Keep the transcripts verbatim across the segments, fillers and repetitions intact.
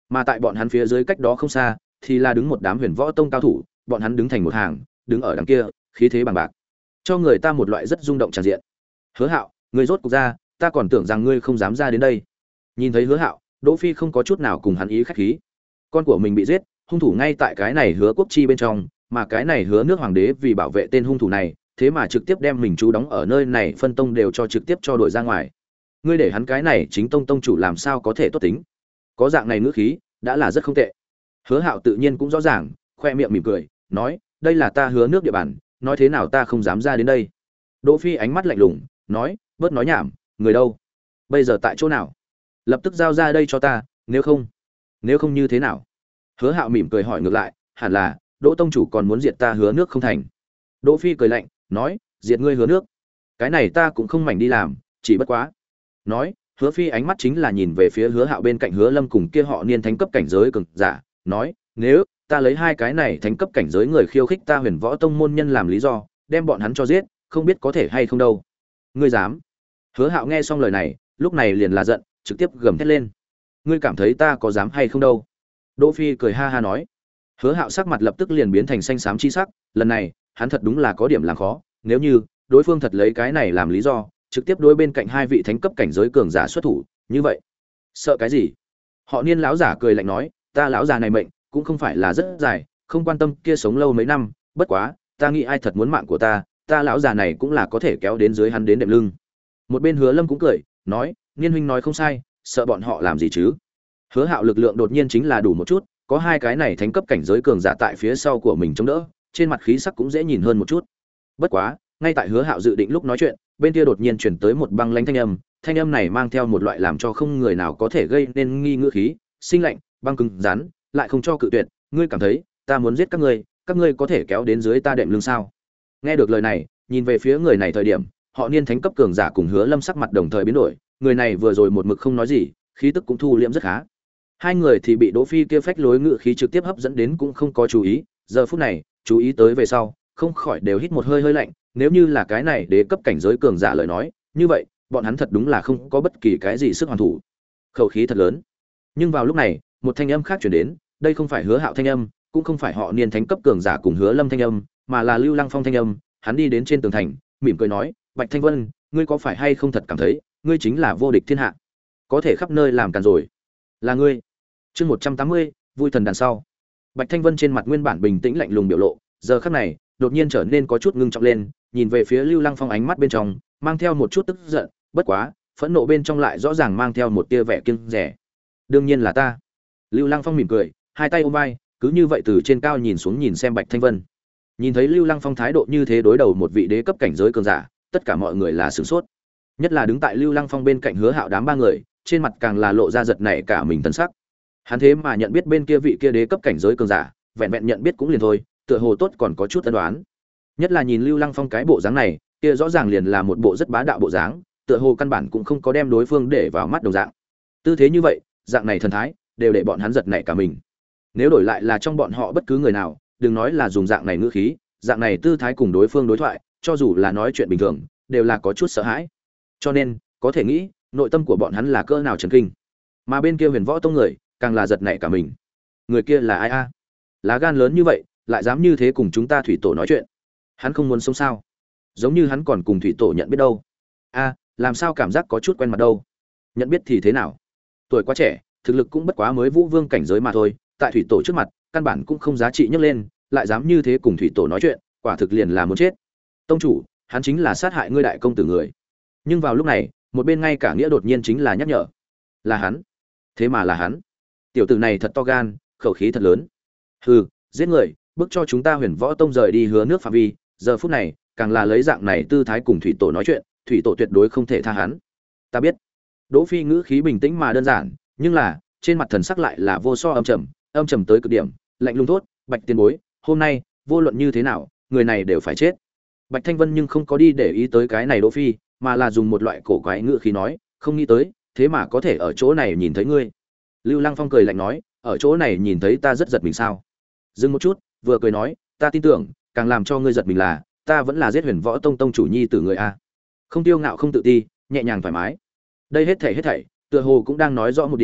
Mà tại bọn hắn phía dưới cách đó không xa thì là đứng một đám huyền võ tông cao thủ, bọn hắn đứng thành một hàng, đứng ở đằng kia, khí thế bằng bạc, cho người ta một loại rất rung động tràn diện. Hứa Hạo, ngươi rốt cuộc ra, ta còn tưởng rằng ngươi không dám ra đến đây. Nhìn thấy Hứa Hạo, Đỗ Phi không có chút nào cùng hắn ý khách khí. Con của mình bị giết, hung thủ ngay tại cái này Hứa Quốc chi bên trong, mà cái này Hứa nước hoàng đế vì bảo vệ tên hung thủ này, thế mà trực tiếp đem mình trú đóng ở nơi này phân tông đều cho trực tiếp cho đuổi ra ngoài. Ngươi để hắn cái này chính tông tông chủ làm sao có thể tốt tính? Có dạng này ngữ khí, đã là rất không tệ. Hứa Hạo tự nhiên cũng rõ ràng, khoe miệng mỉm cười, nói, đây là ta Hứa nước địa bàn, nói thế nào ta không dám ra đến đây. Đỗ Phi ánh mắt lạnh lùng, nói, bớt nói nhảm, người đâu? Bây giờ tại chỗ nào? Lập tức giao ra đây cho ta, nếu không, nếu không như thế nào? Hứa Hạo mỉm cười hỏi ngược lại, hẳn là Đỗ tông chủ còn muốn diệt ta Hứa nước không thành? Đỗ Phi cười lạnh, nói, diệt ngươi Hứa nước, cái này ta cũng không mảnh đi làm, chỉ bất quá. Nói, Hứa Phi ánh mắt chính là nhìn về phía Hứa Hạo bên cạnh Hứa Lâm cùng kia họ niên thánh cấp cảnh giới cường giả, nói, nếu ta lấy hai cái này thánh cấp cảnh giới người khiêu khích ta Huyền Võ tông môn nhân làm lý do, đem bọn hắn cho giết, không biết có thể hay không đâu. Ngươi dám? Hứa Hạo nghe xong lời này, lúc này liền là giận, trực tiếp gầm thét lên. Ngươi cảm thấy ta có dám hay không đâu? Đỗ Phi cười ha ha nói. Hứa Hạo sắc mặt lập tức liền biến thành xanh xám chi sắc, lần này, hắn thật đúng là có điểm làm khó, nếu như đối phương thật lấy cái này làm lý do, trực tiếp đối bên cạnh hai vị thánh cấp cảnh giới cường giả xuất thủ, như vậy, sợ cái gì? Họ niên lão giả cười lạnh nói, ta lão già này mệnh cũng không phải là rất dài, không quan tâm kia sống lâu mấy năm, bất quá, ta nghĩ ai thật muốn mạng của ta, ta lão già này cũng là có thể kéo đến dưới hắn đến đệm lưng. Một bên Hứa Lâm cũng cười, nói, Niên huynh nói không sai, sợ bọn họ làm gì chứ? Hứa Hạo lực lượng đột nhiên chính là đủ một chút, có hai cái này thánh cấp cảnh giới cường giả tại phía sau của mình chống đỡ, trên mặt khí sắc cũng dễ nhìn hơn một chút. Bất quá, ngay tại Hứa Hạo dự định lúc nói chuyện, bên kia đột nhiên chuyển tới một băng lãnh thanh âm, thanh âm này mang theo một loại làm cho không người nào có thể gây nên nghi ngữ khí, sinh lạnh, băng cứng, rắn, lại không cho cự tuyệt, ngươi cảm thấy, ta muốn giết các ngươi, các ngươi có thể kéo đến dưới ta đệm lưng sao? Nghe được lời này, nhìn về phía người này thời điểm, họ niên thánh cấp cường giả cùng Hứa Lâm sắc mặt đồng thời biến đổi, người này vừa rồi một mực không nói gì, khí tức cũng thu liễm rất khá. Hai người thì bị Đỗ Phi kia phách lối ngữ khí trực tiếp hấp dẫn đến cũng không có chú ý, giờ phút này, chú ý tới về sau, không khỏi đều hít một hơi hơi lạnh, nếu như là cái này đế cấp cảnh giới cường giả lời nói, như vậy, bọn hắn thật đúng là không có bất kỳ cái gì sức hoàn thủ. Khẩu khí thật lớn. Nhưng vào lúc này, một thanh âm khác truyền đến, đây không phải Hứa Hạo thanh âm, cũng không phải họ niên thánh cấp cường giả cùng Hứa Lâm thanh âm, mà là Lưu Lăng Phong thanh âm, hắn đi đến trên tường thành, mỉm cười nói, Bạch Thanh Vân, ngươi có phải hay không thật cảm thấy, ngươi chính là vô địch thiên hạ, có thể khắp nơi làm càn rồi. Là ngươi. Chương một trăm tám mươi, vui thần đằng sau. Bạch Thanh Vân trên mặt nguyên bản bình tĩnh lạnh lùng biểu lộ, giờ khắc này, đột nhiên trở nên có chút ngưng trọng lên, nhìn về phía Lưu Lăng Phong ánh mắt bên trong, mang theo một chút tức giận, bất quá, phẫn nộ bên trong lại rõ ràng mang theo một tia vẻ kiêng dè. Đương nhiên là ta. Lưu Lăng Phong mỉm cười, hai tay ôm vai, cứ như vậy từ trên cao nhìn xuống nhìn xem Bạch Thanh Vân. Nhìn thấy Lưu Lăng Phong thái độ như thế đối đầu một vị đế cấp cảnh giới cường giả, tất cả mọi người là sửng sốt. Nhất là đứng tại Lưu Lăng Phong bên cạnh Hứa Hạo đám ba người, trên mặt càng là lộ ra giật nảy cả mình tần sắc. Hắn thế mà nhận biết bên kia vị kia đế cấp cảnh giới cường giả, vẹn vẹn nhận biết cũng liền thôi, tựa hồ tốt còn có chút ân đoán. Nhất là nhìn Lưu Lăng Phong cái bộ dáng này, kia rõ ràng liền là một bộ rất bá đạo bộ dáng, tựa hồ căn bản cũng không có đem đối phương để vào mắt đồng dạng. Tư thế như vậy, dạng này thần thái, đều để bọn hắn giật nảy cả mình. Nếu đổi lại là trong bọn họ bất cứ người nào, đừng nói là dùng dạng này ngữ khí, dạng này tư thái cùng đối phương đối thoại, cho dù là nói chuyện bình thường, đều là có chút sợ hãi. Cho nên, có thể nghĩ, nội tâm của bọn hắn là cỡ nào chấn kinh. Mà bên kia Huyền Võ tông người, càng là giật nảy cả mình. Người kia là ai a? Lá gan lớn như vậy, lại dám như thế cùng chúng ta thủy tổ nói chuyện. Hắn không muốn sống sao? Giống như hắn còn cùng thủy tổ nhận biết đâu. A, làm sao cảm giác có chút quen mặt đâu? Nhận biết thì thế nào? Tuổi quá trẻ, thực lực cũng bất quá mới vũ vương cảnh giới mà thôi, tại thủy tổ trước mặt, căn bản cũng không giá trị nhấc lên, lại dám như thế cùng thủy tổ nói chuyện, quả thực liền là muốn chết. Tông chủ, hắn chính là sát hại ngươi đại công tử người. Nhưng vào lúc này, một bên ngay cả nghĩa đột nhiên chính là nhắc nhở. Là hắn. Thế mà là hắn. Tiểu tử này thật to gan, khẩu khí thật lớn. Hừ, giết người, bức cho chúng ta Huyền Võ tông rời đi Hứa nước phạm vi, giờ phút này, càng là lấy dạng này tư thái cùng thủy tổ nói chuyện, thủy tổ tuyệt đối không thể tha hắn. Ta biết. Đỗ Phi ngữ khí bình tĩnh mà đơn giản, nhưng là, trên mặt thần sắc lại là vô so âm trầm, âm trầm tới cực điểm, lạnh lùng thốt, Bạch Tiên Bối, hôm nay, vô luận như thế nào, người này đều phải chết. Bạch Thanh Vân nhưng không có đi để ý tới cái này Đỗ Phi, mà là dùng một loại cổ quái ngữ khí nói, không nghĩ tới, thế mà có thể ở chỗ này nhìn thấy ngươi. Lưu Lăng Phong cười lạnh nói, ở chỗ này nhìn thấy ta rất giật mình sao? Dừng một chút, vừa cười nói, ta tin tưởng, càng làm cho ngươi giật mình là, ta vẫn là giết Huyền Võ tông tông chủ nhi tử người a. Không tiêu ngạo không tự ti, nhẹ nhàng thoải mái. Đây hết thảy hết thảy, tựa hồ cũng đang nói rõ một điểm,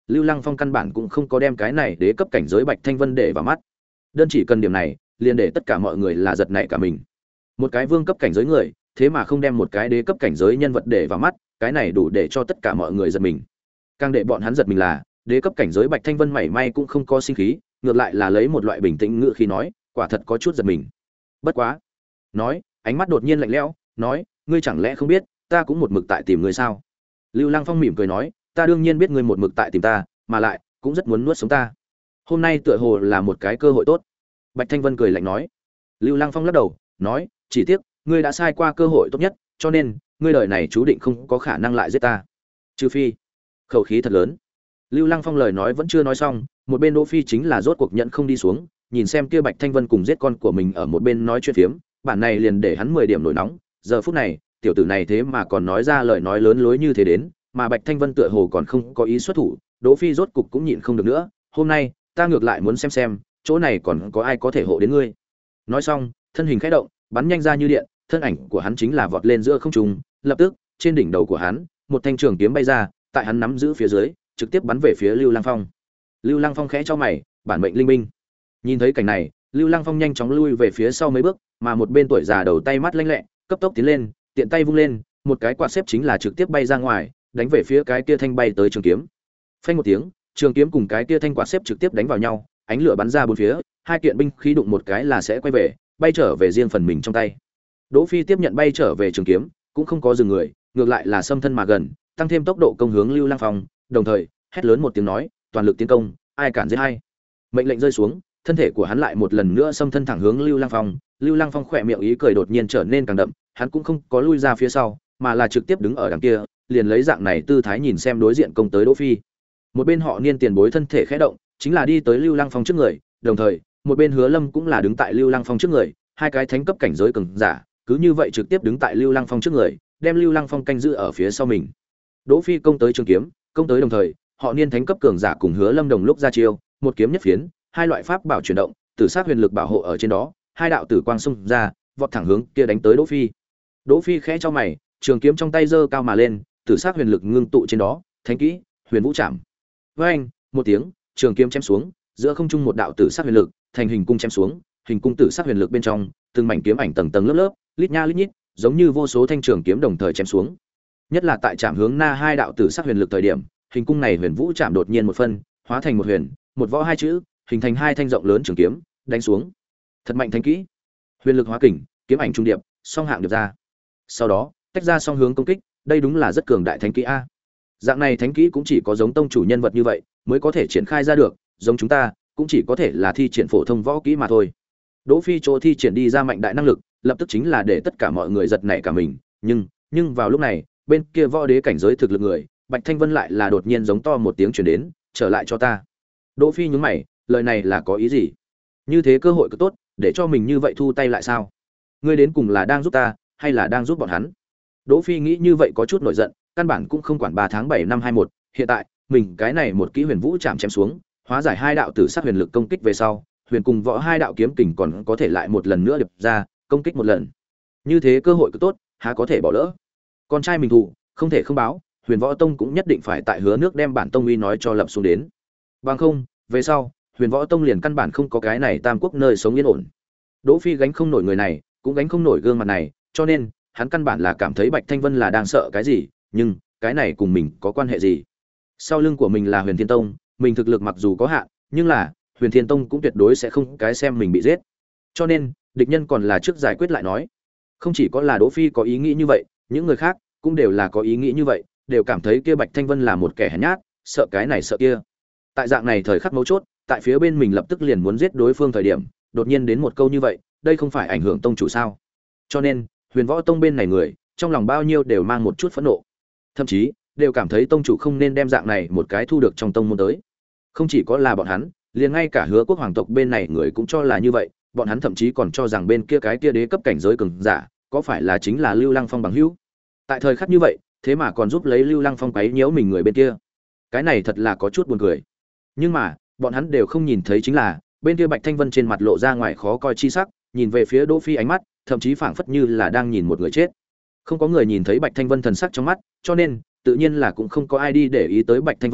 Lưu Lăng Phong căn bản cũng không có đem cái này đế cấp cảnh giới Bạch Thanh Vân để vào mắt. Đơn chỉ cần điểm này, liền để tất cả mọi người là giật nảy cả mình. Một cái vương cấp cảnh giới người, thế mà không đem một cái đế cấp cảnh giới nhân vật để vào mắt, cái này đủ để cho tất cả mọi người giật mình. Càng để bọn hắn giật mình là, đế cấp cảnh giới Bạch Thanh Vân mảy may cũng không có sinh khí, ngược lại là lấy một loại bình tĩnh ngữ khí nói, quả thật có chút giật mình. Bất quá, nói, ánh mắt đột nhiên lạnh lẽo, nói, ngươi chẳng lẽ không biết, ta cũng một mực tại tìm ngươi sao? Lưu Lăng Phong mỉm cười nói, ta đương nhiên biết ngươi một mực tại tìm ta, mà lại cũng rất muốn nuốt sống ta. Hôm nay tựa hồ là một cái cơ hội tốt. Bạch Thanh Vân cười lạnh nói. Lưu Lăng Phong lắc đầu, nói, chỉ tiếc, ngươi đã sai qua cơ hội tốt nhất, cho nên, ngươi đời này chú định không có khả năng lại giết ta. Trừ phi, khẩu khí thật lớn. Lưu Lăng Phong lời nói vẫn chưa nói xong, một bên Đỗ Phi chính là rốt cuộc nhận không đi xuống, nhìn xem kia Bạch Thanh Vân cùng giết con của mình ở một bên nói chuyện phiếm, bản này liền để hắn mười điểm nổi nóng, giờ phút này, tiểu tử này thế mà còn nói ra lời nói lớn lối như thế đến, mà Bạch Thanh Vân tựa hồ còn không có ý xuất thủ, Đỗ Phi rốt cục cũng nhịn không được nữa, hôm nay, ta ngược lại muốn xem xem, chỗ này còn có ai có thể hộ đến ngươi. Nói xong, thân hình khẽ động, bắn nhanh ra như điện, thân ảnh của hắn chính là vọt lên giữa không trung, lập tức, trên đỉnh đầu của hắn, một thanh trường kiếm bay ra, tại hắn nắm giữ phía dưới, trực tiếp bắn về phía Lưu Lăng Phong. Lưu Lăng Phong khẽ chau mày, bản mệnh linh binh. Nhìn thấy cảnh này, Lưu Lăng Phong nhanh chóng lui về phía sau mấy bước, mà một bên tuổi già đầu tay mắt lanh lẹ, cấp tốc tiến lên, tiện tay vung lên, một cái quạt xếp chính là trực tiếp bay ra ngoài, đánh về phía cái kia thanh bay tới trường kiếm. Phanh một tiếng, trường kiếm cùng cái kia thanh quạt xếp trực tiếp đánh vào nhau, ánh lửa bắn ra bốn phía, hai kiện binh khí đụng một cái là sẽ quay về, bay trở về riêng phần mình trong tay. Đỗ Phi tiếp nhận bay trở về trường kiếm, cũng không có dừng người, ngược lại là xâm thân mà gần, tăng thêm tốc độ công hướng Lưu Lăng Phong, đồng thời hét lớn một tiếng nói, toàn lực tiến công, ai cản giết hay. Mệnh lệnh rơi xuống, thân thể của hắn lại một lần nữa xâm thân thẳng hướng Lưu Lăng Phong, Lưu Lăng Phong khỏe miệng ý cười đột nhiên trở nên càng đậm, hắn cũng không có lui ra phía sau, mà là trực tiếp đứng ở đằng kia, liền lấy dạng này tư thái nhìn xem đối diện công tới Đỗ Phi. Một bên họ niên tiền bối thân thể khẽ động, chính là đi tới Lưu Lăng Phong trước người, đồng thời, một bên Hứa Lâm cũng là đứng tại Lưu Lăng Phong trước người, hai cái thánh cấp cảnh giới cường giả, cứ như vậy trực tiếp đứng tại Lưu Lăng Phong trước người, đem Lưu Lăng Phong canh giữ ở phía sau mình. Đỗ Phi công tới trường kiếm, công tới đồng thời, họ niên thánh cấp cường giả cùng Hứa Lâm đồng lúc ra chiêu, một kiếm nhất phiến, hai loại pháp bảo chuyển động, tử sát huyền lực bảo hộ ở trên đó, hai đạo tử quang xung ra, vọt thẳng hướng kia đánh tới Đỗ Phi. Đỗ Phi khẽ cho mày, trường kiếm trong tay giơ cao mà lên, tử sát huyền lực ngưng tụ trên đó, thánh kỹ, Huyền Vũ Trảm. Với anh, một tiếng, trường kiếm chém xuống, giữa không trung một đạo tử sát huyền lực, thành hình cung chém xuống, hình cung tử sát huyền lực bên trong, từng mảnh kiếm ảnh tầng tầng lớp lớp, lít nha lít nhít, giống như vô số thanh trường kiếm đồng thời chém xuống. Nhất là tại chạm hướng na hai đạo tử sát huyền lực thời điểm, hình cung này Huyền Vũ Trảm đột nhiên một phân, hóa thành một huyền, một võ hai chữ, hình thành hai thanh rộng lớn trường kiếm, đánh xuống. Thật mạnh thánh kỹ. Huyền lực hóa kình, kiếm ảnh trung điệp, song hạng điệp ra. Sau đó, tách ra song hướng công kích, đây đúng là rất cường đại thánh kỹ a. Dạng này thánh kỹ cũng chỉ có giống tông chủ nhân vật như vậy mới có thể triển khai ra được, giống chúng ta cũng chỉ có thể là thi triển phổ thông võ kỹ mà thôi. Đỗ Phi chỗ thi triển đi ra mạnh đại năng lực, lập tức chính là để tất cả mọi người giật nảy cả mình, nhưng, nhưng vào lúc này, bên kia võ đế cảnh giới thực lực người, Bạch Thanh Vân lại là đột nhiên giống to một tiếng truyền đến, trở lại cho ta. Đỗ Phi nhướng mày, lời này là có ý gì? Như thế cơ hội cứ tốt, để cho mình như vậy thu tay lại sao? Ngươi đến cùng là đang giúp ta, hay là đang giúp bọn hắn? Đỗ Phi nghĩ như vậy có chút nổi giận, căn bản cũng không quản ba tháng bảy năm hai một, hiện tại, mình cái này một kỹ Huyền Vũ Trảm chém xuống, hóa giải hai đạo tử sát huyền lực công kích về sau, huyền cùng võ hai đạo kiếm kình còn có thể lại một lần nữa điệp ra, công kích một lần. Như thế cơ hội cứ tốt, há có thể bỏ lỡ. Con trai mình thủ, không thể không báo, Huyền Võ Tông cũng nhất định phải tại Hứa Nước đem bản tông uy nói cho lập xuống đến. Bằng không, về sau, Huyền Võ Tông liền căn bản không có cái này tam quốc nơi sống yên ổn. Đỗ Phi gánh không nổi người này, cũng gánh không nổi gương mặt này, cho nên, hắn căn bản là cảm thấy Bạch Thanh Vân là đang sợ cái gì, nhưng cái này cùng mình có quan hệ gì? Sau lưng của mình là Huyền Thiên Tông, mình thực lực mặc dù có hạn, nhưng là Huyền Thiên Tông cũng tuyệt đối sẽ không cái xem mình bị giết. Cho nên, địch nhân còn là trước giải quyết lại nói. Không chỉ có là Đỗ Phi có ý nghĩ như vậy, những người khác cũng đều là có ý nghĩ như vậy, đều cảm thấy kia Bạch Thanh Vân là một kẻ hèn nhát, sợ cái này sợ kia. Tại dạng này thời khắc mấu chốt, tại phía bên mình lập tức liền muốn giết đối phương thời điểm, đột nhiên đến một câu như vậy, đây không phải ảnh hưởng tông chủ sao? Cho nên, Huyền Võ Tông bên này người, trong lòng bao nhiêu đều mang một chút phẫn nộ. Thậm chí, đều cảm thấy tông chủ không nên đem dạng này một cái thu được trong tông môn tới. Không chỉ có là bọn hắn, liền ngay cả Hứa Quốc hoàng tộc bên này người cũng cho là như vậy, bọn hắn thậm chí còn cho rằng bên kia cái kia đế cấp cảnh giới cường giả, có phải là chính là Lưu Lăng Phong bằng hữu. Tại thời khắc như vậy, thế mà còn giúp lấy Lưu Lăng Phong quấy nhiễu mình người bên kia. Cái này thật là có chút buồn cười. Nhưng mà, bọn hắn đều không nhìn thấy chính là, bên kia Bạch Thanh Vân trên mặt lộ ra ngoài khó coi chi sắc, nhìn về phía Đỗ Phi ánh mắt, thậm chí phảng phất như là đang nhìn một người chết. Không có người nhìn thấy Bạch Thanh Vân thần sắc trong mắt, cho nên, tự nhiên là cũng không có ai đi để ý tới Bạch Thanh Vân,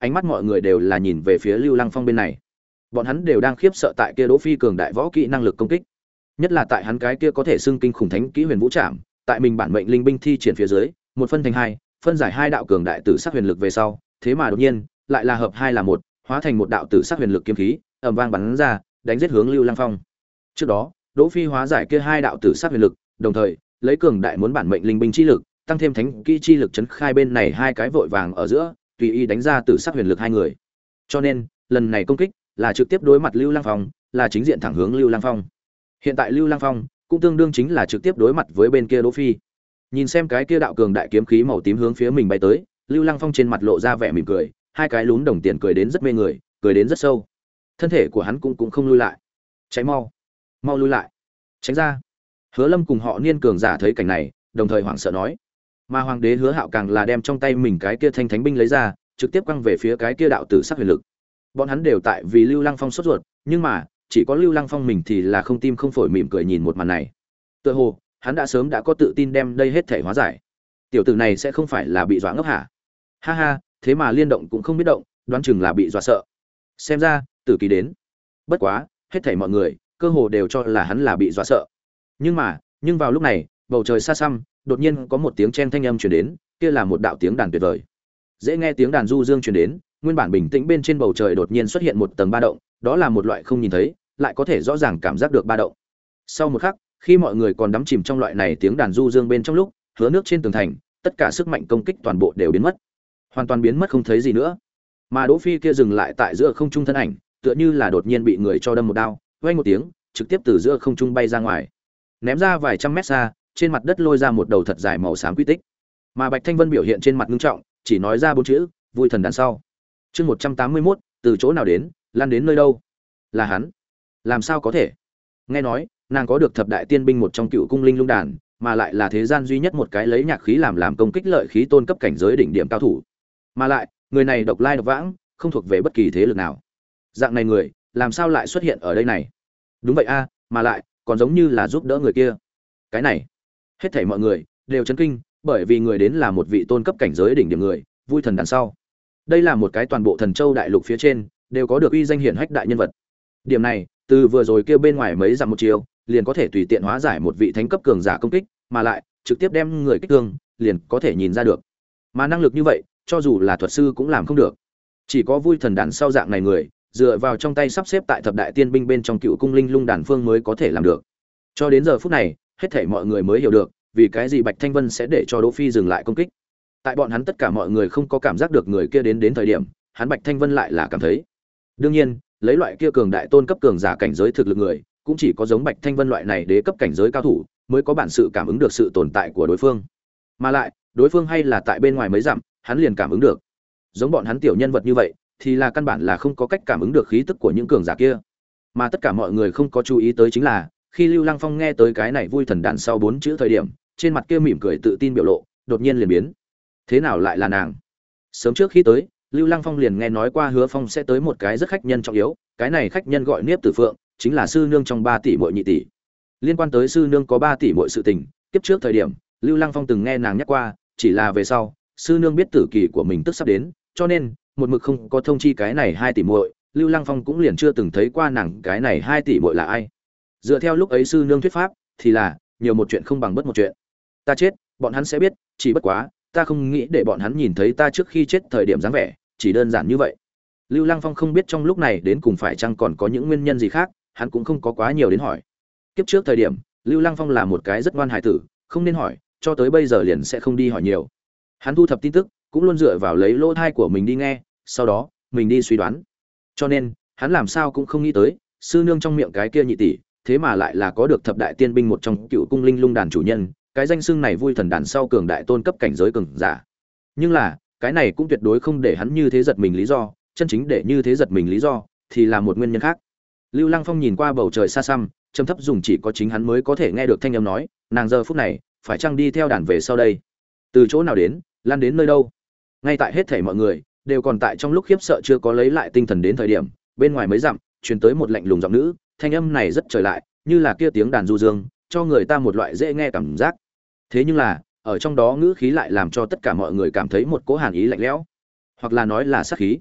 ánh mắt mọi người đều là nhìn về phía Lưu Lăng Phong bên này. Bọn hắn đều đang khiếp sợ tại kia Đỗ Phi cường đại võ kỹ năng lực công kích, nhất là tại hắn cái kia có thể xưng kinh khủng thánh kỹ Huyền Vũ Trảm, tại mình bản mệnh linh binh thi triển phía dưới, một phân thành hai, phân giải hai đạo cường đại tử sắc huyền lực về sau, thế mà đột nhiên lại là hợp hai là một, hóa thành một đạo tử sắc huyền lực kiếm khí, ầm vang bắn ra, đánh giết hướng Lưu Lăng Phong. Trước đó, Đỗ Phi hóa giải kia hai đạo tử sắc huyền lực, đồng thời lấy cường đại muốn bản mệnh linh binh chi lực, tăng thêm thánh kỹ chi lực chấn khai bên này hai cái vội vàng ở giữa, tùy ý đánh ra tử sắc huyền lực hai người. Cho nên, lần này công kích là trực tiếp đối mặt Lưu Lăng Phong, là chính diện thẳng hướng Lưu Lăng Phong. Hiện tại Lưu Lăng Phong cũng tương đương chính là trực tiếp đối mặt với bên kia Đỗ Phi. Nhìn xem cái kia đạo cường đại kiếm khí màu tím hướng phía mình bay tới, Lưu Lăng Phong trên mặt lộ ra vẻ mỉm cười, hai cái lún đồng tiền cười đến rất mê người, cười đến rất sâu. Thân thể của hắn cũng cũng không lui lại. Cháy mau, mau lui lại, tránh ra. Hứa Lâm cùng họ Niên cường giả thấy cảnh này, đồng thời hoảng sợ nói. Mà hoàng đế Hứa Hạo càng là đem trong tay mình cái kia thanh thánh binh lấy ra, trực tiếp quăng về phía cái kia đạo tử sắc huyền lực. Bọn hắn đều tại vì Lưu Lăng Phong sốt ruột, nhưng mà, chỉ có Lưu Lăng Phong mình thì là không tim không phổi mỉm cười nhìn một màn này. Tựa hồ, hắn đã sớm đã có tự tin đem đây hết thể hóa giải. Tiểu tử này sẽ không phải là bị dọa ngốc hả? Ha ha, thế mà liên động cũng không biết động, đoán chừng là bị dọa sợ. Xem ra, tử kỳ đến. Bất quá, hết thảy mọi người, cơ hồ đều cho là hắn là bị dọa sợ. Nhưng mà, nhưng vào lúc này, bầu trời xa xăm, đột nhiên có một tiếng chen thanh âm truyền đến, kia là một đạo tiếng đàn tuyệt vời. Dễ nghe tiếng đàn du dương truyền đến, nguyên bản bình tĩnh bên trên bầu trời đột nhiên xuất hiện một tầng ba động, đó là một loại không nhìn thấy, lại có thể rõ ràng cảm giác được ba động. Sau một khắc, khi mọi người còn đắm chìm trong loại này tiếng đàn du dương bên trong lúc, Hứa Nước trên tường thành, tất cả sức mạnh công kích toàn bộ đều biến mất, hoàn toàn biến mất không thấy gì nữa. Mà Đỗ Phi kia dừng lại tại giữa không trung thân ảnh, tựa như là đột nhiên bị người cho đâm một đao, vang một tiếng, trực tiếp từ giữa không trung bay ra ngoài, ném ra vài trăm mét xa, trên mặt đất lôi ra một đầu thật dài màu xám quy tích. Mà Bạch Thanh Vân biểu hiện trên mặt nghiêm trọng, chỉ nói ra bốn chữ, vui thần đằng sau. Chương một trăm tám mươi mốt, từ chỗ nào đến, lan đến nơi đâu? Là hắn? Làm sao có thể? Nghe nói, nàng có được thập đại tiên binh một trong cựu cung linh lung đàn, mà lại là thế gian duy nhất một cái lấy nhạc khí làm làm công kích lợi khí tôn cấp cảnh giới đỉnh điểm cao thủ. Mà lại, người này độc lai độc vãng, không thuộc về bất kỳ thế lực nào. Dạng này người, làm sao lại xuất hiện ở đây này? Đúng vậy a, mà lại, còn giống như là giúp đỡ người kia. Cái này, hết thảy mọi người đều chấn kinh, bởi vì người đến là một vị tôn cấp cảnh giới đỉnh điểm người, vui thần đằng sau. Đây là một cái toàn bộ Thần Châu đại lục phía trên đều có được uy danh hiển hách đại nhân vật. Điểm này, từ vừa rồi kêu bên ngoài mấy dặm một chiều, liền có thể tùy tiện hóa giải một vị thánh cấp cường giả công kích, mà lại trực tiếp đem người kích thương, liền có thể nhìn ra được. Mà năng lực như vậy, cho dù là thuật sư cũng làm không được. Chỉ có vui thần đàn sau dạng này người, dựa vào trong tay sắp xếp tại thập đại tiên binh bên trong cựu cung linh lung đàn phương mới có thể làm được. Cho đến giờ phút này, hết thảy mọi người mới hiểu được, vì cái gì Bạch Thanh Vân sẽ để cho Đỗ Phi dừng lại công kích. Tại bọn hắn tất cả mọi người không có cảm giác được người kia đến đến thời điểm, hắn Bạch Thanh Vân lại là cảm thấy. Đương nhiên, lấy loại kia cường đại tôn cấp cường giả cảnh giới thực lực người, cũng chỉ có giống Bạch Thanh Vân loại này đế cấp cảnh giới cao thủ, mới có bản sự cảm ứng được sự tồn tại của đối phương. Mà lại, đối phương hay là tại bên ngoài mấy dặm, hắn liền cảm ứng được. Giống bọn hắn tiểu nhân vật như vậy, thì là căn bản là không có cách cảm ứng được khí tức của những cường giả kia. Mà tất cả mọi người không có chú ý tới chính là, khi Lưu Lăng Phong nghe tới cái này vui thần đàn sau bốn chữ thời điểm, trên mặt kia mỉm cười tự tin biểu lộ, đột nhiên liền biến. Thế nào lại là nàng? Sớm trước khi tới, Lưu Lăng Phong liền nghe nói qua Hứa Phong sẽ tới một cái rất khách nhân trọng yếu, cái này khách nhân gọi Niếp Tử Phượng, chính là sư nương trong ba tỷ muội nhị tỷ. Liên quan tới sư nương có ba tỷ muội sự tình, kiếp trước thời điểm, Lưu Lăng Phong từng nghe nàng nhắc qua, chỉ là về sau, sư nương biết tử kỳ của mình tức sắp đến, cho nên một mực không có thông chi cái này hai tỷ muội, Lưu Lăng Phong cũng liền chưa từng thấy qua nàng cái này hai tỷ muội là ai. Dựa theo lúc ấy sư nương thuyết pháp, thì là nhiều một chuyện không bằng bất một chuyện. Ta chết, bọn hắn sẽ biết, chỉ bất quá, ta không nghĩ để bọn hắn nhìn thấy ta trước khi chết thời điểm dáng vẻ, chỉ đơn giản như vậy. Lưu Lăng Phong không biết trong lúc này đến cùng phải chăng còn có những nguyên nhân gì khác, hắn cũng không có quá nhiều đến hỏi. Kiếp trước thời điểm, Lưu Lăng Phong là một cái rất ngoan hài tử, không nên hỏi, cho tới bây giờ liền sẽ không đi hỏi nhiều. Hắn thu thập tin tức, cũng luôn dựa vào lấy lỗ tai của mình đi nghe, sau đó, mình đi suy đoán. Cho nên, hắn làm sao cũng không nghĩ tới, sư nương trong miệng cái kia nhị tỷ, thế mà lại là có được thập đại tiên binh một trong cựu cung linh lung đàn chủ nhân, cái danh xưng này vui thần đàn sau cường đại tôn cấp cảnh giới cường giả. Nhưng là, cái này cũng tuyệt đối không để hắn như thế giật mình lý do, chân chính để như thế giật mình lý do thì là một nguyên nhân khác. Lưu Lăng Phong nhìn qua bầu trời xa xăm, trầm thấp dùng chỉ có chính hắn mới có thể nghe được thanh âm nói, nàng giờ phút này, phải chăng đi theo đàn về sau đây? Từ chỗ nào đến, lan đến nơi đâu? Ngay tại hết thảy mọi người đều còn tại trong lúc khiếp sợ chưa có lấy lại tinh thần đến thời điểm, bên ngoài mấy dặm truyền tới một lạnh lùng giọng nữ, thanh âm này rất trời lại, như là kia tiếng đàn du dương, cho người ta một loại dễ nghe cảm giác. Thế nhưng là, ở trong đó ngữ khí lại làm cho tất cả mọi người cảm thấy một cỗ hàn ý lạnh lẽo, hoặc là nói là sát khí.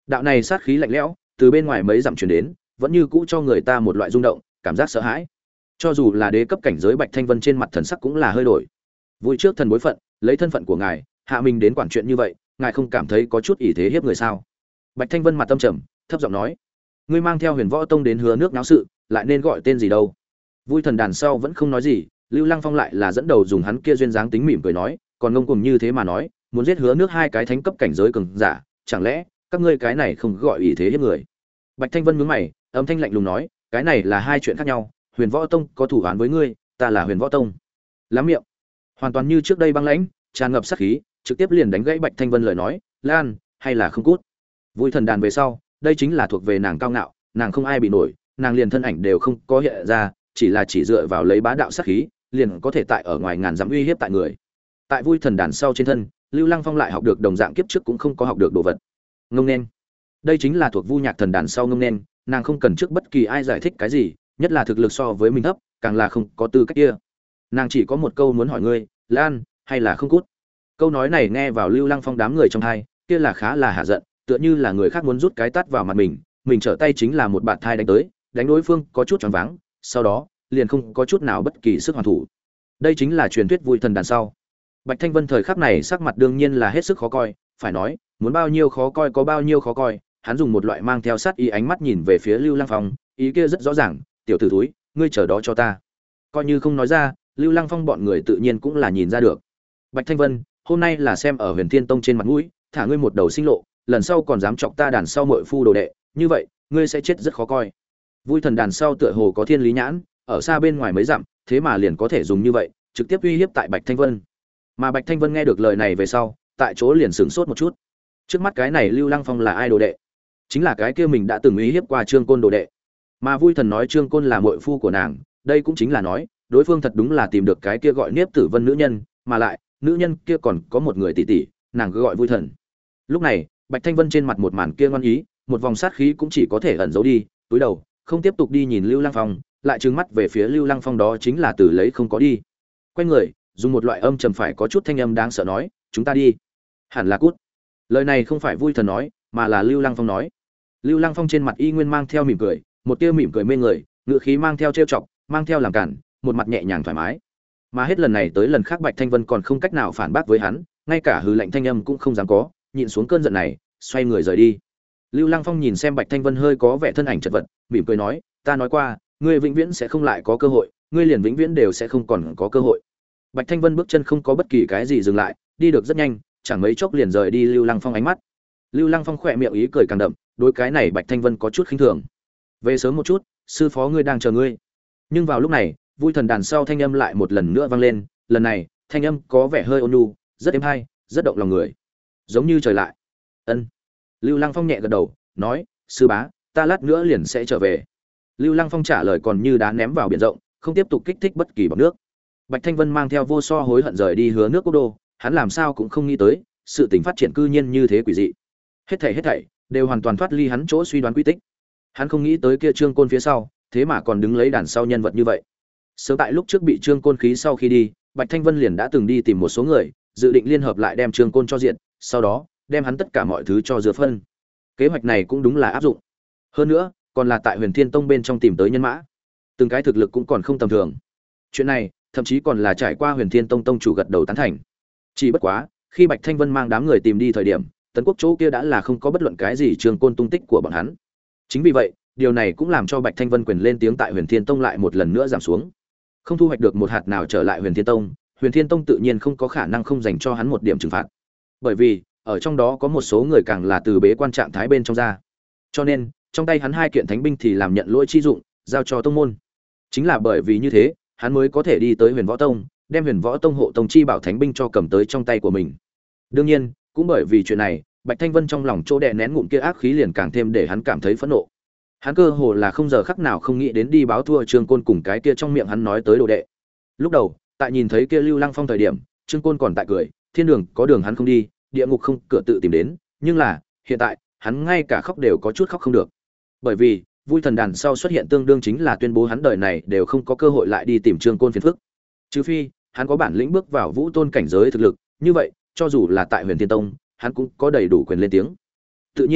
Đạo này sát khí lạnh lẽo từ bên ngoài mấy dặm truyền đến, vẫn như cũ cho người ta một loại rung động, cảm giác sợ hãi. Cho dù là đế cấp cảnh giới Bạch Thanh Vân trên mặt thần sắc cũng là hơi đổi. Vui trước thần bối phận, lấy thân phận của ngài, hạ mình đến quản chuyện như vậy, ngài không cảm thấy có chút ỷ thế hiếp người sao? Bạch Thanh Vân mặt tâm trầm, thấp giọng nói: "Ngươi mang theo Huyền Võ Tông đến Hứa nước náo sự, lại nên gọi tên gì đâu?" Vui thần đàn sau vẫn không nói gì, Lưu Lăng Phong lại là dẫn đầu dùng hắn kia duyên dáng tính mỉm cười nói, còn ngông cuồng như thế mà nói, muốn giết Hứa nước hai cái thánh cấp cảnh giới cường giả, chẳng lẽ các ngươi cái này không gọi ỷ thế hiếp người? Bạch Thanh Vân nhướng mày, âm thanh lạnh lùng nói, cái này là hai chuyện khác nhau, Huyền Võ Tông có thủ án với ngươi, ta là Huyền Võ Tông. Lắm miệng. Hoàn toàn như trước đây băng lãnh, tràn ngập sát khí, trực tiếp liền đánh gãy Bạch Thanh Vân lời nói, "Lan, hay là không cút?" Vui thần đàn về sau, đây chính là thuộc về nàng cao ngạo, nàng không ai bị nổi, nàng liền thân ảnh đều không có hiện ra, chỉ là chỉ dựa vào lấy bá đạo sát khí, liền có thể tại ở ngoài ngàn dặm uy hiếp tại người. Tại Vui thần đàn sau trên thân, Lưu Lăng Phong lại học được đồng dạng kiếp trước cũng không có học được đồ vật. Ngông nên. Đây chính là thuộc Vu Nhạc thần đàn sau ngông nên, nàng không cần trước bất kỳ ai giải thích cái gì, nhất là thực lực so với mình thấp, càng là không có tư cách kia. Nàng chỉ có một câu muốn hỏi ngươi, "Lan, hay là không cút?" Câu nói này nghe vào Lưu Lăng Phong đám người trong tai, kia là khá là hạ giận, tựa như là người khác muốn rút cái tát vào mặt mình, mình trở tay chính là một bạt thai đánh tới, đánh đối phương có chút choáng váng, sau đó liền không có chút nào bất kỳ sức hoàn thủ. Đây chính là truyền thuyết Vui thần đàn sau. Bạch Thanh Vân thời khắc này sắc mặt đương nhiên là hết sức khó coi, phải nói, muốn bao nhiêu khó coi có bao nhiêu khó coi, hắn dùng một loại mang theo sát ý ánh mắt nhìn về phía Lưu Lăng Phong, ý kia rất rõ ràng, "Tiểu tử thúi, ngươi chờ đó cho ta." Coi như không nói ra, Lưu Lăng Phong bọn người tự nhiên cũng là nhìn ra được. Bạch Thanh Vân, hôm nay là xem ở Huyền Thiên Tông trên mặt mũi, thả ngươi một đầu sinh lộ, lần sau còn dám chọc ta đàn sau muội phu đồ đệ, như vậy, ngươi sẽ chết rất khó coi. Vui thần đàn sau tựa hồ có thiên lý nhãn, ở xa bên ngoài mấy dặm, thế mà liền có thể dùng như vậy, trực tiếp uy hiếp tại Bạch Thanh Vân. Mà Bạch Thanh Vân nghe được lời này về sau, tại chỗ liền sửng sốt một chút. Trước mắt cái này Lưu Lăng Phong là ai đồ đệ? Chính là cái kia mình đã từng uy hiếp qua Trương Côn đồ đệ. Mà Vui thần nói Trương Côn là muội phu của nàng, đây cũng chính là nói, đối phương thật đúng là tìm được cái kia gọi Niếp Tử Vân nữ nhân, mà lại, nữ nhân kia còn có một người tỷ tỷ, nàng cứ gọi Vui thần. Lúc này, Bạch Thanh Vân trên mặt một màn kia ngoan ý, một vòng sát khí cũng chỉ có thể ẩn giấu đi, túi đầu, không tiếp tục đi nhìn Lưu Lăng Phong, lại trừng mắt về phía Lưu Lăng Phong, đó chính là từ lấy không có đi. Quay người, dùng một loại âm trầm phải có chút thanh âm đáng sợ nói, "Chúng ta đi." Hẳn là cút. Lời này không phải Vui thần nói, mà là Lưu Lăng Phong nói. Lưu Lăng Phong trên mặt y nguyên mang theo mỉm cười, một tia mỉm cười mê người, ngựa khí mang theo trêu chọc, mang theo làm cản, một mặt nhẹ nhàng thoải mái. Mà hết lần này tới lần khác Bạch Thanh Vân còn không cách nào phản bác với hắn, ngay cả hừ lạnh thanh âm cũng không dám có, nhịn xuống cơn giận này, xoay người rời đi. Lưu Lăng Phong nhìn xem Bạch Thanh Vân hơi có vẻ thân ảnh chật vật, mỉm cười nói, "Ta nói qua, ngươi vĩnh viễn sẽ không lại có cơ hội, ngươi liền vĩnh viễn đều sẽ không còn có cơ hội." Bạch Thanh Vân bước chân không có bất kỳ cái gì dừng lại, đi được rất nhanh, chẳng mấy chốc liền rời đi Lưu Lăng Phong ánh mắt. Lưu Lăng Phong khỏe miệng ý cười càng đậm, đối cái này Bạch Thanh Vân có chút khinh thường. "Về sớm một chút, sư phó ngươi đang chờ ngươi." Nhưng vào lúc này, Vui thần đàn sau thanh âm lại một lần nữa vang lên, lần này, thanh âm có vẻ hơi ôn nhu, rất êm hay, rất động lòng người, giống như trời lại. "Ân." Lưu Lăng Phong nhẹ gật đầu, nói, "Sư bá, ta lát nữa liền sẽ trở về." Lưu Lăng Phong trả lời còn như đá ném vào biển rộng, không tiếp tục kích thích bất kỳ bọt nước. Bạch Thanh Vân mang theo vô so hối hận rời đi Hứa nước Quốc đô, hắn làm sao cũng không nghĩ tới, sự tình phát triển cư nhiên như thế quỷ dị. Hết thảy hết thảy đều hoàn toàn thoát ly hắn chỗ suy đoán quy tích. Hắn không nghĩ tới kia Trương Côn phía sau, thế mà còn đứng lấy đàn sau nhân vật như vậy. Sớm tại lúc trước bị Trương Côn khí sau khi đi, Bạch Thanh Vân liền đã từng đi tìm một số người, dự định liên hợp lại đem Trương Côn cho diện, sau đó đem hắn tất cả mọi thứ cho dựa phân. Kế hoạch này cũng đúng là áp dụng. Hơn nữa, còn là tại Huyền Thiên Tông bên trong tìm tới nhân mã. Từng cái thực lực cũng còn không tầm thường. Chuyện này, thậm chí còn là trải qua Huyền Thiên Tông tông chủ gật đầu tán thành. Chỉ bất quá, khi Bạch Thanh Vân mang đám người tìm đi thời điểm, Tấn Quốc chỗ kia đã là không có bất luận cái gì Trương Côn tung tích của bọn hắn. Chính vì vậy, điều này cũng làm cho Bạch Thanh Vân quyền lên tiếng tại Huyền Thiên Tông lại một lần nữa giảm xuống. Không thu hoạch được một hạt nào trở lại Huyền Thiên Tông, Huyền Thiên Tông tự nhiên không có khả năng không dành cho hắn một điểm trừng phạt. Bởi vì, ở trong đó có một số người càng là từ bế quan trạng thái bên trong ra. Cho nên, trong tay hắn hai kiện thánh binh thì làm nhận lỗi chi dụng, giao cho tông môn. Chính là bởi vì như thế, hắn mới có thể đi tới Huyền Võ Tông, đem Huyền Võ Tông hộ tông chi bảo thánh binh cho cầm tới trong tay của mình. Đương nhiên, cũng bởi vì chuyện này, Bạch Thanh Vân trong lòng chỗ đè nén ngụm kia ác khí liền càng thêm để hắn cảm thấy phẫn nộ. Hắn cơ hồ là không giờ khắc nào không nghĩ đến đi báo thua Trương Côn cùng cái kia trong miệng hắn nói tới đồ đệ. Lúc đầu, tại nhìn thấy kia Lưu Lăng Phong thời điểm, Trương Côn còn tại cười, thiên đường có đường hắn không đi, địa ngục không cửa tự tìm đến, nhưng là, hiện tại, hắn ngay cả khóc đều có chút khóc không được. Bởi vì, Vui thần đàn sau xuất hiện tương đương chính là tuyên bố hắn đời này đều không có cơ hội lại đi tìm Trương Côn phiền phức. Trừ phi, hắn có bản lĩnh bước vào Vũ Tôn cảnh giới thực lực, như vậy, cho dù là tại Huyền Thiên Tông, hắn cũng có đầy đủ quyền lên tiếng. Tự nhiên, cũng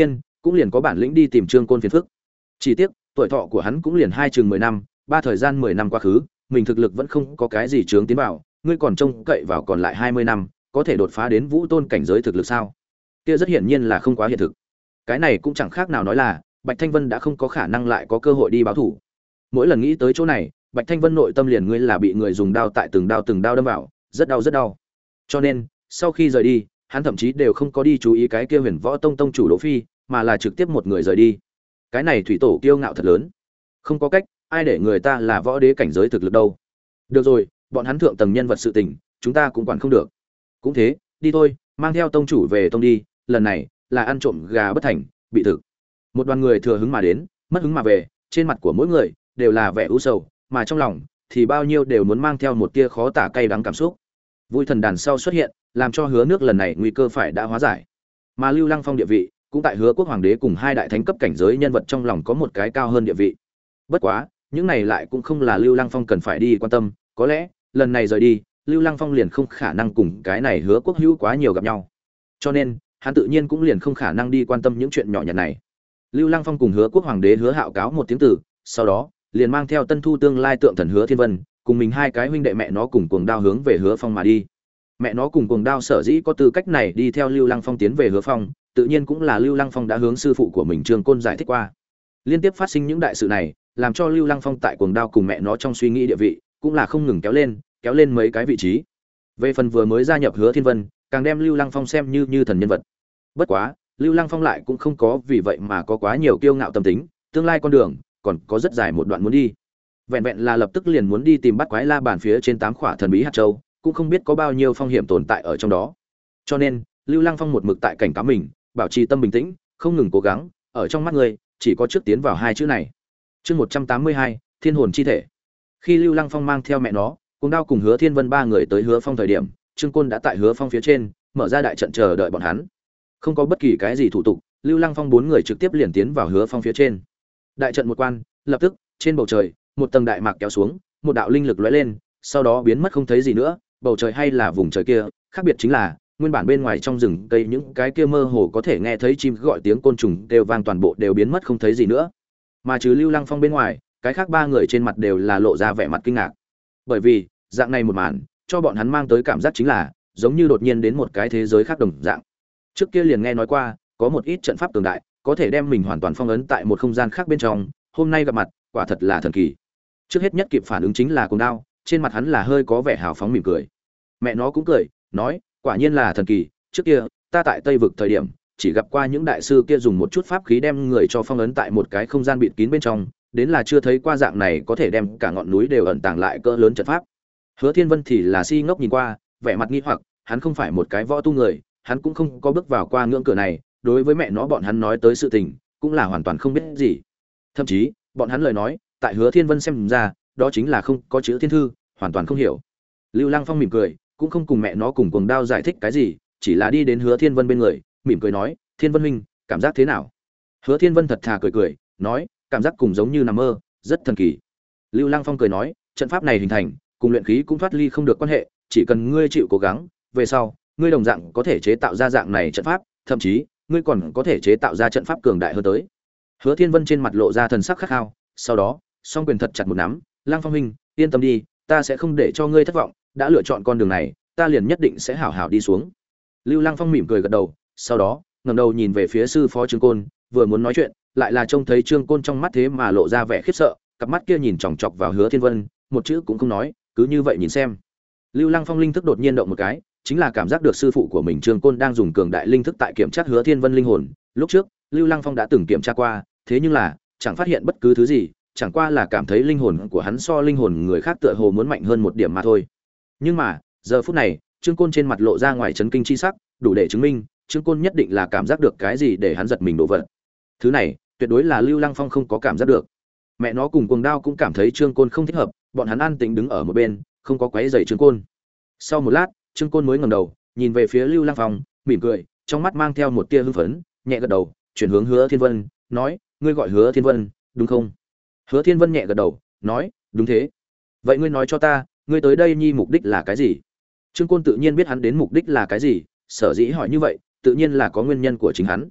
cũng liền có bản lĩnh đi tìm Trương Côn phiền phức. Chỉ tiếc, tuổi thọ của hắn cũng liền hai chừng mười năm, ba thời gian mười năm quá khứ, mình thực lực vẫn không có cái gì chướng tiến vào, ngươi còn trông cậy vào còn lại hai mươi năm, có thể đột phá đến vũ tôn cảnh giới thực lực sao? Kia rất hiển nhiên là không quá hiện thực. Cái này cũng chẳng khác nào nói là Bạch Thanh Vân đã không có khả năng lại có cơ hội đi báo thủ. Mỗi lần nghĩ tới chỗ này, Bạch Thanh Vân nội tâm liền ngươi là bị người dùng đao tại từng đao từng đao đâm vào, rất đau rất đau. Cho nên, sau khi rời đi, hắn thậm chí đều không có đi chú ý cái kia Huyền Võ Tông tông chủ Đỗ Phi, mà là trực tiếp một người rời đi. Cái này thủy tổ kiêu ngạo thật lớn. Không có cách, ai để người ta là võ đế cảnh giới thực lực đâu. Được rồi, bọn hắn thượng tầng nhân vật sự tình, chúng ta cũng quản không được. Cũng thế, đi thôi, mang theo tông chủ về tông đi, lần này là ăn trộm gà bất thành, bị thực. Một đoàn người thừa hứng mà đến, mất hứng mà về, trên mặt của mỗi người đều là vẻ u sầu, mà trong lòng thì bao nhiêu đều muốn mang theo một tia khó tả cay đắng cảm xúc. Vui thần đàn sau xuất hiện, làm cho Hứa Nước lần này nguy cơ phải đã hóa giải. Mà Lưu Lăng Phong địa vị, cũng tại Hứa Quốc hoàng đế cùng hai đại thánh cấp cảnh giới nhân vật trong lòng có một cái cao hơn địa vị. Bất quá, những này lại cũng không là Lưu Lăng Phong cần phải đi quan tâm, có lẽ, lần này rời đi, Lưu Lăng Phong liền không khả năng cùng cái này Hứa Quốc hữu quá nhiều gặp nhau. Cho nên, hắn tự nhiên cũng liền không khả năng đi quan tâm những chuyện nhỏ nhặt này. Lưu Lăng Phong cùng Hứa Quốc hoàng đế Hứa Hạo cáo một tiếng từ, sau đó, liền mang theo Tân Thu tương lai tượng thần Hứa Thiên Vân, cùng mình hai cái huynh đệ mẹ nó cùng cuồng đao hướng về Hứa Phong mà đi. Mẹ nó cùng cuồng đao sở dĩ có tư cách này đi theo Lưu Lăng Phong tiến về Hứa Phong, tự nhiên cũng là Lưu Lăng Phong đã hướng sư phụ của mình Trương Côn giải thích qua. Liên tiếp phát sinh những đại sự này, làm cho Lưu Lăng Phong tại cuồng đao cùng mẹ nó trong suy nghĩ địa vị, cũng là không ngừng kéo lên, kéo lên mấy cái vị trí. Về phần vừa mới gia nhập Hứa Thiên Vân, càng đem Lưu Lăng Phong xem như như thần nhân vật. Bất quá, Lưu Lăng Phong lại cũng không có vì vậy mà có quá nhiều kiêu ngạo tâm tính, tương lai con đường còn có rất dài một đoạn muốn đi. Vẹn vẹn là lập tức liền muốn đi tìm bắt quái la bàn phía trên tám khỏa thần bí hạt châu, cũng không biết có bao nhiêu phong hiểm tồn tại ở trong đó. Cho nên, Lưu Lăng Phong một mực tại cảnh cáo mình, bảo trì tâm bình tĩnh, không ngừng cố gắng, ở trong mắt người, chỉ có trước tiến vào hai chữ này. Chương một trăm tám mươi hai, Thiên hồn chi thể. Khi Lưu Lăng Phong mang theo mẹ nó, cùng đao cùng Hứa Thiên Vân ba người tới Hứa Phong thời điểm, Trương Côn đã tại Hứa Phong phía trên, mở ra đại trận chờ đợi bọn hắn. Không có bất kỳ cái gì thủ tục, Lưu Lăng Phong bốn người trực tiếp liền tiến vào Hứa Phong phía trên. Đại trận một quan, lập tức, trên bầu trời, một tầng đại mạc kéo xuống, một đạo linh lực lóe lên, sau đó biến mất không thấy gì nữa, bầu trời hay là vùng trời kia, khác biệt chính là, nguyên bản bên ngoài trong rừng cây những cái kia mơ hồ có thể nghe thấy chim gọi tiếng côn trùng đều vang toàn bộ đều biến mất không thấy gì nữa. Mà trừ Lưu Lăng Phong bên ngoài, cái khác ba người trên mặt đều là lộ ra vẻ mặt kinh ngạc. Bởi vì, dạng này một màn, cho bọn hắn mang tới cảm giác chính là, giống như đột nhiên đến một cái thế giới khác đồng dạng. Trước kia liền nghe nói qua, có một ít trận pháp cường đại, có thể đem mình hoàn toàn phong ấn tại một không gian khác bên trong, hôm nay gặp mặt, quả thật là thần kỳ. Trước hết nhất kịp phản ứng chính là Cuồng Đao, trên mặt hắn là hơi có vẻ hào phóng mỉm cười. Mẹ nó cũng cười, nói, quả nhiên là thần kỳ, trước kia, ta tại Tây vực thời điểm, chỉ gặp qua những đại sư kia dùng một chút pháp khí đem người cho phong ấn tại một cái không gian bịt kín bên trong, đến là chưa thấy qua dạng này có thể đem cả ngọn núi đều ẩn tàng lại cỡ lớn trận pháp. Hứa Thiên Vân thì là si ngốc nhìn qua, vẻ mặt nghi hoặc, hắn không phải một cái võ tu người, hắn cũng không có bước vào qua ngưỡng cửa này, đối với mẹ nó bọn hắn nói tới sự tình, cũng là hoàn toàn không biết gì. Thậm chí, bọn hắn lời nói, tại Hứa Thiên Vân xem ra, đó chính là không có chữ thiên thư, hoàn toàn không hiểu. Lưu Lăng Phong mỉm cười, cũng không cùng mẹ nó cùng Cuồng Đao giải thích cái gì, chỉ là đi đến Hứa Thiên Vân bên người, mỉm cười nói, "Thiên Vân huynh, cảm giác thế nào?" Hứa Thiên Vân thật thà cười cười, nói, "Cảm giác cùng giống như nằm mơ, rất thần kỳ." Lưu Lăng Phong cười nói, "Trận pháp này hình thành, cùng luyện khí cũng thoát ly không được quan hệ, chỉ cần ngươi chịu cố gắng, về sau, ngươi đồng dạng có thể chế tạo ra dạng này trận pháp, thậm chí, ngươi còn có thể chế tạo ra trận pháp cường đại hơn tới." Hứa Thiên Vân trên mặt lộ ra thần sắc khát khao, sau đó, song quyền thật chặt một nắm, "Lăng Phong huynh, yên tâm đi, ta sẽ không để cho ngươi thất vọng, đã lựa chọn con đường này, ta liền nhất định sẽ hảo hảo đi xuống." Lưu Lăng Phong mỉm cười gật đầu, sau đó, ngẩng đầu nhìn về phía sư phó Trương Côn, vừa muốn nói chuyện, lại là trông thấy Trương Côn trong mắt thế mà lộ ra vẻ khiếp sợ, cặp mắt kia nhìn chòng chọc vào Hứa Thiên Vân, một chữ cũng không nói, cứ như vậy nhìn xem. Lưu Lăng Phong linh thức đột nhiên động một cái, chính là cảm giác được sư phụ của mình Trương Côn đang dùng cường đại linh thức tại kiểm tra Hứa Thiên Vân linh hồn. Lúc trước, Lưu Lăng Phong đã từng kiểm tra qua, thế nhưng là chẳng phát hiện bất cứ thứ gì, chẳng qua là cảm thấy linh hồn của hắn so linh hồn người khác tựa hồ muốn mạnh hơn một điểm mà thôi. Nhưng mà, giờ phút này, Trương Côn trên mặt lộ ra ngoài chấn kinh chi sắc, đủ để chứng minh, Trương Côn nhất định là cảm giác được cái gì để hắn giật mình đổ vật. Thứ này, tuyệt đối là Lưu Lăng Phong không có cảm giác được. Mẹ nó cùng Cuồng Đao cũng cảm thấy Trương Côn không thích hợp, bọn hắn an tĩnh đứng ở một bên, không có quấy rầy Trương Côn. Sau một lát, Trương Côn mới ngẩng đầu, nhìn về phía Lưu Lăng Phong, mỉm cười, trong mắt mang theo một tia hưng phấn, nhẹ gật đầu, chuyển hướng Hứa Thiên Vân, nói, "Ngươi gọi Hứa Thiên Vân, đúng không?" Hứa Thiên Vân nhẹ gật đầu, nói, "Đúng thế." "Vậy ngươi nói cho ta, ngươi tới đây nhi mục đích là cái gì?" Trương Côn tự nhiên biết hắn đến mục đích là cái gì, sở dĩ hỏi như vậy, tự nhiên là có nguyên nhân của chính hắn.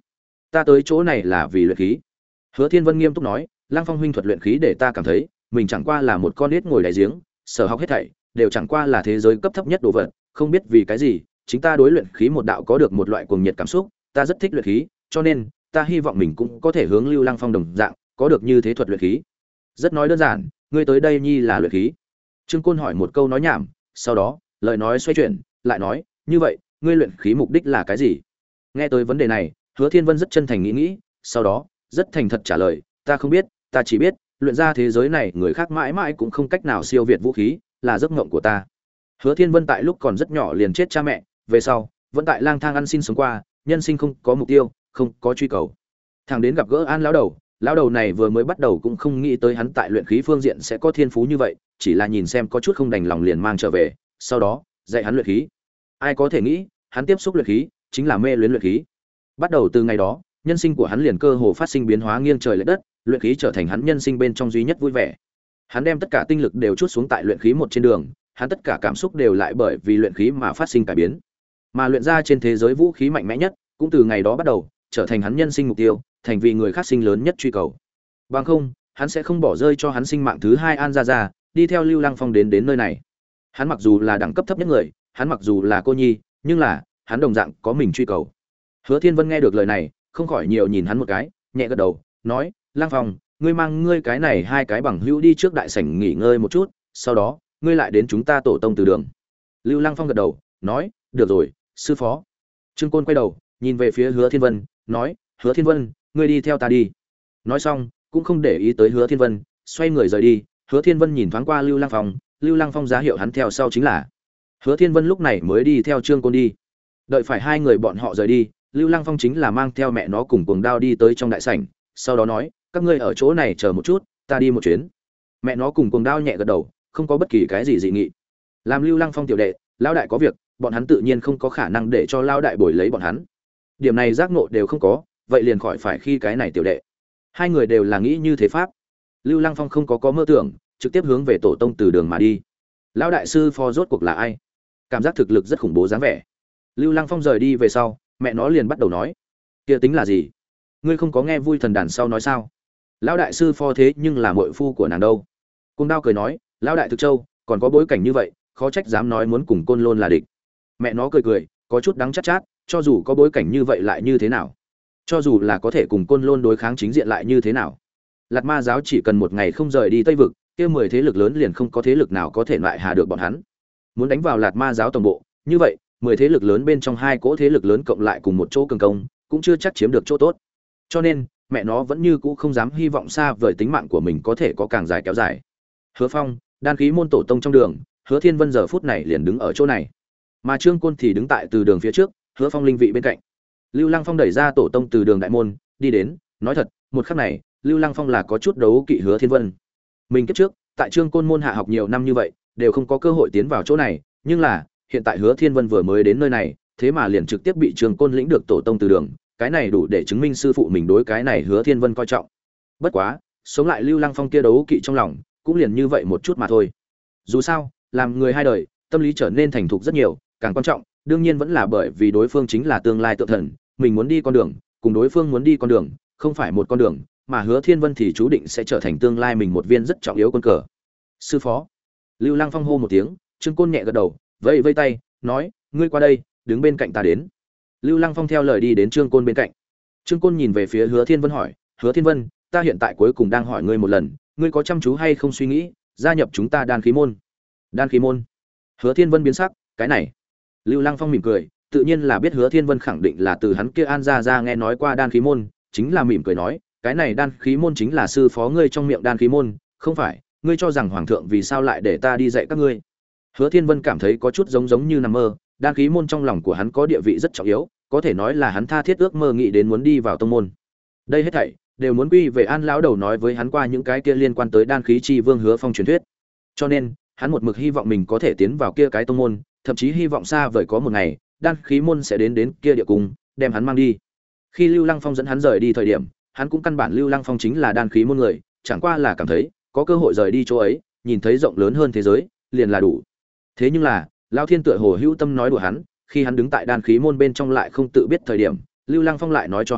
Ta tới chỗ này là vì luyện khí. Hứa Thiên Vân nghiêm túc nói, Lăng Phong huynh thuật luyện khí để ta cảm thấy, mình chẳng qua là một con nít ngồi đáy giếng, sở học hết thảy đều chẳng qua là thế giới cấp thấp nhất đồ vật, không biết vì cái gì, chính ta đối luyện khí một đạo có được một loại cuồng nhiệt cảm xúc, ta rất thích luyện khí, cho nên ta hy vọng mình cũng có thể hướng Lưu Lăng Phong đồng dạng, có được như thế thuật luyện khí. Rất nói đơn giản, ngươi tới đây nhi là luyện khí. Trương Côn hỏi một câu nói nhảm, sau đó, lời nói xoay chuyển, lại nói, như vậy, ngươi luyện khí mục đích là cái gì? Nghe tới vấn đề này, Hứa Thiên Vân rất chân thành nghĩ nghĩ, sau đó, rất thành thật trả lời, ta không biết, ta chỉ biết, luyện ra thế giới này người khác mãi mãi cũng không cách nào siêu việt vũ khí, là giấc mộng của ta. Hứa Thiên Vân tại lúc còn rất nhỏ liền chết cha mẹ, về sau, vẫn tại lang thang ăn xin sống qua, nhân sinh không có mục tiêu, không có truy cầu. Thằng đến gặp gỡ An lão đầu, lão đầu này vừa mới bắt đầu cũng không nghĩ tới hắn tại luyện khí phương diện sẽ có thiên phú như vậy, chỉ là nhìn xem có chút không đành lòng liền mang trở về, sau đó, dạy hắn luyện khí. Ai có thể nghĩ, hắn tiếp xúc luyện khí, chính là mê luyến luyện khí. Bắt đầu từ ngày đó, nhân sinh của hắn liền cơ hồ phát sinh biến hóa nghiêng trời lệch đất, luyện khí trở thành hắn nhân sinh bên trong duy nhất vui vẻ. Hắn đem tất cả tinh lực đều chút xuống tại luyện khí một trên đường, hắn tất cả cảm xúc đều lại bởi vì luyện khí mà phát sinh cải biến. Mà luyện ra trên thế giới vũ khí mạnh mẽ nhất, cũng từ ngày đó bắt đầu, trở thành hắn nhân sinh mục tiêu, thành vì người khác sinh lớn nhất truy cầu. Bằng không, hắn sẽ không bỏ rơi cho hắn sinh mạng thứ hai An Gia Gia, đi theo Lưu Lăng Phong đến đến nơi này. Hắn mặc dù là đẳng cấp thấp nhất người, hắn mặc dù là cô nhi, nhưng là, hắn đồng dạng có mình truy cầu. Hứa Thiên Vân nghe được lời này, không khỏi nhiều nhìn hắn một cái, nhẹ gật đầu, nói, Lăng Phong, ngươi mang ngươi cái này hai cái bằng hữu đi trước đại sảnh nghỉ ngơi một chút, sau đó, ngươi lại đến chúng ta tổ tông từ đường. Lưu Lăng Phong gật đầu, nói, được rồi, sư phó. Trương Côn quay đầu, nhìn về phía Hứa Thiên Vân, nói, Hứa Thiên Vân, ngươi đi theo ta đi. Nói xong, cũng không để ý tới Hứa Thiên Vân, xoay người rời đi. Hứa Thiên Vân nhìn thoáng qua Lưu Lăng Phong, Lưu Lăng Phong giá hiệu hắn theo sau chính là. Hứa Thiên Vân lúc này mới đi theo Trương Côn đi. Đợi phải hai người bọn họ rời đi, Lưu Lăng Phong chính là mang theo mẹ nó cùng cuồng đao đi tới trong đại sảnh, sau đó nói, các ngươi ở chỗ này chờ một chút, ta đi một chuyến. Mẹ nó cùng cuồng đao nhẹ gật đầu, không có bất kỳ cái gì dị nghị. Làm Lưu Lăng Phong tiểu đệ, lão đại có việc, bọn hắn tự nhiên không có khả năng để cho lão đại bồi lấy bọn hắn. Điểm này giác ngộ đều không có, vậy liền khỏi phải khi cái này tiểu đệ. Hai người đều là nghĩ như thế pháp. Lưu Lăng Phong không có có mơ tưởng, trực tiếp hướng về tổ tông từ đường mà đi. Lão đại sư phó rốt cuộc là ai? Cảm giác thực lực rất khủng bố dáng vẻ. Lưu Lăng Phong rời đi về sau, mẹ nó liền bắt đầu nói, kia tính là gì? Ngươi không có nghe vui thần đàn sau nói sao? Lão đại sư phó thế nhưng là muội phu của nàng đâu? Cung Đao cười nói, lão đại thực châu, còn có bối cảnh như vậy, khó trách dám nói muốn cùng Côn Lôn là địch. Mẹ nó cười cười, có chút đắng chát chát, cho dù có bối cảnh như vậy lại như thế nào? Cho dù là có thể cùng Côn Lôn đối kháng chính diện lại như thế nào? Lạt Ma giáo chỉ cần một ngày không rời đi Tây vực, kia mười thế lực lớn liền không có thế lực nào có thể loại hạ được bọn hắn. Muốn đánh vào Lạt Ma giáo tổng bộ, như vậy, mười thế lực lớn bên trong hai cỗ thế lực lớn cộng lại cùng một chỗ cường công, cũng chưa chắc chiếm được chỗ tốt. Cho nên, mẹ nó vẫn như cũ không dám hy vọng xa vời tính mạng của mình có thể có càng dài kéo dài. Hứa Phong, đan khí môn tổ tông trong đường, Hứa Thiên Vân giờ phút này liền đứng ở chỗ này, mà Trương Côn thì đứng tại từ đường phía trước, Hứa Phong linh vị bên cạnh. Lưu Lăng Phong đẩy ra tổ tông từ đường đại môn, đi đến, nói thật, một khắc này, Lưu Lăng Phong là có chút đấu kỵ Hứa Thiên Vân. Mình kiếp trước, tại Trương Côn môn hạ học nhiều năm như vậy, đều không có cơ hội tiến vào chỗ này, nhưng là, hiện tại Hứa Thiên Vân vừa mới đến nơi này, thế mà liền trực tiếp bị Trương Côn lĩnh được tổ tông từ đường, cái này đủ để chứng minh sư phụ mình đối cái này Hứa Thiên Vân coi trọng. Bất quá, sống lại Lưu Lăng Phong kia đấu kỵ trong lòng, cũng liền như vậy một chút mà thôi. Dù sao, làm người hai đời, tâm lý trở nên thành thục rất nhiều, càng quan trọng, đương nhiên vẫn là bởi vì đối phương chính là tương lai tượng thần, mình muốn đi con đường, cùng đối phương muốn đi con đường, không phải một con đường, mà Hứa Thiên Vân thì chú định sẽ trở thành tương lai mình một viên rất trọng yếu quân cờ. Sư phó. Lưu Lăng Phong hô một tiếng, Trương Côn nhẹ gật đầu, vẫy vẫy tay, nói, ngươi qua đây, đứng bên cạnh ta đến. Lưu Lăng Phong theo lời đi đến Trương Côn bên cạnh. Trương Côn nhìn về phía Hứa Thiên Vân hỏi, Hứa Thiên Vân, ta hiện tại cuối cùng đang hỏi ngươi một lần, ngươi có chăm chú hay không suy nghĩ gia nhập chúng ta đan khí môn? Đan khí môn? Hứa Thiên Vân biến sắc, cái này. Lưu Lăng Phong mỉm cười, tự nhiên là biết Hứa Thiên Vân khẳng định là từ hắn kia An Gia Gia nghe nói qua đan khí môn, chính là mỉm cười nói, cái này đan khí môn chính là sư phó ngươi trong miệng đan khí môn, không phải, ngươi cho rằng hoàng thượng vì sao lại để ta đi dạy các ngươi? Hứa Thiên Vân cảm thấy có chút giống giống như nằm mơ, đan khí môn trong lòng của hắn có địa vị rất trọng yếu, có thể nói là hắn tha thiết ước mơ nghĩ đến muốn đi vào tông môn. Đây hết thảy đều muốn quy về An lão đầu nói với hắn qua những cái kia liên quan tới đan khí chi vương Hứa Phong truyền thuyết. Cho nên, hắn một mực hy vọng mình có thể tiến vào kia cái tông môn, thậm chí hy vọng xa vời có một ngày, đan khí môn sẽ đến đến kia địa cung, đem hắn mang đi. Khi Lưu Lăng Phong dẫn hắn rời đi thời điểm, hắn cũng căn bản Lưu Lăng Phong chính là đan khí môn người, chẳng qua là cảm thấy có cơ hội rời đi chỗ ấy, nhìn thấy rộng lớn hơn thế giới, liền là đủ. Thế nhưng là, Lão Thiên tựa hồ hữu tâm nói đùa hắn, khi hắn đứng tại đan khí môn bên trong lại không tự biết thời điểm, Lưu Lăng Phong lại nói cho hắn,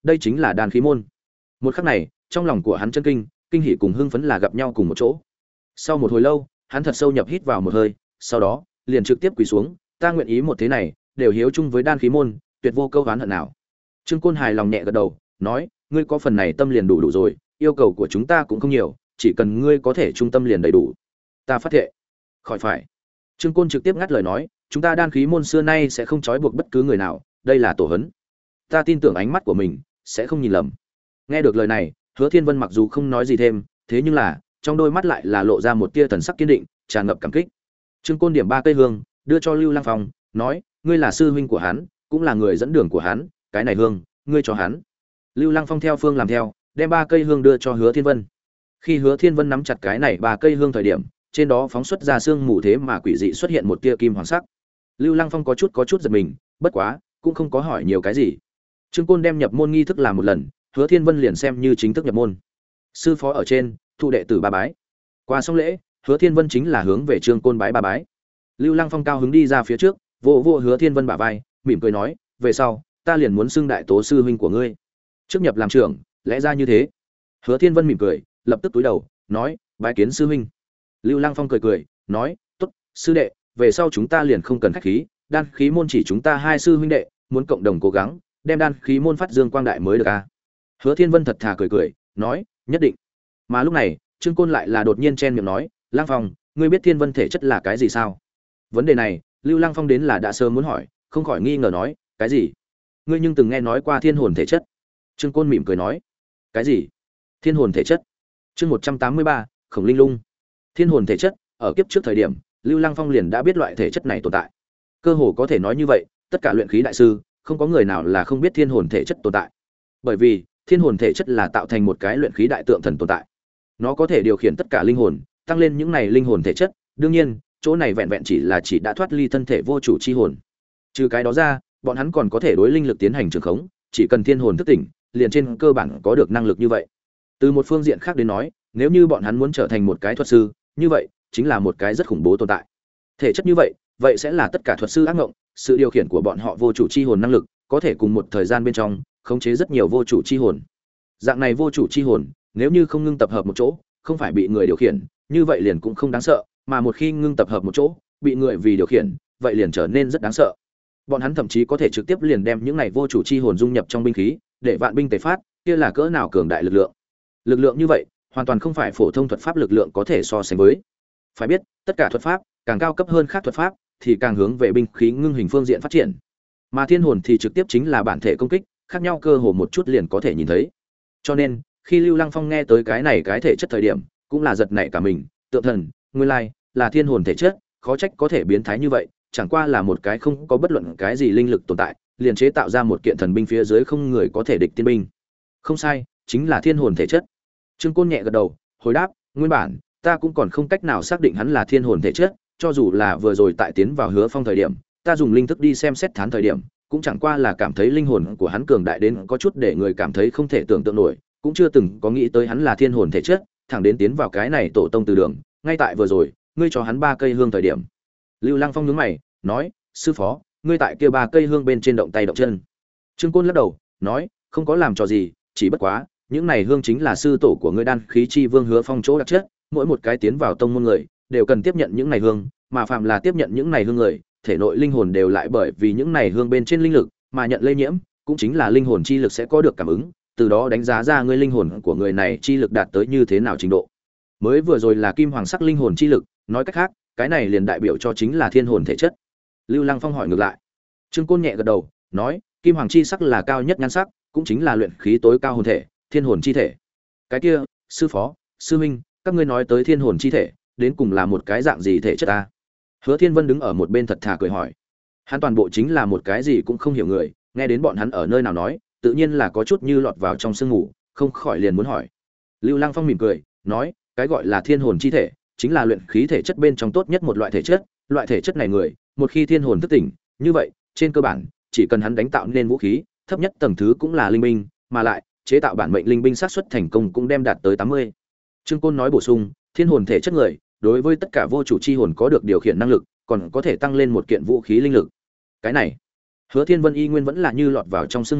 đây chính là đan khí môn. Một khắc này, trong lòng của hắn chân kinh, kinh hỉ cùng hưng phấn là gặp nhau cùng một chỗ. Sau một hồi lâu, hắn thật sâu nhập hít vào một hơi, sau đó, liền trực tiếp quỳ xuống, ta nguyện ý một thế này, đều hiếu chung với đan khí môn, tuyệt vô câu oán hận nào. Trương Côn hài lòng nhẹ gật đầu, nói, ngươi có phần này tâm liền đủ đủ rồi, yêu cầu của chúng ta cũng không nhiều, chỉ cần ngươi có thể trung tâm liền đầy đủ. Ta phát thệ. Khỏi phải. Trương Côn trực tiếp ngắt lời nói, chúng ta đan khí môn xưa nay sẽ không trói buộc bất cứ người nào, đây là tổ hấn. Ta tin tưởng ánh mắt của mình sẽ không nhìn lầm. Nghe được lời này, Hứa Thiên Vân mặc dù không nói gì thêm, thế nhưng là trong đôi mắt lại là lộ ra một tia thần sắc kiên định, tràn ngập cảm kích. Trương Côn điểm ba cây hương, đưa cho Lưu Lăng Phong, nói, ngươi là sư huynh của hắn, cũng là người dẫn đường của hắn, cái này hương, ngươi cho hắn. Lưu Lăng Phong theo phương làm theo, đem ba cây hương đưa cho Hứa Thiên Vân. Khi Hứa Thiên Vân nắm chặt cái này ba cây hương thời điểm, trên đó phóng xuất ra sương mù thế mà quỷ dị xuất hiện một tia kim hoàng sắc. Lưu Lăng Phong có chút có chút giật mình, bất quá, cũng không có hỏi nhiều cái gì. Trương Côn đem nhập môn nghi thức làm một lần, Hứa Thiên Vân liền xem như chính thức nhập môn. Sư phó ở trên, thu đệ tử ba bái. Qua xong lễ, Hứa Thiên Vân chính là hướng về Trương Côn bái ba bái. Lưu Lăng Phong cao hứng đi ra phía trước, vỗ vỗ Hứa Thiên Vân bả vai, mỉm cười nói, về sau, ta liền muốn xưng đại tố sư huynh của ngươi. Trước nhập làm trưởng, lẽ ra như thế. Hứa Thiên Vân mỉm cười, lập tức cúi đầu, nói, bái kiến sư huynh. Lưu Lăng Phong cười cười, nói, tốt, sư đệ, về sau chúng ta liền không cần khách khí, đan khí môn chỉ chúng ta hai sư huynh đệ, muốn cộng đồng cố gắng, đem đan khí môn phát dương quang đại mới được a. Hứa Thiên Vân thật thà cười cười, nói, nhất định. Mà lúc này, Trương Côn lại là đột nhiên chen miệng nói, Lăng Phong, ngươi biết Thiên Vân thể chất là cái gì sao? Vấn đề này, Lưu Lăng Phong đến là đã sớm muốn hỏi, không khỏi nghi ngờ nói, cái gì? Ngươi nhưng từng nghe nói qua thiên hồn thể chất? Trương Côn mỉm cười nói, cái gì? Thiên hồn thể chất? Chương một trăm tám mươi ba, Khổng Linh Lung. Thiên hồn thể chất, ở kiếp trước thời điểm, Lưu Lăng Phong liền đã biết loại thể chất này tồn tại. Cơ hồ có thể nói như vậy, tất cả luyện khí đại sư, không có người nào là không biết thiên hồn thể chất tồn tại. Bởi vì, thiên hồn thể chất là tạo thành một cái luyện khí đại tượng thần tồn tại. Nó có thể điều khiển tất cả linh hồn, tăng lên những này linh hồn thể chất, đương nhiên, chỗ này vẹn vẹn chỉ là chỉ đã thoát ly thân thể vô chủ chi hồn. Trừ cái đó ra, bọn hắn còn có thể đối linh lực tiến hành trường khống, chỉ cần thiên hồn thức tỉnh, liền trên cơ bản có được năng lực như vậy. Từ một phương diện khác đến nói, nếu như bọn hắn muốn trở thành một cái thuật sư, như vậy chính là một cái rất khủng bố tồn tại. Thể chất như vậy, vậy sẽ là tất cả thuật sư ác ngộng, sự điều khiển của bọn họ vô chủ chi hồn năng lực, có thể cùng một thời gian bên trong khống chế rất nhiều vô chủ chi hồn. Dạng này vô chủ chi hồn, nếu như không ngưng tập hợp một chỗ, không phải bị người điều khiển, như vậy liền cũng không đáng sợ, mà một khi ngưng tập hợp một chỗ, bị người vì điều khiển, vậy liền trở nên rất đáng sợ. Bọn hắn thậm chí có thể trực tiếp liền đem những này vô chủ chi hồn dung nhập trong binh khí, để vạn binh tề phát, kia là cỡ nào cường đại lực lượng. Lực lượng như vậy, hoàn toàn không phải phổ thông thuật pháp lực lượng có thể so sánh với. Phải biết, tất cả thuật pháp, càng cao cấp hơn khác thuật pháp, thì càng hướng về binh khí ngưng hình phương diện phát triển. Mà thiên hồn thì trực tiếp chính là bản thể công kích, khác nhau cơ hồ một chút liền có thể nhìn thấy. Cho nên, khi Lưu Lăng Phong nghe tới cái này cái thể chất thời điểm, cũng là giật nảy cả mình, tượng thần, nguyên lai là thiên hồn thể chất, khó trách có thể biến thái như vậy, chẳng qua là một cái không có bất luận cái gì linh lực tồn tại, liền chế tạo ra một kiện thần binh phía dưới không người có thể địch tiên binh. Không sai, chính là thiên hồn thể chất. Trương Côn nhẹ gật đầu, hồi đáp, nguyên bản ta cũng còn không cách nào xác định hắn là thiên hồn thể chất, cho dù là vừa rồi tại tiến vào Hứa Phong thời điểm, ta dùng linh thức đi xem xét thán thời điểm, cũng chẳng qua là cảm thấy linh hồn của hắn cường đại đến có chút để người cảm thấy không thể tưởng tượng nổi, cũng chưa từng có nghĩ tới hắn là thiên hồn thể chất, thẳng đến tiến vào cái này tổ tông từ đường, ngay tại vừa rồi, ngươi cho hắn ba cây hương thời điểm. Lưu Lăng Phong nhướng mày, nói, sư phó, ngươi tại kia ba cây hương bên trên động tay động chân. Trương Côn lắc đầu, nói, không có làm trò gì, chỉ bất quá, những này hương chính là sư tổ của ngươi đan khí chi vương Hứa Phong chỗ đặc chất, mỗi một cái tiến vào tông môn người đều cần tiếp nhận những này hương, mà phạm là tiếp nhận những này hương người, thể nội linh hồn đều lại bởi vì những này hương bên trên linh lực mà nhận lây nhiễm, cũng chính là linh hồn chi lực sẽ có được cảm ứng, từ đó đánh giá ra ngươi linh hồn của người này chi lực đạt tới như thế nào trình độ. Mới vừa rồi là kim hoàng sắc linh hồn chi lực, nói cách khác, cái này liền đại biểu cho chính là thiên hồn thể chất. Lưu Lăng Phong hỏi ngược lại. Trương Côn nhẹ gật đầu, nói, kim hoàng chi sắc là cao nhất nhan sắc, cũng chính là luyện khí tối cao hồn thể, thiên hồn chi thể. Cái kia, sư phó, sư huynh, các ngươi nói tới thiên hồn chi thể, đến cùng là một cái dạng gì thể chất ta? Hứa Thiên Vân đứng ở một bên thật thà cười hỏi. Hắn toàn bộ chính là một cái gì cũng không hiểu người, nghe đến bọn hắn ở nơi nào nói, tự nhiên là có chút như lọt vào trong sương ngủ, không khỏi liền muốn hỏi. Lưu Lăng Phong mỉm cười, nói, cái gọi là thiên hồn chi thể, chính là luyện khí thể chất bên trong tốt nhất một loại thể chất, loại thể chất này người, một khi thiên hồn thức tỉnh, như vậy, trên cơ bản, chỉ cần hắn đánh tạo nên vũ khí, thấp nhất tầng thứ cũng là linh binh, mà lại, chế tạo bản mệnh linh binh xác suất thành công cũng đem đạt tới tám mươi. Trương Côn nói bổ sung, thiên hồn thể chất người, đối với tất cả vô chủ chi hồn có được điều khiển năng lực, còn có thể tăng lên một kiện vũ khí linh lực. Cái này, Hứa Thiên Vân y nguyên vẫn là như lọt vào trong sương mù,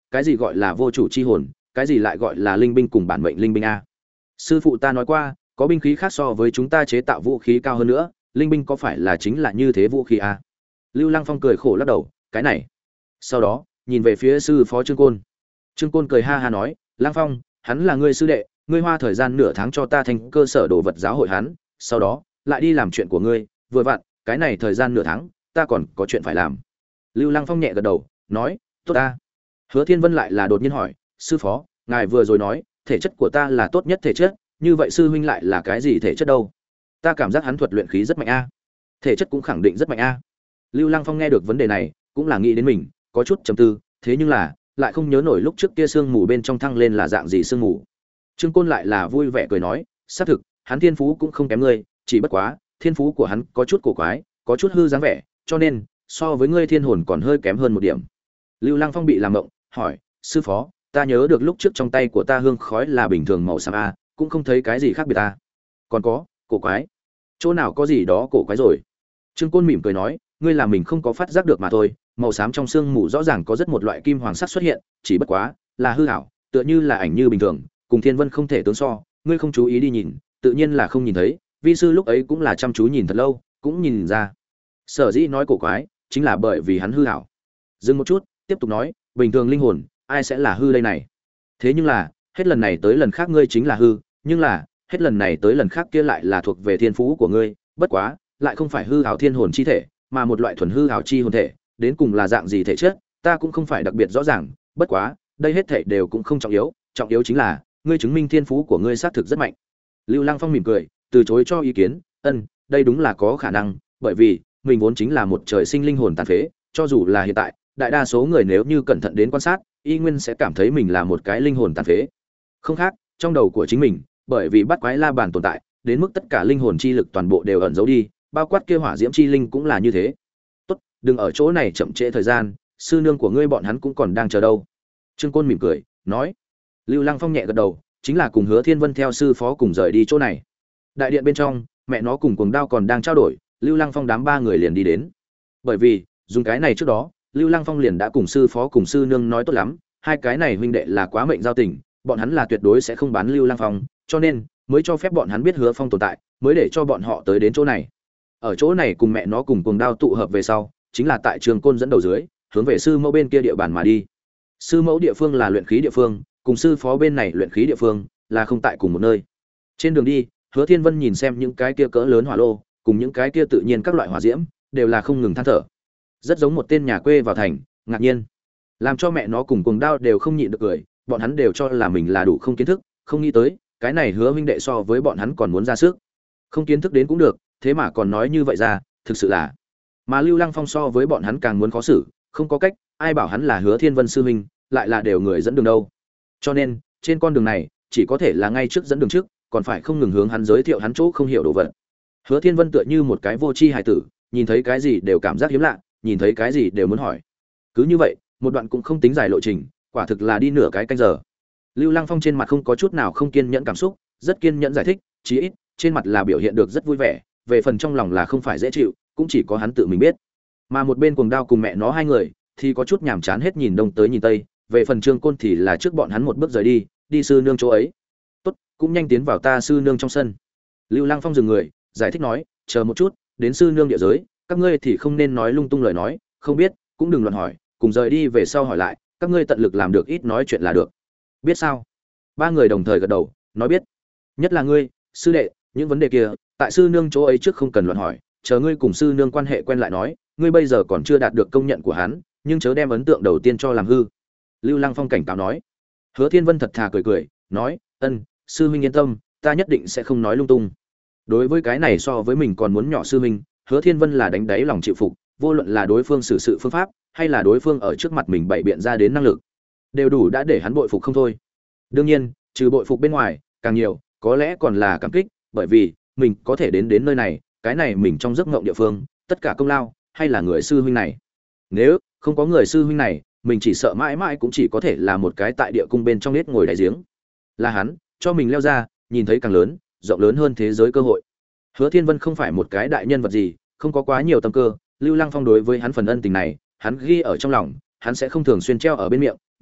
cái gì gọi là vô chủ chi hồn, cái gì lại gọi là linh binh cùng bản mệnh linh binh a? Sư phụ ta nói qua, có binh khí khác so với chúng ta chế tạo vũ khí cao hơn nữa, linh binh có phải là chính là như thế vũ khí a? Lưu Lăng Phong cười khổ lắc đầu, cái này. Sau đó, nhìn về phía sư phó Trương Côn. Trương Côn cười ha ha nói, Lăng Phong, hắn là ngươi sư đệ, ngươi hoa thời gian nửa tháng cho ta thành cơ sở đồ vật giáo hội hắn, sau đó lại đi làm chuyện của ngươi, vừa vặn, cái này thời gian nửa tháng, ta còn có chuyện phải làm. Lưu Lăng Phong nhẹ gật đầu, nói, tốt ta. Hứa Thiên Vân lại là đột nhiên hỏi, sư phó, ngài vừa rồi nói, thể chất của ta là tốt nhất thể chất, như vậy sư huynh lại là cái gì thể chất đâu? Ta cảm giác hắn thuật luyện khí rất mạnh a. Thể chất cũng khẳng định rất mạnh a. Lưu Lăng Phong nghe được vấn đề này, cũng là nghĩ đến mình, có chút trầm tư, thế nhưng là lại không nhớ nổi lúc trước kia sương mù bên trong thăng lên là dạng gì sương mù. Trương Côn lại là vui vẻ cười nói, xác thực, hắn thiên phú cũng không kém ngươi, chỉ bất quá, thiên phú của hắn có chút cổ quái, có chút hư dáng vẻ, cho nên so với ngươi thiên hồn còn hơi kém hơn một điểm. Lưu Lăng Phong bị làm động, hỏi, sư phó, ta nhớ được lúc trước trong tay của ta hương khói là bình thường màu xám a, cũng không thấy cái gì khác biệt ta. Còn có, cổ quái. Chỗ nào có gì đó cổ quái rồi? Trương Côn mỉm cười nói, ngươi làm mình không có phát giác được mà thôi, màu xám trong xương mù rõ ràng có rất một loại kim hoàng sắc xuất hiện, chỉ bất quá là hư ảo, tựa như là ảnh như bình thường, cùng thiên vân không thể tướng so, ngươi không chú ý đi nhìn, tự nhiên là không nhìn thấy, vi sư lúc ấy cũng là chăm chú nhìn thật lâu, cũng nhìn ra. Sở dĩ nói cổ quái, chính là bởi vì hắn hư ảo. Dừng một chút, tiếp tục nói, bình thường linh hồn, ai sẽ là hư đây này? Thế nhưng là, hết lần này tới lần khác ngươi chính là hư, nhưng là, hết lần này tới lần khác kia lại là thuộc về thiên phú của ngươi, bất quá, lại không phải hư ảo thiên hồn chi thể, mà một loại thuần hư ảo chi hồn thể, đến cùng là dạng gì thể chất, ta cũng không phải đặc biệt rõ ràng, bất quá, đây hết thảy đều cũng không trọng yếu, trọng yếu chính là, ngươi chứng minh thiên phú của ngươi xác thực rất mạnh. Lưu Lăng Phong mỉm cười, từ chối cho ý kiến, "Ân, đây đúng là có khả năng, bởi vì mình vốn chính là một trời sinh linh hồn tàn phế, cho dù là hiện tại, đại đa số người nếu như cẩn thận đến quan sát, y nguyên sẽ cảm thấy mình là một cái linh hồn tàn phế. Không khác, trong đầu của chính mình, bởi vì bắt quái la bàn tồn tại, đến mức tất cả linh hồn chi lực toàn bộ đều ẩn giấu đi, bao quát kia hỏa diễm chi linh cũng là như thế. Tốt, đừng ở chỗ này chậm trễ thời gian, sư nương của ngươi bọn hắn cũng còn đang chờ đâu." Trương Côn mỉm cười, nói. Lưu Lăng Phong nhẹ gật đầu, chính là cùng Hứa Thiên Vân theo sư phó cùng rời đi chỗ này. Đại điện bên trong, mẹ nó cùng Cuồng Đao còn đang trao đổi, Lưu Lăng Phong đám ba người liền đi đến. Bởi vì, dùng cái này trước đó, Lưu Lăng Phong liền đã cùng sư phó cùng sư nương nói tốt lắm, hai cái này huynh đệ là quá mệnh giao tình, bọn hắn là tuyệt đối sẽ không bán Lưu Lăng Phong, cho nên mới cho phép bọn hắn biết Hứa Phong tồn tại, mới để cho bọn họ tới đến chỗ này. Ở chỗ này cùng mẹ nó cùng Cuồng Đao tụ hợp về sau, chính là tại Trường Côn dẫn đầu dưới, hướng về sư mẫu bên kia địa bàn mà đi. Sư mẫu địa phương là luyện khí địa phương, cùng sư phó bên này luyện khí địa phương là không tại cùng một nơi. Trên đường đi, Hứa Thiên Vân nhìn xem những cái kia cỡ lớn hỏa lô, cùng những cái kia tự nhiên các loại hỏa diễm, đều là không ngừng than thở. Rất giống một tên nhà quê vào thành, ngạc nhiên, làm cho mẹ nó cùng Cuồng Đao đều không nhịn được cười, bọn hắn đều cho là mình là đủ không kiến thức, không nghĩ tới, cái này Hứa huynh đệ so với bọn hắn còn muốn ra sức. Không kiến thức đến cũng được, thế mà còn nói như vậy ra, thực sự là. Mà Lưu Lăng Phong so với bọn hắn càng muốn khó xử, không có cách, ai bảo hắn là Hứa Thiên Vân sư huynh, lại là đều người dẫn đường đâu. Cho nên, trên con đường này, chỉ có thể là ngay trước dẫn đường trước, còn phải không ngừng hướng hắn giới thiệu hắn chỗ không hiểu đồ vật. Hứa Thiên Vân tựa như một cái vô tri hài tử, nhìn thấy cái gì đều cảm giác hiếm lạ, nhìn thấy cái gì đều muốn hỏi. Cứ như vậy, một đoạn cũng không tính dài lộ trình, quả thực là đi nửa cái canh giờ. Lưu Lăng Phong trên mặt không có chút nào không kiên nhẫn cảm xúc, rất kiên nhẫn giải thích, chí ít, trên mặt là biểu hiện được rất vui vẻ, về phần trong lòng là không phải dễ chịu, cũng chỉ có hắn tự mình biết. Mà một bên Cuồng Đao cùng mẹ nó hai người, thì có chút nhàm chán hết nhìn đông tới nhìn tây, về phần Trương Côn thì là trước bọn hắn một bước rời đi, đi sư nương chỗ ấy. Tốt, cũng nhanh tiến vào ta sư nương trong sân. Lưu Lăng Phong dừng người, giải thích nói, chờ một chút, đến sư nương địa giới, các ngươi thì không nên nói lung tung lời nói, không biết, cũng đừng loạn hỏi, cùng rời đi về sau hỏi lại, các ngươi tận lực làm được ít nói chuyện là được. Biết sao? Ba người đồng thời gật đầu, nói biết. Nhất là ngươi, sư đệ, những vấn đề kia, tại sư nương chỗ ấy trước không cần loạn hỏi, chờ ngươi cùng sư nương quan hệ quen lại nói, ngươi bây giờ còn chưa đạt được công nhận của hắn, nhưng chớ đem ấn tượng đầu tiên cho làm hư. Lưu Lăng Phong cảnh cáo nói. Hứa Thiên Vân thật thà cười cười, nói, ân, sư huynh yên tâm, ta nhất định sẽ không nói lung tung. Đối với cái này so với mình còn muốn nhỏ sư huynh, Hứa Thiên Vân là đánh đáy lòng chịu phục, vô luận là đối phương xử sự phương pháp, hay là đối phương ở trước mặt mình bày biện ra đến năng lực, đều đủ đã để hắn bội phục không thôi. Đương nhiên, trừ bội phục bên ngoài, càng nhiều, có lẽ còn là cảm kích, bởi vì mình có thể đến đến nơi này, cái này mình trong giấc mộng địa phương, tất cả công lao, hay là người sư huynh này. Nếu không có người sư huynh này, mình chỉ sợ mãi mãi cũng chỉ có thể là một cái tại địa cung bên trong nết ngồi đáy giếng. Là hắn cho mình leo ra, nhìn thấy càng lớn, rộng lớn hơn thế giới cơ hội. Hứa Thiên Vân không phải một cái đại nhân vật gì, không có quá nhiều tâm cơ, Lưu Lăng Phong đối với hắn phần ân tình này, hắn ghi ở trong lòng, hắn sẽ không thường xuyên treo ở bên miệng, nhưng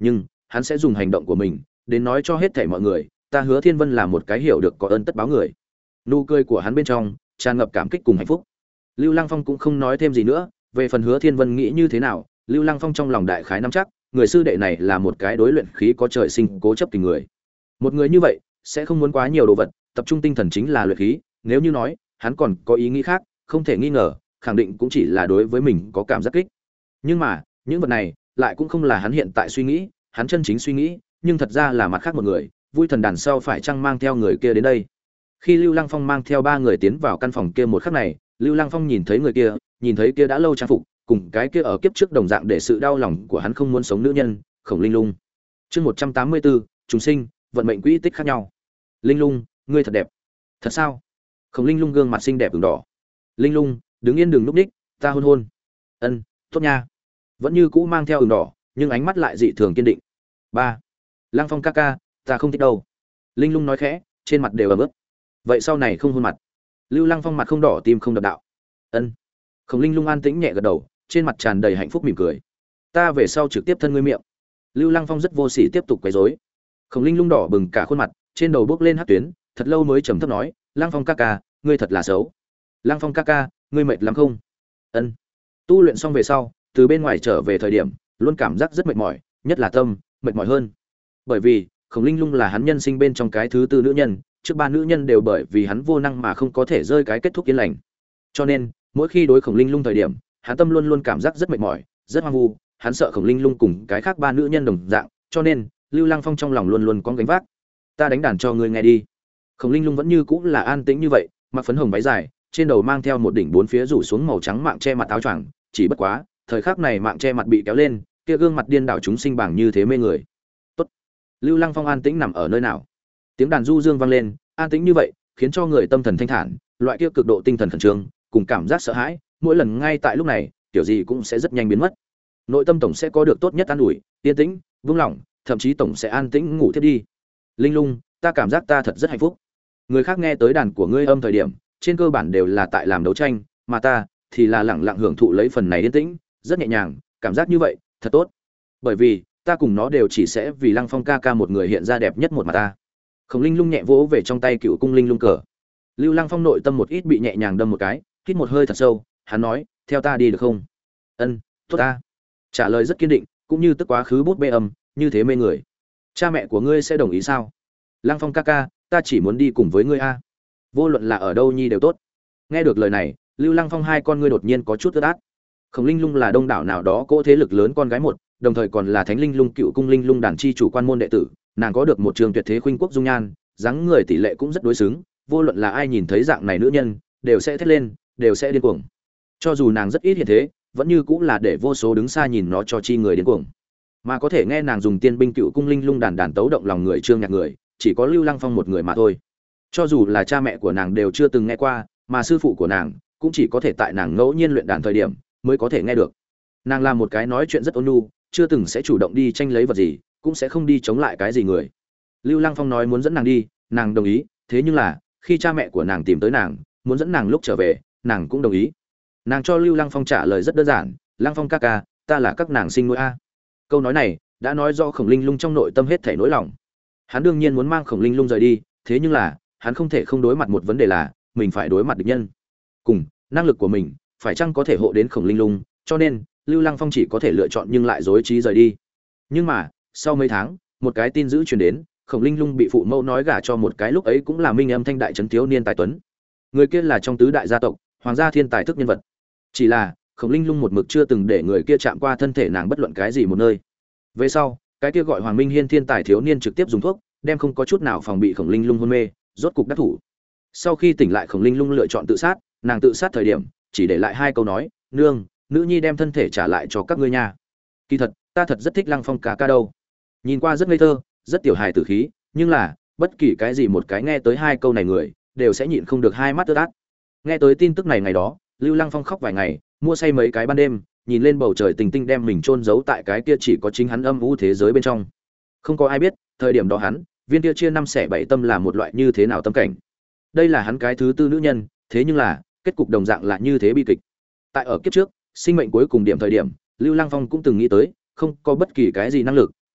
hắn sẽ dùng hành động của mình đến nói cho hết thảy mọi người, ta Hứa Thiên Vân là một cái hiểu được có ơn tất báo người. Nụ cười của hắn bên trong tràn ngập cảm kích cùng hạnh phúc. Lưu Lăng Phong cũng không nói thêm gì nữa, về phần Hứa Thiên Vân nghĩ như thế nào, Lưu Lăng Phong trong lòng đại khái nắm chắc, người sư đệ này là một cái đối luyện khí có trời sinh cố chấp tình người. Một người như vậy sẽ không muốn quá nhiều đồ vật, tập trung tinh thần chính là luyện khí, nếu như nói hắn còn có ý nghĩ khác, không thể nghi ngờ, khẳng định cũng chỉ là đối với mình có cảm giác kích. Nhưng mà, những vật này lại cũng không là hắn hiện tại suy nghĩ, hắn chân chính suy nghĩ, nhưng thật ra là mặt khác một người, Vui Thần đàn sau phải chăng mang theo người kia đến đây. Khi Lưu Lăng Phong mang theo ba người tiến vào căn phòng kia một khắc này, Lưu Lăng Phong nhìn thấy người kia, nhìn thấy kia đã lâu trang phục, cùng cái kia ở kiếp trước đồng dạng để sự đau lòng của hắn không muốn sống nữ nhân, Khổng Linh Lung. Chương một trăm tám mươi tư, chúng sinh, vận mệnh quỹ tích khác nhau. Linh Lung, ngươi thật đẹp. Thật sao? Khổng Linh Lung gương mặt xinh đẹp ửng đỏ. Linh Lung, đứng yên đừng núp ních, ta hôn hôn. Ân, tốt nha. Vẫn như cũ mang theo ửng đỏ, nhưng ánh mắt lại dị thường kiên định. Ba, Lăng Phong ca ca, ta không thích đâu. Linh Lung nói khẽ, trên mặt đều ẩm ướt. Vậy sau này không hôn mặt. Lưu Lăng Phong mặt không đỏ tim không đập đạo. Ân. Khổng Linh Lung an tĩnh nhẹ gật đầu, trên mặt tràn đầy hạnh phúc mỉm cười. Ta về sau trực tiếp thân ngươi miệng. Lưu Lăng Phong rất vô sỉ tiếp tục quấy rối. Khổng Linh Lung đỏ bừng cả khuôn mặt, trên đầu bước lên hắc tuyến, thật lâu mới trầm thấp nói, Lăng Phong ca ca, ngươi thật là xấu. Lăng Phong ca ca, ngươi mệt lắm không? Ân. Tu luyện xong về sau, từ bên ngoài trở về thời điểm, luôn cảm giác rất mệt mỏi, nhất là tâm, mệt mỏi hơn. Bởi vì, Khổng Linh Lung là hắn nhân sinh bên trong cái thứ tư nữ nhân, trước ba nữ nhân đều bởi vì hắn vô năng mà không có thể rơi cái kết thúc yên lành. Cho nên, mỗi khi đối Khổng Linh Lung thời điểm, hắn tâm luôn luôn cảm giác rất mệt mỏi, rất hoang vu, hắn sợ Khổng Linh Lung cùng cái khác ba nữ nhân đồng dạng, cho nên, Lưu Lăng Phong trong lòng luôn luôn có gánh vác. Ta đánh đàn cho ngươi nghe đi. Khổng Linh Lung vẫn như cũ là an tĩnh như vậy, mặc phấn hồng váy dài, trên đầu mang theo một đỉnh bốn phía rủ xuống màu trắng mạng che mặt áo choàng, chỉ bất quá, thời khắc này mạng che mặt bị kéo lên, kia gương mặt điên đảo chúng sinh bảng như thế mê người. Tốt. Lưu Lăng Phong an tĩnh nằm ở nơi nào? Tiếng đàn du dương vang lên, an tĩnh như vậy, khiến cho người tâm thần thanh thản, loại kia cực độ tinh thần khẩn trương, cùng cảm giác sợ hãi, mỗi lần ngay tại lúc này, kiểu gì cũng sẽ rất nhanh biến mất. Nội tâm tổng sẽ có được tốt nhất an ủi, yên tĩnh, vững lòng, thậm chí tổng sẽ an tĩnh ngủ thiếp đi. Linh Lung, ta cảm giác ta thật rất hạnh phúc. Người khác nghe tới đàn của ngươi âm thời điểm, trên cơ bản đều là tại làm đấu tranh, mà ta thì là lẳng lặng hưởng thụ lấy phần này yên tĩnh, rất nhẹ nhàng, cảm giác như vậy, thật tốt. Bởi vì, ta cùng nó đều chỉ sẽ vì Lăng Phong ca ca một người hiện ra đẹp nhất một mặt ta. Khổng Linh Lung nhẹ vỗ về trong tay cựu cung linh lung cờ. Lưu Lăng Phong nội tâm một ít bị nhẹ nhàng đâm một cái, hít một hơi thật sâu, hắn nói, theo ta đi được không? Ân, tốt ta. Trả lời rất kiên định, cũng như tức quá khứ bút bê âm, như thế mê người. Cha mẹ của ngươi sẽ đồng ý sao? Lăng Phong ca ca, ta chỉ muốn đi cùng với ngươi a. Vô luận là ở đâu nhi đều tốt. Nghe được lời này, Lưu Lăng Phong hai con ngươi đột nhiên có chút ướt át. Khổng Linh Lung là đông đảo nào đó cỗ thế lực lớn con gái một, đồng thời còn là Thánh Linh Lung cựu cung linh lung đàn chi chủ quan môn đệ tử, nàng có được một trường tuyệt thế khuynh quốc dung nhan, dáng người tỷ lệ cũng rất đối xứng, vô luận là ai nhìn thấy dạng này nữ nhân, đều sẽ thét lên, đều sẽ điên cuồng. Cho dù nàng rất ít hiện thế, vẫn như cũng là để vô số đứng xa nhìn nó cho chi người điên cuồng. Mà có thể nghe nàng dùng tiên binh cựu cung linh lung đàn đàn tấu động lòng người trương nhạc người, chỉ có Lưu Lăng Phong một người mà thôi. Cho dù là cha mẹ của nàng đều chưa từng nghe qua, mà sư phụ của nàng cũng chỉ có thể tại nàng ngẫu nhiên luyện đàn thời điểm mới có thể nghe được. Nàng là một cái nói chuyện rất ôn nhu, chưa từng sẽ chủ động đi tranh lấy vật gì, cũng sẽ không đi chống lại cái gì người. Lưu Lăng Phong nói muốn dẫn nàng đi, nàng đồng ý, thế nhưng là khi cha mẹ của nàng tìm tới nàng, muốn dẫn nàng lúc trở về, nàng cũng đồng ý. Nàng cho Lưu Lăng Phong trả lời rất đơn giản, Lăng Phong ca ca, ta là các nàng sinh nuôi a. Câu nói này đã nói rõ Khổng Linh Lung trong nội tâm hết thảy nỗi lòng. Hắn đương nhiên muốn mang Khổng Linh Lung rời đi, thế nhưng là hắn không thể không đối mặt một vấn đề là mình phải đối mặt địch nhân. Cùng năng lực của mình phải chăng có thể hộ đến Khổng Linh Lung, cho nên Lưu Lăng Phong chỉ có thể lựa chọn nhưng lại dối trí rời đi. Nhưng mà sau mấy tháng, một cái tin dữ truyền đến, Khổng Linh Lung bị phụ mẫu nói gả cho một cái lúc ấy cũng là minh âm thanh đại trấn thiếu niên tài tuấn. Người kia là trong tứ đại gia tộc, hoàng gia thiên tài thức nhân vật. Chỉ là Khổng Linh Lung một mực chưa từng để người kia chạm qua thân thể nàng bất luận cái gì một nơi. Về sau, cái kia gọi Hoàng Minh Hiên thiên tài thiếu niên trực tiếp dùng thuốc, đem không có chút nào phòng bị Khổng Linh Lung hôn mê, rốt cục đắc thủ. Sau khi tỉnh lại Khổng Linh Lung lựa chọn tự sát, nàng tự sát thời điểm chỉ để lại hai câu nói, nương, nữ nhi đem thân thể trả lại cho các ngươi nha. Kỳ thật, ta thật rất thích Lăng Phong ca ca đâu. Nhìn qua rất ngây thơ, rất tiểu hài tử khí, nhưng là bất kỳ cái gì một cái nghe tới hai câu này người đều sẽ nhịn không được hai mắt ướt át. Nghe tới tin tức này ngày đó, Lưu Lăng Phong khóc vài ngày, mua say mấy cái ban đêm, nhìn lên bầu trời tình tinh đem mình chôn giấu tại cái kia chỉ có chính hắn âm u thế giới bên trong. Không có ai biết, thời điểm đó hắn, viên kia chia năm xẻ bảy tâm là một loại như thế nào tâm cảnh. Đây là hắn cái thứ tư nữ nhân, thế nhưng là, kết cục đồng dạng là như thế bi kịch. Tại ở kiếp trước, sinh mệnh cuối cùng điểm thời điểm, Lưu Lăng Phong cũng từng nghĩ tới, không có bất kỳ cái gì năng lực,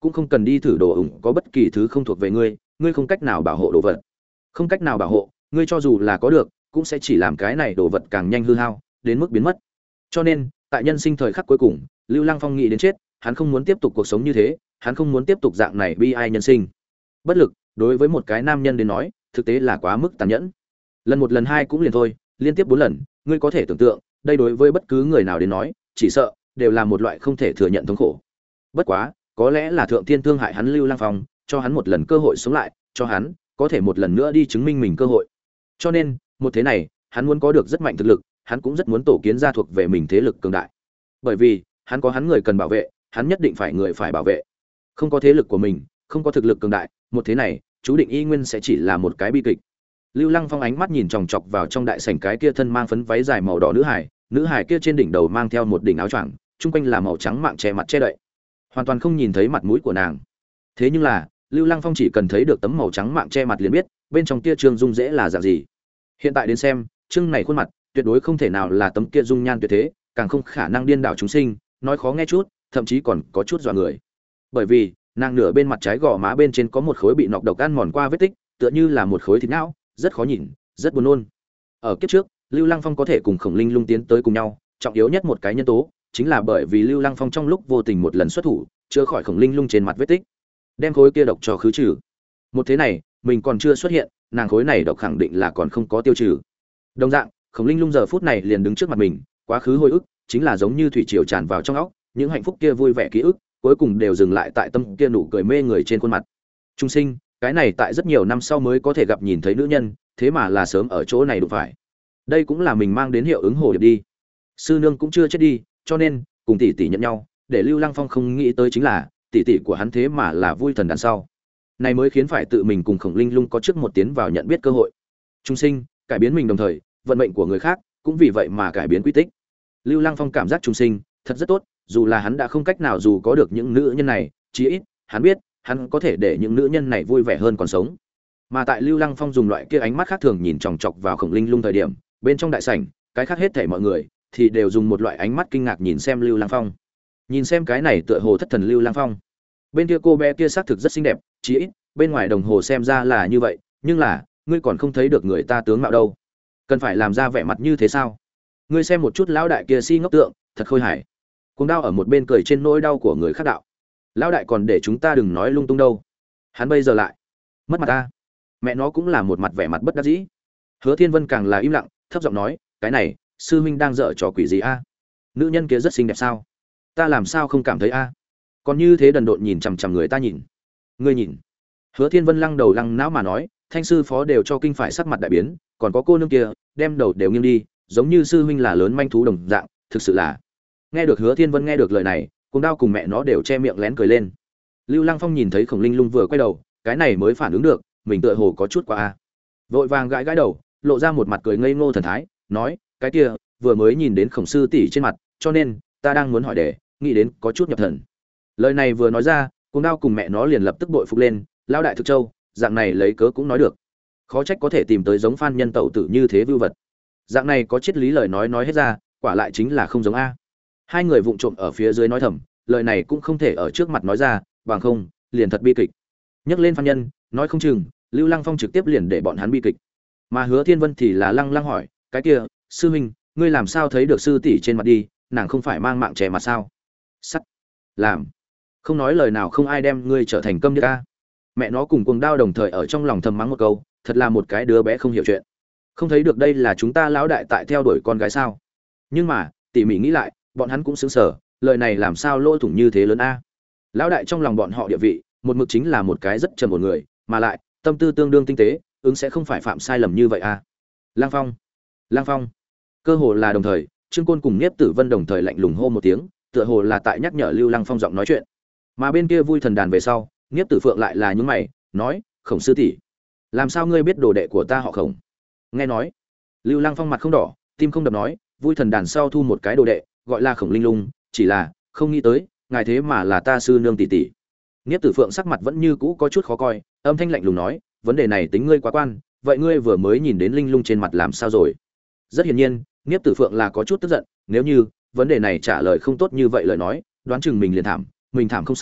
cũng không cần đi thử đồ ủng có bất kỳ thứ không thuộc về ngươi, ngươi không cách nào bảo hộ đồ vật. Không cách nào bảo hộ, ngươi cho dù là có được, cũng sẽ chỉ làm cái này đồ vật càng nhanh hư hao, đến mức biến mất. Cho nên, tại nhân sinh thời khắc cuối cùng, Lưu Lăng Phong nghĩ đến chết, hắn không muốn tiếp tục cuộc sống như thế, hắn không muốn tiếp tục dạng này bi ai nhân sinh. Bất lực, đối với một cái nam nhân đến nói, thực tế là quá mức tàn nhẫn. Lần một lần hai cũng liền thôi, liên tiếp bốn lần, ngươi có thể tưởng tượng, đây đối với bất cứ người nào đến nói, chỉ sợ đều là một loại không thể thừa nhận thống khổ. Bất quá, có lẽ là thượng thiên thương hại hắn Lưu Lăng Phong, cho hắn một lần cơ hội sống lại, cho hắn có thể một lần nữa đi chứng minh mình cơ hội. Cho nên, một thế này, hắn muốn có được rất mạnh thực lực, hắn cũng rất muốn tổ kiến ra thuộc về mình thế lực cường đại. Bởi vì, hắn có hắn người cần bảo vệ, hắn nhất định phải người phải bảo vệ. Không có thế lực của mình, không có thực lực cường đại, một thế này, chú định y nguyên sẽ chỉ là một cái bi kịch. Lưu Lăng Phong ánh mắt nhìn chòng chọc vào trong đại sảnh cái kia thân mang phấn váy dài màu đỏ nữ hải, nữ hải kia trên đỉnh đầu mang theo một đỉnh áo choàng, chung quanh là màu trắng mạng che mặt che đậy, hoàn toàn không nhìn thấy mặt mũi của nàng. Thế nhưng là, Lưu Lăng Phong chỉ cần thấy được tấm màu trắng mạng che mặt liền biết, bên trong kia trương dung dễ là dạng gì. Hiện tại đến xem, trương này khuôn mặt, tuyệt đối không thể nào là tấm kia dung nhan tuyệt thế, càng không khả năng điên đảo chúng sinh, nói khó nghe chút, thậm chí còn có chút dọa người. Bởi vì, nàng nửa bên mặt trái gò má bên trên có một khối bị nọc độc ăn mòn qua vết tích, tựa như là một khối thịt não, rất khó nhìn, rất buồn nôn. Ở kiếp trước, Lưu Lăng Phong có thể cùng Khổng Linh Lung tiến tới cùng nhau, trọng yếu nhất một cái nhân tố, chính là bởi vì Lưu Lăng Phong trong lúc vô tình một lần xuất thủ, chữa khỏi Khổng Linh Lung trên mặt vết tích, đem khối kia độc cho khứ trừ. Một thế này, mình còn chưa xuất hiện, nàng khối này độc khẳng định là còn không có tiêu trừ. Đồng dạng, Khổng Linh Lung giờ phút này liền đứng trước mặt mình, quá khứ hồi ức, chính là giống như thủy triều tràn vào trong óc, những hạnh phúc kia vui vẻ ký ức, cuối cùng đều dừng lại tại tâm kia nụ cười mê người trên khuôn mặt. Trung sinh, cái này tại rất nhiều năm sau mới có thể gặp nhìn thấy nữ nhân, thế mà là sớm ở chỗ này đụng phải. Đây cũng là mình mang đến hiệu ứng hồ điệp đi. Sư nương cũng chưa chết đi, cho nên cùng tỷ tỷ nhận nhau, để Lưu Lăng Phong không nghĩ tới chính là tỷ tỷ của hắn thế mà là vui thần đằng sau. Này mới khiến phải tự mình cùng Khổng Linh Lung có trước một tiến vào nhận biết cơ hội. Trung sinh, cải biến mình đồng thời, vận mệnh của người khác cũng vì vậy mà cải biến quy tích. Lưu Lăng Phong cảm giác trung sinh thật rất tốt, dù là hắn đã không cách nào dù có được những nữ nhân này, chí ít hắn biết, hắn có thể để những nữ nhân này vui vẻ hơn còn sống. Mà tại Lưu Lăng Phong dùng loại kia ánh mắt khác thường nhìn chòng chọc vào Khổng Linh Lung thời điểm, bên trong đại sảnh, cái khác hết thảy mọi người thì đều dùng một loại ánh mắt kinh ngạc nhìn xem Lưu Lăng Phong. Nhìn xem cái này tựa hồ thất thần Lưu Lăng Phong. Bên kia cô bé kia xác thực rất xinh đẹp, chí ít bên ngoài đồng hồ xem ra là như vậy, nhưng là, ngươi còn không thấy được người ta tướng mạo đâu. Cần phải làm ra vẻ mặt như thế sao? Ngươi xem một chút lão đại kia si ngốc tượng, thật khôi hài. Cuồng Đao ở một bên cười trên nỗi đau của người khác đạo. Lão đại còn để chúng ta đừng nói lung tung đâu. Hắn bây giờ lại mất mặt ta. Mẹ nó cũng là một mặt vẻ mặt bất đắc dĩ. Hứa Thiên Vân càng là im lặng, thấp giọng nói, cái này, sư huynh đang dở trò quỷ gì a? Nữ nhân kia rất xinh đẹp sao? Ta làm sao không cảm thấy a? Còn như thế đần độn nhìn chằm chằm người ta nhìn. Ngươi nhìn. Hứa Thiên Vân lăng đầu lăng não mà nói, thanh sư phó đều cho kinh phải sắc mặt đại biến, còn có cô nương kia, đem đầu đều nghiêng đi, giống như sư huynh là lớn manh thú đồng dạng, thực sự là. Nghe được Hứa Thiên Vân nghe được lời này, Cuồng Đao cùng mẹ nó đều che miệng lén cười lên. Lưu Lăng Phong nhìn thấy Khổng Linh Lung vừa quay đầu, cái này mới phản ứng được, mình tựa hồ có chút quá a. Vội vàng gãi gãi đầu, lộ ra một mặt cười ngây ngô thần thái, nói, cái kia, vừa mới nhìn đến Khổng sư tỷ trên mặt, cho nên ta đang muốn hỏi để, nghĩ đến có chút nhập thần. Lời này vừa nói ra, Cuồng Đao cùng mẹ nó liền lập tức bội phục lên, lão đại thực châu, dạng này lấy cớ cũng nói được. Khó trách có thể tìm tới giống Phan Nhân Tẩu tử như thế vưu vật. Dạng này có triết lý lời nói nói hết ra, quả lại chính là không giống a. Hai người vụng trộm ở phía dưới nói thầm, lời này cũng không thể ở trước mặt nói ra, bằng không, liền thật bi kịch. Nhắc lên Phan Nhân, nói không chừng, Lưu Lăng Phong trực tiếp liền để bọn hắn bi kịch. Mà Hứa Thiên Vân thì là lăng lăng hỏi, cái kia, sư huynh, ngươi làm sao thấy được sư tỷ trên mặt đi, nàng không phải mang mạng trẻ mặt sao? Sắt. Làm. Không nói lời nào không ai đem ngươi trở thành câm điếc a. Mẹ nó cùng Cuồng Đao đồng thời ở trong lòng thầm mắng một câu, thật là một cái đứa bé không hiểu chuyện. Không thấy được đây là chúng ta lão đại tại theo đuổi con gái sao? Nhưng mà, tỉ mỉ nghĩ lại, bọn hắn cũng sững sờ, lời này làm sao lỗ thủng như thế lớn a? Lão đại trong lòng bọn họ địa vị, một mực chính là một cái rất trầm một người, mà lại tâm tư tương đương tinh tế, ứng sẽ không phải phạm sai lầm như vậy a. Lang Phong, Lang Phong. Cơ hồ là đồng thời, Trương Côn cùng Niếp Tử Vân đồng thời lạnh lùng hô một tiếng, tựa hồ là tại nhắc nhở Lưu Lăng Phong giọng nói chuyện. Mà bên kia Vui Thần đàn về sau, Niếp Tử Phượng lại là nhướng mày, nói, Khổng sư tỷ, làm sao ngươi biết đồ đệ của ta họ Khổng? Nghe nói, Lưu Lăng Phong mặt không đỏ, tim không đập nói, Vui Thần đàn sau thu một cái đồ đệ, gọi là Khổng Linh Lung, chỉ là không nghĩ tới, ngài thế mà là ta sư nương tỷ tỷ. Niếp Tử Phượng sắc mặt vẫn như cũ có chút khó coi, âm thanh lạnh lùng nói, vấn đề này tính ngươi quá quan, vậy ngươi vừa mới nhìn đến Linh Lung trên mặt làm sao rồi? Rất hiển nhiên, Niếp Tử Phượng là có chút tức giận, nếu như vấn đề này trả lời không tốt như vậy lời nói, đoán chừng mình liền thảm, mình thảm không sao,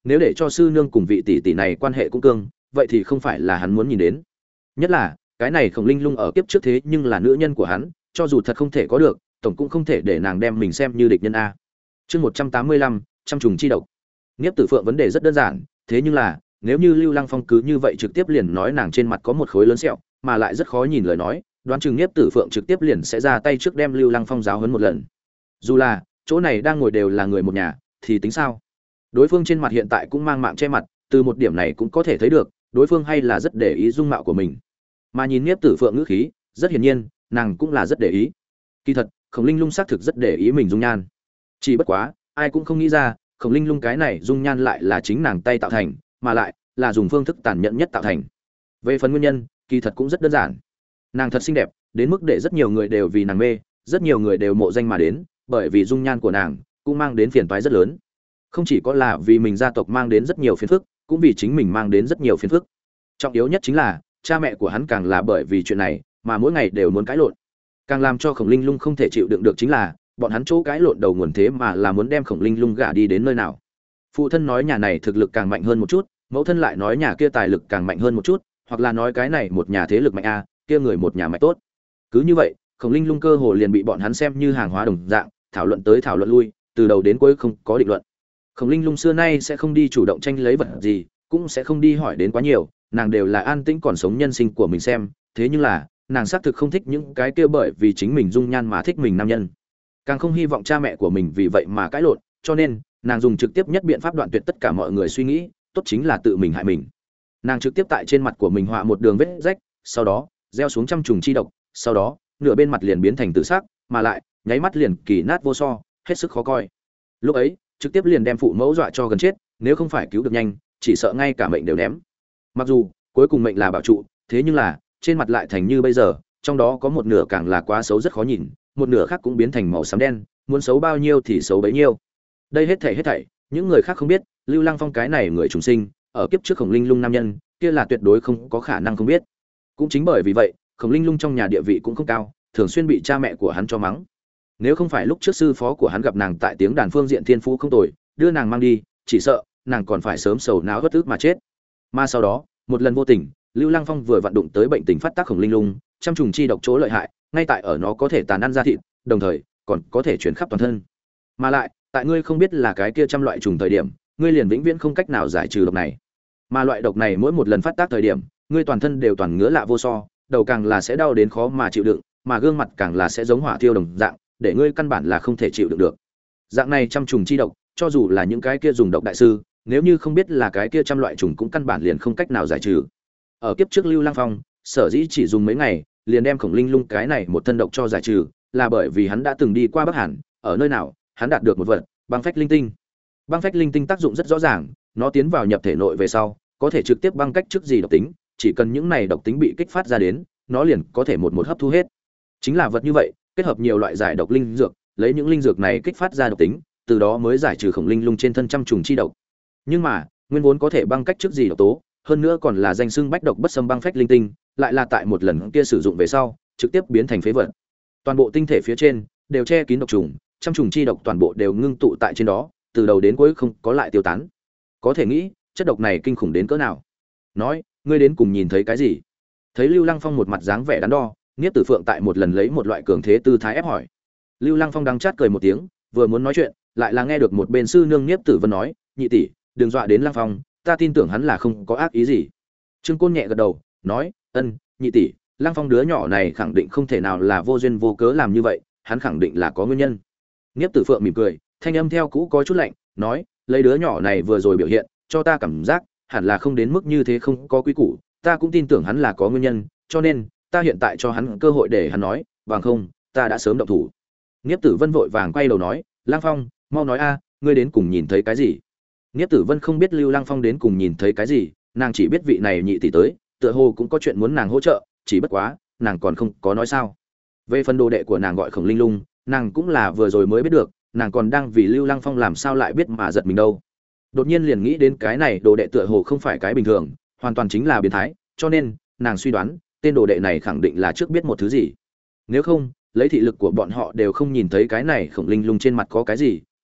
nếu để cho sư nương cùng vị tỷ tỷ này quan hệ cũng cương, vậy thì không phải là hắn muốn nhìn đến. Nhất là cái này Khổng Linh Lung ở kiếp trước thế nhưng là nữ nhân của hắn, cho dù thật không thể có được, tổng cũng không thể để nàng đem mình xem như địch nhân a. Chương một trăm tám mươi lăm, trăm trùng chi độc. Niếp Tử Phượng vấn đề rất đơn giản, thế nhưng là, nếu như Lưu Lăng Phong cứ như vậy trực tiếp liền nói nàng trên mặt có một khối lớn sẹo, mà lại rất khó nhìn lời nói, đoán chừng Niếp Tử Phượng trực tiếp liền sẽ ra tay trước đem Lưu Lăng Phong giáo huấn một lần. Dù là chỗ này đang ngồi đều là người một nhà, thì tính sao? Đối phương trên mặt hiện tại cũng mang mạng che mặt, từ một điểm này cũng có thể thấy được, đối phương hay là rất để ý dung mạo của mình. Mà nhìn Niếp Tử Phượng ngữ khí, rất hiển nhiên, nàng cũng là rất để ý. Kỳ thật, Khổng Linh Lung xác thực rất để ý mình dung nhan. Chỉ bất quá, ai cũng không nghĩ ra, Khổng Linh Lung cái này dung nhan lại là chính nàng tay tạo thành, mà lại là dùng phương thức tàn nhẫn nhất tạo thành. Về phần nguyên nhân, kỳ thật cũng rất đơn giản. Nàng thật xinh đẹp, đến mức để rất nhiều người đều vì nàng mê, rất nhiều người đều mộ danh mà đến, bởi vì dung nhan của nàng cũng mang đến phiền toái rất lớn. Không chỉ có là vì mình gia tộc mang đến rất nhiều phiền phức, cũng vì chính mình mang đến rất nhiều phiền phức. Trọng yếu nhất chính là, cha mẹ của hắn càng là bởi vì chuyện này mà mỗi ngày đều muốn cãi lộn. Càng làm cho Khổng Linh Lung không thể chịu đựng được chính là, bọn hắn chỗ cãi lộn đầu nguồn thế mà là muốn đem Khổng Linh Lung gả đi đến nơi nào. Phụ thân nói nhà này thực lực càng mạnh hơn một chút, mẫu thân lại nói nhà kia tài lực càng mạnh hơn một chút, hoặc là nói cái này một nhà thế lực mạnh a, kia người một nhà mạnh tốt. Cứ như vậy, Khổng Linh Lung cơ hồ liền bị bọn hắn xem như hàng hóa đồng dạng, thảo luận tới thảo luận lui, từ đầu đến cuối không có định luận. Khổng Linh Lung xưa nay sẽ không đi chủ động tranh lấy vật gì, cũng sẽ không đi hỏi đến quá nhiều, nàng đều là an tĩnh còn sống nhân sinh của mình xem, thế nhưng là, nàng xác thực không thích những cái kia bởi vì chính mình dung nhan mà thích mình nam nhân. Càng không hy vọng cha mẹ của mình vì vậy mà cãi lộn, cho nên, nàng dùng trực tiếp nhất biện pháp đoạn tuyệt tất cả mọi người suy nghĩ, tốt chính là tự mình hại mình. Nàng trực tiếp tại trên mặt của mình họa một đường vết rách, sau đó, gieo xuống trăm trùng chi độc, sau đó, nửa bên mặt liền biến thành tự sắc, mà lại, nháy mắt liền kỳ nát vô so, hết sức khó coi. Lúc ấy, trực tiếp liền đem phụ mẫu dọa cho gần chết, nếu không phải cứu được nhanh, chỉ sợ ngay cả mệnh đều ném. Mặc dù cuối cùng mệnh là bảo trụ, thế nhưng là trên mặt lại thành như bây giờ, trong đó có một nửa càng là quá xấu rất khó nhìn, một nửa khác cũng biến thành màu xám đen, muốn xấu bao nhiêu thì xấu bấy nhiêu. Đây hết thảy hết thảy, những người khác không biết, Lưu Lăng Phong cái này người trùng sinh, ở kiếp trước Khổng Linh Lung nam nhân, kia là tuyệt đối không có khả năng không biết. Cũng chính bởi vì vậy, Khổng Linh Lung trong nhà địa vị cũng không cao, thường xuyên bị cha mẹ của hắn cho mắng. Nếu không phải lúc trước sư phó của hắn gặp nàng tại tiếng đàn phương diện thiên phú không tồi, đưa nàng mang đi, chỉ sợ nàng còn phải sớm sầu não bất ức mà chết. Mà sau đó, một lần vô tình, Lưu Lăng Phong vừa vận động tới bệnh tình phát tác Khổng Linh Lung, trăm trùng chi độc chỗ lợi hại, ngay tại ở nó có thể tàn ăn da thịt, đồng thời còn có thể truyền khắp toàn thân. Mà lại, tại ngươi không biết là cái kia trăm loại trùng thời điểm, ngươi liền vĩnh viễn không cách nào giải trừ độc này. Mà loại độc này mỗi một lần phát tác thời điểm, ngươi toàn thân đều toàn ngứa lạ vô so, đầu càng là sẽ đau đến khó mà chịu đựng, mà gương mặt càng là sẽ giống hỏa thiêu đồng dạng, để ngươi căn bản là không thể chịu đựng được. Dạng này trăm trùng chi độc, cho dù là những cái kia dùng độc đại sư, nếu như không biết là cái kia trăm loại trùng cũng căn bản liền không cách nào giải trừ. Ở kiếp trước Lưu Lăng Phong, sở dĩ chỉ dùng mấy ngày, liền đem Khổng Linh Lung cái này một thân độc cho giải trừ, là bởi vì hắn đã từng đi qua Bắc Hàn, ở nơi nào, hắn đạt được một vật, băng phách linh tinh. Băng phách linh tinh tác dụng rất rõ ràng, nó tiến vào nhập thể nội về sau, có thể trực tiếp băng cách trước gì độc tính, chỉ cần những này độc tính bị kích phát ra đến, nó liền có thể một một hấp thu hết. Chính là vật như vậy, kết hợp nhiều loại giải độc linh dược, lấy những linh dược này kích phát ra độc tính, từ đó mới giải trừ Khổng Linh Lung trên thân trăm trùng chi độc. Nhưng mà, nguyên vốn có thể băng cách trước gì độc tố, hơn nữa còn là danh xưng bách độc bất xâm băng phách linh tinh, lại là tại một lần kia sử dụng về sau, trực tiếp biến thành phế vật. Toàn bộ tinh thể phía trên đều che kín độc trùng, trăm trùng chi độc toàn bộ đều ngưng tụ tại trên đó, từ đầu đến cuối không có lại tiêu tán. Có thể nghĩ, chất độc này kinh khủng đến cỡ nào. Nói, ngươi đến cùng nhìn thấy cái gì? Thấy Lưu Lăng Phong một mặt dáng vẻ đắn đo, Niếp Tử Phượng tại một lần lấy một loại cường thế tư thái ép hỏi. Lưu Lăng Phong đắng chát cười một tiếng, vừa muốn nói chuyện, lại là nghe được một bên sư nương Niếp Tử Vân nói, "Nhị tỷ, đừng dọa đến Lăng Phong, ta tin tưởng hắn là không có ác ý gì." Trương Côn nhẹ gật đầu, nói, "Ân, nhị tỷ, Lăng Phong đứa nhỏ này khẳng định không thể nào là vô duyên vô cớ làm như vậy, hắn khẳng định là có nguyên nhân." Niếp Tử Phượng mỉm cười, thanh âm theo cũ có chút lạnh, nói, "Lấy đứa nhỏ này vừa rồi biểu hiện, cho ta cảm giác hẳn là không đến mức như thế không có quý củ, ta cũng tin tưởng hắn là có nguyên nhân, cho nên ta hiện tại cho hắn cơ hội để hắn nói, bằng không, ta đã sớm động thủ." Niếp Tử Vân vội vàng quay đầu nói, "Lang Phong, mau nói a, ngươi đến cùng nhìn thấy cái gì?" Niếp Tử Vân không biết Lưu Lăng Phong đến cùng nhìn thấy cái gì, nàng chỉ biết vị này nhị tỷ tới, tựa hồ cũng có chuyện muốn nàng hỗ trợ, chỉ bất quá, nàng còn không có nói sao. Về phần đồ đệ của nàng gọi Khổng Linh Lung, nàng cũng là vừa rồi mới biết được, nàng còn đang vì Lưu Lăng Phong làm sao lại biết mà giật mình đâu. Đột nhiên liền nghĩ đến cái này đồ đệ tựa hồ không phải cái bình thường, hoàn toàn chính là biến thái, cho nên, nàng suy đoán, tên đồ đệ này khẳng định là trước biết một thứ gì. Nếu không, lấy thị lực của bọn họ đều không nhìn thấy cái này Khổng Linh Lung trên mặt có cái gì,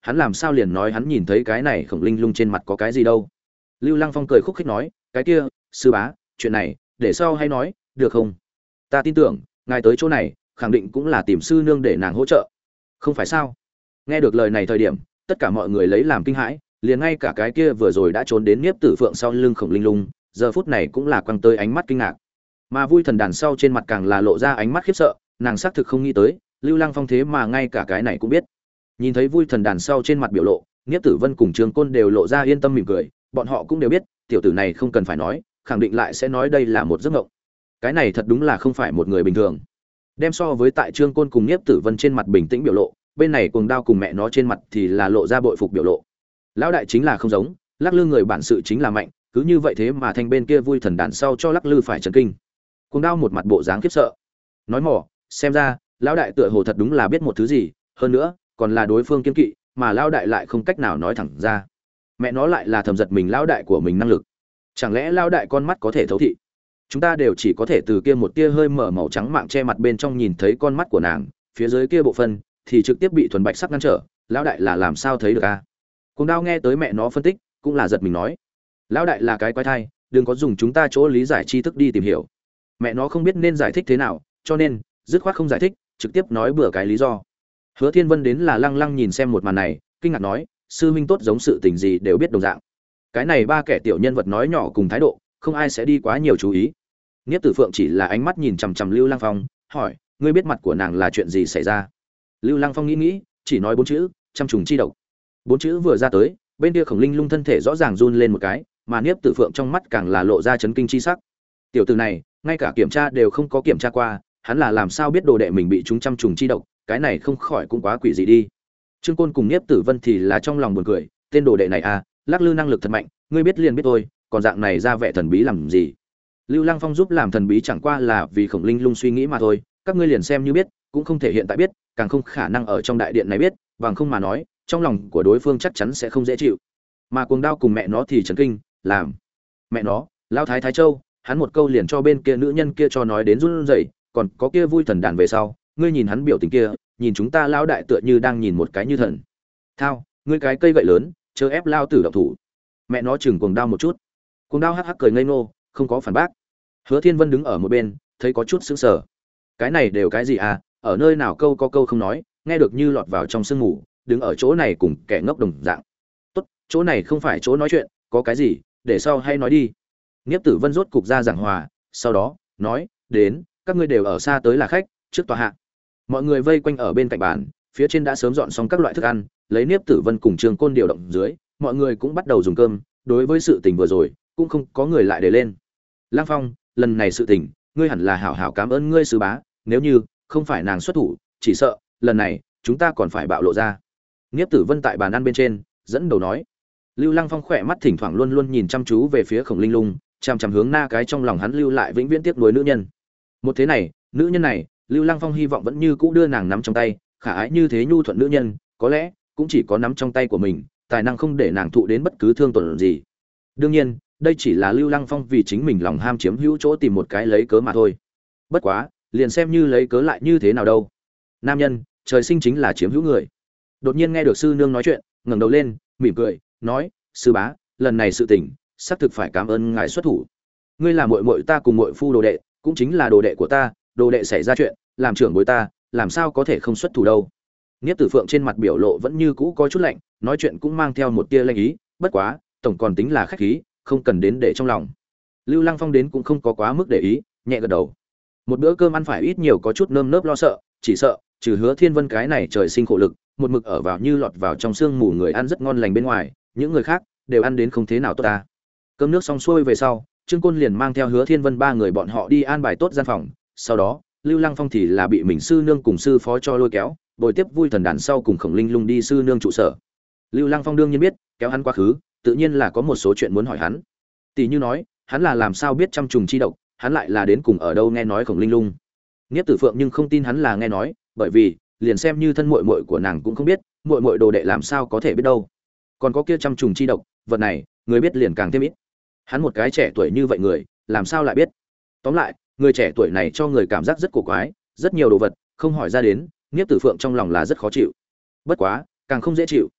hắn làm sao liền nói hắn nhìn thấy cái này khổng linh lung trên mặt có cái gì đâu. Lưu Lăng Phong cười khúc khích nói, cái kia sư bá, chuyện này để sau hay nói, được không? Ta tin tưởng ngài tới chỗ này khẳng định cũng là tìm sư nương để nàng hỗ trợ, không phải sao? Nghe được lời này thời điểm, tất cả mọi người lấy làm kinh hãi, liền ngay cả cái kia vừa rồi đã trốn đến Niếp Tử Phượng sau lưng khổng linh lung, giờ phút này cũng là quăng tới ánh mắt kinh ngạc. Mà Vui Thần đàn sau trên mặt càng là lộ ra ánh mắt khiếp sợ, nàng xác thực không nghĩ tới, Lưu Lăng Phong thế mà ngay cả cái này cũng biết. Nhìn thấy Vui Thần đàn sau trên mặt biểu lộ, Niếp Tử Vân cùng Trường Côn đều lộ ra yên tâm mỉm cười, bọn họ cũng đều biết, tiểu tử này không cần phải nói, khẳng định lại sẽ nói đây là một giấc mộng. Cái này thật đúng là không phải một người bình thường. Đem so với tại Trương Côn cùng Niếp Tử Vân trên mặt bình tĩnh biểu lộ, bên này Cuồng Đao cùng mẹ nó trên mặt thì là lộ ra bội phục biểu lộ. Lão đại chính là không giống, lắc lư người bản sự chính là mạnh, cứ như vậy thế mà thanh bên kia Vui Thần đàn sau cho lắc lư phải chấn kinh. Cuồng Đao một mặt bộ dáng khiếp sợ, nói mỏ, xem ra lão đại tựa hồ thật đúng là biết một thứ gì, hơn nữa còn là đối phương kiên kỵ, mà lão đại lại không cách nào nói thẳng ra. Mẹ nó lại là thầm giật mình lão đại của mình năng lực. Chẳng lẽ lão đại con mắt có thể thấu thị? Chúng ta đều chỉ có thể từ kia một tia hơi mở màu trắng mạng che mặt bên trong nhìn thấy con mắt của nàng, phía dưới kia bộ phận thì trực tiếp bị thuần bạch sắc ngăn trở, lão đại là làm sao thấy được a? Cuồng Đao nghe tới mẹ nó phân tích, cũng là giật mình nói, lão đại là cái quái thai, đừng có dùng chúng ta chỗ lý giải tri thức đi tìm hiểu. Mẹ nó không biết nên giải thích thế nào, cho nên dứt khoát không giải thích, trực tiếp nói bừa cái lý do. Hứa Thiên Vân đến là lăng lăng nhìn xem một màn này, kinh ngạc nói, sư huynh tốt giống sự tình gì đều biết đồng dạng. Cái này ba kẻ tiểu nhân vật nói nhỏ cùng thái độ, không ai sẽ đi quá nhiều chú ý. Niếp Tử Phượng chỉ là ánh mắt nhìn chằm chằm Lưu Lăng Phong, hỏi, ngươi biết mặt của nàng là chuyện gì xảy ra? Lưu Lăng Phong nghĩ nghĩ, chỉ nói bốn chữ, trăm trùng chi độc. Bốn chữ vừa ra tới, bên kia khổng linh lung thân thể rõ ràng run lên một cái, mà Niếp Tử Phượng trong mắt càng là lộ ra chấn kinh chi sắc. Tiểu tử này, ngay cả kiểm tra đều không có kiểm tra qua, hắn là làm sao biết đồ đệ mình bị trúng trăm trùng chi độc, cái này không khỏi cũng quá quỷ dị đi. Trương Côn cùng Niếp Tử Vân thì là trong lòng buồn cười, tên đồ đệ này à, lắc lư năng lực thật mạnh, ngươi biết liền biết thôi, còn dạng này ra vẻ thần bí làm gì? Lưu Lăng Phong giúp làm thần bí chẳng qua là vì khổng linh lung suy nghĩ mà thôi, các ngươi liền xem như biết, cũng không thể hiện tại biết, càng không khả năng ở trong đại điện này biết, bằng không mà nói, trong lòng của đối phương chắc chắn sẽ không dễ chịu. Mà Cuồng Đao cùng mẹ nó thì chấn kinh, làm mẹ nó, Lão Thái Thái Châu, hắn một câu liền cho bên kia nữ nhân kia cho nói đến run rẩy, còn có kia Vui Thần đàn về sau, ngươi nhìn hắn biểu tình kia, nhìn chúng ta lão đại tựa như đang nhìn một cái như thần. Thao, ngươi cái cây gậy lớn, chớ ép lao tử động thủ. Mẹ nó chừng Cuồng Đao một chút. Cuồng Đao hắc hắc cười ngây ngô, không có phản bác. Hứa Thiên Vân đứng ở một bên, thấy có chút sững sờ. Cái này đều cái gì à, ở nơi nào câu có câu không nói, nghe được như lọt vào trong sương ngủ, đứng ở chỗ này cùng kẻ ngốc đồng dạng. Tốt, chỗ này không phải chỗ nói chuyện, có cái gì, để sau hay nói đi. Niếp Tử Vân rốt cục ra giảng hòa, sau đó nói, đến, các ngươi đều ở xa tới là khách, trước tòa hạ. Mọi người vây quanh ở bên cạnh bàn, phía trên đã sớm dọn xong các loại thức ăn, lấy Niếp Tử Vân cùng Trường Côn điều động dưới, mọi người cũng bắt đầu dùng cơm, đối với sự tình vừa rồi, cũng không có người lại để lên. Lang Phong, lần này sự tình, ngươi hẳn là hảo hảo cảm ơn ngươi sư bá, nếu như không phải nàng xuất thủ, chỉ sợ lần này chúng ta còn phải bạo lộ ra. Niếp Tử Vân tại bàn ăn bên trên dẫn đầu nói. Lưu Lăng Phong khỏe mắt thỉnh thoảng luôn luôn nhìn chăm chú về phía Khổng Linh Lung, chằm chằm hướng na cái trong lòng hắn lưu lại vĩnh viễn tiếc nuối nữ nhân. Một thế này, nữ nhân này, Lưu Lăng Phong hy vọng vẫn như cũ đưa nàng nắm trong tay, khả ái như thế nhu thuận nữ nhân, có lẽ cũng chỉ có nắm trong tay của mình, tài năng không để nàng thụ đến bất cứ thương tổn gì. Đương nhiên, đây chỉ là Lưu Lăng Phong vì chính mình lòng ham chiếm hữu chỗ tìm một cái lấy cớ mà thôi. Bất quá, liền xem như lấy cớ lại như thế nào đâu. Nam nhân, trời sinh chính là chiếm hữu người. Đột nhiên nghe được sư nương nói chuyện, ngẩng đầu lên, mỉm cười, nói: "Sư bá, lần này sự tình, xác thực phải cảm ơn ngài xuất thủ. Ngươi là muội muội ta cùng muội phu đồ đệ, cũng chính là đồ đệ của ta, đồ đệ xảy ra chuyện, làm trưởng bối ta, làm sao có thể không xuất thủ đâu." Niếp Tử Phượng trên mặt biểu lộ vẫn như cũ có chút lạnh, nói chuyện cũng mang theo một tia lanh ý, bất quá, tổng còn tính là khách khí, không cần đến để trong lòng. Lưu Lăng Phong đến cũng không có quá mức để ý, nhẹ gật đầu. Một bữa cơm ăn phải ít nhiều có chút nơm nớp lo sợ, chỉ sợ trừ Hứa Thiên Vân cái này trời sinh khổ lực, một mực ở vào như lọt vào trong xương mù người ăn rất ngon lành bên ngoài, những người khác đều ăn đến không thế nào tốt ta. Cơm nước xong xuôi về sau, Trương Côn liền mang theo Hứa Thiên Vân ba người bọn họ đi an bài tốt gian phòng, sau đó, Lưu Lăng Phong thì là bị mình sư nương cùng sư phó cho lôi kéo, bồi tiếp Vui Thần đàn sau cùng Khổng Linh Lung đi sư nương trụ sở. Lưu Lăng Phong đương nhiên biết, kéo hắn quá khứ, tự nhiên là có một số chuyện muốn hỏi hắn. Tỷ như nói, hắn là làm sao biết trăm trùng chi độc, hắn lại là đến cùng ở đâu nghe nói Khổng Linh Lung. Niếp Tử Phượng nhưng không tin hắn là nghe nói, bởi vì, liền xem như thân muội muội của nàng cũng không biết, muội muội đồ đệ làm sao có thể biết đâu. Còn có kia trăm trùng chi độc, vật này, người biết liền càng thêm ít. Hắn một cái trẻ tuổi như vậy người, làm sao lại biết? Tóm lại, người trẻ tuổi này cho người cảm giác rất cổ quái, rất nhiều đồ vật, không hỏi ra đến, Niếp Tử Phượng trong lòng là rất khó chịu. Bất quá, càng không dễ chịu,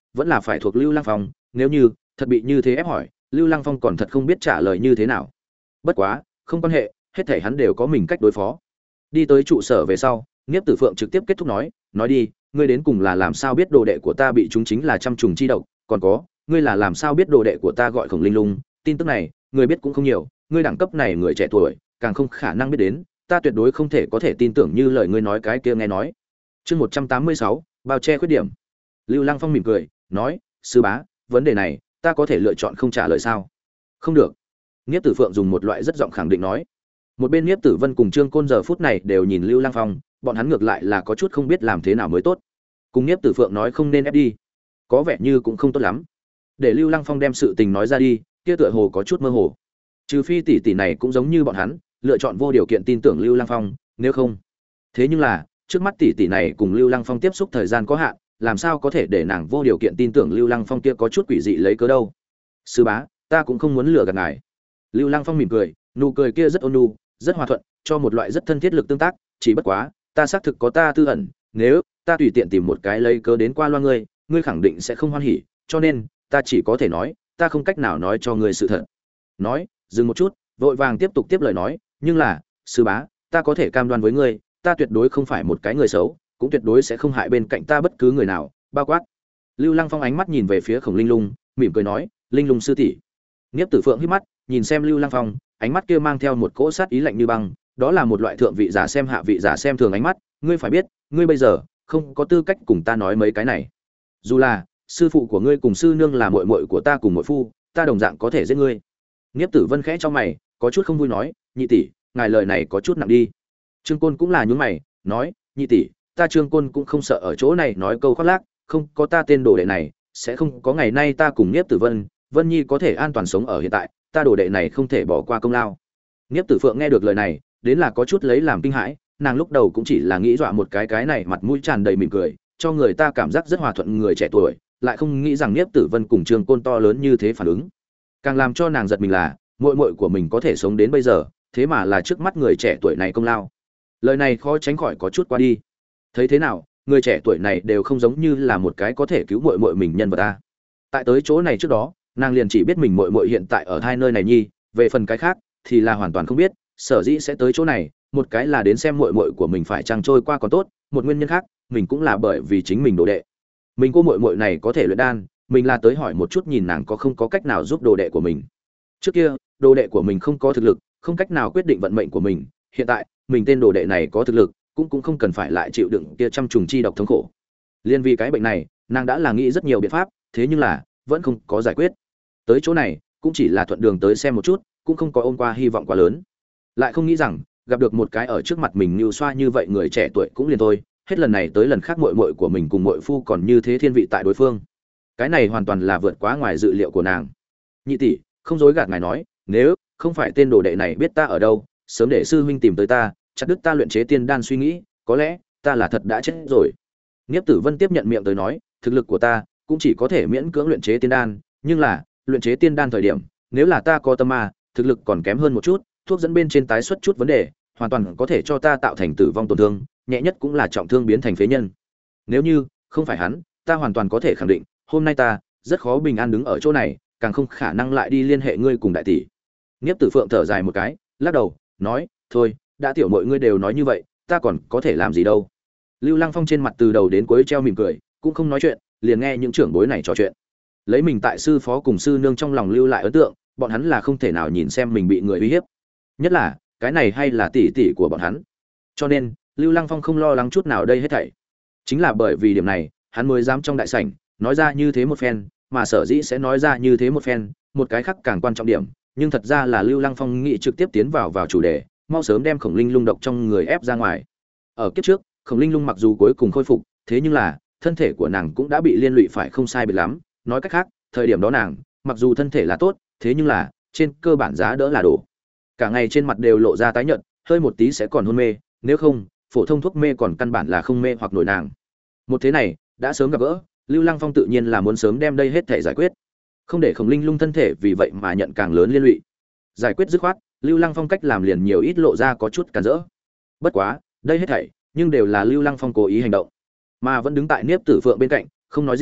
vẫn là phải thuộc Lưu Lăng Phong, nếu như thật bị như thế ép hỏi, Lưu Lăng Phong còn thật không biết trả lời như thế nào. Bất quá, không quan hệ, hết thảy hắn đều có mình cách đối phó. Đi tới trụ sở về sau, Niếp Tử Phượng trực tiếp kết thúc nói, nói đi, ngươi đến cùng là làm sao biết đồ đệ của ta bị chúng chính là trăm trùng chi độc, còn có, ngươi là làm sao biết đồ đệ của ta gọi Khổng Linh Lung, tin tức này, người biết cũng không nhiều, ngươi đẳng cấp này người trẻ tuổi, càng không khả năng biết đến, ta tuyệt đối không thể có thể tin tưởng như lời ngươi nói cái kia nghe nói. Chương một trăm tám mươi sáu, bao che khuyết điểm. Lưu Lăng Phong mỉm cười, nói, sư bá, vấn đề này, ta có thể lựa chọn không trả lời sao? Không được. Niếp Tử Phượng dùng một loại rất giọng khẳng định nói. Một bên Niếp Tử Vân cùng Trương Côn giờ phút này đều nhìn Lưu Lăng Phong, bọn hắn ngược lại là có chút không biết làm thế nào mới tốt. Cùng Niếp Tử Phượng nói không nên ép đi, có vẻ như cũng không tốt lắm. Để Lưu Lăng Phong đem sự tình nói ra đi, kia tựa hồ có chút mơ hồ. Trừ phi tỷ tỷ này cũng giống như bọn hắn, lựa chọn vô điều kiện tin tưởng Lưu Lăng Phong, nếu không. Thế nhưng là, trước mắt tỷ tỷ này cùng Lưu Lăng Phong tiếp xúc thời gian có hạn, làm sao có thể để nàng vô điều kiện tin tưởng Lưu Lăng Phong kia có chút quỷ dị lấy cớ đâu? Sư bá, ta cũng không muốn lừa gạt ngài. Lưu Lăng Phong mỉm cười, nụ cười kia rất ôn nhu, rất hòa thuận, cho một loại rất thân thiết lực tương tác, chỉ bất quá, ta xác thực có ta tư ẩn, nếu ta tùy tiện tìm một cái lấy cớ đến qua loa ngươi, ngươi khẳng định sẽ không hoan hỉ, cho nên, ta chỉ có thể nói, ta không cách nào nói cho ngươi sự thật. Nói, dừng một chút, vội vàng tiếp tục tiếp lời nói, nhưng là, sư bá, ta có thể cam đoan với ngươi, ta tuyệt đối không phải một cái người xấu, cũng tuyệt đối sẽ không hại bên cạnh ta bất cứ người nào, bao quát. Lưu Lăng Phong ánh mắt nhìn về phía Khổng Linh Lung, mỉm cười nói, Linh Lung sư tỷ. Niếp Tử Phượng híp mắt, nhìn xem Lưu Lăng Phong, ánh mắt kia mang theo một cỗ sát ý lạnh như băng, đó là một loại thượng vị giả xem hạ vị giả xem thường ánh mắt, ngươi phải biết, ngươi bây giờ không có tư cách cùng ta nói mấy cái này. Dù là sư phụ của ngươi cùng sư nương là muội muội của ta cùng muội phu, ta đồng dạng có thể giết ngươi. Niếp Tử Vân khẽ cho mày, có chút không vui nói, nhị tỷ, ngài lời này có chút nặng đi. Trương Côn cũng là nhướng mày, nói, nhị tỷ, ta Trương Côn cũng không sợ ở chỗ này nói câu khoác lác, không có ta tên đồ đệ này, sẽ không có ngày nay ta cùng Niếp Tử Vân, Vân Nhi có thể an toàn sống ở hiện tại, ta đồ đệ này không thể bỏ qua công lao. Niếp Tử Phượng nghe được lời này, đến là có chút lấy làm kinh hãi, nàng lúc đầu cũng chỉ là nghĩ dọa một cái cái này mặt mũi tràn đầy mỉm cười, cho người ta cảm giác rất hòa thuận người trẻ tuổi, lại không nghĩ rằng Niếp Tử Vân cùng Trương Côn to lớn như thế phản ứng. Càng làm cho nàng giật mình là, muội muội của mình có thể sống đến bây giờ, thế mà là trước mắt người trẻ tuổi này công lao. Lời này khó tránh khỏi có chút qua đi. Thấy thế nào, người trẻ tuổi này đều không giống như là một cái có thể cứu muội muội mình nhân vật ta. Tại tới chỗ này trước đó, nàng liền chỉ biết mình muội muội hiện tại ở hai nơi này nhi, về phần cái khác thì là hoàn toàn không biết, sở dĩ sẽ tới chỗ này, một cái là đến xem muội muội của mình phải chăng trôi qua còn tốt, một nguyên nhân khác, mình cũng là bởi vì chính mình đồ đệ. Mình cô muội muội này có thể luyện đan, mình là tới hỏi một chút nhìn nàng có không có cách nào giúp đồ đệ của mình. Trước kia, đồ đệ của mình không có thực lực, không cách nào quyết định vận mệnh của mình, hiện tại, mình tên đồ đệ này có thực lực, cũng cũng không cần phải lại chịu đựng kia trăm trùng chi độc thống khổ. Liên vì cái bệnh này, nàng đã là nghĩ rất nhiều biện pháp, thế nhưng là vẫn không có giải quyết. Tới chỗ này, cũng chỉ là thuận đường tới xem một chút, cũng không có ôm qua hy vọng quá lớn. Lại không nghĩ rằng, gặp được một cái ở trước mặt mình như xoa như vậy người trẻ tuổi cũng liền thôi, hết lần này tới lần khác muội muội của mình cùng muội phu còn như thế thiên vị tại đối phương. Cái này hoàn toàn là vượt quá ngoài dự liệu của nàng. Nhị tỷ, không dối gạt ngài nói, nếu không phải tên đồ đệ này biết ta ở đâu, sớm để sư huynh tìm tới ta, chặt đứt ta luyện chế tiên đan suy nghĩ, có lẽ ta là thật đã chết rồi. Niếp Tử Vân tiếp nhận miệng tới nói, thực lực của ta cũng chỉ có thể miễn cưỡng luyện chế tiên đan, nhưng là luyện chế tiên đan thời điểm, nếu là ta có tâm ma, thực lực còn kém hơn một chút, thuốc dẫn bên trên tái xuất chút vấn đề, hoàn toàn có thể cho ta tạo thành tử vong tổn thương, nhẹ nhất cũng là trọng thương biến thành phế nhân. Nếu như không phải hắn, ta hoàn toàn có thể khẳng định, hôm nay ta rất khó bình an đứng ở chỗ này, càng không khả năng lại đi liên hệ ngươi cùng đại tỷ. Niếp Tử Phượng thở dài một cái, lắc đầu, nói, thôi, đã tiểu mọi ngươi đều nói như vậy, ta còn có thể làm gì đâu. Lưu Lăng Phong trên mặt từ đầu đến cuối treo mỉm cười, cũng không nói chuyện, liền nghe những trưởng bối này trò chuyện. Lấy mình tại sư phó cùng sư nương trong lòng lưu lại ấn tượng, bọn hắn là không thể nào nhìn xem mình bị người uy hiếp. Nhất là, cái này hay là tỷ tỷ của bọn hắn. Cho nên, Lưu Lăng Phong không lo lắng chút nào đây hết thảy. Chính là bởi vì điểm này, hắn mới dám trong đại sảnh nói ra như thế một phen, mà sở dĩ sẽ nói ra như thế một phen, một cái khác càng quan trọng điểm, nhưng thật ra là Lưu Lăng Phong nghĩ trực tiếp tiến vào vào chủ đề, mau sớm đem Khổng Linh Lung độc trong người ép ra ngoài. Ở kiếp trước, Khổng Linh Lung mặc dù cuối cùng khôi phục, thế nhưng là thân thể của nàng cũng đã bị liên lụy phải không sai biệt lắm, nói cách khác, thời điểm đó nàng, mặc dù thân thể là tốt, thế nhưng là trên cơ bản giá đỡ là đổ. Cả ngày trên mặt đều lộ ra tái nhợt, hơi một tí sẽ còn hôn mê, nếu không, phổ thông thuốc mê còn căn bản là không mê hoặc nổi nàng. Một thế này, đã sớm gặp gỡ, Lưu Lăng Phong tự nhiên là muốn sớm đem đây hết thể giải quyết, không để Khổng Linh Lung thân thể vì vậy mà nhận càng lớn liên lụy. Giải quyết dứt khoát, Lưu Lăng Phong cách làm liền nhiều ít lộ ra có chút cản rỡ. Bất quá, đây hết thảy, nhưng đều là Lưu Lăng Phong cố ý hành động, mà vẫn đứng tại Niếp Tử Phượng bên cạnh, không nói gì,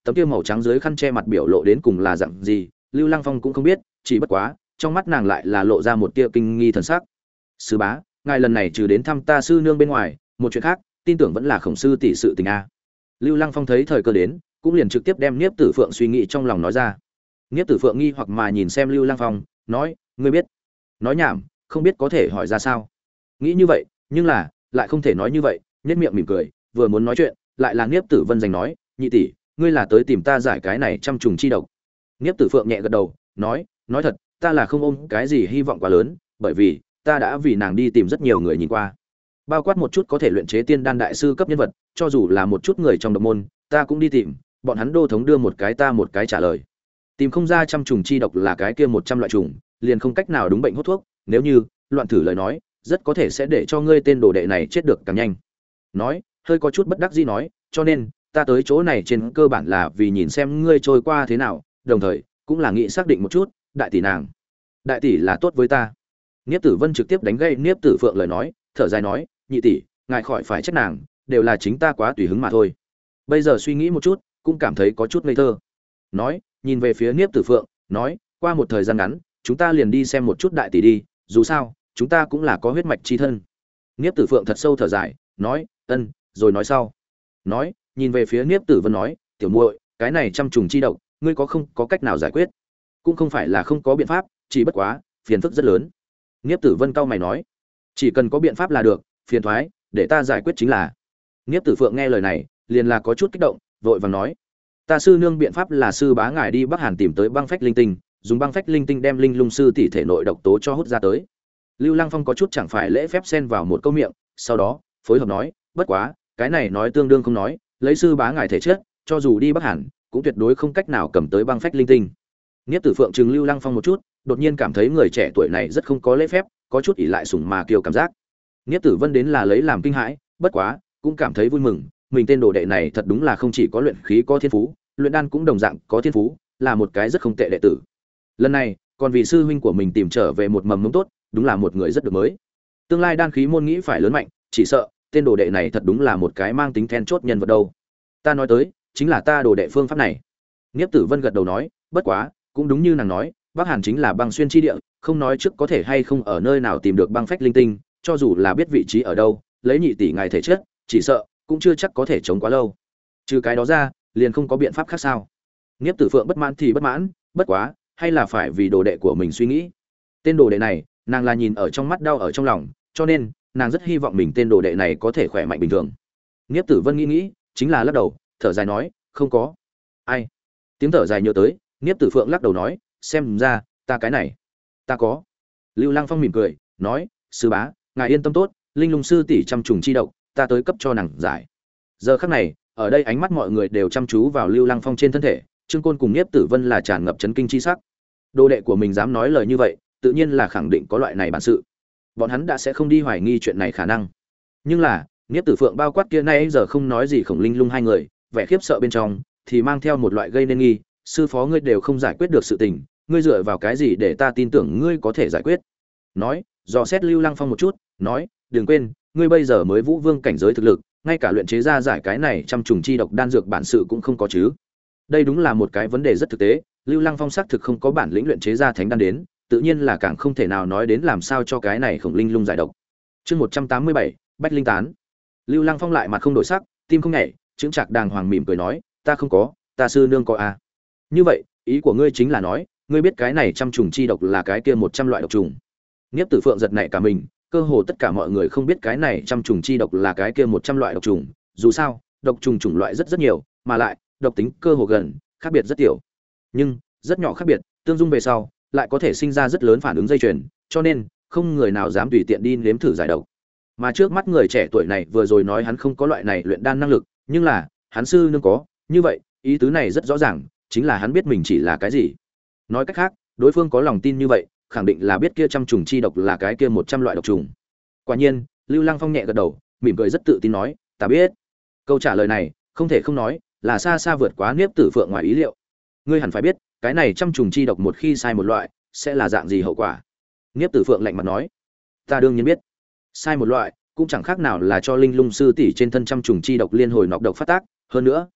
tấm kia màu trắng dưới khăn che mặt biểu lộ đến cùng là dạng gì, Lưu Lăng Phong cũng không biết, chỉ bất quá, trong mắt nàng lại là lộ ra một tia kinh nghi thần sắc. "Sư bá, ngài lần này trừ đến thăm ta sư nương bên ngoài, một chuyện khác, tin tưởng vẫn là Khổng sư tỷ sự tình a." Lưu Lăng Phong thấy thời cơ đến, cũng liền trực tiếp đem Niếp Tử Phượng suy nghĩ trong lòng nói ra. Niếp Tử Phượng nghi hoặc mà nhìn xem Lưu Lăng Phong, nói: "Ngươi biết?" Nói nhảm, không biết có thể hỏi ra sao. Nghĩ như vậy, nhưng là, lại không thể nói như vậy, nhếch miệng mỉm cười, vừa muốn nói chuyện, lại là Niếp Tử Vân giành nói: "Nhị tỷ, ngươi là tới tìm ta giải cái này trăm trùng chi độc." Niếp Tử Phượng nhẹ gật đầu, nói: "Nói thật, ta là không ôm cái gì hy vọng quá lớn, bởi vì ta đã vì nàng đi tìm rất nhiều người nhìn qua, bao quát một chút có thể luyện chế tiên đan đại sư cấp nhân vật, cho dù là một chút người trong độc môn, ta cũng đi tìm, bọn hắn đô thống đưa một cái ta một cái trả lời. Tìm không ra trăm trùng chi độc là cái kia một trăm loại trùng, liền không cách nào đúng bệnh hút thuốc, nếu như loạn thử lời nói, rất có thể sẽ để cho ngươi tên đồ đệ này chết được càng nhanh." Nói, hơi có chút bất đắc dĩ nói, "Cho nên, ta tới chỗ này trên cơ bản là vì nhìn xem ngươi trôi qua thế nào, đồng thời cũng là nghĩ xác định một chút, đại tỷ nàng, đại tỷ là tốt với ta." Niếp Tử Vân trực tiếp đánh gây Niếp Tử Phượng lời nói, thở dài nói: "Nhị tỷ, ngài khỏi phải trách nàng, đều là chính ta quá tùy hứng mà thôi." Bây giờ suy nghĩ một chút, cũng cảm thấy có chút ngây thơ. Nói, nhìn về phía Niếp Tử Phượng, nói: "Qua một thời gian ngắn, chúng ta liền đi xem một chút đại tỷ đi, dù sao, chúng ta cũng là có huyết mạch chi thân." Niếp Tử Phượng thật sâu thở dài, nói: "Ân, rồi nói sau." Nói, nhìn về phía Niếp Tử Vân nói: "Tiểu muội, cái này trăm trùng chi độc, ngươi có không có cách nào giải quyết?" "Cũng không phải là không có biện pháp, chỉ bất quá, phiền phức rất lớn." Niếp Tử Vân cau mày nói: "Chỉ cần có biện pháp là được, phiền thoái, để ta giải quyết chính là." Niếp Tử Phượng nghe lời này, liền là có chút kích động, vội vàng nói: "Ta sư nương biện pháp là sư bá ngài đi Bắc Hàn tìm tới băng phách linh tinh, dùng băng phách linh tinh đem linh lung sư tỷ thể nội độc tố cho hút ra tới." Lưu Lăng Phong có chút chẳng phải lễ phép xen vào một câu miệng, sau đó phối hợp nói: "Bất quá, cái này nói tương đương không nói, lấy sư bá ngài thể chất, cho dù đi Bắc Hàn, cũng tuyệt đối không cách nào cầm tới băng phách linh tinh." Niếp Tử Phượng trừng Lưu Lăng Phong một chút, đột nhiên cảm thấy người trẻ tuổi này rất không có lễ phép, có chút ỷ lại sủng mà kiêu cảm giác. Niếp Tử Vân đến là lấy làm kinh hãi, bất quá cũng cảm thấy vui mừng, mình tên đồ đệ này thật đúng là không chỉ có luyện khí có thiên phú, luyện đan cũng đồng dạng có thiên phú, là một cái rất không tệ đệ tử. Lần này, còn vì sư huynh của mình tìm trở về một mầm mống tốt, đúng là một người rất được mới. Tương lai đan khí môn nghĩ phải lớn mạnh, chỉ sợ tên đồ đệ này thật đúng là một cái mang tính then chốt nhân vật đâu. Ta nói tới, chính là ta đồ đệ phương pháp này. Niếp Tử Vân gật đầu nói, bất quá, cũng đúng như nàng nói, Bắc Hàn chính là băng xuyên chi địa, không nói trước có thể hay không ở nơi nào tìm được băng phách linh tinh, cho dù là biết vị trí ở đâu, lấy nhị tỷ ngài thể chất, chỉ sợ cũng chưa chắc có thể chống quá lâu. Trừ cái đó ra, liền không có biện pháp khác sao? Niếp Tử Phượng bất mãn thì bất mãn, bất quá, hay là phải vì đồ đệ của mình suy nghĩ. Tên đồ đệ này, nàng là nhìn ở trong mắt đau ở trong lòng, cho nên, nàng rất hy vọng mình tên đồ đệ này có thể khỏe mạnh bình thường. Niếp Tử Vân nghĩ nghĩ, chính là lắc đầu, thở dài nói, không có. Ai? Tiếng thở dài nhớ tới, Niếp Tử Phượng lắc đầu nói, xem ra, ta cái này, ta có. Lưu Lăng Phong mỉm cười, nói, sư bá, ngài yên tâm tốt, linh lung sư tỷ trăm trùng chi độc, ta tới cấp cho nàng giải. Giờ khắc này, ở đây ánh mắt mọi người đều chăm chú vào Lưu Lăng Phong trên thân thể, Trương Côn cùng Niếp Tử Vân là tràn ngập chấn kinh chi sắc. Đồ đệ của mình dám nói lời như vậy, tự nhiên là khẳng định có loại này bản sự. Bọn hắn đã sẽ không đi hoài nghi chuyện này khả năng. Nhưng là, Niếp Tử Phượng bao quát kia nay giờ không nói gì Khổng Linh Lung hai người, vẻ khiếp sợ bên trong thì mang theo một loại gây nên nghi, sư phó ngươi đều không giải quyết được sự tình, ngươi dựa vào cái gì để ta tin tưởng ngươi có thể giải quyết? Nói, dò xét Lưu Lăng Phong một chút, nói, đừng quên, ngươi bây giờ mới vũ vương cảnh giới thực lực, ngay cả luyện chế ra giải cái này trăm trùng chi độc đan dược bản sự cũng không có chứ. Đây đúng là một cái vấn đề rất thực tế, Lưu Lăng Phong xác thực không có bản lĩnh luyện chế ra thánh đan đến, tự nhiên là càng không thể nào nói đến làm sao cho cái này Khổng Linh Lung giải độc. Chương một trăm tám mươi bảy, Bách Linh Tán. Lưu Lăng Phong lại mặt không đổi sắc, tim không nhảy, chứng trạc đàng hoàng mỉm cười nói, ta không có, ta sư nương có à. Như vậy, ý của ngươi chính là nói, ngươi biết cái này trăm trùng chi độc là cái kia một trăm loại độc trùng. Niếp Tử Phượng giật nảy cả mình, cơ hồ tất cả mọi người không biết cái này trăm trùng chi độc là cái kia một trăm loại độc trùng, dù sao, độc trùng chủng loại rất rất nhiều, mà lại, độc tính cơ hồ gần, khác biệt rất tiểu. Nhưng, rất nhỏ khác biệt, tương dung về sau, lại có thể sinh ra rất lớn phản ứng dây chuyền, cho nên, không người nào dám tùy tiện đi nếm thử giải độc. Mà trước mắt người trẻ tuổi này vừa rồi nói hắn không có loại này luyện đan năng lực, nhưng là, hắn sư nương có, như vậy, ý tứ này rất rõ ràng, chính là hắn biết mình chỉ là cái gì. Nói cách khác, đối phương có lòng tin như vậy, khẳng định là biết kia trăm trùng chi độc là cái kia một trăm loại độc trùng. Quả nhiên, Lưu Lăng Phong nhẹ gật đầu, mỉm cười rất tự tin nói, "Ta biết." Câu trả lời này, không thể không nói, là xa xa vượt quá Niếp Tử Phượng ngoài ý liệu. Ngươi hẳn phải biết, cái này trăm trùng chi độc một khi sai một loại, sẽ là dạng gì hậu quả. Niếp Tử Phượng lạnh mặt nói, "Ta đương nhiên biết. Sai một loại, cũng chẳng khác nào là cho Linh Lung sư tỷ trên thân trăm trùng chi độc liên hồi nọc độc phát tác, hơn nữa,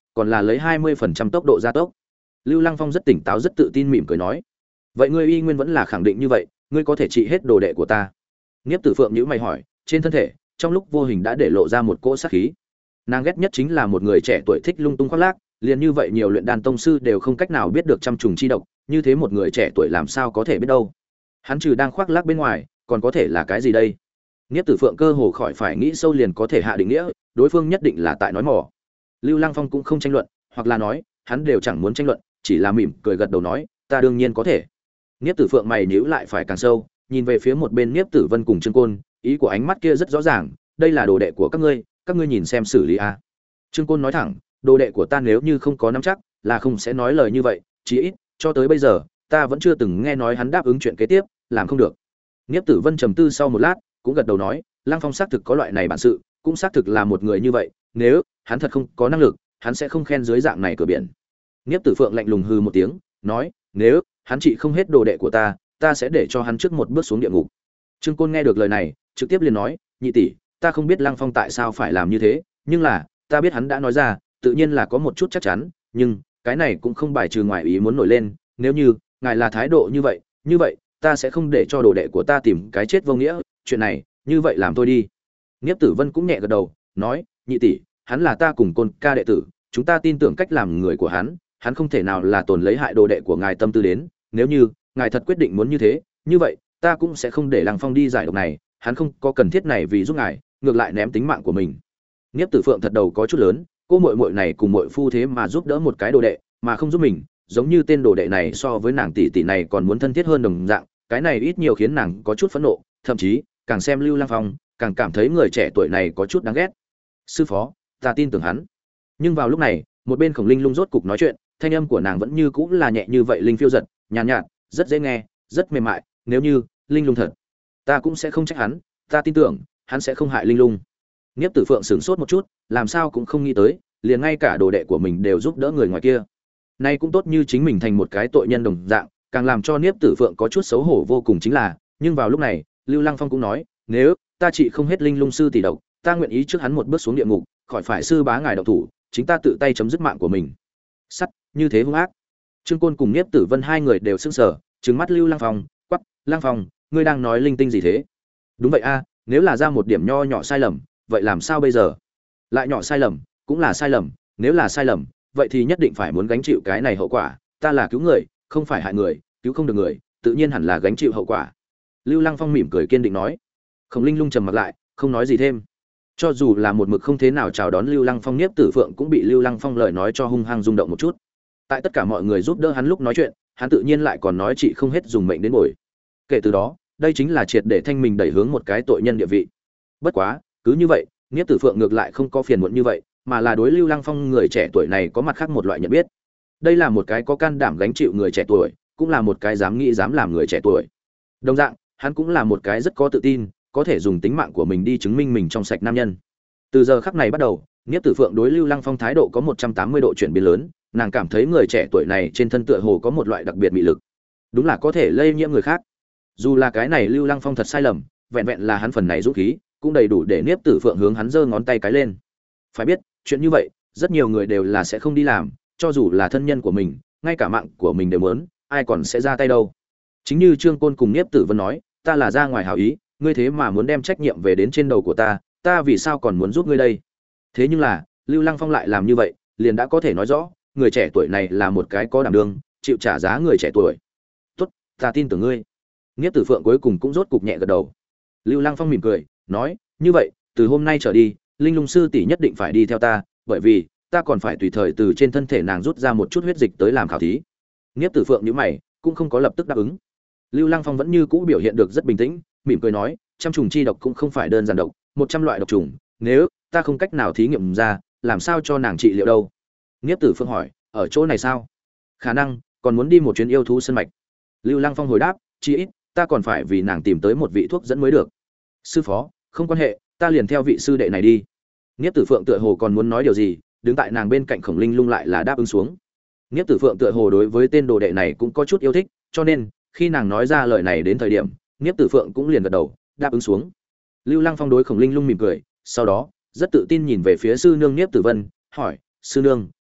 còn là lấy hai mươi phần trăm tốc độ gia tốc. Lưu Lăng Phong rất tỉnh táo rất tự tin mỉm cười nói, vậy ngươi y nguyên vẫn là khẳng định như vậy, ngươi có thể trị hết đồ đệ của ta? Niếp Tử Phượng nhíu mày hỏi, trên thân thể trong lúc vô hình đã để lộ ra một cỗ sát khí. Nàng ghét nhất chính là một người trẻ tuổi thích lung tung khoác lác, liền như vậy nhiều luyện đan tông sư đều không cách nào biết được trăm trùng chi độc, như thế một người trẻ tuổi làm sao có thể biết đâu? Hắn trừ đang khoác lác bên ngoài, còn có thể là cái gì đây? Niếp Tử Phượng cơ hồ khỏi phải nghĩ sâu liền có thể hạ định nghĩa, đối phương nhất định là tại nói mỏ. Lưu Lăng Phong cũng không tranh luận, hoặc là nói, hắn đều chẳng muốn tranh luận, chỉ là mỉm cười gật đầu nói, ta đương nhiên có thể. Niếp Tử Phượng mày nhíu lại phải càng sâu, nhìn về phía một bên Niếp Tử Vân cùng Trương Côn, ý của ánh mắt kia rất rõ ràng, đây là đồ đệ của các ngươi, các ngươi nhìn xem xử lý a. Trương Côn nói thẳng, đồ đệ của ta nếu như không có nắm chắc, là không sẽ nói lời như vậy, chí ít cho tới bây giờ, ta vẫn chưa từng nghe nói hắn đáp ứng chuyện kế tiếp, làm không được. Niếp Tử Vân trầm tư sau một lát, cũng gật đầu nói, Lăng Phong xác thực có loại này bản sự, cũng xác thực là một người như vậy, nếu hắn thật không có năng lực, hắn sẽ không khen dưới dạng này cửa biển. Niếp Tử Phượng lạnh lùng hừ một tiếng, nói, nếu hắn trị không hết đồ đệ của ta, ta sẽ để cho hắn trước một bước xuống địa ngục. Trương Côn nghe được lời này, trực tiếp liền nói, nhị tỷ, ta không biết Lăng Phong tại sao phải làm như thế, nhưng là, ta biết hắn đã nói ra, tự nhiên là có một chút chắc chắn, nhưng cái này cũng không bài trừ ngoài ý muốn nổi lên, nếu như ngài là thái độ như vậy, như vậy, ta sẽ không để cho đồ đệ của ta tìm cái chết vô nghĩa, chuyện này, như vậy làm thôi đi. Niếp Tử Vân cũng nhẹ gật đầu, nói, nhị tỷ, hắn là ta cùng Côn ca đệ tử, chúng ta tin tưởng cách làm người của hắn, hắn không thể nào là tồn lấy hại đồ đệ của ngài tâm tư đến, nếu như ngài thật quyết định muốn như thế, như vậy, ta cũng sẽ không để Lăng Phong đi giải độc này, hắn không có cần thiết này vì giúp ngài, ngược lại ném tính mạng của mình. Niếp Tử Phượng thật đầu có chút lớn, cô muội muội này cùng muội phu thế mà giúp đỡ một cái đồ đệ, mà không giúp mình, giống như tên đồ đệ này so với nàng tỷ tỷ này còn muốn thân thiết hơn đồng dạng, cái này ít nhiều khiến nàng có chút phẫn nộ, thậm chí, càng xem Lưu Lăng Phong, càng cảm thấy người trẻ tuổi này có chút đáng ghét. Sư phó, ta tin tưởng hắn. Nhưng vào lúc này, một bên Khổng Linh Lung rốt cục nói chuyện, thanh âm của nàng vẫn như cũ là nhẹ như vậy linh phiêu giật, nhàn nhạt, nhạt, rất dễ nghe, rất mềm mại, nếu như Linh Lung thật, ta cũng sẽ không trách hắn, ta tin tưởng, hắn sẽ không hại Linh Lung. Niếp Tử Phượng sửng sốt một chút, làm sao cũng không nghĩ tới, liền ngay cả đồ đệ của mình đều giúp đỡ người ngoài kia. Nay cũng tốt như chính mình thành một cái tội nhân đồng dạng, càng làm cho Niếp Tử Phượng có chút xấu hổ vô cùng chính là, nhưng vào lúc này, Lưu Lăng Phong cũng nói, nếu ta trị không hết Linh Lung sư tỷ độc, ta nguyện ý trước hắn một bước xuống địa ngục, khỏi phải sư bá ngài độc thủ, chính ta tự tay chấm dứt mạng của mình. Sắt, như thế hung ác. Trương Côn cùng Niếp Tử Vân hai người đều sững sờ, trừng mắt Lưu Lăng Phong, quắc, Lăng Phong, ngươi đang nói linh tinh gì thế? Đúng vậy a, nếu là ra một điểm nho nhỏ sai lầm, vậy làm sao bây giờ? Lại nhỏ sai lầm, cũng là sai lầm, nếu là sai lầm, vậy thì nhất định phải muốn gánh chịu cái này hậu quả, ta là cứu người, không phải hại người, cứu không được người, tự nhiên hẳn là gánh chịu hậu quả. Lưu Lăng Phong mỉm cười kiên định nói. Khổng Linh Lung trầm mặt lại, không nói gì thêm. Cho dù là một mực không thế nào chào đón Lưu Lăng Phong, Niếp Tử Phượng cũng bị Lưu Lăng Phong lời nói cho hung hăng rung động một chút. Tại tất cả mọi người giúp đỡ hắn lúc nói chuyện, hắn tự nhiên lại còn nói chị không hết dùng mệnh đến bồi. Kể từ đó, đây chính là triệt để thanh mình đẩy hướng một cái tội nhân địa vị. Bất quá, cứ như vậy, Niếp Tử Phượng ngược lại không có phiền muộn như vậy, mà là đối Lưu Lăng Phong người trẻ tuổi này có mặt khác một loại nhận biết. Đây là một cái có can đảm gánh chịu người trẻ tuổi, cũng là một cái dám nghĩ dám làm người trẻ tuổi. Đồng dạng, hắn cũng là một cái rất có tự tin, có thể dùng tính mạng của mình đi chứng minh mình trong sạch nam nhân. Từ giờ khắc này bắt đầu, Niếp Tử Phượng đối Lưu Lăng Phong thái độ có một trăm tám mươi độ chuyển biến lớn, nàng cảm thấy người trẻ tuổi này trên thân tựa hồ có một loại đặc biệt mị lực, đúng là có thể lây nhiễm người khác. Dù là cái này Lưu Lăng Phong thật sai lầm, vẹn vẹn là hắn phần này dũng khí, cũng đầy đủ để Niếp Tử Phượng hướng hắn giơ ngón tay cái lên. Phải biết, chuyện như vậy, rất nhiều người đều là sẽ không đi làm, cho dù là thân nhân của mình, ngay cả mạng của mình đều muốn, ai còn sẽ ra tay đâu. Chính như Trương Côn cùng Niếp Tử Vân nói, ta là ra ngoài hảo ý, ngươi thế mà muốn đem trách nhiệm về đến trên đầu của ta, ta vì sao còn muốn giúp ngươi đây? Thế nhưng là, Lưu Lăng Phong lại làm như vậy, liền đã có thể nói rõ, người trẻ tuổi này là một cái có đảm đương, chịu trả giá người trẻ tuổi. Tốt, ta tin tưởng ngươi. Niếp Tử Phượng cuối cùng cũng rốt cục nhẹ gật đầu. Lưu Lăng Phong mỉm cười, nói, như vậy, từ hôm nay trở đi, Linh Lung sư tỷ nhất định phải đi theo ta, bởi vì ta còn phải tùy thời từ trên thân thể nàng rút ra một chút huyết dịch tới làm khảo thí. Niếp Tử Phượng nhíu mày, cũng không có lập tức đáp ứng. Lưu Lăng Phong vẫn như cũ biểu hiện được rất bình tĩnh, mỉm cười nói, trăm trùng chi độc cũng không phải đơn giản độc, một trăm loại độc trùng, nếu ta không cách nào thí nghiệm ra, làm sao cho nàng trị liệu đâu? Niếp Tử Phượng hỏi, ở chỗ này sao? Khả năng còn muốn đi một chuyến yêu thú sân mạch. Lưu Lăng Phong hồi đáp, chỉ ít ta còn phải vì nàng tìm tới một vị thuốc dẫn mới được. Sư phó, không quan hệ, ta liền theo vị sư đệ này đi. Niếp Tử Phượng tựa hồ còn muốn nói điều gì, đứng tại nàng bên cạnh Khổng Linh Lung lại là đáp ứng xuống. Niếp Tử Phượng tựa hồ đối với tên đồ đệ này cũng có chút yêu thích, cho nên khi nàng nói ra lời này đến thời điểm, Niếp Tử Phượng cũng liền gật đầu, đáp ứng xuống. Lưu Lăng Phong đối Khổng Linh Lung mỉm cười, sau đó rất tự tin nhìn về phía sư nương Niếp Tử Vân, hỏi, sư nương,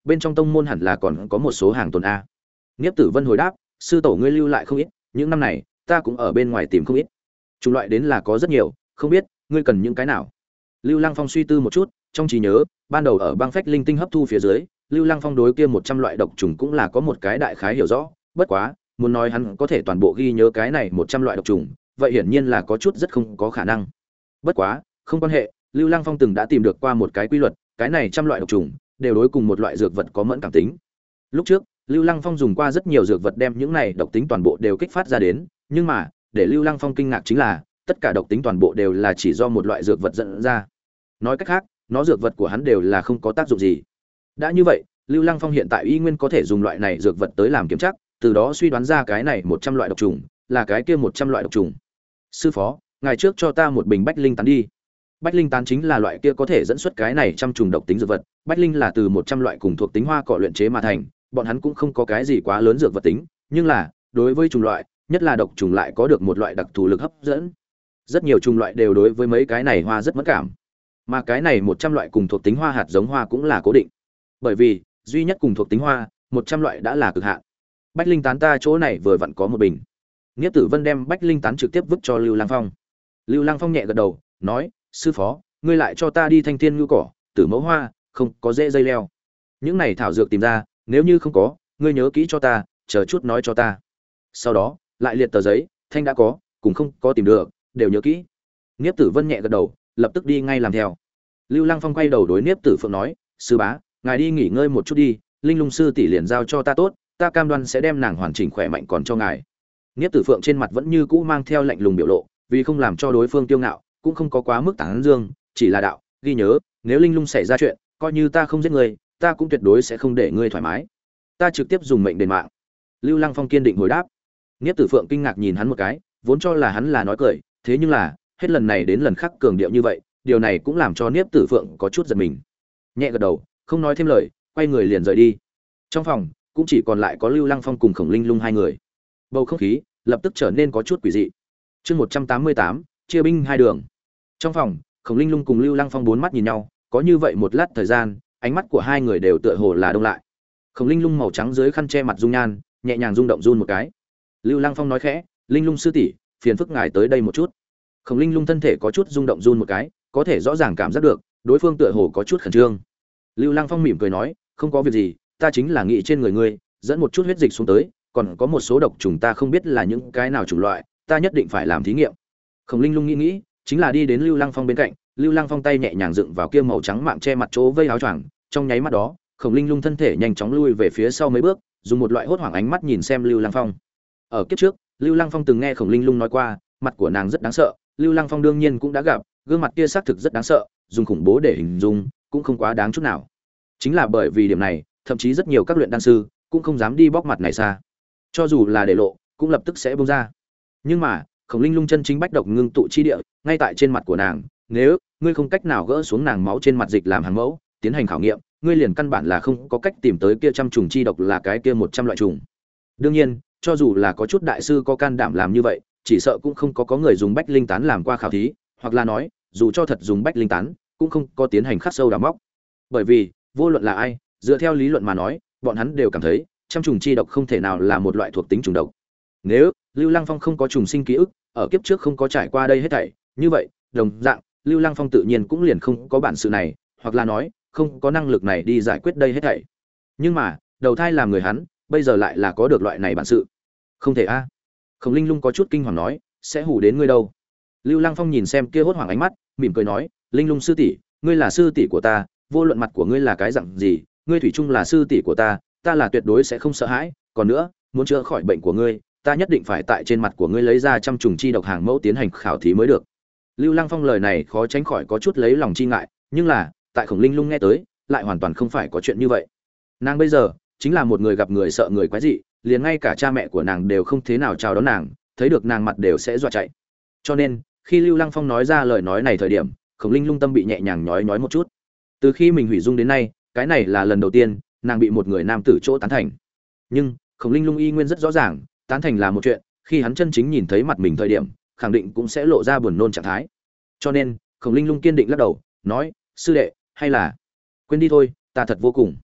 bên trong tông môn hẳn là còn có một số hàng tồn a. Niếp Tử Vân hồi đáp, sư tổ ngươi lưu lại không ít, những năm này ta cũng ở bên ngoài tìm không ít. Chủng loại đến là có rất nhiều, không biết ngươi cần những cái nào. Lưu Lăng Phong suy tư một chút, trong trí nhớ, ban đầu ở băng phách linh tinh hấp thu phía dưới, Lưu Lăng Phong đối kia một trăm loại độc trùng cũng là có một cái đại khái hiểu rõ, bất quá, muốn nói hắn có thể toàn bộ ghi nhớ cái này một trăm loại độc trùng, vậy hiển nhiên là có chút rất không có khả năng. Bất quá, không quan hệ, Lưu Lăng Phong từng đã tìm được qua một cái quy luật, cái này trăm loại độc trùng đều đối cùng một loại dược vật có mẫn cảm tính. Lúc trước, Lưu Lăng Phong dùng qua rất nhiều dược vật đem những này độc tính toàn bộ đều kích phát ra đến, nhưng mà, để Lưu Lăng Phong kinh ngạc chính là, tất cả độc tính toàn bộ đều là chỉ do một loại dược vật dẫn ra. Nói cách khác, nó dược vật của hắn đều là không có tác dụng gì. Đã như vậy, Lưu Lăng Phong hiện tại y nguyên có thể dùng loại này dược vật tới làm kiểm tra, từ đó suy đoán ra cái này một trăm loại độc trùng, là cái kia một trăm loại độc trùng. Sư phó, ngài trước cho ta một bình Bách Linh tán đi. Bách Linh tán chính là loại kia có thể dẫn xuất cái này trăm trùng độc tính dược vật. Bách Linh là từ một trăm loại cùng thuộc tính hoa cỏ luyện chế mà thành, bọn hắn cũng không có cái gì quá lớn dược vật tính, nhưng là, đối với trùng loại, nhất là độc trùng lại có được một loại đặc thù lực hấp dẫn. Rất nhiều trùng loại đều đối với mấy cái này hoa rất mẫn cảm. Mà cái này một trăm loại cùng thuộc tính hoa hạt giống hoa cũng là cố định. Bởi vì, duy nhất cùng thuộc tính hoa, một trăm loại đã là cực hạn. Bách Linh tán ta chỗ này vừa vặn có một bình. Niếp Tử Vân đem Bách Linh tán trực tiếp vứt cho Lưu Lăng Phong. Lưu Lăng Phong nhẹ gật đầu, nói: "Sư phó, ngươi lại cho ta đi thanh thiên ngưu cỏ, tử mẫu hoa, không có dễ dây leo. Những này thảo dược tìm ra, nếu như không có, ngươi nhớ kỹ cho ta, chờ chút nói cho ta." Sau đó, lại liệt tờ giấy, thanh đã có, cùng không có tìm được, đều nhớ kỹ. Niếp Tử Vân nhẹ gật đầu, lập tức đi ngay làm theo. Lưu Lăng Phong quay đầu đối Niếp Tử Phượng nói: "Sư bá, ngài đi nghỉ ngơi một chút đi, Linh Lung sư tỷ liền giao cho ta tốt, ta cam đoan sẽ đem nàng hoàn chỉnh khỏe mạnh còn cho ngài." Niếp Tử Phượng trên mặt vẫn như cũ mang theo lạnh lùng biểu lộ, vì không làm cho đối phương kiêu ngạo, cũng không có quá mức tán dương, chỉ là đạo, ghi nhớ, nếu Linh Lung xảy ra chuyện, coi như ta không giết ngươi, ta cũng tuyệt đối sẽ không để ngươi thoải mái. Ta trực tiếp dùng mệnh đền mạng. Lưu Lăng Phong kiên định hồi đáp. Niếp Tử Phượng kinh ngạc nhìn hắn một cái, vốn cho là hắn là nói cười, thế nhưng là, hết lần này đến lần khác cường điệu như vậy, điều này cũng làm cho Niếp Tử Phượng có chút giật mình. Nhẹ gật đầu, không nói thêm lời, quay người liền rời đi. Trong phòng, cũng chỉ còn lại có Lưu Lăng Phong cùng Khổng Linh Lung hai người. Bầu không khí lập tức trở nên có chút quỷ dị. Chương một trăm tám mươi tám, chia binh hai đường. Trong phòng, Khổng Linh Lung cùng Lưu Lăng Phong bốn mắt nhìn nhau, có như vậy một lát thời gian, ánh mắt của hai người đều tựa hồ là đông lại. Khổng Linh Lung màu trắng dưới khăn che mặt dung nhan, nhẹ nhàng rung động run một cái. Lưu Lăng Phong nói khẽ: "Linh Lung sư tỷ, phiền phức ngài tới đây một chút." Khổng Linh Lung thân thể có chút rung động run một cái, có thể rõ ràng cảm giác được, đối phương tựa hồ có chút khẩn trương. Lưu Lăng Phong mỉm cười nói: "Không có việc gì, ta chính là nghĩ trên người ngươi, dẫn một chút huyết dịch xuống tới, còn có một số độc trùng ta không biết là những cái nào chủng loại, ta nhất định phải làm thí nghiệm." Khổng Linh Lung nghĩ nghĩ, chính là đi đến Lưu Lăng Phong bên cạnh, Lưu Lăng Phong tay nhẹ nhàng dựng vào kia màu trắng mạng che mặt chỗ vây áo choàng, trong nháy mắt đó, Khổng Linh Lung thân thể nhanh chóng lui về phía sau mấy bước, dùng một loại hốt hoảng ánh mắt nhìn xem Lưu Lăng Phong. Ở kiếp trước, Lưu Lăng Phong từng nghe Khổng Linh Lung nói qua, mặt của nàng rất đáng sợ, Lưu Lăng Phong đương nhiên cũng đã gặp, gương mặt kia xác thực rất đáng sợ, dùng khủng bố để hình dung, cũng không quá đáng chút nào. Chính là bởi vì điểm này, thậm chí rất nhiều các luyện đan sư cũng không dám đi bóc mặt này xa. Cho dù là để lộ, cũng lập tức sẽ bung ra. Nhưng mà, Khổng Linh Lung chân chính bách độc ngưng tụ chi địa, ngay tại trên mặt của nàng, nếu ngươi không cách nào gỡ xuống nàng máu trên mặt dịch làm hàng mẫu, tiến hành khảo nghiệm, ngươi liền căn bản là không có cách tìm tới kia trăm trùng chi độc là cái kia một trăm loại trùng. Đương nhiên, cho dù là có chút đại sư có can đảm làm như vậy, chỉ sợ cũng không có có người dùng Bách Linh tán làm qua khảo thí, hoặc là nói, dù cho thật dùng Bách Linh tán, cũng không có tiến hành khắc sâu đào móc. Bởi vì, vô luận là ai, dựa theo lý luận mà nói, bọn hắn đều cảm thấy, trăm trùng chi độc không thể nào là một loại thuộc tính trùng độc. Nếu Lưu Lăng Phong không có trùng sinh ký ức, ở kiếp trước không có trải qua đây hết thảy, như vậy, đồng dạng, Lưu Lăng Phong tự nhiên cũng liền không có bản sự này, hoặc là nói, không có năng lực này đi giải quyết đây hết thảy. Nhưng mà, đầu thai làm người hắn, bây giờ lại là có được loại này bản sự. Không thể a. À. Khổng Linh Lung có chút kinh hoàng nói, sẽ hù đến ngươi đâu. Lưu Lăng Phong nhìn xem kia hốt hoảng ánh mắt, mỉm cười nói, Linh Lung sư tỷ, ngươi là sư tỷ của ta, vô luận mặt của ngươi là cái dạng gì, ngươi thủy chung là sư tỷ của ta, ta là tuyệt đối sẽ không sợ hãi, còn nữa, muốn chữa khỏi bệnh của ngươi, ta nhất định phải tại trên mặt của ngươi lấy ra trăm trùng chi độc hàng mẫu tiến hành khảo thí mới được. Lưu Lăng Phong lời này khó tránh khỏi có chút lấy lòng chi ngại, nhưng là, tại Khổng Linh Lung nghe tới, lại hoàn toàn không phải có chuyện như vậy. Nàng bây giờ chính là một người gặp người sợ người quái dị, liền ngay cả cha mẹ của nàng đều không thế nào chào đón nàng, thấy được nàng mặt đều sẽ dọa chạy. Cho nên, khi Lưu Lăng Phong nói ra lời nói này thời điểm, Khổng Linh Lung tâm bị nhẹ nhàng nhói nhói một chút. Từ khi mình hủy dung đến nay, cái này là lần đầu tiên nàng bị một người nam tử chỗ tán thành. Nhưng, Khổng Linh Lung y nguyên rất rõ ràng, tán thành là một chuyện, khi hắn chân chính nhìn thấy mặt mình thời điểm, khẳng định cũng sẽ lộ ra buồn nôn trạng thái. Cho nên, Khổng Linh Lung kiên định lắc đầu, nói, sư đệ, hay là quên đi thôi, ta thật vô cùng.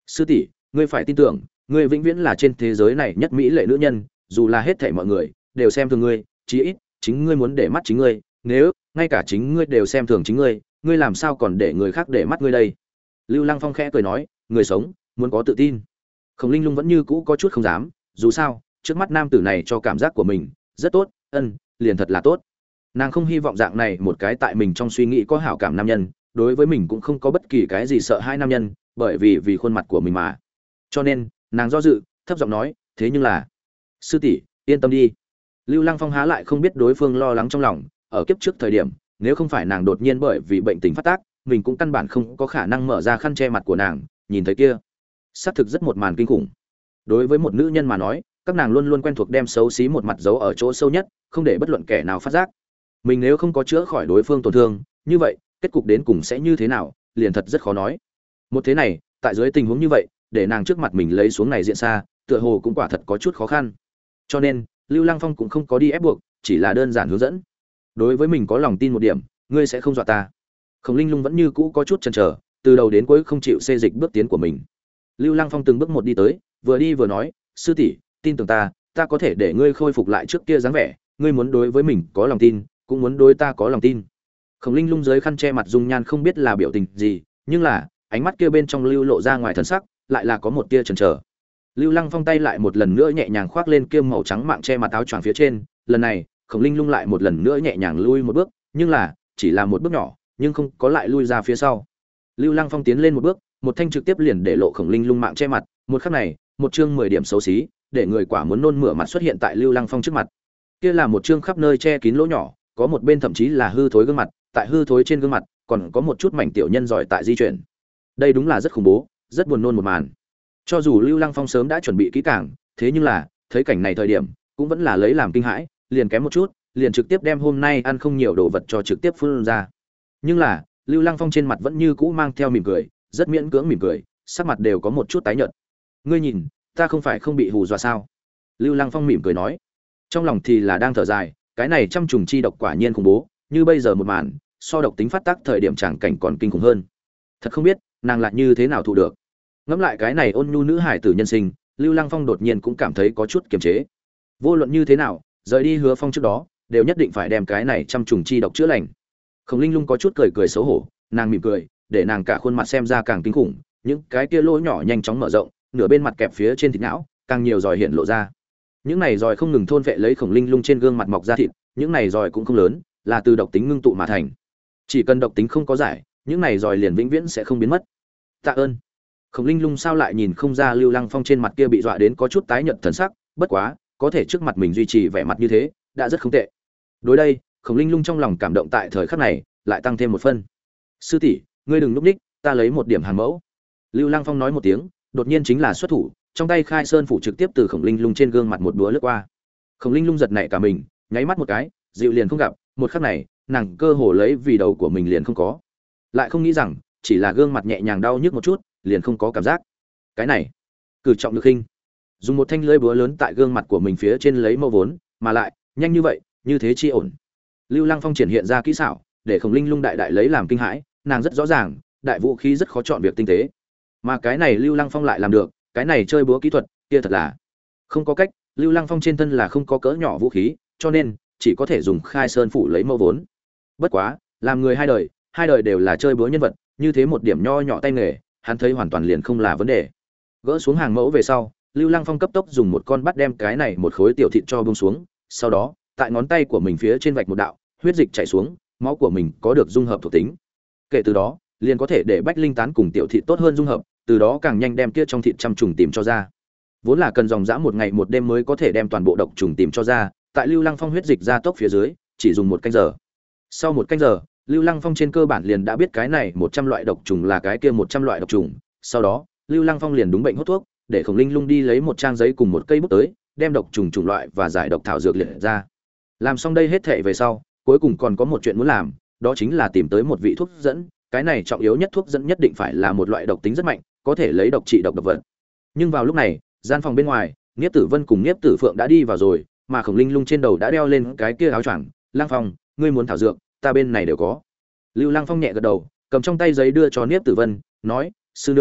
Sư tỷ, ngươi phải tin tưởng, ngươi vĩnh viễn là trên thế giới này nhất mỹ lệ nữ nhân, dù là hết thảy mọi người đều xem thường ngươi, chí ít chính ngươi muốn để mắt chính ngươi, nếu ngay cả chính ngươi đều xem thường chính ngươi, ngươi làm sao còn để người khác để mắt ngươi đây? Lưu Lăng Phong khẽ cười nói, người sống muốn có tự tin. Khổng Linh Lung vẫn như cũ có chút không dám, dù sao, trước mắt nam tử này cho cảm giác của mình rất tốt, ân, liền thật là tốt. Nàng không hy vọng dạng này một cái tại mình trong suy nghĩ có hảo cảm nam nhân, đối với mình cũng không có bất kỳ cái gì sợ hai nam nhân, bởi vì vì khuôn mặt của mình mà. Cho nên, nàng do dự, thấp giọng nói, thế nhưng là, sư tỷ, yên tâm đi. Lưu Lăng Phong há lại không biết đối phương lo lắng trong lòng, ở kiếp trước thời điểm, nếu không phải nàng đột nhiên bởi vì bệnh tình phát tác, mình cũng căn bản không có khả năng mở ra khăn che mặt của nàng, nhìn thấy kia, xác thực rất một màn kinh khủng. Đối với một nữ nhân mà nói, các nàng luôn luôn quen thuộc đem xấu xí một mặt giấu ở chỗ sâu nhất, không để bất luận kẻ nào phát giác. Mình nếu không có chữa khỏi đối phương tổn thương, như vậy, kết cục đến cùng sẽ như thế nào, liền thật rất khó nói. Một thế này, tại dưới tình huống như vậy, để nàng trước mặt mình lấy xuống này diện xa, tựa hồ cũng quả thật có chút khó khăn. Cho nên, Lưu Lăng Phong cũng không có đi ép buộc, chỉ là đơn giản hướng dẫn. Đối với mình có lòng tin một điểm, ngươi sẽ không dọa ta. Khổng Linh Lung vẫn như cũ có chút chần chờ, từ đầu đến cuối không chịu xê dịch bước tiến của mình. Lưu Lăng Phong từng bước một đi tới, vừa đi vừa nói, sư tỷ, tin tưởng ta, ta có thể để ngươi khôi phục lại trước kia dáng vẻ, ngươi muốn đối với mình có lòng tin, cũng muốn đối ta có lòng tin. Khổng Linh Lung dưới khăn che mặt dung nhan không biết là biểu tình gì, nhưng là ánh mắt kia bên trong lưu lộ ra ngoài thần sắc, lại là có một tia chần chờ. Lưu Lăng Phong tay lại một lần nữa nhẹ nhàng khoác lên kia màu trắng mạng che mặt áo choàng phía trên, lần này, Khổng Linh Lung lại một lần nữa nhẹ nhàng lui một bước, nhưng là chỉ là một bước nhỏ, nhưng không có lại lui ra phía sau. Lưu Lăng Phong tiến lên một bước, một thanh trực tiếp liền để lộ Khổng Linh Lung mạng che mặt, một khắc này, một chương mười điểm xấu xí, để người quả muốn nôn mửa mặt xuất hiện tại Lưu Lăng Phong trước mặt. Kia là một chương khắp nơi che kín lỗ nhỏ, có một bên thậm chí là hư thối gương mặt, tại hư thối trên gương mặt, còn có một chút mảnh tiểu nhân giỏi tại di chuyển. Đây đúng là rất khủng bố, rất buồn nôn một màn. Cho dù Lưu Lăng Phong sớm đã chuẩn bị kỹ càng, thế nhưng là, thấy cảnh này thời điểm, cũng vẫn là lấy làm kinh hãi, liền kém một chút, liền trực tiếp đem hôm nay ăn không nhiều đồ vật cho trực tiếp phun ra. Nhưng là, Lưu Lăng Phong trên mặt vẫn như cũ mang theo mỉm cười, rất miễn cưỡng mỉm cười, sắc mặt đều có một chút tái nhợt. Ngươi nhìn, ta không phải không bị hù dọa sao? Lưu Lăng Phong mỉm cười nói. Trong lòng thì là đang thở dài, cái này trăm trùng chi độc quả nhiên khủng bố, như bây giờ một màn, so độc tính phát tác thời điểm chẳng cảnh còn kinh khủng hơn. Thật không biết, nàng lại như thế nào thụ được. Ngẫm lại cái này ôn nhu nữ hải tử nhân sinh, Lưu Lăng Phong đột nhiên cũng cảm thấy có chút kiềm chế. Vô luận như thế nào, rời đi Hứa Phong trước đó, đều nhất định phải đem cái này trăm trùng chi độc chữa lành. Khổng Linh Lung có chút cười cười xấu hổ, nàng mỉm cười, để nàng cả khuôn mặt xem ra càng kinh khủng, những cái kia lỗ nhỏ nhanh chóng mở rộng, nửa bên mặt kẹp phía trên thịt não, càng nhiều giòi hiện lộ ra. Những này giòi không ngừng thôn vệ lấy Khổng Linh Lung trên gương mặt mọc ra thịt, những này giòi cũng không lớn, là từ độc tính ngưng tụ mà thành. Chỉ cần độc tính không có giải, những này giòi liền vĩnh viễn sẽ không biến mất. Tạ ơn. Khổng Linh Lung sao lại nhìn không ra Lưu Lăng Phong trên mặt kia bị dọa đến có chút tái nhợt thần sắc, bất quá, có thể trước mặt mình duy trì vẻ mặt như thế, đã rất không tệ. Đối đây, Khổng Linh Lung trong lòng cảm động tại thời khắc này, lại tăng thêm một phân. Sư tỷ, ngươi đừng núp ních, ta lấy một điểm hàn mẫu. Lưu Lăng Phong nói một tiếng, đột nhiên chính là xuất thủ, trong tay Khai Sơn phủ trực tiếp từ Khổng Linh Lung trên gương mặt một đũa lướt qua. Khổng Linh Lung giật nảy cả mình, nháy mắt một cái, dịu liền không gặp, một khắc này, nàng cơ hồ lấy vì đầu của mình liền không có. Lại không nghĩ rằng, chỉ là gương mặt nhẹ nhàng đau nhức một chút, liền không có cảm giác. Cái này, cử trọng lực hình. Dùng một thanh lưỡi búa lớn tại gương mặt của mình phía trên lấy mâu vốn, mà lại, nhanh như vậy, như thế chi ổn. Lưu Lăng Phong triển hiện ra kỹ xảo, để Khổng Linh Lung đại đại lấy làm kinh hãi, nàng rất rõ ràng, đại vũ khí rất khó chọn việc tinh tế. Mà cái này Lưu Lăng Phong lại làm được, cái này chơi búa kỹ thuật, kia thật là không có cách, Lưu Lăng Phong trên thân là không có cỡ nhỏ vũ khí, cho nên chỉ có thể dùng Khai Sơn phủ lấy mâu vốn. Bất quá, làm người hai đời, hai đời đều là chơi búa nhân vật, như thế một điểm nho nhỏ tay nghề, hắn thấy hoàn toàn liền không là vấn đề. Gỡ xuống hàng mẫu về sau, Lưu Lăng Phong cấp tốc dùng một con bắt đem cái này một khối tiểu thịt cho buông xuống, sau đó, tại ngón tay của mình phía trên vạch một đạo, huyết dịch chảy xuống, máu của mình có được dung hợp thuộc tính. Kể từ đó, liền có thể để bách linh tán cùng tiểu thịt tốt hơn dung hợp, từ đó càng nhanh đem kia trong thịt trăm trùng tìm cho ra. Vốn là cần dòng dã một ngày một đêm mới có thể đem toàn bộ độc trùng tìm cho ra, tại Lưu Lăng Phong huyết dịch ra tốc phía dưới, chỉ dùng một canh giờ. Sau một canh giờ, Lưu Lăng Phong trên cơ bản liền đã biết cái này một trăm loại độc trùng là cái kia một trăm loại độc trùng, sau đó, Lưu Lăng Phong liền đúng bệnh hốt thuốc, để Khổng Linh Lung đi lấy một trang giấy cùng một cây bút tới, đem độc trùng chủng loại và giải độc thảo dược liệt ra. Làm xong đây hết thảy về sau, cuối cùng còn có một chuyện muốn làm, đó chính là tìm tới một vị thuốc dẫn, cái này trọng yếu nhất thuốc dẫn nhất định phải là một loại độc tính rất mạnh, có thể lấy độc trị độc độc vật. Nhưng vào lúc này, gian phòng bên ngoài, Niếp Tử Vân cùng Niếp Tử Phượng đã đi vào rồi, mà Khổng Linh Lung trên đầu đã đeo lên cái kia áo choàng. Lăng Phong, ngươi muốn thảo dược, ta bên này đều có. Lưu Lăng Phong nhẹ gật đầu, cầm trong tay giấy đưa cho Niếp Tử Vân, nói: sư nương,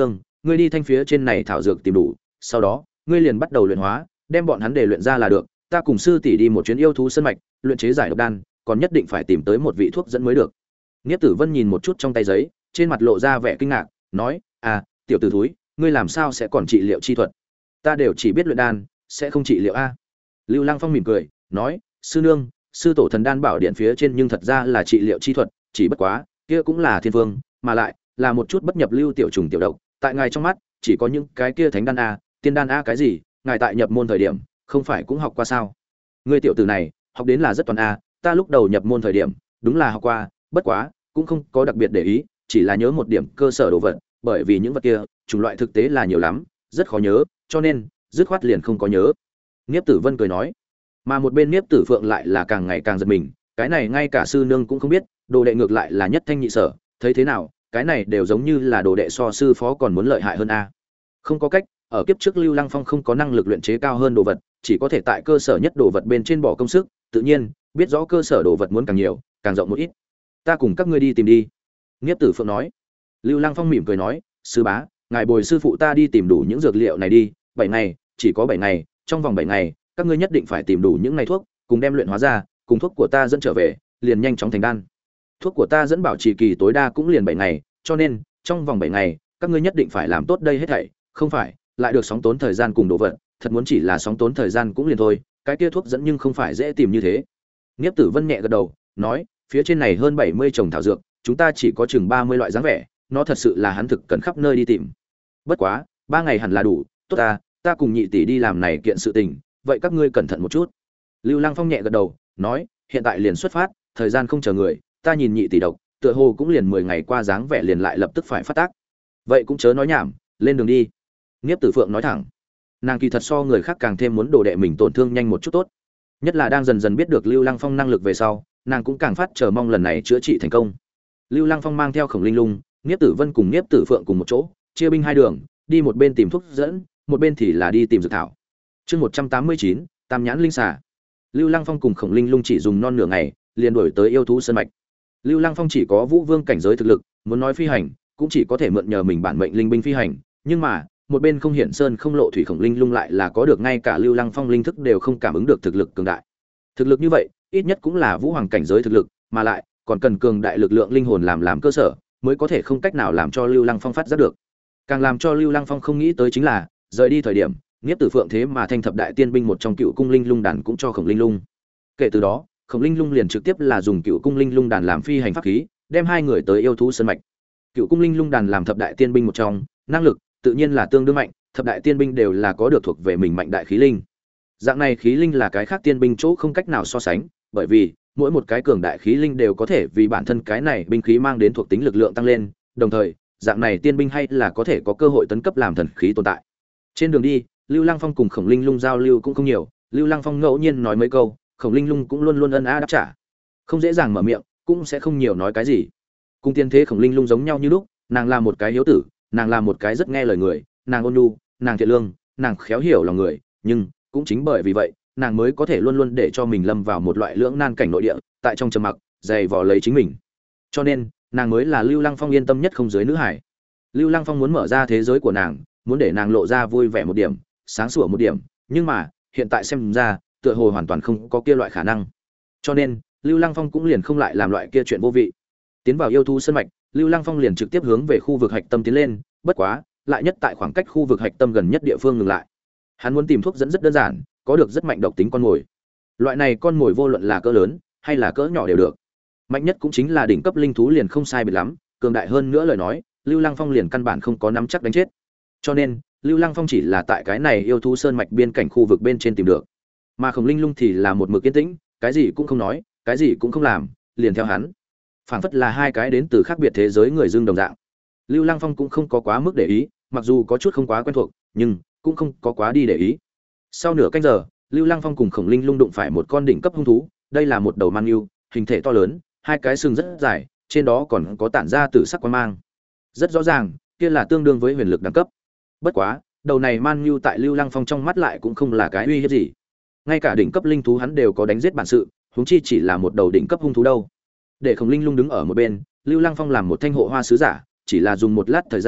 ngươi đi thanh phía trên này thảo dược tìm đủ, sau đó ngươi liền bắt đầu luyện hóa, đem bọn hắn để luyện ra là được. Ta cùng sư tỷ đi một chuyến yêu thú sơn mạch, luyện chế giải độc đan, còn nhất định phải tìm tới một vị thuốc dẫn mới được. Niếp Tử Vân nhìn một chút trong tay giấy, trên mặt lộ ra vẻ kinh ngạc, nói: "À, tiểu tử thúi, ngươi làm sao sẽ còn trị liệu chi thuật? Ta đều chỉ biết luyện đan, sẽ không trị liệu a?" Lưu Lăng Phong mỉm cười, nói: "Sư nương, sư tổ thần đan bảo điện phía trên nhưng thật ra là trị liệu chi thuật, chỉ bất quá, kia cũng là thiên vương, mà lại là một chút bất nhập lưu tiểu trùng tiểu độc, tại ngài trong mắt, chỉ có những cái kia thánh đan a, tiên đan a cái gì, ngài tại nhập môn thời điểm, không phải cũng học qua sao? Ngươi tiểu tử này, học đến là rất toàn a, ta lúc đầu nhập môn thời điểm, đúng là học qua, bất quá, cũng không có đặc biệt để ý, chỉ là nhớ một điểm cơ sở đồ vật, bởi vì những vật kia, chủng loại thực tế là nhiều lắm, rất khó nhớ, cho nên dứt khoát liền không có nhớ." Niếp Tử Vân cười nói. Mà một bên Niếp Tử Phượng lại là càng ngày càng giật mình, cái này ngay cả sư nương cũng không biết, đồ đệ ngược lại là nhất thanh nhị sở, thấy thế nào, cái này đều giống như là đồ đệ so sư phó còn muốn lợi hại hơn a. Không có cách, ở kiếp trước Lưu Lăng Phong không có năng lực luyện chế cao hơn đồ vật, chỉ có thể tại cơ sở nhất đồ vật bên trên bỏ công sức, tự nhiên, biết rõ cơ sở đồ vật muốn càng nhiều, càng rộng một ít. Ta cùng các ngươi đi tìm đi." Niếp Tử Phượng nói. Lưu Lăng Phong mỉm cười nói: "Sư bá, ngài bồi sư phụ ta đi tìm đủ những dược liệu này đi, bảy ngày, chỉ có bảy ngày, trong vòng bảy ngày, các ngươi nhất định phải tìm đủ những này thuốc, cùng đem luyện hóa ra, cùng thuốc của ta dẫn trở về, liền nhanh chóng thành đan. Thuốc của ta dẫn bảo trì kỳ tối đa cũng liền bảy ngày, cho nên, trong vòng bảy ngày, các ngươi nhất định phải làm tốt đây hết thảy, không phải, lại được sóng tốn thời gian cùng đồ vật, thật muốn chỉ là sóng tốn thời gian cũng liền thôi, cái kia thuốc dẫn nhưng không phải dễ tìm như thế." Niếp Tử Vân nhẹ gật đầu, nói: "Phía trên này hơn bảy mươi trồng thảo dược, chúng ta chỉ có chừng ba mươi loại dáng vẻ, nó thật sự là hắn thực cần khắp nơi đi tìm. Bất quá, ba ngày hẳn là đủ, tốt ta, ta cùng nhị tỷ đi làm này kiện sự tình, vậy các ngươi cẩn thận một chút." Lưu Lăng Phong nhẹ gật đầu, nói: "Hiện tại liền xuất phát, thời gian không chờ người, ta nhìn nhị tỷ độc, tựa hồ cũng liền mười ngày qua dáng vẻ liền lại lập tức phải phát tác. Vậy cũng chớ nói nhảm, lên đường đi." Niếp Tử Phượng nói thẳng. Nàng kỳ thật so người khác càng thêm muốn đồ đệ mình tổn thương nhanh một chút tốt. Nhất là đang dần dần biết được Lưu Lăng Phong năng lực về sau, nàng cũng càng phát chờ mong lần này chữa trị thành công. Lưu Lăng Phong mang theo Khổng Linh Lung, Niếp Tử Vân cùng Niếp Tử Phượng cùng một chỗ, chia binh hai đường, đi một bên tìm thuốc dẫn, một bên thì là đi tìm dược thảo. Chương một trăm tám mươi chín, Tam nhãn linh xà. Lưu Lăng Phong cùng Khổng Linh Lung chỉ dùng non nửa ngày, liền đuổi tới yêu thú sơn mạch. Lưu Lăng Phong chỉ có Vũ Vương cảnh giới thực lực, muốn nói phi hành, cũng chỉ có thể mượn nhờ mình bản mệnh linh binh phi hành, nhưng mà, một bên không hiển sơn không lộ thủy Khổng Linh Lung lại là có được ngay cả Lưu Lăng Phong linh thức đều không cảm ứng được thực lực cường đại. Thực lực như vậy, ít nhất cũng là Vũ Hoàng cảnh giới thực lực, mà lại còn cần cường đại lực lượng linh hồn làm làm cơ sở, mới có thể không cách nào làm cho Lưu Lăng Phong phát giác được. Càng làm cho Lưu Lăng Phong không nghĩ tới chính là, rời đi thời điểm, Niếp Tử Phượng thế mà thanh thập đại tiên binh một trong Cựu Cung Linh Lung đàn cũng cho Khổng Linh Lung. Kể từ đó, Khổng Linh Lung liền trực tiếp là dùng Cựu Cung Linh Lung đàn làm phi hành pháp khí, đem hai người tới yêu thú sơn mạch. Cựu Cung Linh Lung đàn làm thập đại tiên binh một trong, năng lực tự nhiên là tương đương mạnh, thập đại tiên binh đều là có được thuộc về mình mạnh đại khí linh. Dạng này khí linh là cái khác tiên binh chỗ không cách nào so sánh, bởi vì mỗi một cái cường đại khí linh đều có thể vì bản thân cái này binh khí mang đến thuộc tính lực lượng tăng lên, đồng thời, dạng này tiên binh hay là có thể có cơ hội tấn cấp làm thần khí tồn tại. Trên đường đi, Lưu Lăng Phong cùng Khổng Linh Lung giao lưu cũng không nhiều, Lưu Lăng Phong ngẫu nhiên nói mấy câu, Khổng Linh Lung cũng luôn luôn ân a đáp trả. Không dễ dàng mở miệng, cũng sẽ không nhiều nói cái gì. Cùng tiên thế Khổng Linh Lung giống nhau như lúc, nàng là một cái hiếu tử, nàng là một cái rất nghe lời người, nàng ôn nhu, nàng thiện lương, nàng khéo hiểu lòng người, nhưng cũng chính bởi vì vậy, nàng mới có thể luôn luôn để cho mình lâm vào một loại lưỡng nan cảnh nội địa, tại trong trầm mặc, dày vò lấy chính mình. Cho nên, nàng mới là Lưu Lăng Phong yên tâm nhất không giới nữ hải. Lưu Lăng Phong muốn mở ra thế giới của nàng, muốn để nàng lộ ra vui vẻ một điểm, sáng sủa một điểm, nhưng mà, hiện tại xem ra, tựa hồ hoàn toàn không có kia loại khả năng. Cho nên, Lưu Lăng Phong cũng liền không lại làm loại kia chuyện vô vị. Tiến vào yêu thú sơn mạch, Lưu Lăng Phong liền trực tiếp hướng về khu vực hạch tâm tiến lên, bất quá, lại nhất tại khoảng cách khu vực hạch tâm gần nhất địa phương ngừng lại. Hắn muốn tìm thuốc dẫn rất đơn giản, có được rất mạnh độc tính con mồi. Loại này con mồi vô luận là cỡ lớn hay là cỡ nhỏ đều được. Mạnh nhất cũng chính là đỉnh cấp linh thú liền không sai biệt lắm, cường đại hơn nữa lời nói, Lưu Lăng Phong liền căn bản không có nắm chắc đánh chết. Cho nên, Lưu Lăng Phong chỉ là tại cái này yêu thú sơn mạch biên cảnh khu vực bên trên tìm được. Mà Khổng Linh Lung thì là một mực yên tĩnh, cái gì cũng không nói, cái gì cũng không làm, liền theo hắn. Phảng phất là hai cái đến từ khác biệt thế giới người dương đồng dạng. Lưu Lăng Phong cũng không có quá mức để ý, mặc dù có chút không quá quen thuộc, nhưng cũng không có quá đi để ý. Sau nửa canh giờ, Lưu Lăng Phong cùng Khổng Linh Lung đụng phải một con đỉnh cấp hung thú, đây là một đầu man yêu, hình thể to lớn, hai cái sừng rất dài, trên đó còn có tản ra tử sắc quang mang. Rất rõ ràng, kia là tương đương với huyền lực đẳng cấp. Bất quá, đầu này man yêu tại Lưu Lăng Phong trong mắt lại cũng không là cái uy hiếp gì. Ngay cả đỉnh cấp linh thú hắn đều có đánh giết bản sự, huống chi chỉ là một đầu đỉnh cấp hung thú đâu. Để Khổng Linh Lung đứng ở một bên, Lưu Lăng Phong làm một thanh hộ hoa sứ giả, chỉ là dùng một lát thời gian,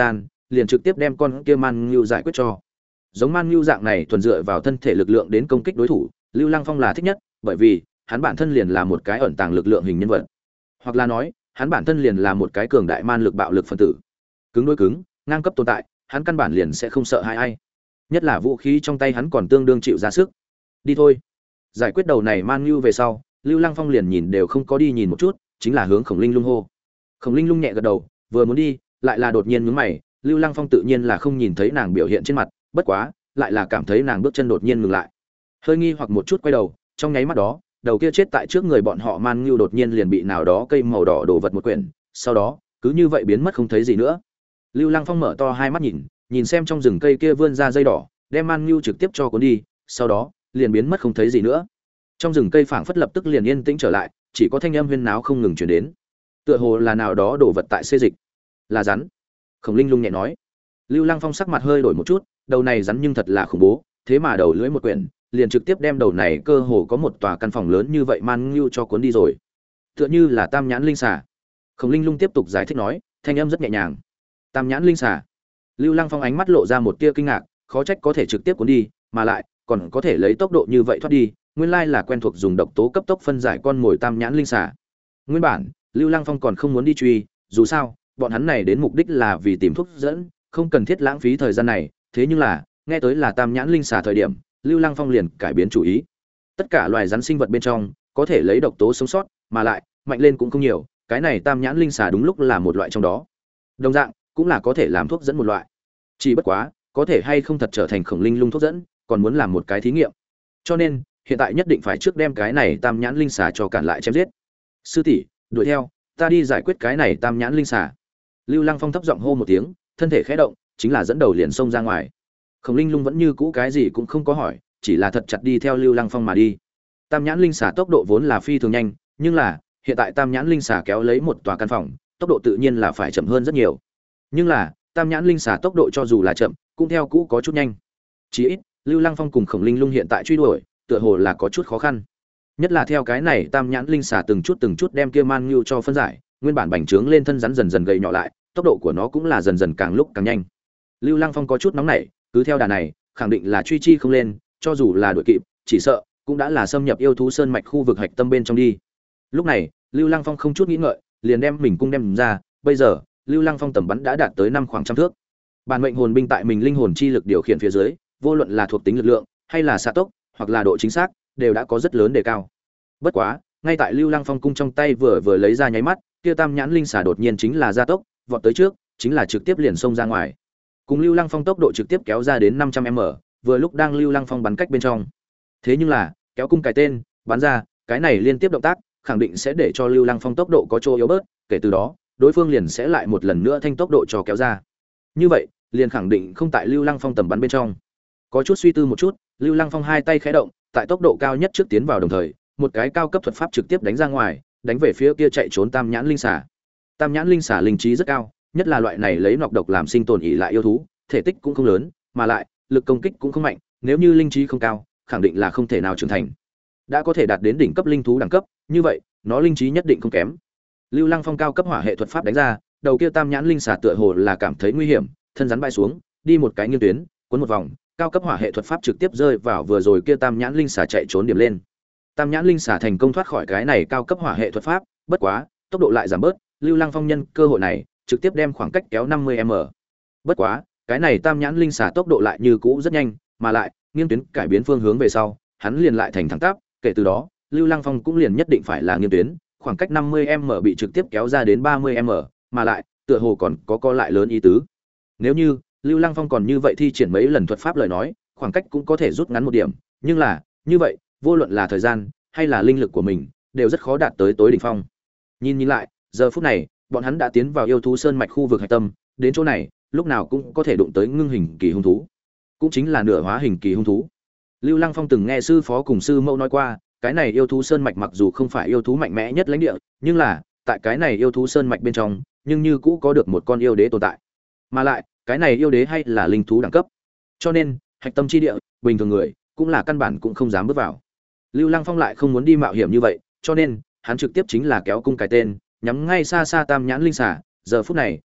liền trực tiếp đem con kia man ngưu giải quyết cho. Giống man ngưu dạng này thuần dựa vào thân thể lực lượng đến công kích đối thủ, Lưu Lăng Phong là thích nhất, bởi vì hắn bản thân liền là một cái ẩn tàng lực lượng hình nhân vật, hoặc là nói hắn bản thân liền là một cái cường đại man lực bạo lực phân tử. Cứng đối cứng, ngang cấp tồn tại, hắn căn bản liền sẽ không sợ hãi ai. Nhất là vũ khí trong tay hắn còn tương đương chịu ra sức. Đi thôi. Giải quyết đầu này man ngưu về sau, Lưu Lăng Phong liền nhìn đều không có đi nhìn một chút, chính là hướng Khổng Linh Lung hô. Khổng Linh Lung nhẹ gật đầu, vừa muốn đi, lại là đột nhiên nhướng mày, Lưu Lăng Phong tự nhiên là không nhìn thấy nàng biểu hiện trên mặt, bất quá, lại là cảm thấy nàng bước chân đột nhiên ngừng lại. Hơi nghi hoặc một chút quay đầu, trong nháy mắt đó, đầu kia chết tại trước người bọn họ man ngưu đột nhiên liền bị nào đó cây màu đỏ đổ vật một quyển, sau đó, cứ như vậy biến mất không thấy gì nữa. Lưu Lăng Phong mở to hai mắt nhìn, nhìn xem trong rừng cây kia vươn ra dây đỏ, đem man ngưu trực tiếp cho cuốn đi, sau đó, liền biến mất không thấy gì nữa. Trong rừng cây phảng phất lập tức liền yên tĩnh trở lại, chỉ có thanh âm huyên náo không ngừng truyền đến. Tựa hồ là nào đó đổ vật tại xê dịch. Là rắn. Khổng Linh Lung nhẹ nói. Lưu Lăng Phong sắc mặt hơi đổi một chút, đầu này rắn nhưng thật là khủng bố, thế mà đầu lưỡi một quyển, liền trực tiếp đem đầu này cơ hồ có một tòa căn phòng lớn như vậy man ngưu cho cuốn đi rồi. Tựa như là tam nhãn linh xà. Khổng Linh Lung tiếp tục giải thích nói, thanh âm rất nhẹ nhàng. Tam nhãn linh xà. Lưu Lăng Phong ánh mắt lộ ra một tia kinh ngạc, khó trách có thể trực tiếp cuốn đi, mà lại còn có thể lấy tốc độ như vậy thoát đi, nguyên lai là quen thuộc dùng độc tố cấp tốc phân giải con mồi tam nhãn linh xà. Nguyên bản, Lưu Lăng Phong còn không muốn đi truy, dù sao, bọn hắn này đến mục đích là vì tìm thuốc dẫn, không cần thiết lãng phí thời gian này, thế nhưng là, nghe tới là tam nhãn linh xà thời điểm, Lưu Lăng Phong liền cải biến chủ ý. Tất cả loài rắn sinh vật bên trong, có thể lấy độc tố sống sót, mà lại mạnh lên cũng không nhiều, cái này tam nhãn linh xà đúng lúc là một loại trong đó. Đồng dạng, cũng là có thể làm thuốc dẫn một loại. Chỉ bất quá, có thể hay không thật trở thành Khổng Linh Lung thuốc dẫn, còn muốn làm một cái thí nghiệm. Cho nên, hiện tại nhất định phải trước đem cái này tam nhãn linh xà cho cản lại chém giết. Sư tỷ, đuổi theo, ta đi giải quyết cái này tam nhãn linh xà. Lưu Lăng Phong thấp giọng hô một tiếng, thân thể khẽ động, chính là dẫn đầu liền xông ra ngoài. Khổng Linh Lung vẫn như cũ cái gì cũng không có hỏi, chỉ là thật chặt đi theo Lưu Lăng Phong mà đi. Tam nhãn linh xà tốc độ vốn là phi thường nhanh, nhưng là, hiện tại tam nhãn linh xà kéo lấy một tòa căn phòng, tốc độ tự nhiên là phải chậm hơn rất nhiều. Nhưng là, tam nhãn linh xà tốc độ cho dù là chậm, cũng theo cũ có chút nhanh. Chỉ ít, Lưu Lăng Phong cùng Khổng Linh Lung hiện tại truy đuổi, tựa hồ là có chút khó khăn. Nhất là theo cái này tam nhãn linh xà từng chút từng chút đem kia man ngưu cho phân giải, nguyên bản bành trướng lên thân rắn dần dần gầy nhỏ lại, tốc độ của nó cũng là dần dần càng lúc càng nhanh. Lưu Lăng Phong có chút nóng nảy, cứ theo đà này, khẳng định là truy chi không lên, cho dù là đuổi kịp, chỉ sợ cũng đã là xâm nhập yêu thú sơn mạch khu vực hạch tâm bên trong đi. Lúc này, Lưu Lăng Phong không chút nghĩ ngợi, liền đem mình cung đem ra, bây giờ, Lưu Lăng Phong tầm bắn đã đạt tới năm khoảng trăm thước. Bản mệnh hồn binh tại mình linh hồn chi lực điều khiển phía dưới, vô luận là thuộc tính lực lượng, hay là xạ tốc, hoặc là độ chính xác, đều đã có rất lớn đề cao. Bất quá, ngay tại Lưu Lăng Phong cung trong tay vừa vừa lấy ra nháy mắt, kia tam nhãn linh xà đột nhiên chính là gia tốc, vọt tới trước, chính là trực tiếp liền xông ra ngoài. Cùng Lưu Lăng Phong tốc độ trực tiếp kéo ra đến năm trăm mét, vừa lúc đang Lưu Lăng Phong bắn cách bên trong. Thế nhưng là, kéo cung cái tên, bắn ra, cái này liên tiếp động tác, khẳng định sẽ để cho Lưu Lăng Phong tốc độ có chỗ yếu bớt, kể từ đó, đối phương liền sẽ lại một lần nữa thanh tốc độ cho kéo ra. Như vậy, liền khẳng định không tại Lưu Lăng Phong tầm bắn bên trong. Có chút suy tư một chút, Lưu Lăng Phong hai tay khẽ động, tại tốc độ cao nhất trước tiến vào đồng thời, một cái cao cấp thuật pháp trực tiếp đánh ra ngoài, đánh về phía kia chạy trốn tam nhãn linh xà. Tam nhãn linh xà linh trí rất cao, nhất là loại này lấy nọc độc làm sinh tồn ỷ lại yêu thú, thể tích cũng không lớn, mà lại lực công kích cũng không mạnh, nếu như linh trí không cao, khẳng định là không thể nào trưởng thành. Đã có thể đạt đến đỉnh cấp linh thú đẳng cấp, như vậy, nó linh trí nhất định không kém. Lưu Lăng Phong cao cấp hỏa hệ thuật pháp đánh ra, đầu kia tam nhãn linh xà tựa hồ là cảm thấy nguy hiểm, thân rắn bay xuống, đi một cái nghiêng tuyến, cuốn một vòng, cao cấp hỏa hệ thuật pháp trực tiếp rơi vào vừa rồi kia tam nhãn linh xà chạy trốn điểm lên. Tam nhãn linh xà thành công thoát khỏi cái này cao cấp hỏa hệ thuật pháp, bất quá, tốc độ lại giảm bớt, Lưu Lăng Phong nhân cơ hội này, trực tiếp đem khoảng cách kéo năm mươi mét. Bất quá, cái này tam nhãn linh xà tốc độ lại như cũ rất nhanh, mà lại nghiêng tuyến cải biến phương hướng về sau, hắn liền lại thành thẳng tắp, kể từ đó, Lưu Lăng Phong cũng liền nhất định phải là nghiêng tuyến, khoảng cách năm mươi mét bị trực tiếp kéo ra đến ba mươi mét, mà lại, tựa hồ còn có co lại lớn ý tứ. Nếu như Lưu Lăng Phong còn như vậy thi triển mấy lần thuật pháp lời nói, khoảng cách cũng có thể rút ngắn một điểm, nhưng là, như vậy, vô luận là thời gian hay là linh lực của mình, đều rất khó đạt tới tối đỉnh phong. Nhìn nhìn lại, giờ phút này, bọn hắn đã tiến vào yêu thú sơn mạch khu vực hải tâm, đến chỗ này, lúc nào cũng có thể đụng tới ngưng hình kỳ hung thú, cũng chính là nửa hóa hình kỳ hung thú. Lưu Lăng Phong từng nghe sư phó cùng sư mẫu nói qua, cái này yêu thú sơn mạch mặc dù không phải yêu thú mạnh mẽ nhất lãnh địa, nhưng là, tại cái này yêu thú sơn mạch bên trong, nhưng như cũ có được một con yêu đế tồn tại. Mà lại, cái này yêu đế hay là linh thú đẳng cấp. Cho nên, hạch tâm chi địa, bình thường người cũng là căn bản cũng không dám bước vào. Lưu Lăng Phong lại không muốn đi mạo hiểm như vậy, cho nên, hắn trực tiếp chính là kéo cung cái tên, nhắm ngay xa xa tam nhãn linh xà, giờ phút này,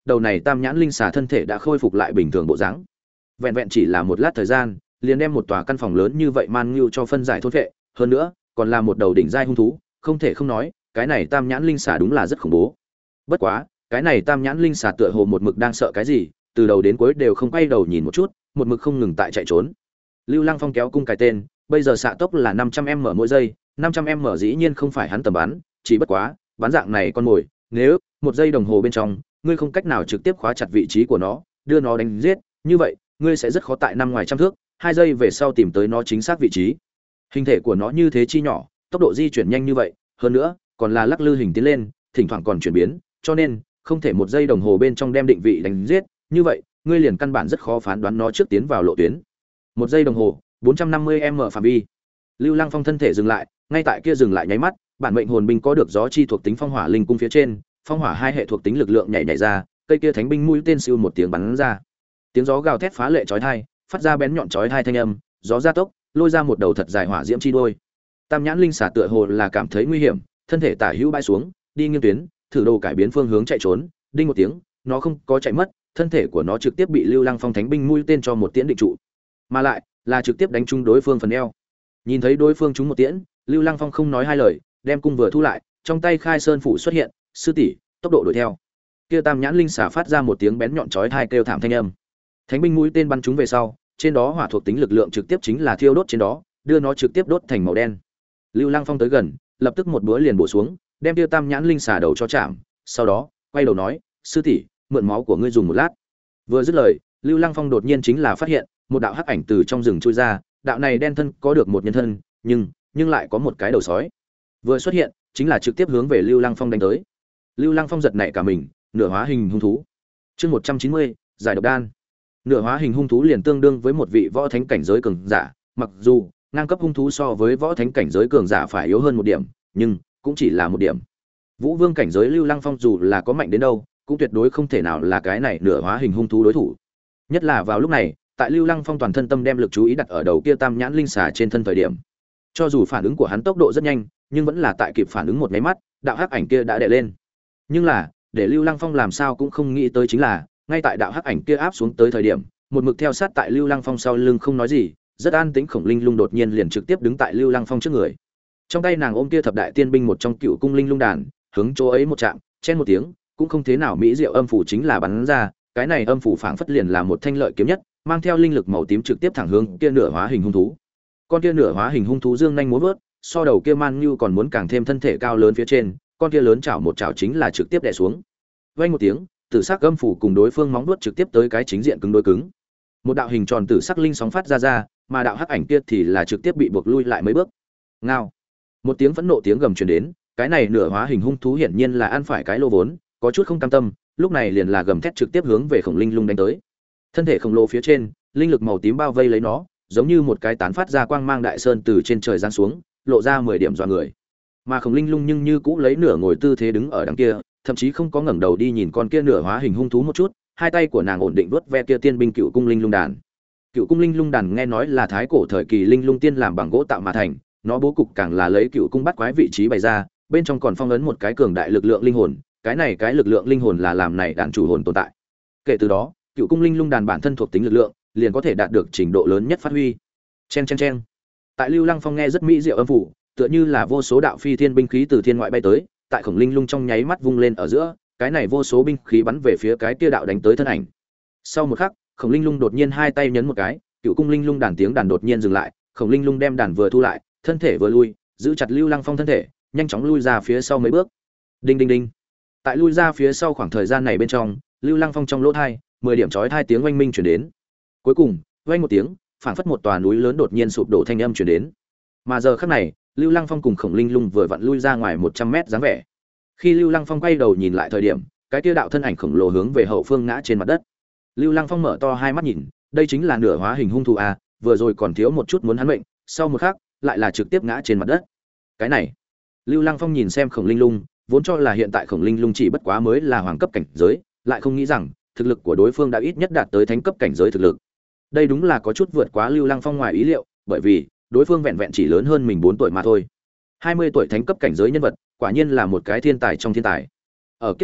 đầu này tam nhãn linh xà thân thể đã khôi phục lại bình thường bộ dáng. Vẹn vẹn chỉ là một lát thời gian, liền đem một tòa căn phòng lớn như vậy man ngưu cho phân giải thôn vệ, hơn nữa, còn là một đầu đỉnh giai hung thú, không thể không nói, cái này tam nhãn linh xà đúng là rất khủng bố. Bất quá, cái này tam nhãn linh xà tựa hồ một mực đang sợ cái gì, từ đầu đến cuối đều không quay đầu nhìn một chút, một mực không ngừng tại chạy trốn. Lưu Lăng Phong kéo cung cái tên, bây giờ xạ tốc là năm trăm m mỗi giây, năm trăm m dĩ nhiên không phải hắn tầm bắn, chỉ bất quá, bắn dạng này con mồi, nếu một giây đồng hồ bên trong, ngươi không cách nào trực tiếp khóa chặt vị trí của nó, đưa nó đánh giết, như vậy, ngươi sẽ rất khó tại năm ngoài trăm thước, hai giây về sau tìm tới nó chính xác vị trí. Hình thể của nó như thế chi nhỏ, tốc độ di chuyển nhanh như vậy, hơn nữa, còn là lắc lư hình tiến lên, thỉnh thoảng còn chuyển biến, cho nên không thể một giây đồng hồ bên trong đem định vị đánh giết, như vậy, ngươi liền căn bản rất khó phán đoán nó trước tiến vào lộ tuyến. Một giây đồng hồ, bốn trăm năm mươi m phạm vi. Lưu Lăng Phong thân thể dừng lại, ngay tại kia dừng lại nháy mắt, bản mệnh hồn binh có được gió chi thuộc tính phong hỏa linh cung phía trên, phong hỏa hai hệ thuộc tính lực lượng nhảy nhảy ra, cây kia thánh binh mũi tên siêu một tiếng bắn ra. Tiếng gió gào thét phá lệ chói tai, phát ra bén nhọn chói tai thanh âm, gió gia tốc, lôi ra một đầu thật dài hỏa diễm chi đuôi. Tam nhãn linh xà tựa hồ là cảm thấy nguy hiểm, thân thể tả hữu bay xuống, đi nghiêng tuyến, thử đồ cải biến phương hướng chạy trốn, đinh một tiếng, nó không có chạy mất, thân thể của nó trực tiếp bị Lưu Lăng Phong thánh binh mũi tên cho một tiễn định trụ, mà lại là trực tiếp đánh trúng đối phương phần eo. Nhìn thấy đối phương trúng một tiễn, Lưu Lăng Phong không nói hai lời, đem cung vừa thu lại, trong tay khai sơn phủ xuất hiện, sư tỷ, tốc độ đuổi theo. Kia tam nhãn linh xà phát ra một tiếng bén nhọn chói tai kêu thảm thanh âm. Thánh binh mũi tên bắn trúng về sau, trên đó hỏa thuộc tính lực lượng trực tiếp chính là thiêu đốt trên đó, đưa nó trực tiếp đốt thành màu đen. Lưu Lăng Phong tới gần, lập tức một búa liền bổ xuống, đem kia tam nhãn linh xà đầu cho chạm, sau đó, quay đầu nói, sư tỷ, mượn máu của ngươi dùng một lát. Vừa dứt lời, Lưu Lăng Phong đột nhiên chính là phát hiện, một đạo hắc ảnh từ trong rừng chui ra, đạo này đen thân có được một nhân thân, nhưng nhưng lại có một cái đầu sói. Vừa xuất hiện, chính là trực tiếp hướng về Lưu Lăng Phong đánh tới. Lưu Lăng Phong giật nảy cả mình, nửa hóa hình hung thú. Chương một trăm chín mươi, giải độc đan. Nửa hóa hình hung thú liền tương đương với một vị võ thánh cảnh giới cường giả, mặc dù ngang cấp hung thú so với võ thánh cảnh giới cường giả phải yếu hơn một điểm, nhưng cũng chỉ là một điểm. Vũ Vương cảnh giới Lưu Lăng Phong dù là có mạnh đến đâu, cũng tuyệt đối không thể nào là cái này nửa hóa hình hung thú đối thủ. Nhất là vào lúc này, tại Lưu Lăng Phong toàn thân tâm đem lực chú ý đặt ở đầu kia tam nhãn linh xà trên thân thời điểm. Cho dù phản ứng của hắn tốc độ rất nhanh, nhưng vẫn là tại kịp phản ứng một cái mắt, đạo hắc ảnh kia đã đè lên. Nhưng là, để Lưu Lăng Phong làm sao cũng không nghĩ tới chính là, ngay tại đạo hắc ảnh kia áp xuống tới thời điểm, một mực theo sát tại Lưu Lăng Phong sau lưng không nói gì, rất an tĩnh Khổng Linh Lung đột nhiên liền trực tiếp đứng tại Lưu Lăng Phong trước người. Trong tay nàng ôm kia thập đại tiên binh một trong cựu cung linh lung đàn, hướng chỗ ấy một chạm, chen một tiếng, cũng không thế nào mỹ diệu âm phủ chính là bắn ra, cái này âm phủ phảng phất liền là một thanh lợi kiếm nhất, mang theo linh lực màu tím trực tiếp thẳng hướng kia nửa hóa hình hung thú. Con kia nửa hóa hình hung thú dương nhanh múa vớt, so đầu kia man như còn muốn càng thêm thân thể cao lớn phía trên, con kia lớn chảo một chảo chính là trực tiếp đè xuống. Vang một tiếng, tử sắc âm phủ cùng đối phương móng vuốt trực tiếp tới cái chính diện cứng đối cứng. Một đạo hình tròn tử sắc linh sóng phát ra ra, mà đạo hắc ảnh kia thì là trực tiếp bị buộc lui lại mấy bước. Ngao. Một tiếng phẫn nộ tiếng gầm truyền đến, cái này nửa hóa hình hung thú hiển nhiên là ăn phải cái lô vốn, có chút không cam tâm, lúc này liền là gầm thét trực tiếp hướng về Khổng Linh Lung đánh tới. Thân thể khổng lồ phía trên, linh lực màu tím bao vây lấy nó, giống như một cái tán phát ra quang mang đại sơn từ trên trời giáng xuống, lộ ra mười điểm dọa người. Mà Khổng Linh Lung nhưng như cũ lấy nửa ngồi tư thế đứng ở đằng kia, thậm chí không có ngẩng đầu đi nhìn con kia nửa hóa hình hung thú một chút, hai tay của nàng ổn định vuốt ve kia tiên binh cựu cung linh lung đàn. Cựu cung linh lung đàn nghe nói là thái cổ thời kỳ linh lung tiên làm bằng gỗ tạo mà thành, nó bố cục càng là lấy cựu cung bắt quái vị trí bày ra, bên trong còn phong ấn một cái cường đại lực lượng linh hồn, cái này cái lực lượng linh hồn là làm này đàn chủ hồn tồn tại. Kể từ đó, cựu cung linh lung đàn bản thân thuộc tính lực lượng liền có thể đạt được trình độ lớn nhất phát huy. Chen chen chen. Tại Lưu Lăng Phong nghe rất mỹ diệu âm phủ, tựa như là vô số đạo phi thiên binh khí từ thiên ngoại bay tới, tại Khổng Linh Lung trong nháy mắt vung lên ở giữa, cái này vô số binh khí bắn về phía cái kia đạo đánh tới thân ảnh. Sau một khắc, Khổng Linh Lung đột nhiên hai tay nhấn một cái, cựu cung linh lung đàn tiếng đàn đột nhiên dừng lại, Khổng Linh Lung đem đàn vừa thu lại, thân thể vừa lui, giữ chặt Lưu Lăng Phong thân thể, nhanh chóng lui ra phía sau mấy bước. Đinh đinh đinh. Tại lui ra phía sau khoảng thời gian này bên trong, Lưu Lăng Phong trong lỗ tai, mười điểm chói tai tiếng oanh minh truyền đến. Cuối cùng, oanh một tiếng, phảng phất một tòa núi lớn đột nhiên sụp đổ thanh âm truyền đến. Mà giờ khắc này, Lưu Lăng Phong cùng Khổng Linh Lung vừa vặn lui ra ngoài một trăm mét dáng vẻ. Khi Lưu Lăng Phong quay đầu nhìn lại thời điểm, cái kia đạo thân ảnh khổng lồ hướng về hậu phương ngã trên mặt đất. Lưu Lăng Phong mở to hai mắt nhìn, đây chính là nửa hóa hình hung thú a, vừa rồi còn thiếu một chút muốn hắn mệnh, sau một khắc, lại là trực tiếp ngã trên mặt đất. Cái này, Lưu Lăng Phong nhìn xem Khổng Linh Lung, vốn cho là hiện tại Khổng Linh Lung chỉ bất quá mới là hoàng cấp cảnh giới, lại không nghĩ rằng thực lực của đối phương đã ít nhất đạt tới thánh cấp cảnh giới thực lực. Đây đúng là có chút vượt quá Lưu Lăng Phong ngoài ý liệu, bởi vì đối phương vẹn vẹn chỉ lớn hơn mình bốn tuổi mà thôi. hai mươi tuổi thánh cấp cảnh giới nhân vật, quả nhiên là một cái thiên tài trong thiên tài. Ở kiếp trước,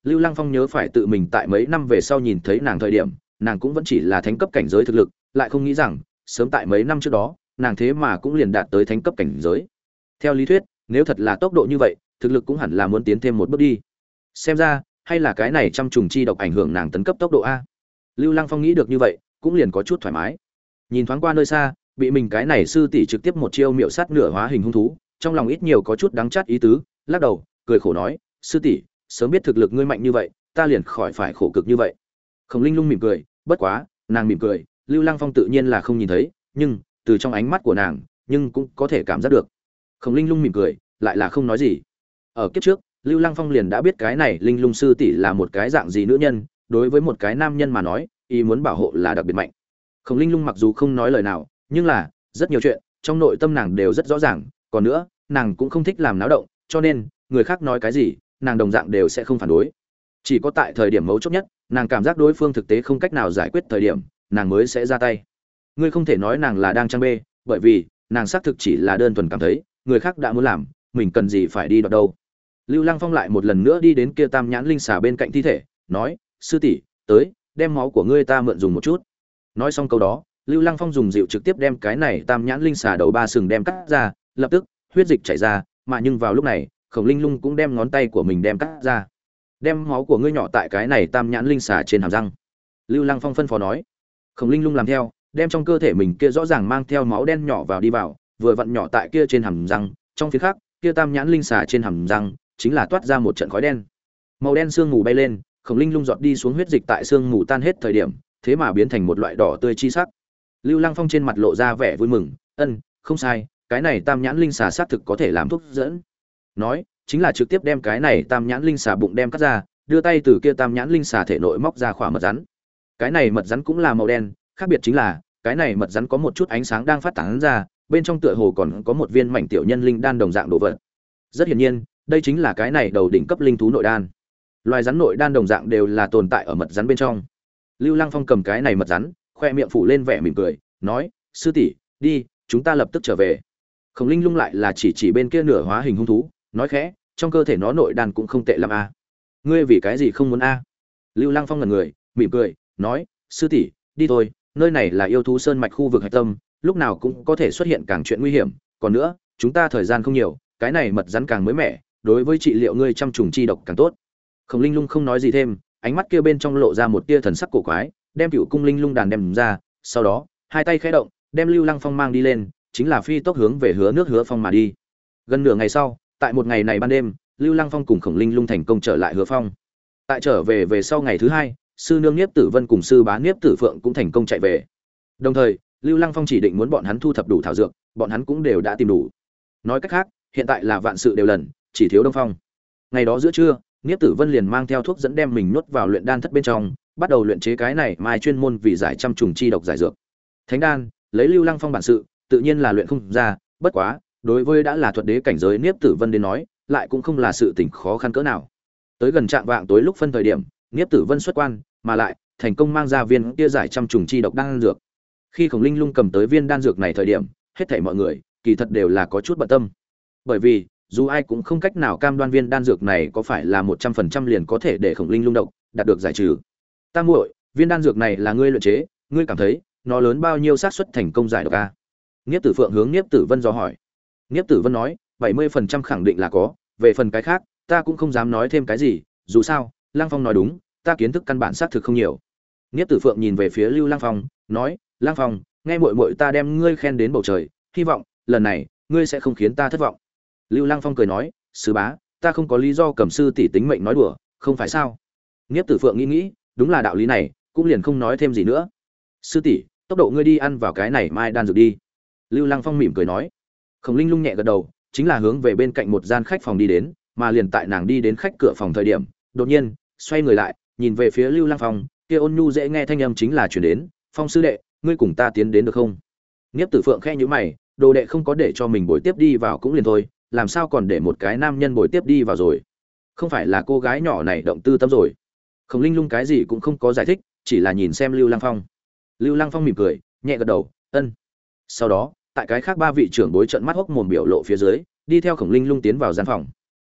Lưu Lăng Phong nhớ phải tự mình tại mấy năm về sau nhìn thấy nàng thời điểm, nàng cũng vẫn chỉ là thánh cấp cảnh giới thực lực, lại không nghĩ rằng, sớm tại mấy năm trước đó, nàng thế mà cũng liền đạt tới thánh cấp cảnh giới. Theo lý thuyết, nếu thật là tốc độ như vậy, thực lực cũng hẳn là muốn tiến thêm một bước đi. Xem ra, hay là cái này trăm trùng chi độc ảnh hưởng nàng tấn cấp tốc độ a. Lưu Lăng Phong nghĩ được như vậy, cũng liền có chút thoải mái. Nhìn thoáng qua nơi xa, bị mình cái này sư tỷ trực tiếp một chiêu miệu sát nửa hóa hình hung thú, trong lòng ít nhiều có chút đắng chát ý tứ, lắc đầu, cười khổ nói, sư tỷ, sớm biết thực lực ngươi mạnh như vậy, ta liền khỏi phải khổ cực như vậy. Khổng Linh Lung mỉm cười, bất quá, nàng mỉm cười, Lưu Lăng Phong tự nhiên là không nhìn thấy, nhưng từ trong ánh mắt của nàng, nhưng cũng có thể cảm giác được. Khổng Linh Lung mỉm cười, lại là không nói gì. Ở kiếp trước, Lưu Lăng Phong liền đã biết cái này Linh Lung sư tỷ là một cái dạng gì nữ nhân, đối với một cái nam nhân mà nói, ý muốn bảo hộ là đặc biệt mạnh. Khổng Linh Lung mặc dù không nói lời nào, nhưng là rất nhiều chuyện trong nội tâm nàng đều rất rõ ràng, còn nữa, nàng cũng không thích làm náo động, cho nên người khác nói cái gì, nàng đồng dạng đều sẽ không phản đối. Chỉ có tại thời điểm mấu chốt nhất, nàng cảm giác đối phương thực tế không cách nào giải quyết thời điểm, nàng mới sẽ ra tay. Ngươi không thể nói nàng là đang trang bê, bởi vì nàng xác thực chỉ là đơn thuần cảm thấy, người khác đã muốn làm, mình cần gì phải đi đoạt đâu. Lưu Lăng Phong lại một lần nữa đi đến kia Tam Nhãn Linh Xà bên cạnh thi thể, nói: "Sư tỷ, tới, đem máu của ngươi ta mượn dùng một chút." Nói xong câu đó, Lưu Lăng Phong dùng dịu trực tiếp đem cái này Tam Nhãn Linh Xà đầu ba sừng đem cắt ra, lập tức huyết dịch chảy ra, mà nhưng vào lúc này, Khổng Linh Lung cũng đem ngón tay của mình đem cắt ra. "Đem máu của ngươi nhỏ tại cái này Tam Nhãn Linh Xà trên hàm răng." Lưu Lăng Phong phân phó nói. Khổng Linh Lung làm theo, đem trong cơ thể mình kia rõ ràng mang theo máu đen nhỏ vào đi vào, vừa vặn nhỏ tại kia trên hàm răng, trong phía khác, kia Tam Nhãn Linh Xà trên hàm răng chính là toát ra một trận khói đen. Màu đen sương mù bay lên, Khổng Linh Lung giọt đi xuống huyết dịch tại sương mù tan hết thời điểm, thế mà biến thành một loại đỏ tươi chi sắc. Lưu Lăng Phong trên mặt lộ ra vẻ vui mừng, "Ân, không sai, cái này Tam Nhãn Linh Xà xác thực có thể làm thuốc dẫn." Nói, chính là trực tiếp đem cái này Tam Nhãn Linh Xà bụng đem cắt ra, đưa tay từ kia Tam Nhãn Linh Xà thể nội móc ra khỏa mật rắn. Cái này mật rắn cũng là màu đen, khác biệt chính là, cái này mật rắn có một chút ánh sáng đang phát tán ra, bên trong tựa hồ còn có một viên mảnh tiểu nhân linh đan đồng dạng đồ vật. Rất hiển nhiên, đây chính là cái này đầu đỉnh cấp linh thú nội đan. Loài rắn nội đan đồng dạng đều là tồn tại ở mật rắn bên trong. Lưu Lăng Phong cầm cái này mật rắn, khoe miệng phủ lên vẻ mỉm cười, nói: "Sư tỷ, đi, chúng ta lập tức trở về." Khổng Linh Lung lại là chỉ chỉ bên kia nửa hóa hình hung thú, nói khẽ, "Trong cơ thể nó nội đan cũng không tệ lắm a. Ngươi vì cái gì không muốn a?" Lưu Lăng Phong ngẩn người, mỉm cười, nói: "Sư tỷ, đi thôi, nơi này là yêu thú sơn mạch khu vực hạch tâm, lúc nào cũng có thể xuất hiện càng chuyện nguy hiểm, còn nữa, chúng ta thời gian không nhiều, cái này mật rắn càng mới mẻ, đối với trị liệu ngươi trăm trùng chi độc càng tốt." Khổng Linh Lung không nói gì thêm, ánh mắt kia bên trong lộ ra một tia thần sắc cổ quái, đem Cựu Cung Linh Lung đàn đem ra, sau đó, hai tay khẽ động, đem Lưu Lăng Phong mang đi lên, chính là phi tốc hướng về hứa nước hứa phong mà đi. Gần nửa ngày sau, tại một ngày này ban đêm, Lưu Lăng Phong cùng Khổng Linh Lung thành công trở lại hứa phong. Tại trở về về sau ngày thứ hai, sư nương Niếp Tử Vân cùng sư bá Niếp Tử Phượng cũng thành công chạy về. Đồng thời, Lưu Lăng Phong chỉ định muốn bọn hắn thu thập đủ thảo dược, bọn hắn cũng đều đã tìm đủ. Nói cách khác, hiện tại là vạn sự đều lần, chỉ thiếu Đông Phong. Ngày đó giữa trưa, Niếp Tử Vân liền mang theo thuốc dẫn đem mình nuốt vào luyện đan thất bên trong, bắt đầu luyện chế cái này mai chuyên môn vì giải trăm trùng chi độc giải dược. Thánh đan, lấy Lưu Lăng Phong bản sự, tự nhiên là luyện không ra, bất quá, đối với đã là thuật đế cảnh giới Niếp Tử Vân đến nói, lại cũng không là sự tình khó khăn cỡ nào. Tới gần trạng vạng tối lúc phân thời điểm, Niếp Tử Vân xuất quan, mà lại thành công mang ra viên kia giải trăm trùng chi độc đan dược. Khi Khổng Linh Lung cầm tới viên đan dược này thời điểm, hết thảy mọi người kỳ thật đều là có chút bận tâm. Bởi vì, dù ai cũng không cách nào cam đoan viên đan dược này có phải là một trăm phần trăm liền có thể để Khổng Linh Lung độc đạt được giải trừ. Ta muội, viên đan dược này là ngươi luyện chế, ngươi cảm thấy nó lớn bao nhiêu xác suất thành công giải độc a? Niếp Tử Phượng hướng Niếp Tử Vân dò hỏi. Niếp Tử Vân nói, bảy mươi phần trăm khẳng định là có, về phần cái khác, ta cũng không dám nói thêm cái gì, dù sao, Lăng Phong nói đúng, ta kiến thức căn bản xác thực không nhiều. Niếp Tử Phượng nhìn về phía Lưu Lăng Phong, nói, Lăng Phong, nghe muội muội ta đem ngươi khen đến bầu trời, hy vọng lần này ngươi sẽ không khiến ta thất vọng. Lưu Lăng Phong cười nói, sư bá, ta không có lý do cầm sư tỷ tính mệnh nói đùa, không phải sao? Niếp Tử Phượng nghĩ nghĩ, đúng là đạo lý này, cũng liền không nói thêm gì nữa. Sư tỷ, tốc độ ngươi đi ăn vào cái này mai đan dược đi. Lưu Lăng Phong mỉm cười nói. Khổng Linh Lung nhẹ gật đầu, chính là hướng về bên cạnh một gian khách phòng đi đến, mà liền tại nàng đi đến khách cửa phòng thời điểm, đột nhiên xoay người lại, nhìn về phía Lưu Lăng Phong, kia ôn nhu dễ nghe thanh âm chính là truyền đến, "Phong sư đệ, ngươi cùng ta tiến đến được không?" Niếp Tử Phượng khẽ nhíu mày, đồ đệ không có để cho mình bồi tiếp đi vào cũng liền thôi, làm sao còn để một cái nam nhân bồi tiếp đi vào rồi? Không phải là cô gái nhỏ này động tư tâm rồi? Khổng Linh Lung cái gì cũng không có giải thích, chỉ là nhìn xem Lưu Lăng Phong. Lưu Lăng Phong mỉm cười, nhẹ gật đầu, "Ân." Sau đó, tại cái khác ba vị trưởng bối trợn mắt hốc mồm biểu lộ phía dưới, đi theo Khổng Linh Lung tiến vào gian phòng.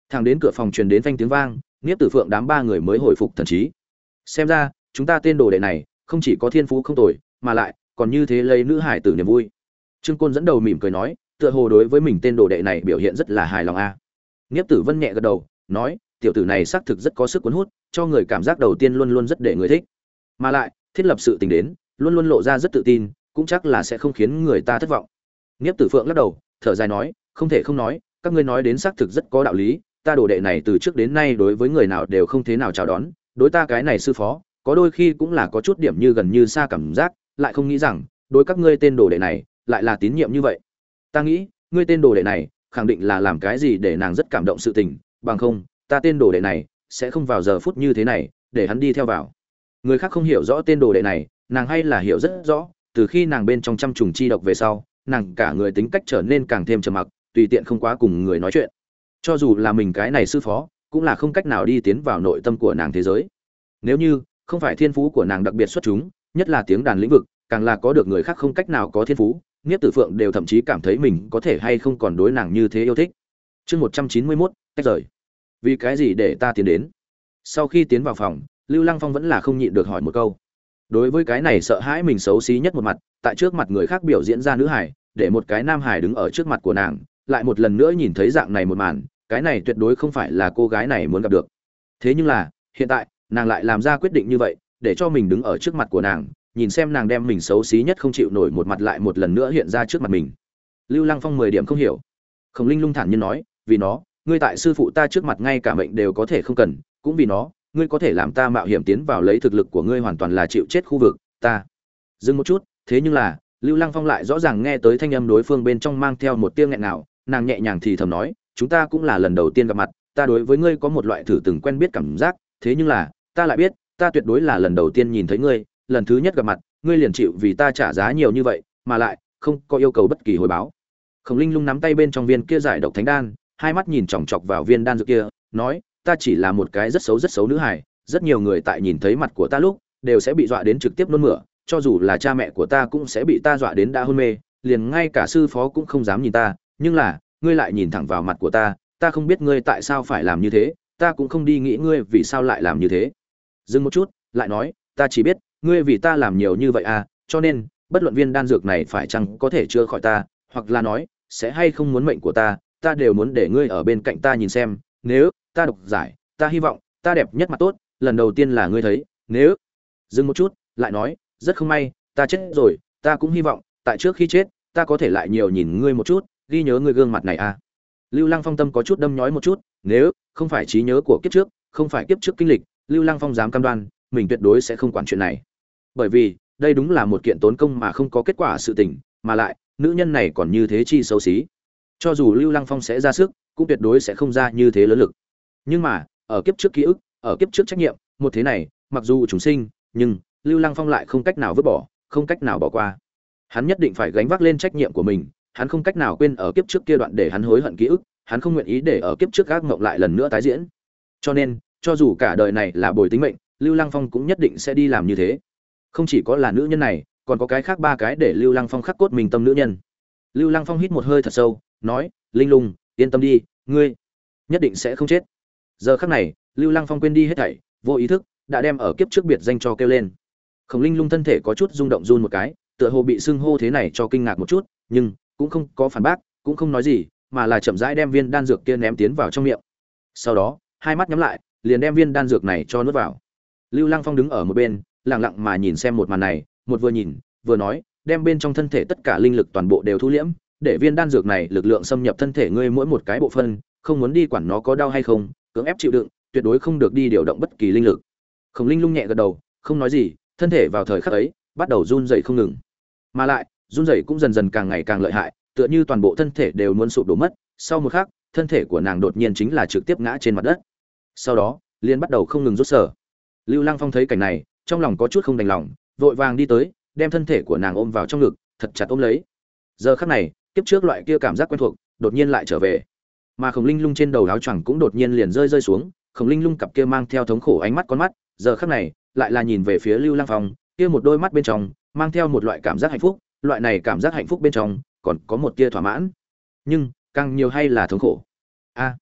Thẳng đến cửa phòng truyền đến phanh tiếng vang, Niếp Tử Phượng đám ba người mới hồi phục thần trí. Xem ra, chúng ta tên đồ đệ này, không chỉ có thiên phú không tồi, mà lại còn như thế lấy nữ hải tử niềm vui. Trương Côn dẫn đầu mỉm cười nói, tựa hồ đối với mình tên đồ đệ này biểu hiện rất là hài lòng a. À. Niếp Tử Vân nhẹ gật đầu, nói, tiểu tử này xác thực rất có sức cuốn hút, cho người cảm giác đầu tiên luôn luôn rất để người thích. Mà lại, thiết lập sự tình đến, luôn luôn lộ ra rất tự tin, cũng chắc là sẽ không khiến người ta thất vọng. Niếp Tử Phượng lắc đầu, thở dài nói, không thể không nói, các ngươi nói đến xác thực rất có đạo lý, ta đồ đệ này từ trước đến nay đối với người nào đều không thế nào chào đón, đối ta cái này sư phó, có đôi khi cũng là có chút điểm như gần như xa cảm giác, lại không nghĩ rằng, đối các ngươi tên đồ đệ này, lại là tín nhiệm như vậy. Ta nghĩ, ngươi tên đồ đệ này, khẳng định là làm cái gì để nàng rất cảm động sự tình, bằng không, ta tên đồ đệ này sẽ không vào giờ phút như thế này, để hắn đi theo vào. Người khác không hiểu rõ tên đồ đệ này, nàng hay là hiểu rất rõ, từ khi nàng bên trong trăm trùng chi độc về sau, nàng cả người tính cách trở nên càng thêm trầm mặc, tùy tiện không quá cùng người nói chuyện. Cho dù là mình cái này sư phó, cũng là không cách nào đi tiến vào nội tâm của nàng thế giới. Nếu như không phải thiên phú của nàng đặc biệt xuất chúng, nhất là tiếng đàn lĩnh vực, càng là có được người khác không cách nào có thiên phú, Niếp Tử Phượng đều thậm chí cảm thấy mình có thể hay không còn đối nàng như thế yêu thích. Chương một trăm chín mươi mốt, tách rời. Vì cái gì để ta tiến đến? Sau khi tiến vào phòng, Lưu Lăng Phong vẫn là không nhịn được hỏi một câu. Đối với cái này sợ hãi mình xấu xí nhất một mặt, tại trước mặt người khác biểu diễn ra nữ hải, để một cái nam hải đứng ở trước mặt của nàng, lại một lần nữa nhìn thấy dạng này một màn, cái này tuyệt đối không phải là cô gái này muốn gặp được. Thế nhưng là, hiện tại, nàng lại làm ra quyết định như vậy, để cho mình đứng ở trước mặt của nàng, nhìn xem nàng đem mình xấu xí nhất không chịu nổi một mặt lại một lần nữa hiện ra trước mặt mình. Lưu Lăng Phong mười điểm không hiểu. Khổng Linh lung thản nhiên nói, vì nó, ngươi tại sư phụ ta trước mặt ngay cả mệnh đều có thể không cần, cũng vì nó, ngươi có thể làm ta mạo hiểm tiến vào lấy thực lực của ngươi hoàn toàn là chịu chết khu vực, ta. Dừng một chút, thế nhưng là, Lưu Lăng Phong lại rõ ràng nghe tới thanh âm đối phương bên trong mang theo một tiếng nghẹn ngào, nàng nhẹ nhàng thì thầm nói, chúng ta cũng là lần đầu tiên gặp mặt, ta đối với ngươi có một loại thử từng quen biết cảm giác, thế nhưng là, ta lại biết, ta tuyệt đối là lần đầu tiên nhìn thấy ngươi, lần thứ nhất gặp mặt, ngươi liền chịu vì ta trả giá nhiều như vậy, mà lại không có yêu cầu bất kỳ hồi báo. Khổng Linh lung nắm tay bên trong viên kia giải độc thánh đan, hai mắt nhìn chòng chọc vào viên đan dược kia, nói, ta chỉ là một cái rất xấu rất xấu nữ hài, rất nhiều người tại nhìn thấy mặt của ta lúc, đều sẽ bị dọa đến trực tiếp nôn mửa, cho dù là cha mẹ của ta cũng sẽ bị ta dọa đến đã hôn mê, liền ngay cả sư phó cũng không dám nhìn ta, nhưng là, ngươi lại nhìn thẳng vào mặt của ta, ta không biết ngươi tại sao phải làm như thế, ta cũng không đi nghĩ ngươi vì sao lại làm như thế. Dừng một chút, lại nói, ta chỉ biết, ngươi vì ta làm nhiều như vậy à, cho nên, bất luận viên đan dược này phải chăng có thể chữa khỏi ta, hoặc là nói, sẽ hay không muốn mệnh của ta, ta đều muốn để ngươi ở bên cạnh ta nhìn xem, nếu ta độc giải, ta hy vọng, ta đẹp nhất mặt tốt, lần đầu tiên là ngươi thấy, nếu. Dừng một chút, lại nói, rất không may, ta chết rồi, ta cũng hy vọng, tại trước khi chết, ta có thể lại nhiều nhìn ngươi một chút, ghi nhớ ngươi gương mặt này à. Lưu Lăng Phong tâm có chút đâm nhói một chút, nếu không phải trí nhớ của kiếp trước, không phải kiếp trước kinh lịch, Lưu Lăng Phong dám cam đoan, mình tuyệt đối sẽ không quản chuyện này. Bởi vì, đây đúng là một kiện tốn công mà không có kết quả sự tình, mà lại, nữ nhân này còn như thế chi xấu xí. Cho dù Lưu Lăng Phong sẽ ra sức, cũng tuyệt đối sẽ không ra như thế lớn lực. Nhưng mà, ở kiếp trước ký ức, ở kiếp trước trách nhiệm, một thế này, mặc dù chúng sinh, nhưng Lưu Lăng Phong lại không cách nào vứt bỏ, không cách nào bỏ qua. Hắn nhất định phải gánh vác lên trách nhiệm của mình, hắn không cách nào quên ở kiếp trước kia đoạn để hắn hối hận ký ức, hắn không nguyện ý để ở kiếp trước ác mộng lại lần nữa tái diễn. Cho nên, cho dù cả đời này là bồi tính mệnh, Lưu Lăng Phong cũng nhất định sẽ đi làm như thế. Không chỉ có là nữ nhân này, còn có cái khác ba cái để Lưu Lăng Phong khắc cốt mình tâm nữ nhân. Lưu Lăng Phong hít một hơi thật sâu, nói, Linh Lung, yên tâm đi, ngươi nhất định sẽ không chết. Giờ khắc này, Lưu Lăng Phong quên đi hết thảy, vô ý thức đã đem ở kiếp trước biệt danh cho kêu lên. Khổng Linh Lung thân thể có chút rung động run một cái, tựa hồ bị xưng hô thế này cho kinh ngạc một chút, nhưng cũng không có phản bác, cũng không nói gì, mà là chậm rãi đem viên đan dược kia ném tiến vào trong miệng. Sau đó, hai mắt nhắm lại, liền đem viên đan dược này cho nuốt vào. Lưu Lăng Phong đứng ở một bên, lặng lặng mà nhìn xem một màn này, một vừa nhìn, vừa nói, đem bên trong thân thể tất cả linh lực toàn bộ đều thu liễm, để viên đan dược này lực lượng xâm nhập thân thể ngươi mỗi một cái bộ phận, không muốn đi quản nó có đau hay không, cưỡng ép chịu đựng, tuyệt đối không được đi điều động bất kỳ linh lực. Khổng Linh Lung nhẹ gật đầu, không nói gì, thân thể vào thời khắc ấy bắt đầu run rẩy không ngừng, mà lại run rẩy cũng dần dần càng ngày càng lợi hại, tựa như toàn bộ thân thể đều muốn sụp đổ mất. Sau một khắc, thân thể của nàng đột nhiên chính là trực tiếp ngã trên mặt đất. Sau đó, liền bắt đầu không ngừng rút sở. Lưu Lăng Phong thấy cảnh này, trong lòng có chút không đành lòng, vội vàng đi tới, đem thân thể của nàng ôm vào trong ngực, thật chặt ôm lấy. Giờ khắc này, kiếp trước loại kia cảm giác quen thuộc, đột nhiên lại trở về. Mà Khổng Linh Lung trên đầu áo choàng cũng đột nhiên liền rơi rơi xuống, Khổng Linh Lung cặp kia mang theo thống khổ ánh mắt con mắt, giờ khắc này, lại là nhìn về phía Lưu Lăng Phong, kia một đôi mắt bên trong mang theo một loại cảm giác hạnh phúc, loại này cảm giác hạnh phúc bên trong còn có một tia thỏa mãn, nhưng càng nhiều hay là thống khổ. A,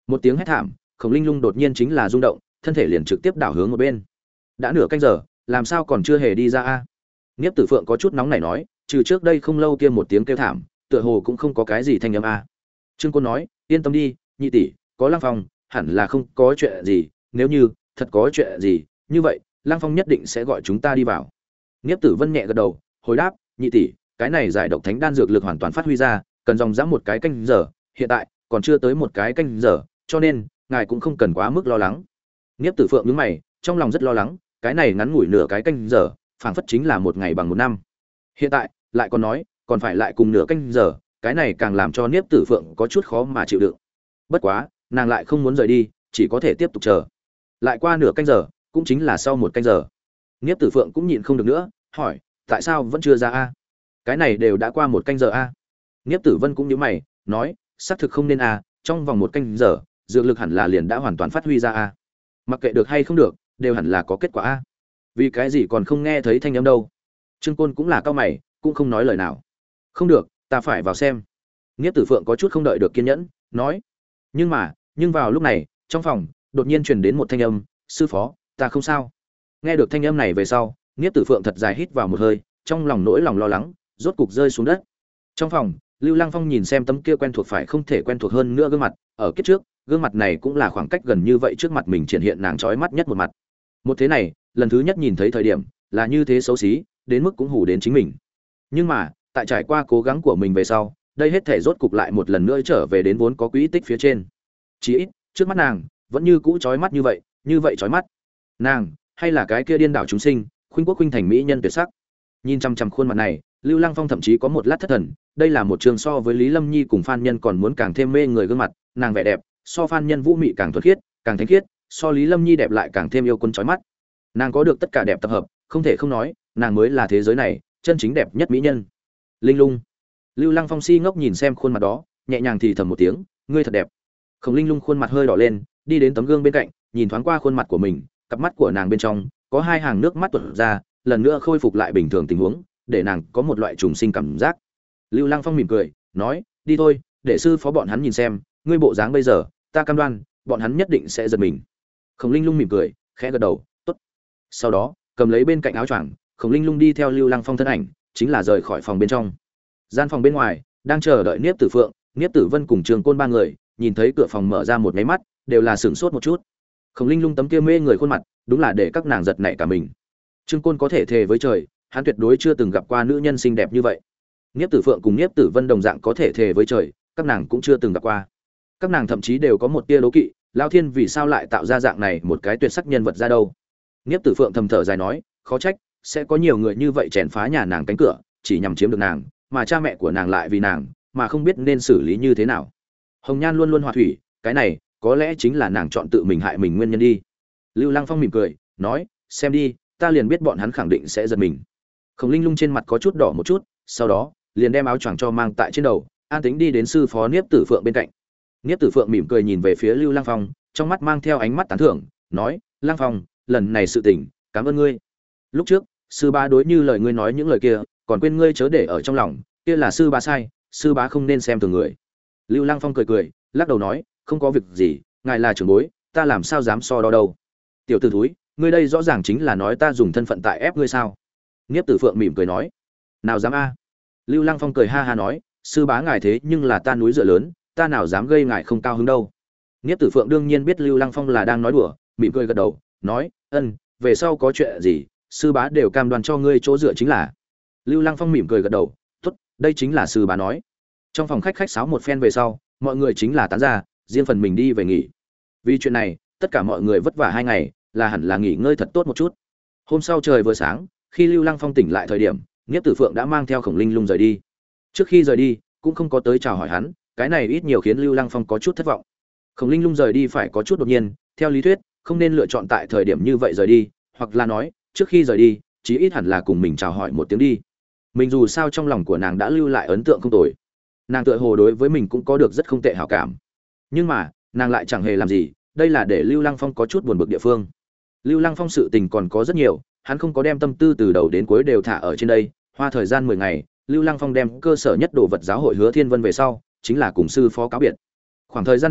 Một tiếng hét thảm, Khổng Linh Lung đột nhiên chính là rung động, thân thể liền trực tiếp đảo hướng một bên. Đã nửa canh giờ, làm sao còn chưa hề đi ra a? Niếp Tử Phượng có chút nóng nảy nói, trừ trước đây không lâu kia một tiếng kêu thảm, tựa hồ cũng không có cái gì thanh âm a. Trương Côn nói, yên tâm đi, nhị tỷ, có Lăng Phong, hẳn là không có chuyện gì, nếu như thật có chuyện gì, như vậy, Lăng Phong nhất định sẽ gọi chúng ta đi vào. Niếp Tử Vân nhẹ gật đầu, hồi đáp, nhị tỷ, cái này giải độc thánh đan dược lực hoàn toàn phát huy ra, cần dòng dã một cái canh giờ, hiện tại còn chưa tới một cái canh giờ, cho nên ngài cũng không cần quá mức lo lắng. Niếp Tử Phượng nhướng mày, trong lòng rất lo lắng, cái này ngắn ngủi nửa cái canh giờ, phảng phất chính là một ngày bằng một năm. Hiện tại, lại còn nói, còn phải lại cùng nửa canh giờ, cái này càng làm cho Niếp Tử Phượng có chút khó mà chịu đựng. Bất quá, nàng lại không muốn rời đi, chỉ có thể tiếp tục chờ. Lại qua nửa canh giờ, cũng chính là sau một canh giờ. Niếp Tử Phượng cũng nhịn không được nữa, hỏi, tại sao vẫn chưa ra a? Cái này đều đã qua một canh giờ a. Niếp Tử Vân cũng nhíu mày, nói, xác thực không nên a, trong vòng một canh giờ, dược lực hẳn là liền đã hoàn toàn phát huy ra a. Mặc kệ được hay không được, đều hẳn là có kết quả a. Vì cái gì còn không nghe thấy thanh âm đâu? Trương Côn cũng là cao mày, cũng không nói lời nào. Không được, ta phải vào xem. Niếp Tử Phượng có chút không đợi được kiên nhẫn, nói. Nhưng mà, nhưng vào lúc này, trong phòng đột nhiên truyền đến một thanh âm, sư phó, ta không sao. Nghe được thanh âm này về sau, Niếp Tử Phượng thật dài hít vào một hơi, trong lòng nỗi lòng lo lắng rốt cục rơi xuống đất. Trong phòng, Lưu Lăng Phong nhìn xem tấm kia quen thuộc phải không thể quen thuộc hơn nữa gương mặt, ở kiếp trước, gương mặt này cũng là khoảng cách gần như vậy trước mặt mình triển hiện nàng chói mắt nhất một mặt. Một thế này, lần thứ nhất nhìn thấy thời điểm, là như thế xấu xí, đến mức cũng hù đến chính mình. Nhưng mà, tại trải qua cố gắng của mình về sau, đây hết thể rốt cục lại một lần nữa trở về đến vốn có quỹ tích phía trên. Chỉ ít, trước mắt nàng, vẫn như cũ chói mắt như vậy, như vậy chói mắt. Nàng, hay là cái kia điên đảo chúng sinh, khuynh quốc khuynh thành mỹ nhân tuyệt sắc. Nhìn chăm chăm khuôn mặt này, Lưu Lăng Phong thậm chí có một lát thất thần, đây là một trường so với Lý Lâm Nhi cùng Phan Nhân còn muốn càng thêm mê người gương mặt, nàng vẻ đẹp, so Phan Nhân vũ mị càng thuần khiết, càng thánh khiết, so Lý Lâm Nhi đẹp lại càng thêm yêu quân chói mắt. Nàng có được tất cả đẹp tập hợp, không thể không nói, nàng mới là thế giới này chân chính đẹp nhất mỹ nhân. Linh Lung. Lưu Lăng Phong si ngốc nhìn xem khuôn mặt đó, nhẹ nhàng thì thầm một tiếng, ngươi thật đẹp. Khổng Linh Lung khuôn mặt hơi đỏ lên, đi đến tấm gương bên cạnh, nhìn thoáng qua khuôn mặt của mình, cặp mắt của nàng bên trong có hai hàng nước mắt tuột ra, lần nữa khôi phục lại bình thường tình huống, để nàng có một loại trùng sinh cảm giác. Lưu Lăng Phong mỉm cười, nói, đi thôi, để sư phó bọn hắn nhìn xem, ngươi bộ dáng bây giờ, ta cam đoan, bọn hắn nhất định sẽ giật mình. Khổng Linh Lung mỉm cười, khẽ gật đầu, tốt. Sau đó, cầm lấy bên cạnh áo choàng, Khổng Linh Lung đi theo Lưu Lăng Phong thân ảnh, chính là rời khỏi phòng bên trong. Gian phòng bên ngoài, đang chờ đợi Niếp Tử Phượng, Niếp Tử Vân cùng Trường Côn ba người, nhìn thấy cửa phòng mở ra một cái mắt, đều là sửng sốt một chút. Khổng Linh Lung tấm kia mê người khuôn mặt, đúng là để các nàng giật nảy cả mình. Trương Côn có thể thề với trời, hắn tuyệt đối chưa từng gặp qua nữ nhân xinh đẹp như vậy. Niếp Tử Phượng cùng Niếp Tử Vân đồng dạng có thể thề với trời, các nàng cũng chưa từng gặp qua. Các nàng thậm chí đều có một tia đố kỵ, Lão Thiên vì sao lại tạo ra dạng này một cái tuyệt sắc nhân vật ra đâu? Niếp Tử Phượng thầm thở dài nói, khó trách sẽ có nhiều người như vậy chèn phá nhà nàng cánh cửa, chỉ nhằm chiếm được nàng, mà cha mẹ của nàng lại vì nàng mà không biết nên xử lý như thế nào. Hồng Nhan luôn luôn hòa thủy, cái này có lẽ chính là nàng chọn tự mình hại mình nguyên nhân đi. Lưu Lăng Phong mỉm cười, nói, xem đi, ta liền biết bọn hắn khẳng định sẽ giật mình. Khổng Linh Lung trên mặt có chút đỏ một chút, sau đó liền đem áo choàng cho mang tại trên đầu, an tính đi đến sư phó Niếp Tử Phượng bên cạnh. Niếp Tử Phượng mỉm cười nhìn về phía Lưu Lăng Phong, trong mắt mang theo ánh mắt tán thưởng, nói, Lăng Phong, lần này sự tình, cảm ơn ngươi. Lúc trước, sư bá đối như lời ngươi nói những lời kia, còn quên ngươi chớ để ở trong lòng, kia là sư bá sai, sư bá không nên xem thường người. Lưu Lăng Phong cười cười, lắc đầu nói, không có việc gì, ngài là trưởng bối, ta làm sao dám so đo đâu. Tiểu tử thúi, ngươi đây rõ ràng chính là nói ta dùng thân phận tại ép ngươi sao? Niếp Tử Phượng mỉm cười nói, nào dám a? Lưu Lăng Phong cười ha ha nói, sư bá ngài thế nhưng là ta núi dựa lớn, ta nào dám gây ngài không cao hứng đâu. Niếp Tử Phượng đương nhiên biết Lưu Lăng Phong là đang nói đùa, mỉm cười gật đầu, nói, ân, về sau có chuyện gì, sư bá đều cam đoan cho ngươi chỗ dựa chính là. Lưu Lăng Phong mỉm cười gật đầu, tốt, đây chính là sư bá nói. Trong phòng khách khách sáo một phen về sau, mọi người chính là tán ra, riêng phần mình đi về nghỉ. Vì chuyện này, tất cả mọi người vất vả hai ngày, là hẳn là nghỉ ngơi thật tốt một chút. Hôm sau trời vừa sáng, khi Lưu Lăng Phong tỉnh lại thời điểm, Niếp Tử Phượng đã mang theo Khổng Linh Lung rời đi. Trước khi rời đi, cũng không có tới chào hỏi hắn, cái này ít nhiều khiến Lưu Lăng Phong có chút thất vọng. Khổng Linh Lung rời đi phải có chút đột nhiên, theo lý thuyết, không nên lựa chọn tại thời điểm như vậy rời đi, hoặc là nói, trước khi rời đi, chí ít hẳn là cùng mình chào hỏi một tiếng đi. Mình dù sao trong lòng của nàng đã lưu lại ấn tượng không tồi. Nàng tựa hồ đối với mình cũng có được rất không tệ hảo cảm. Nhưng mà, nàng lại chẳng hề làm gì, đây là để Lưu Lăng Phong có chút buồn bực địa phương. Lưu Lăng Phong sự tình còn có rất nhiều, hắn không có đem tâm tư từ đầu đến cuối đều thả ở trên đây, hoa thời gian mười ngày, Lưu Lăng Phong đem cơ sở nhất đồ vật giáo hội Hứa Thiên Vân về sau, chính là cùng sư phó cáo biệt. Khoảng thời gian này,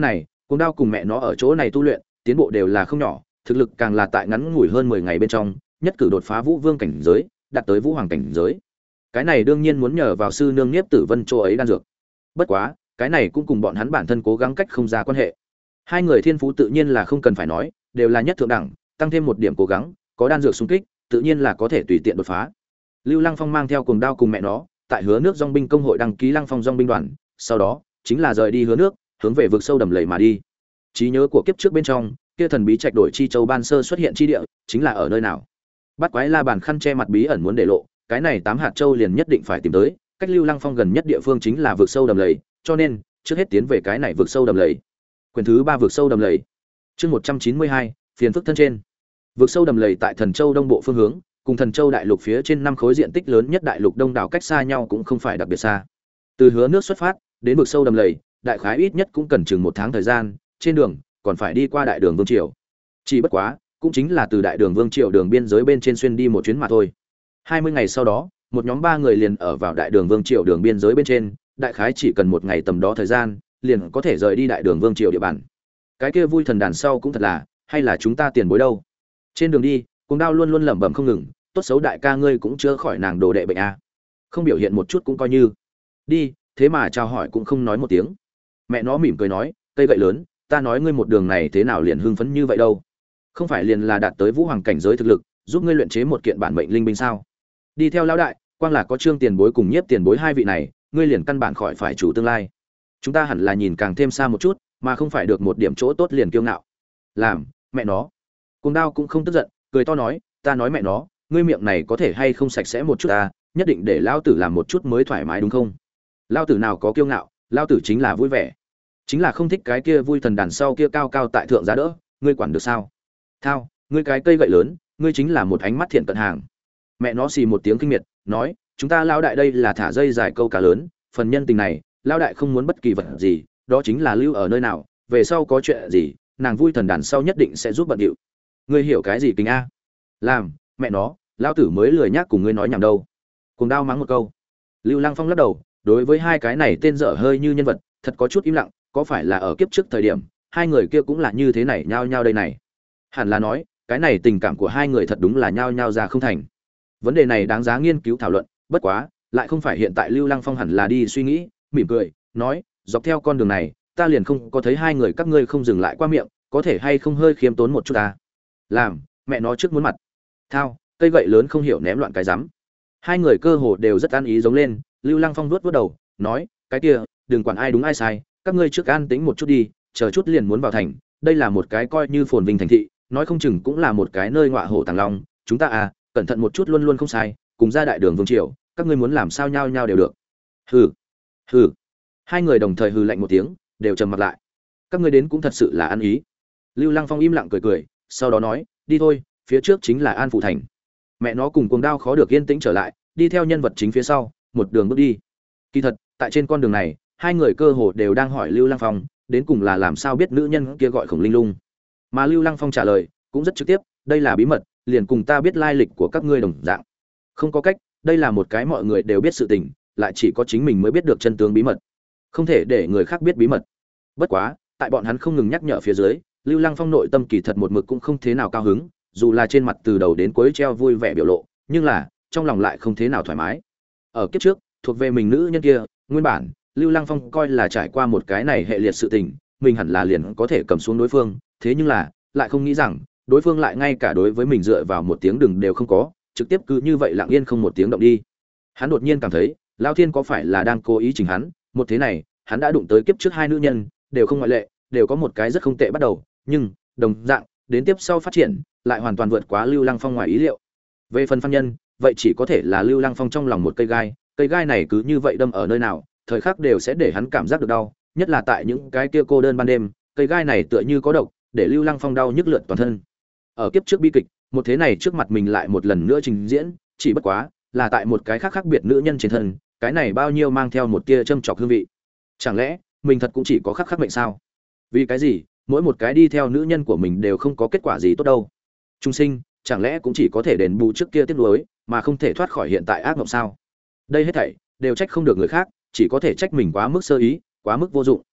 Cuồng Đao cùng mẹ nó ở chỗ này tu luyện, tiến bộ đều là không nhỏ, thực lực càng là tại ngắn ngủi hơn mười ngày bên trong, nhất cử đột phá Vũ Vương cảnh giới, đạt tới Vũ Hoàng cảnh giới. Cái này đương nhiên muốn nhờ vào sư nương Niếp Tử Vân chỗ ấy đan dược. Bất quá, cái này cũng cùng bọn hắn bản thân cố gắng cách không ra quan hệ. Hai người thiên phú tự nhiên là không cần phải nói, đều là nhất thượng đẳng, tăng thêm một điểm cố gắng, có đan dược xung kích, tự nhiên là có thể tùy tiện đột phá. Lưu Lăng Phong mang theo Cuồng Đao cùng mẹ nó, tại Hứa Nước Dòng binh công hội đăng ký Lăng Phong Dòng binh đoàn, sau đó chính là rời đi Hứa Nước, hướng về vực sâu đầm lầy mà đi. Trí nhớ của kiếp trước bên trong, kia thần bí trạch đổi chi châu ban sơ xuất hiện chi địa, chính là ở nơi nào? Bắt quái la bàn khăn che mặt bí ẩn muốn để lộ, cái này tám hạt châu liền nhất định phải tìm tới, cách Lưu Lăng Phong gần nhất địa phương chính là vực sâu đầm lầy, cho nên trước hết tiến về cái này vực sâu đầm lầy. Quyền thứ ba vực sâu đầm lầy. Chương một trăm chín mươi hai, phiền phức thân trên. Vực sâu đầm lầy tại Thần Châu đông bộ phương hướng, cùng Thần Châu đại lục phía trên năm khối diện tích lớn nhất đại lục đông đảo cách xa nhau cũng không phải đặc biệt xa. Từ Hứa Nước xuất phát, đến vực sâu đầm lầy, đại khái ít nhất cũng cần chừng một tháng thời gian, trên đường còn phải đi qua đại đường Vương triều. Chỉ bất quá, cũng chính là từ đại đường Vương triều đường biên giới bên trên xuyên đi một chuyến mà thôi. Hai mươi ngày sau đó, một nhóm ba người liền ở vào đại đường Vương triều đường biên giới bên trên, đại khái chỉ cần một ngày tầm đó thời gian, liền có thể rời đi đại đường Vương triều địa bàn. Cái kia vui thần đàn sau cũng thật là, hay là chúng ta tiền bối đâu. Trên đường đi, Cuồng Đao luôn luôn lẩm bẩm không ngừng, tốt xấu đại ca ngươi cũng chưa khỏi nàng đồ đệ bệnh a. Không biểu hiện một chút cũng coi như. Đi, thế mà chào hỏi cũng không nói một tiếng. Mẹ nó mỉm cười nói, cây gậy lớn, ta nói ngươi một đường này thế nào liền hưng phấn như vậy đâu? Không phải liền là đạt tới Vũ Hoàng cảnh giới thực lực, giúp ngươi luyện chế một kiện bản mệnh linh binh sao? Đi theo lão đại, quang là có Trương tiền bối cùng Nhiếp tiền bối hai vị này, ngươi liền căn bản khỏi phải chủ tương lai. Chúng ta hẳn là nhìn càng thêm xa một chút, mà không phải được một điểm chỗ tốt liền kiêu ngạo. Làm, mẹ nó. Cuồng Đao cũng không tức giận, cười to nói, ta nói mẹ nó, ngươi miệng này có thể hay không sạch sẽ một chút ta, nhất định để lão tử làm một chút mới thoải mái đúng không? Lão tử nào có kiêu ngạo, lão tử chính là vui vẻ. Chính là không thích cái kia vui thần đàn sau kia cao cao tại thượng giá đỡ, ngươi quản được sao? Thao, ngươi cái cây gậy lớn, ngươi chính là một ánh mắt thiện cận hàng. Mẹ nó xì một tiếng kinh miệt, nói, chúng ta lão đại đây là thả dây dài câu cá lớn, phần nhân tình này, lão đại không muốn bất kỳ vật gì, đó chính là lưu ở nơi nào, về sau có chuyện gì, nàng vui thần đàn sau nhất định sẽ giúp bận điệu. Ngươi hiểu cái gì kính a? Làm, mẹ nó, lão tử mới lười nhác cùng ngươi nói nhảm đâu. Cuồng Đao mắng một câu. Lưu Lăng Phong lắc đầu, đối với hai cái này tên dở hơi như nhân vật, thật có chút im lặng, có phải là ở kiếp trước thời điểm, hai người kia cũng là như thế này nhao nhao đây này. Hẳn là nói, cái này tình cảm của hai người thật đúng là nhao nhao ra không thành. Vấn đề này đáng giá nghiên cứu thảo luận, bất quá, lại không phải hiện tại Lưu Lăng Phong hẳn là đi suy nghĩ, mỉm cười, nói, dọc theo con đường này, ta liền không có thấy hai người các ngươi không dừng lại qua miệng, có thể hay không hơi khiêm tốn một chút ta. Làm, mẹ nó trước muốn mặt. Thao, cây gậy lớn không hiểu ném loạn cái rắm. Hai người cơ hồ đều rất an ý giống lên, Lưu Lăng Phong vuốt vuốt đầu, nói, cái kia, đừng quản ai đúng ai sai, các ngươi trước an tĩnh một chút đi, chờ chút liền muốn vào thành, đây là một cái coi như phồn vinh thành thị, nói không chừng cũng là một cái nơi ngọa hổ tàng long, chúng ta à, cẩn thận một chút luôn luôn không sai, cùng ra đại đường Vương triều, các ngươi muốn làm sao nhau nhau đều được. Hừ, hừ. Hai người đồng thời hừ lạnh một tiếng, đều trầm mặt lại. Các ngươi đến cũng thật sự là ăn ý. Lưu Lăng Phong im lặng cười cười, sau đó nói, đi thôi, phía trước chính là An Phụ thành. Mẹ nó cùng Cuồng Đao khó được yên tĩnh trở lại, đi theo nhân vật chính phía sau, một đường bước đi. Kỳ thật, tại trên con đường này, hai người cơ hồ đều đang hỏi Lưu Lăng Phong, đến cùng là làm sao biết nữ nhân kia gọi Khổng Linh Lung. Mà Lưu Lăng Phong trả lời, cũng rất trực tiếp, đây là bí mật, liền cùng ta biết lai lịch của các ngươi đồng dạng. Không có cách, đây là một cái mọi người đều biết sự tình, lại chỉ có chính mình mới biết được chân tướng bí mật. Không thể để người khác biết bí mật. Bất quá, tại bọn hắn không ngừng nhắc nhở phía dưới, Lưu Lăng Phong nội tâm kỳ thật một mực cũng không thế nào cao hứng, dù là trên mặt từ đầu đến cuối treo vui vẻ biểu lộ, nhưng là trong lòng lại không thế nào thoải mái. Ở kiếp trước, thuộc về mình nữ nhân kia, nguyên bản Lưu Lăng Phong coi là trải qua một cái này hệ liệt sự tình, mình hẳn là liền có thể cầm xuống đối phương, thế nhưng là, lại không nghĩ rằng, đối phương lại ngay cả đối với mình dựa vào một tiếng đừng đều không có, trực tiếp cứ như vậy lặng yên không một tiếng động đi. Hắn đột nhiên cảm thấy, Lão Thiên có phải là đang cố ý chỉnh hắn, một thế này, hắn đã đụng tới kiếp trước hai nữ nhân, đều không ngoại lệ, đều có một cái rất không tệ bắt đầu, nhưng, đồng dạng, đến tiếp sau phát triển, lại hoàn toàn vượt quá Lưu Lăng Phong ngoài ý liệu. Về phần Phan Nhân, vậy chỉ có thể là Lưu Lăng Phong trong lòng một cây gai, cây gai này cứ như vậy đâm ở nơi nào, thời khắc đều sẽ để hắn cảm giác được đau, nhất là tại những cái kia cô đơn ban đêm, cây gai này tựa như có độc, để Lưu Lăng Phong đau nhức lượn toàn thân. Ở kiếp trước bi kịch, một thế này trước mặt mình lại một lần nữa trình diễn, chỉ bất quá là tại một cái khác khác biệt nữ nhân trên thân, cái này bao nhiêu mang theo một tia châm chọc hương vị. Chẳng lẽ mình thật cũng chỉ có khắc khắc mệnh sao? Vì cái gì, mỗi một cái đi theo nữ nhân của mình đều không có kết quả gì tốt đâu? Trung sinh, chẳng lẽ cũng chỉ có thể đền bù trước kia tiếc nuối, mà không thể thoát khỏi hiện tại ác mộng sao? Đây hết thảy đều trách không được người khác, chỉ có thể trách mình quá mức sơ ý, quá mức vô dụng.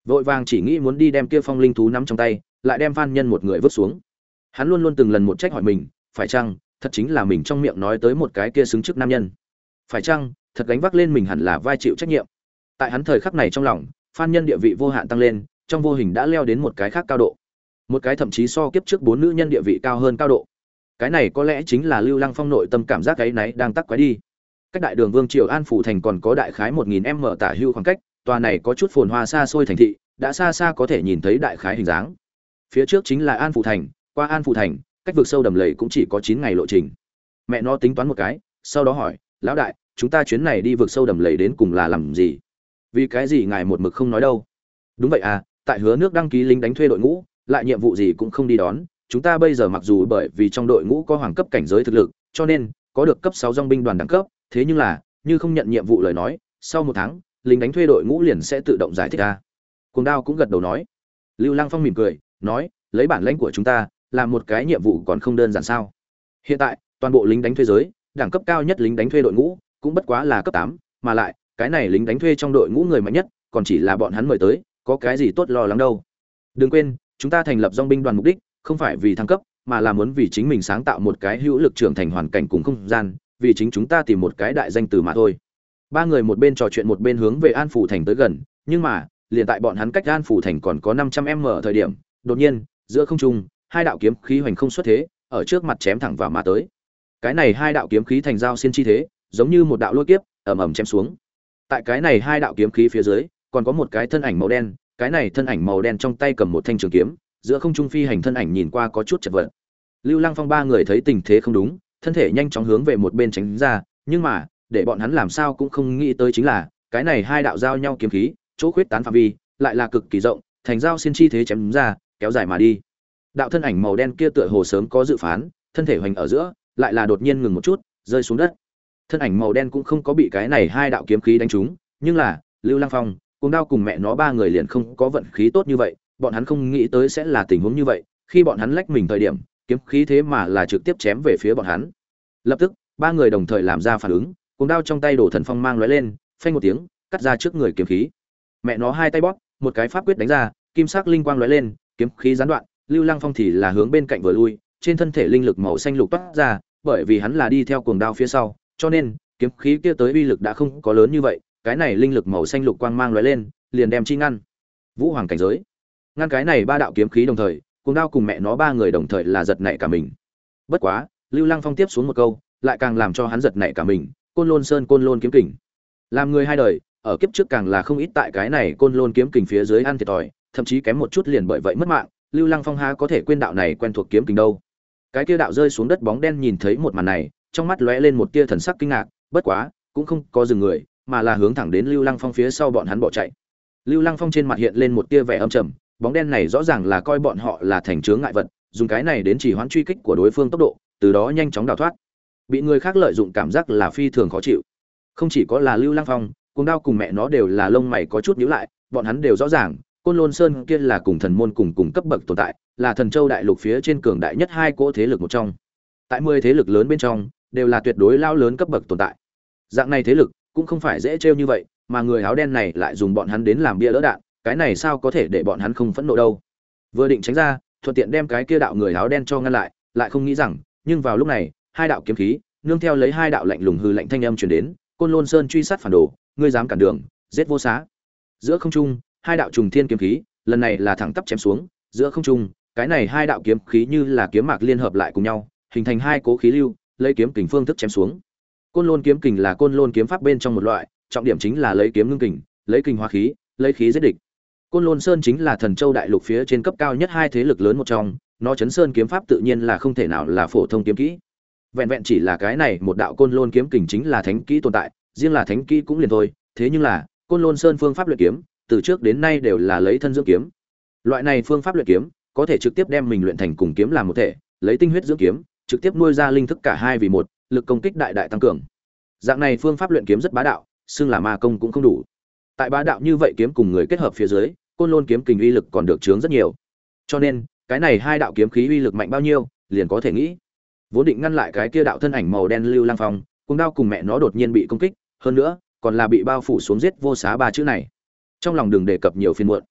vội vàng chỉ nghĩ muốn đi đem kia phong linh thú nắm trong tay, lại đem Phan Nhân một người vứt xuống. Hắn luôn luôn từng lần một trách hỏi mình, phải chăng thật chính là mình trong miệng nói tới một cái kia xứng chức nam nhân? Phải chăng thật gánh vác lên mình hẳn là vai chịu trách nhiệm? Tại hắn thời khắc này trong lòng, Phan Nhân địa vị vô hạn tăng lên, trong vô hình đã leo đến một cái khác cao độ. Một cái thậm chí so kiếp trước bốn nữ nhân địa vị cao hơn cao độ. Cái này có lẽ chính là Lưu Lăng Phong nội tâm cảm giác cái náy đang tắc quái đi. Cách đại đường Vương triều An phủ thành còn có đại khái một nghìn m tả hưu khoảng cách, tòa này có chút phồn hoa xa xôi thành thị, đã xa xa có thể nhìn thấy đại khái hình dáng. Phía trước chính là An phủ thành, qua An phủ thành, cách vực sâu đầm lầy cũng chỉ có chín ngày lộ trình. Mẹ nó tính toán một cái, sau đó hỏi, lão đại, chúng ta chuyến này đi vực sâu đầm lầy đến cùng là làm gì? Vì cái gì ngài một mực không nói đâu? Đúng vậy à, tại Hứa Nước đăng ký lính đánh thuê đội ngũ, lại nhiệm vụ gì cũng không đi đón, chúng ta bây giờ mặc dù bởi vì trong đội ngũ có hoàng cấp cảnh giới thực lực, cho nên có được cấp sáu dòng binh đoàn đẳng cấp, thế nhưng là, như không nhận nhiệm vụ lời nói, sau một tháng, lính đánh thuê đội ngũ liền sẽ tự động giải thích ra. Cuồng Đao cũng gật đầu nói. Lưu Lăng Phong mỉm cười, nói, lấy bản lãnh của chúng ta, làm một cái nhiệm vụ còn không đơn giản sao? Hiện tại, toàn bộ lính đánh thuê giới, đẳng cấp cao nhất lính đánh thuê đội ngũ, cũng bất quá là cấp tám, mà lại, cái này lính đánh thuê trong đội ngũ người mạnh nhất, còn chỉ là bọn hắn mời tới, có cái gì tốt lo lắng đâu. Đừng quên, chúng ta thành lập dòng binh đoàn mục đích, không phải vì thăng cấp, mà là muốn vì chính mình sáng tạo một cái hữu lực trưởng thành hoàn cảnh cùng không gian, vì chính chúng ta tìm một cái đại danh từ mà thôi. Ba người một bên trò chuyện một bên hướng về An phủ thành tới gần, nhưng mà, liền tại bọn hắn cách An phủ thành còn có năm trăm m thời điểm, đột nhiên, giữa không trung, hai đạo kiếm khí hoành không xuất thế, ở trước mặt chém thẳng vào mà tới. Cái này hai đạo kiếm khí thành dao xiên chi thế, giống như một đạo lôi kiếp, ầm ầm chém xuống. Tại cái này hai đạo kiếm khí phía dưới, còn có một cái thân ảnh màu đen, cái này thân ảnh màu đen trong tay cầm một thanh trường kiếm, giữa không trung phi hành thân ảnh nhìn qua có chút chật vật. Lưu Lăng Phong ba người thấy tình thế không đúng, thân thể nhanh chóng hướng về một bên tránh ra, nhưng mà, để bọn hắn làm sao cũng không nghĩ tới chính là, cái này hai đạo giao nhau kiếm khí, chỗ khuyết tán phạm vi, lại là cực kỳ rộng, thành dao xiên chi thế chém ra, kéo dài mà đi. Đạo thân ảnh màu đen kia tựa hồ sớm có dự phán, thân thể hoành ở giữa, lại là đột nhiên ngừng một chút, rơi xuống đất. Thân ảnh màu đen cũng không có bị cái này hai đạo kiếm khí đánh trúng, nhưng là, Lưu Lăng Phong, Cuồng Đao cùng mẹ nó ba người liền không có vận khí tốt như vậy, bọn hắn không nghĩ tới sẽ là tình huống như vậy, khi bọn hắn lách mình thời điểm, kiếm khí thế mà là trực tiếp chém về phía bọn hắn. Lập tức, ba người đồng thời làm ra phản ứng, Cuồng Đao trong tay đổ thần phong mang lóe lên, phanh một tiếng, cắt ra trước người kiếm khí. Mẹ nó hai tay bóp, một cái pháp quyết đánh ra, kim sắc linh quang lóe lên, kiếm khí gián đoạn, Lưu Lăng Phong thì là hướng bên cạnh vừa lui, trên thân thể linh lực màu xanh lục toát ra, bởi vì hắn là đi theo Cuồng Đao phía sau, cho nên kiếm khí kia tới uy lực đã không có lớn như vậy, cái này linh lực màu xanh lục quang mang lóe lên, liền đem chi ngăn. Vũ Hoàng cảnh giới. Ngăn cái này ba đạo kiếm khí đồng thời, Cuồng Đao cùng mẹ nó ba người đồng thời là giật nảy cả mình. Bất quá, Lưu Lăng Phong tiếp xuống một câu, lại càng làm cho hắn giật nảy cả mình, Côn Lôn Sơn Côn Lôn kiếm kình. Làm người hai đời, ở kiếp trước càng là không ít tại cái này Côn Lôn kiếm kình phía dưới ăn thiệt thòi, thậm chí kém một chút liền bởi vậy mất mạng, Lưu Lăng Phong há có thể quên đạo này quen thuộc kiếm kình đâu. Cái kia đạo rơi xuống đất bóng đen nhìn thấy một màn này, trong mắt lóe lên một tia thần sắc kinh ngạc, bất quá, cũng không có dừng người, mà là hướng thẳng đến Lưu Lăng Phong phía sau bọn hắn bỏ chạy. Lưu Lăng Phong trên mặt hiện lên một tia vẻ âm trầm, bóng đen này rõ ràng là coi bọn họ là thành chướng ngại vật, dùng cái này đến chỉ hoãn truy kích của đối phương tốc độ, từ đó nhanh chóng đào thoát. Bị người khác lợi dụng cảm giác là phi thường khó chịu. Không chỉ có là Lưu Lăng Phong, Cuồng Đao cùng mẹ nó đều là lông mày có chút nhíu lại, bọn hắn đều rõ ràng, Côn Lôn Sơn kia là cùng thần môn cùng cùng cấp bậc tồn tại, là Thần Châu đại lục phía trên cường đại nhất hai cỗ thế lực một trong. Tại mười thế lực lớn bên trong, đều là tuyệt đối lao lớn cấp bậc tồn tại. Dạng này thế lực cũng không phải dễ trêu như vậy, mà người áo đen này lại dùng bọn hắn đến làm bia đỡ đạn, cái này sao có thể để bọn hắn không phẫn nộ đâu. Vừa định tránh ra, thuận tiện đem cái kia đạo người áo đen cho ngăn lại, lại không nghĩ rằng, nhưng vào lúc này, hai đạo kiếm khí, nương theo lấy hai đạo lạnh lùng hư lạnh thanh âm truyền đến, Côn Lôn Sơn truy sát phản đồ, ngươi dám cản đường, giết vô xá. Giữa không trung, hai đạo trùng thiên kiếm khí, lần này là thẳng tắp chém xuống, giữa không trung, cái này hai đạo kiếm khí như là kiếm mạc liên hợp lại cùng nhau, hình thành hai cố khí lưu, lấy kiếm kình phương thức chém xuống. Côn Lôn kiếm kình là Côn Lôn kiếm pháp bên trong một loại, trọng điểm chính là lấy kiếm ngưng kình, lấy kình hóa khí, lấy khí giết địch. Côn Lôn Sơn chính là Thần Châu đại lục phía trên cấp cao nhất hai thế lực lớn một trong, nó chấn sơn kiếm pháp tự nhiên là không thể nào là phổ thông kiếm kỹ. Vẹn vẹn chỉ là cái này một đạo Côn Lôn kiếm kình chính là thánh kỹ tồn tại, riêng là thánh kỹ cũng liền thôi, thế nhưng là Côn Lôn Sơn phương pháp luyện kiếm, từ trước đến nay đều là lấy thân dưỡng kiếm. Loại này phương pháp luyện kiếm, có thể trực tiếp đem mình luyện thành cùng kiếm làm một thể, lấy tinh huyết dưỡng kiếm, trực tiếp nuôi ra linh thức cả hai vì một, lực công kích đại đại tăng cường. Dạng này phương pháp luyện kiếm rất bá đạo, xưng là ma công cũng không đủ. Tại bá đạo như vậy kiếm cùng người kết hợp phía dưới, Côn Lôn kiếm kình uy lực còn được chướng rất nhiều. Cho nên, cái này hai đạo kiếm khí uy lực mạnh bao nhiêu, liền có thể nghĩ. Vốn định ngăn lại cái kia đạo thân ảnh màu đen Lưu Lăng Phong, Cuồng Đao cùng mẹ nó đột nhiên bị công kích, hơn nữa, còn là bị bao phủ xuống giết vô xá ba chữ này. Trong lòng đừng đề cập nhiều phiền muộn.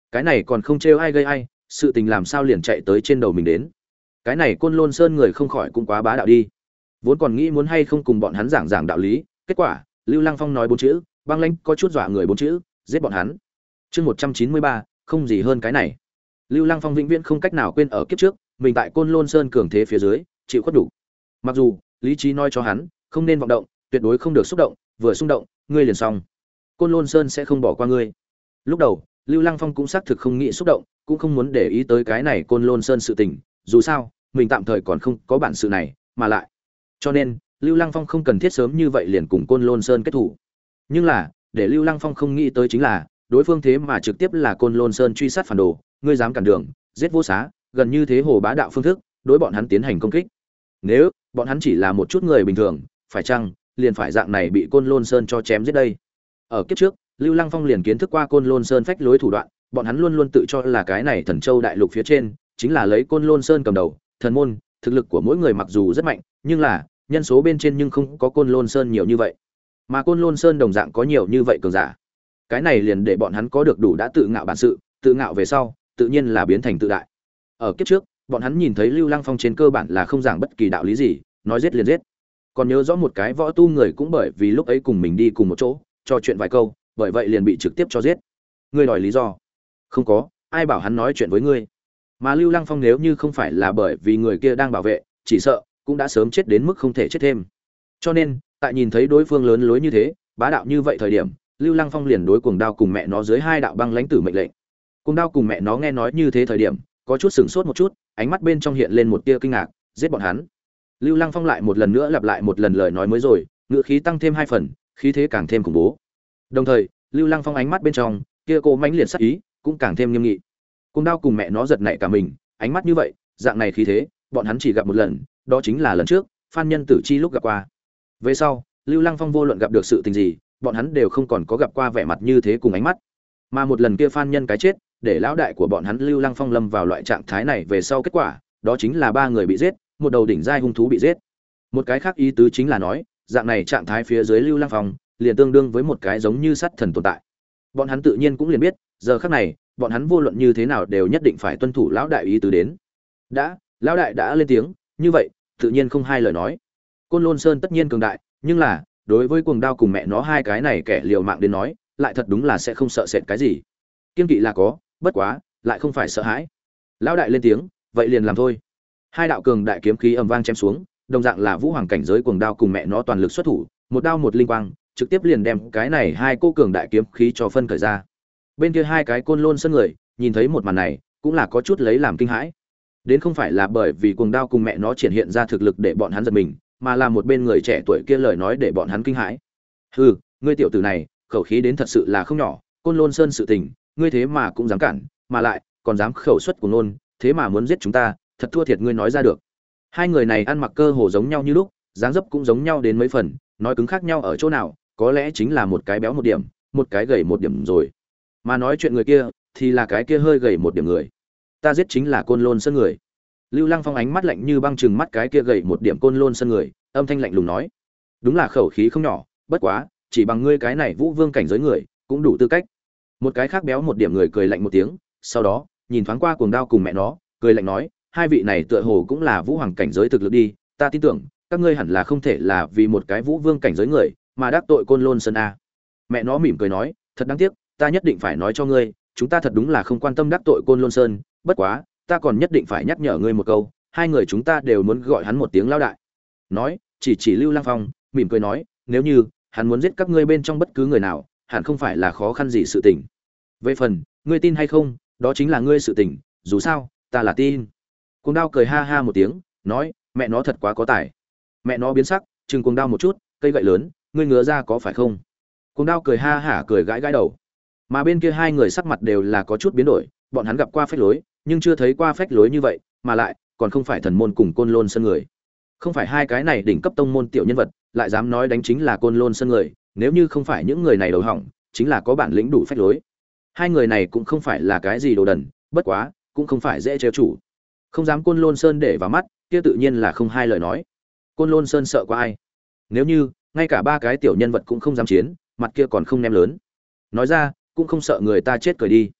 cái này còn không trêu ai gây ai, sự tình làm sao liền chạy tới trên đầu mình đến. Cái này Côn Lôn Sơn người không khỏi cũng quá bá đạo đi. Vốn còn nghĩ muốn hay không cùng bọn hắn giảng giảng đạo lý, kết quả Lưu Lăng Phong nói bốn chữ, băng lãnh có chút dọa người bốn chữ, giết bọn hắn. Chương một trăm chín mươi ba, không gì hơn cái này. Lưu Lăng Phong vĩnh viễn không cách nào quên ở kiếp trước, mình tại Côn Lôn Sơn cường thế phía dưới, chịu khuất đủ. Mặc dù lý trí nói cho hắn, không nên vọng động, tuyệt đối không được xúc động, vừa xung động, ngươi liền xong. Côn Lôn Sơn sẽ không bỏ qua ngươi. Lúc đầu, Lưu Lăng Phong cũng xác thực không nghĩ xúc động, cũng không muốn để ý tới cái này Côn Lôn Sơn sự tình, dù sao, mình tạm thời còn không có bản sự này, mà lại. Cho nên, Lưu Lăng Phong không cần thiết sớm như vậy liền cùng Côn Lôn Sơn kết thủ. Nhưng là, để Lưu Lăng Phong không nghĩ tới chính là, đối phương thế mà trực tiếp là Côn Lôn Sơn truy sát phản đồ, ngươi dám cản đường, giết vô xá, gần như thế hồ bá đạo phương thức, đối bọn hắn tiến hành công kích. Nếu bọn hắn chỉ là một chút người bình thường, phải chăng liền phải dạng này bị Côn Lôn Sơn cho chém giết đây? Ở kiếp trước, Lưu Lăng Phong liền kiến thức qua Côn Lôn Sơn phách lối thủ đoạn, bọn hắn luôn luôn tự cho là cái này Thần Châu đại lục phía trên chính là lấy Côn Lôn Sơn cầm đầu, thần môn, thực lực của mỗi người mặc dù rất mạnh, nhưng là nhân số bên trên nhưng không có Côn Lôn Sơn nhiều như vậy. Mà Côn Lôn Sơn đồng dạng có nhiều như vậy cường giả. Cái này liền để bọn hắn có được đủ đã tự ngạo bản sự, tự ngạo về sau, tự nhiên là biến thành tự đại. Ở kiếp trước, bọn hắn nhìn thấy Lưu Lăng Phong trên cơ bản là không giảng bất kỳ đạo lý gì, nói giết liền giết. Còn nhớ rõ một cái võ tu người cũng bởi vì lúc ấy cùng mình đi cùng một chỗ, trò chuyện vài câu, bởi vậy liền bị trực tiếp cho giết. Ngươi đòi lý do? Không có, ai bảo hắn nói chuyện với ngươi? Mà Lưu Lăng Phong nếu như không phải là bởi vì người kia đang bảo vệ, chỉ sợ cũng đã sớm chết đến mức không thể chết thêm. Cho nên, tại nhìn thấy đối phương lớn lối như thế, bá đạo như vậy thời điểm, Lưu Lăng Phong liền đối Cuồng Đao cùng mẹ nó dưới hai đạo băng lãnh tử mệnh lệnh. Cuồng Đao cùng mẹ nó nghe nói như thế thời điểm, có chút sửng sốt một chút, ánh mắt bên trong hiện lên một tia kinh ngạc, giết bọn hắn. Lưu Lăng Phong lại một lần nữa lặp lại một lần lời nói mới rồi, ngựa khí tăng thêm hai phần, khí thế càng thêm khủng bố. Đồng thời, Lưu Lăng Phong ánh mắt bên trong, kia cô mãnh liệt sắc ý, cũng càng thêm nghiêm nghị. Cuồng Đao cùng mẹ nó giật nảy cả mình, ánh mắt như vậy, dạng này khí thế, bọn hắn chỉ gặp một lần, đó chính là lần trước, Phan Nhân Tử Chi lúc gặp qua. Về sau, Lưu Lăng Phong vô luận gặp được sự tình gì, bọn hắn đều không còn có gặp qua vẻ mặt như thế cùng ánh mắt. Mà một lần kia Phan Nhân cái chết, để lão đại của bọn hắn Lưu Lăng Phong lâm vào loại trạng thái này về sau kết quả, đó chính là ba người bị giết, một đầu đỉnh giai hung thú bị giết. Một cái khác ý tứ chính là nói, dạng này trạng thái phía dưới Lưu Lăng Phong, liền tương đương với một cái giống như sắt thần tồn tại. Bọn hắn tự nhiên cũng liền biết, giờ khắc này, bọn hắn vô luận như thế nào đều nhất định phải tuân thủ lão đại ý tứ đến. Đã, lão đại đã lên tiếng, như vậy, tự nhiên không hai lời nói. Côn Lôn Sơn tất nhiên cường đại, nhưng là, đối với Cuồng Đao cùng mẹ nó hai cái này kẻ liều mạng đến nói, lại thật đúng là sẽ không sợ sệt cái gì. Kiên kỵ là có, bất quá, lại không phải sợ hãi. Lão đại lên tiếng, vậy liền làm thôi. Hai đạo cường đại kiếm khí ầm vang chém xuống, đồng dạng là vũ hoàng cảnh giới Cuồng Đao cùng mẹ nó toàn lực xuất thủ, một đao một linh quang, trực tiếp liền đem cái này hai cô cường đại kiếm khí cho phân cởi ra. Bên kia hai cái Côn Lôn Sơn người, nhìn thấy một màn này, cũng là có chút lấy làm kinh hãi. Đến không phải là bởi vì Cuồng Đao cùng mẹ nó triển hiện ra thực lực để bọn hắn giật mình, mà là một bên người trẻ tuổi kia lời nói để bọn hắn kinh hãi. Hừ, ngươi tiểu tử này, khẩu khí đến thật sự là không nhỏ, Côn Lôn Sơn sự tình, ngươi thế mà cũng dám cản, mà lại còn dám khẩu xuất của nôn, thế mà muốn giết chúng ta, thật thua thiệt ngươi nói ra được. Hai người này ăn mặc cơ hồ giống nhau như lúc, dáng dấp cũng giống nhau đến mấy phần, nói cứng khác nhau ở chỗ nào, có lẽ chính là một cái béo một điểm, một cái gầy một điểm rồi. Mà nói chuyện người kia, thì là cái kia hơi gầy một điểm người. Ta giết chính là Côn Lôn Sơn người. Lưu Lăng Phong ánh mắt lạnh như băng chừng mắt cái kia gầy một điểm Côn Lôn Sơn người, âm thanh lạnh lùng nói: "Đúng là khẩu khí không nhỏ, bất quá, chỉ bằng ngươi cái này Vũ Vương cảnh giới người, cũng đủ tư cách." Một cái khác béo một điểm người cười lạnh một tiếng, sau đó, nhìn thoáng qua Cuồng Đao cùng mẹ nó, cười lạnh nói: "Hai vị này tựa hồ cũng là Vũ Hoàng cảnh giới thực lực đi, ta tin tưởng, các ngươi hẳn là không thể là vì một cái Vũ Vương cảnh giới người, mà đắc tội Côn Lôn Sơn a." Mẹ nó mỉm cười nói: "Thật đáng tiếc, ta nhất định phải nói cho ngươi, chúng ta thật đúng là không quan tâm đắc tội Côn Lôn Sơn, bất quá, ta còn nhất định phải nhắc nhở ngươi một câu, hai người chúng ta đều muốn gọi hắn một tiếng lão đại." Nói, chỉ chỉ Lưu Lăng Phong, mỉm cười nói: "Nếu như hắn muốn giết các ngươi bên trong bất cứ người nào, hẳn không phải là khó khăn gì sự tình. Về phần, ngươi tin hay không, đó chính là ngươi sự tình, dù sao, ta là tin." Cuồng Đao cười ha ha một tiếng, nói: "Mẹ nó thật quá có tài." Mẹ nó biến sắc, chừng Cuồng Đao một chút, cây gậy lớn, ngươi ngứa ra có phải không? Cuồng Đao cười ha hả cười gãi gãi đầu. Mà bên kia hai người sắc mặt đều là có chút biến đổi, bọn hắn gặp qua phách lối, nhưng chưa thấy qua phách lối như vậy, mà lại còn không phải thần môn cùng Côn Lôn Sơn người. Không phải hai cái này đỉnh cấp tông môn tiểu nhân vật, lại dám nói đánh chính là Côn Lôn Sơn người, nếu như không phải những người này đầu hỏng, chính là có bản lĩnh đủ phách lối. Hai người này cũng không phải là cái gì đồ đần, bất quá, cũng không phải dễ trêu chủ. Không dám Côn Lôn Sơn để vào mắt, kia tự nhiên là không hai lời nói. Côn Lôn Sơn sợ qua ai? Nếu như ngay cả ba cái tiểu nhân vật cũng không dám chiến, mặt kia còn không ném lớn. Nói ra, cũng không sợ người ta chết cười đi.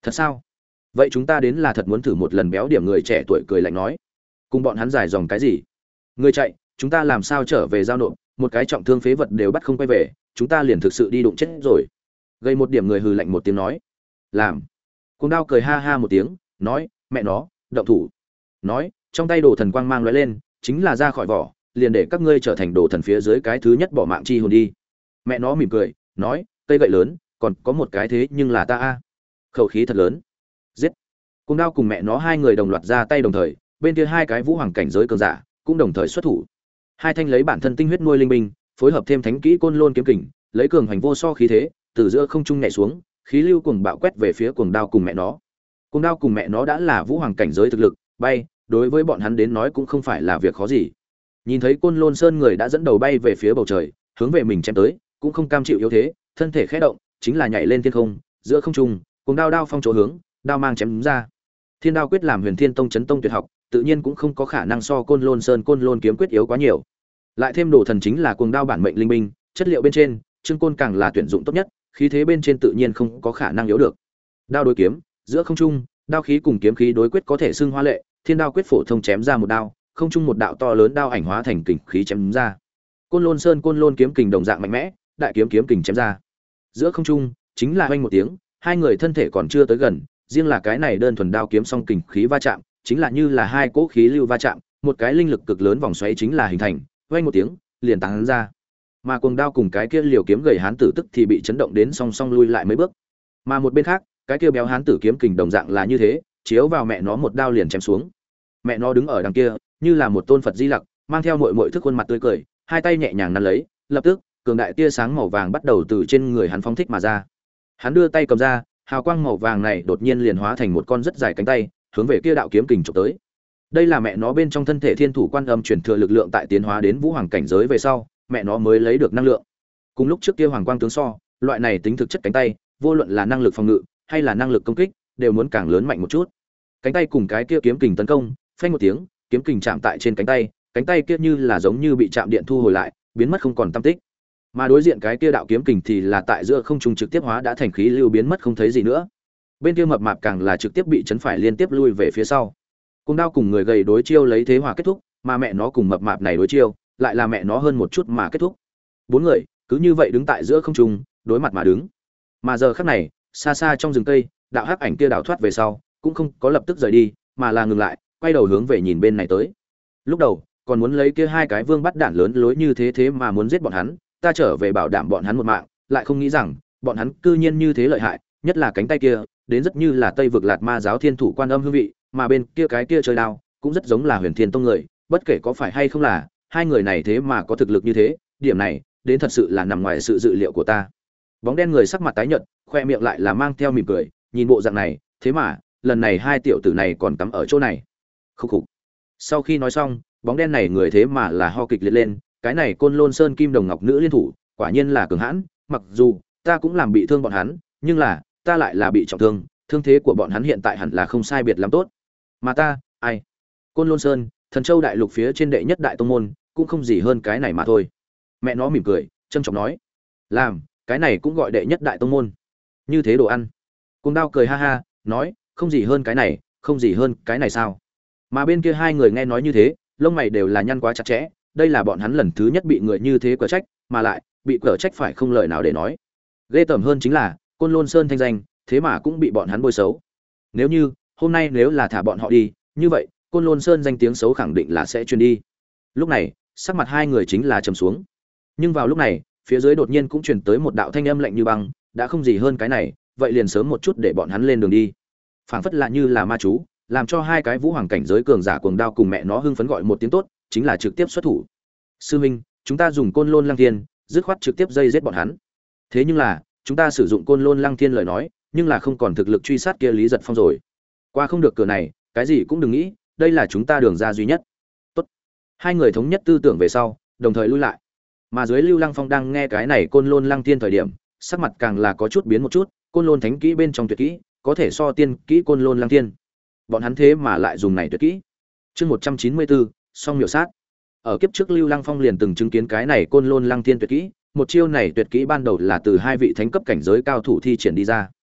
Thật sao? Vậy chúng ta đến là thật muốn thử một lần. Béo điểm người trẻ tuổi cười lạnh nói. Cùng bọn hắn dài dòng cái gì? Người chạy, chúng ta làm sao trở về giao nộp, một cái trọng thương phế vật đều bắt không quay về, chúng ta liền thực sự đi đụng chết rồi. Gây một điểm người hừ lạnh một tiếng nói. Làm. Cuồng Đao cười ha ha một tiếng, nói, mẹ nó, động thủ. Nói, trong tay đồ thần quang mang lóe lên, chính là ra khỏi vỏ, liền để các ngươi trở thành đồ thần phía dưới cái thứ nhất bỏ mạng chi hồn đi. Mẹ nó mỉm cười, nói, cây gậy lớn, còn có một cái thế nhưng là ta a. Khẩu khí thật lớn. Giết. Cuồng Đao cùng mẹ nó hai người đồng loạt ra tay đồng thời, bên kia hai cái vũ hoàng cảnh giới cường giả cũng đồng thời xuất thủ. Hai thanh lấy bản thân tinh huyết nuôi linh binh, phối hợp thêm thánh kỹ côn lôn kiếm kình, lấy cường hành vô so khí thế, từ giữa không trung nhảy xuống, khí lưu cuồng bạo quét về phía Cuồng Đao cùng mẹ nó. Cuồng Đao cùng mẹ nó đã là vũ hoàng cảnh giới thực lực, bay, đối với bọn hắn đến nói cũng không phải là việc khó gì. Nhìn thấy Côn Lôn Sơn người đã dẫn đầu bay về phía bầu trời, hướng về mình chém tới, cũng không cam chịu yếu thế, thân thể khẽ động, chính là nhảy lên thiên không, giữa không trung, Cuồng Đao đao phong chỗ hướng, đao mang chém ra. Thiên Đao quyết làm Huyền Thiên Tông chấn tông tuyệt học, tự nhiên cũng không có khả năng so Côn Lôn Sơn Côn Lôn kiếm quyết yếu quá nhiều. Lại thêm đồ thần chính là Cuồng Đao bản mệnh linh binh, chất liệu bên trên, Trương Côn càng là tuyển dụng tốt nhất, khí thế bên trên tự nhiên không có khả năng yếu được. Đao đối kiếm, giữa không trung, đao khí cùng kiếm khí đối quyết có thể xưng hoa lệ, Thiên Đao quyết phổ thông chém ra một đao, không trung một đạo to lớn đao ảnh hóa thành kình khí chém ra. Côn Lôn Sơn Côn Lôn kiếm kình đồng dạng mạnh mẽ, đại kiếm kiếm kình chém ra. Giữa không trung, chính là oanh một tiếng, hai người thân thể còn chưa tới gần, riêng là cái này đơn thuần đao kiếm song kình khí va chạm, chính là như là hai cỗ khí lưu va chạm, một cái linh lực cực lớn vòng xoáy chính là hình thành, oanh một tiếng, liền tán ra. Mà Cuồng Đao cùng cái kia liều kiếm gầy hán tử tức thì bị chấn động đến song song lui lại mấy bước. Mà một bên khác, cái kia béo hán tử kiếm kình đồng dạng là như thế, chiếu vào mẹ nó một đao liền chém xuống. Mẹ nó đứng ở đằng kia, như là một tôn Phật Di Lặc, mang theo muội muội thức khuôn mặt tươi cười, hai tay nhẹ nhàng nắm lấy, lập tức, cường đại tia sáng màu vàng bắt đầu từ trên người hắn phóng thích mà ra. Hắn đưa tay cầm ra, hào quang màu vàng này đột nhiên liền hóa thành một con rất dài cánh tay, hướng về kia đạo kiếm kình chụp tới. Đây là mẹ nó bên trong thân thể thiên thủ quan âm chuyển thừa lực lượng tại tiến hóa đến vũ hoàng cảnh giới về sau, mẹ nó mới lấy được năng lượng. Cùng lúc trước kia hoàng quang tướng so, loại này tính thực chất cánh tay, vô luận là năng lực phòng ngự hay là năng lực công kích, đều muốn càng lớn mạnh một chút. Cánh tay cùng cái kia kiếm kình tấn công, phanh một tiếng, kiếm kình chạm tại trên cánh tay, cánh tay kia như là giống như bị chạm điện thu hồi lại, biến mất không còn tăm tích. Mà đối diện cái kia đạo kiếm kình thì là tại giữa không trung trực tiếp hóa đã thành khí lưu biến mất không thấy gì nữa. Bên kia mập mạp càng là trực tiếp bị chấn phải liên tiếp lui về phía sau. Cuồng Đao cùng người gầy đối chiêu lấy thế hòa kết thúc, mà mẹ nó cùng mập mạp này đối chiêu, lại là mẹ nó hơn một chút mà kết thúc. Bốn người cứ như vậy đứng tại giữa không trung, đối mặt mà đứng. Mà giờ khắc này, xa xa trong rừng cây, đạo hắc ảnh kia đảo thoát về sau, cũng không có lập tức rời đi, mà là ngừng lại, quay đầu hướng về nhìn bên này tới. Lúc đầu, còn muốn lấy kia hai cái vương bắt đạn lớn lối như thế thế mà muốn giết bọn hắn, ta trở về bảo đảm bọn hắn một mạng, lại không nghĩ rằng, bọn hắn cư nhiên như thế lợi hại, nhất là cánh tay kia, đến rất như là Tây vực Lạt Ma giáo thiên thủ quan âm hương vị, mà bên kia cái kia chơi đao, cũng rất giống là Huyền Thiên Tông người, bất kể có phải hay không là, hai người này thế mà có thực lực như thế, điểm này, đến thật sự là nằm ngoài sự dự liệu của ta. Bóng đen người sắc mặt tái nhợt, khoe miệng lại là mang theo mỉm cười, nhìn bộ dạng này, thế mà, lần này hai tiểu tử này còn cắm ở chỗ này. Khúc khục. Sau khi nói xong, bóng đen này người thế mà là ho kịch liệt lên, cái này Côn Lôn Sơn Kim Đồng Ngọc nữ liên thủ, quả nhiên là cường hãn, mặc dù ta cũng làm bị thương bọn hắn, nhưng là, ta lại là bị trọng thương, thương thế của bọn hắn hiện tại hẳn là không sai biệt lắm tốt. Mà ta, ai? Côn Lôn Sơn, Thần Châu đại lục phía trên đệ nhất đại tông môn, cũng không gì hơn cái này mà thôi. Mẹ nó mỉm cười, trân trọng nói, làm, cái này cũng gọi đệ nhất đại tông môn. Như thế đồ ăn. Cuồng Đao cười ha ha, nói, không gì hơn cái này, không gì hơn cái này sao? Mà bên kia hai người nghe nói như thế, lông mày đều là nhăn quá chặt chẽ, đây là bọn hắn lần thứ nhất bị người như thế cở trách, mà lại bị cở trách phải không lời nào để nói. Ghê tởm hơn chính là, Côn Lôn Sơn thanh danh, thế mà cũng bị bọn hắn bôi xấu. Nếu như hôm nay nếu là thả bọn họ đi, như vậy Côn Lôn Sơn danh tiếng xấu khẳng định là sẽ truyền đi. Lúc này, sắc mặt hai người chính là trầm xuống. Nhưng vào lúc này, phía dưới đột nhiên cũng truyền tới một đạo thanh âm lạnh như băng, đã không gì hơn cái này, vậy liền sớm một chút để bọn hắn lên đường đi. Phảng phất là như là ma chú, làm cho hai cái vũ hoàng cảnh giới cường giả Cuồng Đao cùng mẹ nó hưng phấn gọi một tiếng tốt, chính là trực tiếp xuất thủ. Sư huynh, chúng ta dùng Côn Lôn Lăng Thiên, dứt khoát trực tiếp dây giết bọn hắn. Thế nhưng là, chúng ta sử dụng Côn Lôn Lăng Thiên lời nói, nhưng là không còn thực lực truy sát kia Lý Giật Phong rồi. Qua không được cửa này, cái gì cũng đừng nghĩ, đây là chúng ta đường ra duy nhất. Tốt. Hai người thống nhất tư tưởng về sau, đồng thời lui lại. Mà dưới Lưu Lăng Phong đang nghe cái này Côn Lôn Lăng Thiên thời điểm, sắc mặt càng là có chút biến một chút, Côn Lôn Thánh kỹ bên trong tuyệt kỹ, có thể so tiên kỹ Côn Lôn Lăng Thiên. Bọn hắn thế mà lại dùng này tuyệt kỹ. Chương một trăm chín mươi bốn, song miểu sát. Ở kiếp trước Lưu Lăng Phong liền từng chứng kiến cái này Côn Lôn Lăng Thiên tuyệt kỹ, một chiêu này tuyệt kỹ ban đầu là từ hai vị thánh cấp cảnh giới cao thủ thi triển đi ra.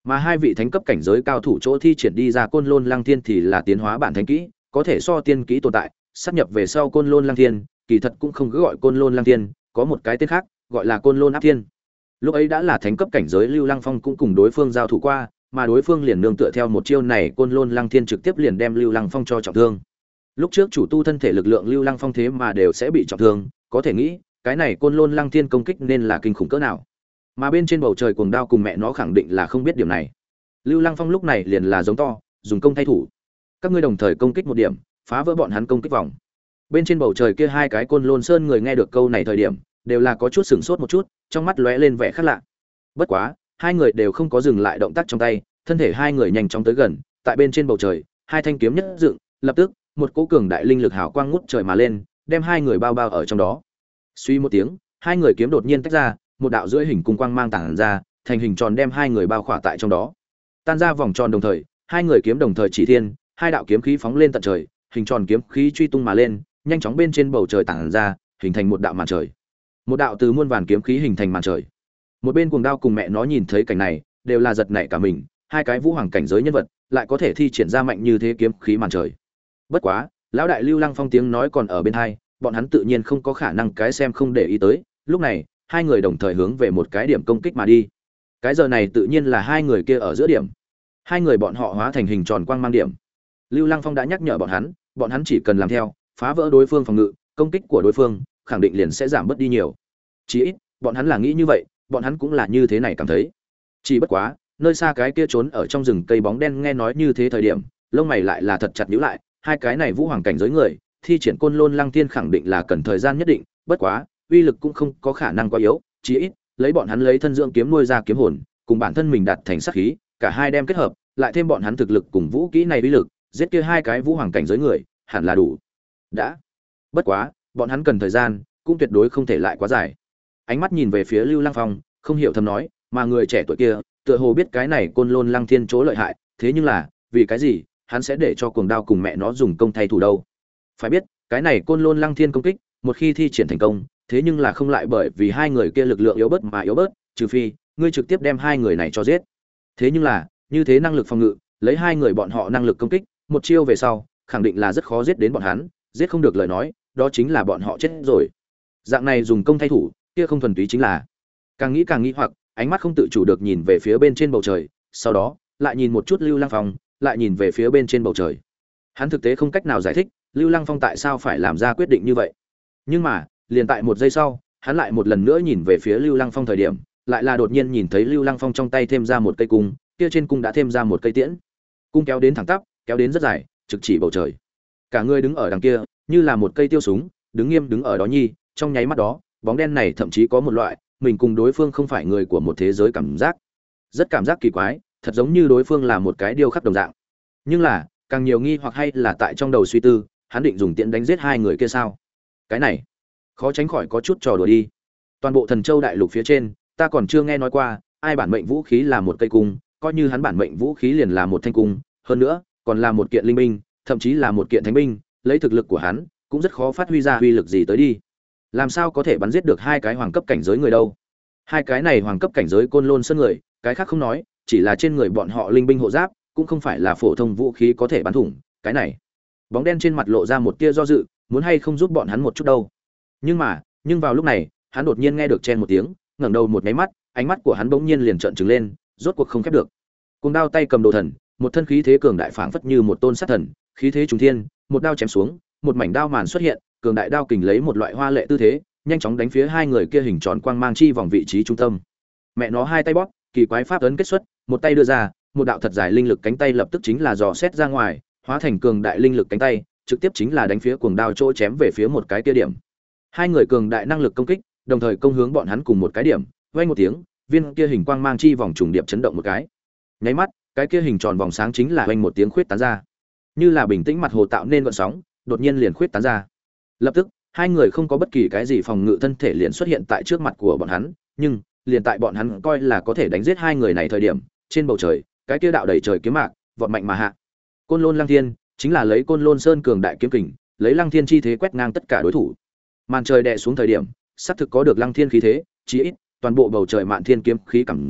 Mà hai vị thánh cấp cảnh giới cao thủ chỗ thi triển đi ra Côn Lôn Lăng Thiên thì là tiến hóa bản thánh kỹ, có thể so tiên kỹ tồn tại, sáp nhập về sau Côn Lôn Lăng Thiên, kỳ thật cũng không cứ gọi Côn Lôn Lăng Thiên, có một cái tên khác, gọi là Côn Lôn Áp Thiên. Lúc ấy đã là thánh cấp cảnh giới, Lưu Lăng Phong cũng cùng đối phương giao thủ qua, mà đối phương liền nương tựa theo một chiêu này, Côn Lôn Lăng Thiên trực tiếp liền đem Lưu Lăng Phong cho trọng thương. Lúc trước chủ tu thân thể lực lượng Lưu Lăng Phong thế mà đều sẽ bị trọng thương, có thể nghĩ, cái này Côn Lôn Lăng Thiên công kích nên là kinh khủng cỡ nào. Mà bên trên bầu trời cuồng đao cùng mẹ nó khẳng định là không biết điểm này. Lưu Lăng Phong lúc này liền là giống to, dùng công thay thủ. Các ngươi đồng thời công kích một điểm, phá vỡ bọn hắn công kích vòng. Bên trên bầu trời kia hai cái Côn Lôn Sơn người nghe được câu này thời điểm, đều là có chút sửng sốt một chút, trong mắt lóe lên vẻ khác lạ. Bất quá, hai người đều không có dừng lại động tác trong tay, thân thể hai người nhanh chóng tới gần, tại bên trên bầu trời, hai thanh kiếm nhất dựng, lập tức, một cỗ cường đại linh lực hào quang ngút trời mà lên, đem hai người bao bao ở trong đó. Suy một tiếng, hai người kiếm đột nhiên tách ra, một đạo rưỡi hình cung quang mang tản ra, thành hình tròn đem hai người bao khỏa tại trong đó. Tan ra vòng tròn đồng thời, hai người kiếm đồng thời chỉ thiên, hai đạo kiếm khí phóng lên tận trời, hình tròn kiếm khí truy tung mà lên, nhanh chóng bên trên bầu trời tản ra, hình thành một đạo màn trời. Một đạo từ muôn vàn kiếm khí hình thành màn trời. Một bên cuồng đao cùng mẹ nó nhìn thấy cảnh này, đều là giật nảy cả mình, hai cái vũ hoàng cảnh giới nhân vật, lại có thể thi triển ra mạnh như thế kiếm khí màn trời. Bất quá, lão đại Lưu Lăng Phong tiếng nói còn ở bên tai, bọn hắn tự nhiên không có khả năng cái xem không để ý tới, lúc này, hai người đồng thời hướng về một cái điểm công kích mà đi. Cái giờ này tự nhiên là hai người kia ở giữa điểm. Hai người bọn họ hóa thành hình tròn quang mang điểm. Lưu Lăng Phong đã nhắc nhở bọn hắn, bọn hắn chỉ cần làm theo, phá vỡ đối phương phòng ngự, công kích của đối phương khẳng định liền sẽ giảm bớt đi nhiều. Chỉ ít, bọn hắn là nghĩ như vậy, bọn hắn cũng là như thế này cảm thấy. Chỉ bất quá, nơi xa cái kia trốn ở trong rừng cây bóng đen nghe nói như thế thời điểm, lông mày lại là thật chặt nhíu lại, hai cái này vũ hoàng cảnh giới người, thi triển Côn Lôn Lăng Thiên khẳng định là cần thời gian nhất định, bất quá, uy lực cũng không có khả năng quá yếu, chỉ ít, lấy bọn hắn lấy thân dưỡng kiếm nuôi ra kiếm hồn, cùng bản thân mình đạt thành sát khí, cả hai đem kết hợp, lại thêm bọn hắn thực lực cùng vũ kỹ này uy lực, giết kia hai cái vũ hoàng cảnh giới người, hẳn là đủ. Đã. Bất quá, bọn hắn cần thời gian, cũng tuyệt đối không thể lại quá dài. Ánh mắt nhìn về phía Lưu Lăng Phong, không hiểu thầm nói, mà người trẻ tuổi kia, tựa hồ biết cái này Côn Lôn Lăng Thiên chỗ lợi hại, thế nhưng là, vì cái gì, hắn sẽ để cho cuồng đao cùng mẹ nó dùng công thay thủ đâu? Phải biết, cái này Côn Lôn Lăng Thiên công kích, một khi thi triển thành công, thế nhưng là không lại bởi vì hai người kia lực lượng yếu bớt mà yếu bớt, trừ phi ngươi trực tiếp đem hai người này cho giết. Thế nhưng là, như thế năng lực phòng ngự, lấy hai người bọn họ năng lực công kích, một chiêu về sau, khẳng định là rất khó giết đến bọn hắn, giết không được lời nói, đó chính là bọn họ chết rồi. Dạng này dùng công thay thủ, kia không thuần túy chính là. Càng nghĩ càng nghĩ hoặc, ánh mắt không tự chủ được nhìn về phía bên trên bầu trời, sau đó, lại nhìn một chút Lưu Lăng Phong, lại nhìn về phía bên trên bầu trời. Hắn thực tế không cách nào giải thích, Lưu Lăng Phong tại sao phải làm ra quyết định như vậy. Nhưng mà, liền tại một giây sau, hắn lại một lần nữa nhìn về phía Lưu Lăng Phong thời điểm, lại là đột nhiên nhìn thấy Lưu Lăng Phong trong tay thêm ra một cây cung, kia trên cung đã thêm ra một cây tiễn. Cung kéo đến thẳng tắp, kéo đến rất dài, trực chỉ bầu trời. Cả người đứng ở đằng kia, như là một cây tiêu súng, đứng nghiêm đứng ở đó nhi, trong nháy mắt đó, bóng đen này thậm chí có một loại, mình cùng đối phương không phải người của một thế giới cảm giác. Rất cảm giác kỳ quái, thật giống như đối phương là một cái điêu khắc đồng dạng. Nhưng là, càng nhiều nghi hoặc hay là tại trong đầu suy tư, hắn định dùng tiễn đánh giết hai người kia sao? Cái này, khó tránh khỏi có chút trò đùa đi. Toàn bộ Thần Châu đại lục phía trên, ta còn chưa nghe nói qua, ai bản mệnh vũ khí là một cây cung, coi như hắn bản mệnh vũ khí liền là một thanh cung, hơn nữa, còn là một kiện linh binh, thậm chí là một kiện thánh binh, lấy thực lực của hắn, cũng rất khó phát huy ra uy lực gì tới đi. Làm sao có thể bắn giết được hai cái hoàng cấp cảnh giới người đâu? Hai cái này hoàng cấp cảnh giới Côn Lôn Sơn người, cái khác không nói, chỉ là trên người bọn họ linh binh hộ giáp, cũng không phải là phổ thông vũ khí có thể bắn thủng, cái này. Bóng đen trên mặt lộ ra một tia do dự, muốn hay không giúp bọn hắn một chút đâu. Nhưng mà, nhưng vào lúc này, hắn đột nhiên nghe được chen một tiếng, ngẩng đầu một cái mắt, ánh mắt của hắn bỗng nhiên liền trợn trừng lên, rốt cuộc không khép được. Cùng đao tay cầm đồ thần, một thân khí thế cường đại phảng phất như một tôn sát thần, khí thế trùng thiên, một đao chém xuống, một mảnh đao màn xuất hiện, cường đại đao kình lấy một loại hoa lệ tư thế, nhanh chóng đánh phía hai người kia hình tròn quang mang chi vòng vị trí trung tâm. Mẹ nó hai tay bóp, kỳ quái pháp ấn kết xuất, một tay đưa ra, một đạo thật dài linh lực cánh tay lập tức chính là dò xét ra ngoài, hóa thành cường đại linh lực cánh tay, trực tiếp chính là đánh phía cuồng đao chỗ chém về phía một cái kia điểm. Hai người cường đại năng lực công kích, đồng thời công hướng bọn hắn cùng một cái điểm, vang một tiếng, viên kia hình quang mang chi vòng trùng điệp chấn động một cái. Nháy mắt, cái kia hình tròn vòng sáng chính là vang một tiếng khuyết tán ra. Như là bình tĩnh mặt hồ tạo nên gợn sóng, đột nhiên liền khuyết tán ra. Lập tức, hai người không có bất kỳ cái gì phòng ngự thân thể liền xuất hiện tại trước mặt của bọn hắn, nhưng liền tại bọn hắn coi là có thể đánh giết hai người này thời điểm, trên bầu trời, cái kia đạo đầy trời kiếm mạc, vọt mạnh mà hạ. Côn Lôn Lăng Thiên, chính là lấy Côn Lôn Sơn cường đại kiếm kình, lấy Lăng Thiên chi thế quét ngang tất cả đối thủ. Màn trời đè xuống thời điểm, sắp thực có được Lăng Thiên khí thế, chí ít, toàn bộ bầu trời mạn thiên kiếm khí cảm giác,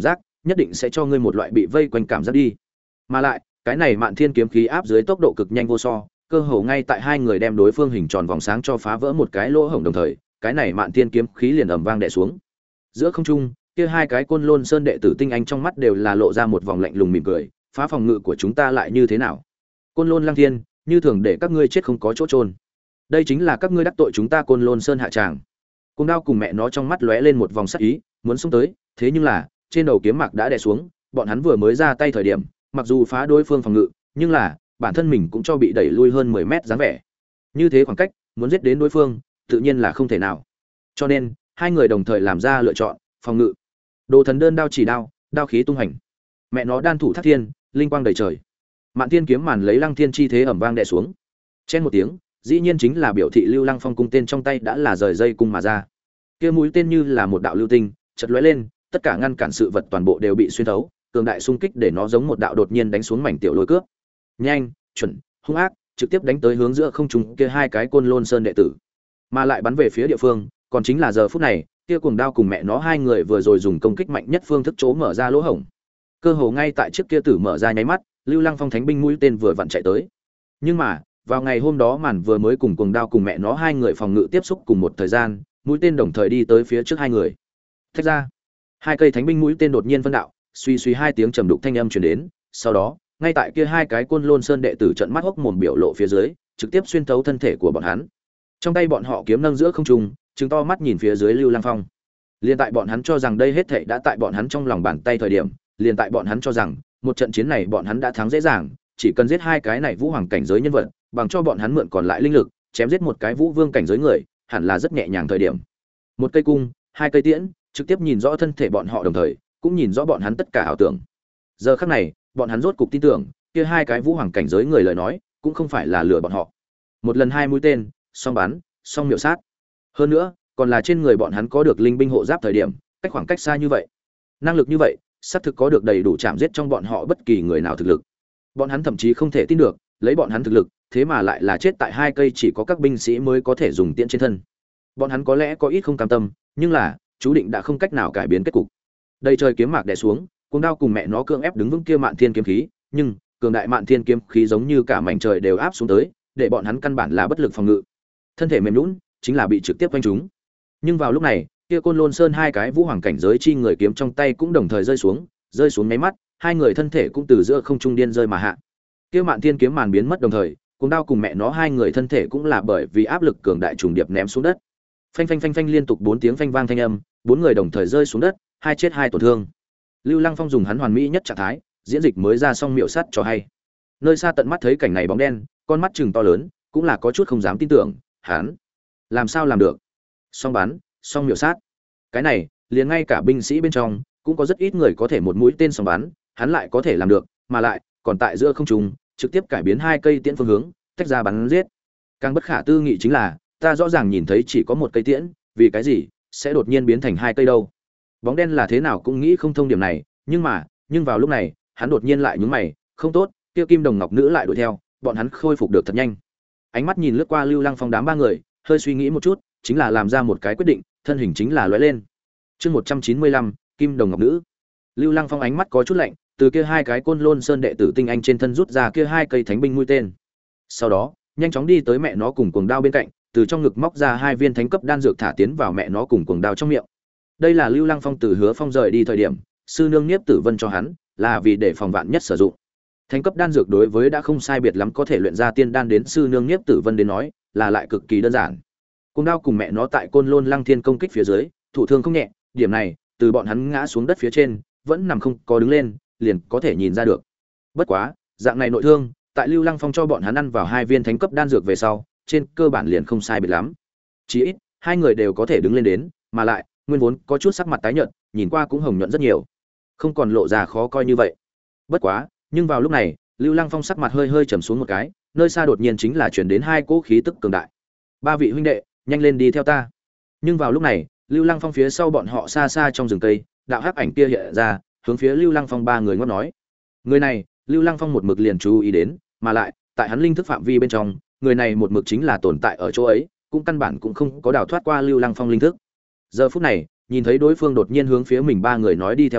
nhất định sẽ cho ngươi một loại bị vây quanh cảm giác đi. Mà lại, cái này Mạn Thiên kiếm khí áp dưới tốc độ cực nhanh vô so, cơ hồ ngay tại hai người đem đối phương hình tròn vòng sáng cho phá vỡ một cái lỗ hổng đồng thời, cái này Mạn Thiên kiếm khí liền ầm vang đè xuống. Giữa không trung, kia hai cái Côn Lôn Sơn đệ tử tinh anh trong mắt đều là lộ ra một vòng lạnh lùng mỉm cười, phá phòng ngự của chúng ta lại như thế nào? Côn Lôn Lăng Thiên, như thường để các ngươi chết không có chỗ trôn. Đây chính là các ngươi đắc tội chúng ta Côn Lôn Sơn hạ tràng. Cung Đao cùng mẹ nó trong mắt lóe lên một vòng sắc ý, muốn xông tới, thế nhưng là, trên đầu kiếm mạc đã đè xuống, bọn hắn vừa mới ra tay thời điểm, mặc dù phá đối phương phòng ngự, nhưng là, bản thân mình cũng cho bị đẩy lui hơn mười mét dáng vẻ. Như thế khoảng cách, muốn giết đến đối phương, tự nhiên là không thể nào. Cho nên, hai người đồng thời làm ra lựa chọn, phòng ngự. Đồ thần đơn đao chỉ đao, đao khí tung hành. Mẹ nó đan thủ thác thiên, linh quang đầy trời. Mạn Thiên kiếm màn lấy Lăng Thiên chi thế ầm vang đè xuống. Chen một tiếng, dĩ nhiên chính là biểu thị Lưu Lăng Phong cung tên trong tay đã là rời dây cung mà ra. Kia mũi tên như là một đạo lưu tinh, chợt lóe lên, tất cả ngăn cản sự vật toàn bộ đều bị xuyên thấu, cường đại xung kích để nó giống một đạo đột nhiên đánh xuống mảnh tiểu lôi cướp. Nhanh, chuẩn, hung ác, trực tiếp đánh tới hướng giữa không trung kia hai cái Côn Lôn Sơn đệ tử, mà lại bắn về phía địa phương, còn chính là giờ phút này, kia cuồng đao cùng mẹ nó hai người vừa rồi dùng công kích mạnh nhất phương thức chỗ mở ra lỗ hổng. Cơ hồ ngay tại chiếc kia tử mở ra nháy mắt, Lưu Lăng Phong thánh binh mũi tên vừa vặn chạy tới. Nhưng mà, vào ngày hôm đó màn vừa mới cùng cuồng đao cùng mẹ nó hai người phòng ngự tiếp xúc cùng một thời gian, mũi tên đồng thời đi tới phía trước hai người. Thách ra, hai cây thánh binh mũi tên đột nhiên phân đạo, suy suy hai tiếng trầm đục thanh âm truyền đến, sau đó, ngay tại kia hai cái Côn Lôn Sơn đệ tử trợn mắt hốc mồm biểu lộ phía dưới, trực tiếp xuyên thấu thân thể của bọn hắn. Trong tay bọn họ kiếm nâng giữa không trung, trừng to mắt nhìn phía dưới Lưu Lăng Phong. Liên tại bọn hắn cho rằng đây hết thảy đã tại bọn hắn trong lòng bàn tay thời điểm, liên tại bọn hắn cho rằng một trận chiến này bọn hắn đã thắng dễ dàng, chỉ cần giết hai cái này vũ hoàng cảnh giới nhân vật, bằng cho bọn hắn mượn còn lại linh lực, chém giết một cái vũ vương cảnh giới người, hẳn là rất nhẹ nhàng thời điểm. Một cây cung, hai cây tiễn, trực tiếp nhìn rõ thân thể bọn họ đồng thời, cũng nhìn rõ bọn hắn tất cả ảo tưởng. Giờ khắc này, bọn hắn rốt cục tin tưởng, kia hai cái vũ hoàng cảnh giới người lời nói, cũng không phải là lừa bọn họ. Một lần hai mũi tên, song bắn, song miểu sát. Hơn nữa, còn là trên người bọn hắn có được linh binh hộ giáp thời điểm, cách khoảng cách xa như vậy, năng lực như vậy, xác thực có được đầy đủ chạm giết trong bọn họ bất kỳ người nào thực lực. Bọn hắn thậm chí không thể tin được, lấy bọn hắn thực lực, thế mà lại là chết tại hai cây chỉ có các binh sĩ mới có thể dùng tiễn trên thân. Bọn hắn có lẽ có ít không cam tâm, nhưng là, chú định đã không cách nào cải biến kết cục. Đây trời kiếm mạc đè xuống, cuồng đao cùng mẹ nó cưỡng ép đứng vững kia Mạn Thiên kiếm khí, nhưng cường đại Mạn Thiên kiếm khí giống như cả mảnh trời đều áp xuống tới, để bọn hắn căn bản là bất lực phòng ngự. Thân thể mềm nhũn, chính là bị trực tiếp quanh trúng. Nhưng vào lúc này, kia Côn Lôn Sơn hai cái vũ hoàng cảnh giới chi người kiếm trong tay cũng đồng thời rơi xuống, rơi xuống mấy mắt, hai người thân thể cũng từ giữa không trung điên rơi mà hạ. Kia Mạn Thiên kiếm màn biến mất đồng thời, cuồng đao cùng mẹ nó hai người thân thể cũng là bởi vì áp lực cường đại trùng điệp ném xuống đất. Phanh phanh phanh phanh liên tục bốn tiếng phanh vang thanh âm, bốn người đồng thời rơi xuống đất, hai chết hai tổn thương. Lưu Lăng Phong dùng hắn hoàn mỹ nhất trạng thái, diễn dịch mới ra xong miệu sắt cho hay. Nơi xa tận mắt thấy cảnh này bóng đen, con mắt trừng to lớn, cũng là có chút không dám tin tưởng, hắn làm sao làm được? Song bắn, song miệu sát. Cái này, liền ngay cả binh sĩ bên trong, cũng có rất ít người có thể một mũi tên song bắn, hắn lại có thể làm được, mà lại còn tại giữa không trung, trực tiếp cải biến hai cây tiễn phương hướng, tách ra bắn giết. Càng bất khả tư nghị chính là, ta rõ ràng nhìn thấy chỉ có một cây tiễn, vì cái gì sẽ đột nhiên biến thành hai cây đâu? Bóng đen là thế nào cũng nghĩ không thông điểm này, nhưng mà, nhưng vào lúc này, hắn đột nhiên lại nhướng mày, không tốt, kia Kim Đồng Ngọc nữ lại đuổi theo, bọn hắn khôi phục được thật nhanh. Ánh mắt nhìn lướt qua Lưu Lăng Phong đám ba người, hơi suy nghĩ một chút, chính là làm ra một cái quyết định, thân hình chính là lóe lên. Chương một trăm chín mươi lăm, Kim Đồng Ngọc nữ. Lưu Lăng Phong ánh mắt có chút lạnh, từ kia hai cái Côn Lôn Sơn đệ tử tinh anh trên thân rút ra kia hai cây thánh binh mũi tên. Sau đó, nhanh chóng đi tới mẹ nó cùng cuồng đao bên cạnh, từ trong ngực móc ra hai viên thánh cấp đan dược thả tiến vào mẹ nó cùng cuồng đao trong miệng. Đây là Lưu Lăng Phong từ Hứa Phong rời đi thời điểm, sư nương Niếp Tử Vân cho hắn, là vì để phòng vạn nhất sử dụng. Thánh cấp đan dược đối với đã không sai biệt lắm có thể luyện ra tiên đan đến sư nương Niếp Tử Vân đến nói, là lại cực kỳ đơn giản. Cuồng đao cùng mẹ nó tại Côn Lôn Lăng Thiên công kích phía dưới, thụ thương không nhẹ, điểm này, từ bọn hắn ngã xuống đất phía trên, vẫn nằm không có đứng lên, liền có thể nhìn ra được. Bất quá, dạng này nội thương, tại Lưu Lăng Phong cho bọn hắn ăn vào hai viên thánh cấp đan dược về sau, trên cơ bản liền không sai biệt lắm. Chỉ ít, hai người đều có thể đứng lên đến, mà lại, nguyên vốn có chút sắc mặt tái nhợt, nhìn qua cũng hồng nhuận rất nhiều, không còn lộ ra khó coi như vậy. Bất quá, nhưng vào lúc này, Lưu Lăng Phong sắc mặt hơi hơi trầm xuống một cái, nơi xa đột nhiên chính là truyền đến hai cỗ khí tức cường đại. Ba vị huynh đệ, nhanh lên đi theo ta. Nhưng vào lúc này, Lưu Lăng Phong phía sau bọn họ xa xa trong rừng cây, đạo hắc ảnh kia hiện ra, hướng phía Lưu Lăng Phong ba người ngót nói. Người này, Lưu Lăng Phong một mực liền chú ý đến, mà lại, tại hắn linh thức phạm vi bên trong, người này một mực chính là tồn tại ở chỗ ấy, cũng căn bản cũng không có đào thoát qua Lưu Lăng Phong linh thức. Giờ phút này, nhìn thấy đối phương đột nhiên hướng phía mình ba người nói đi theo ta,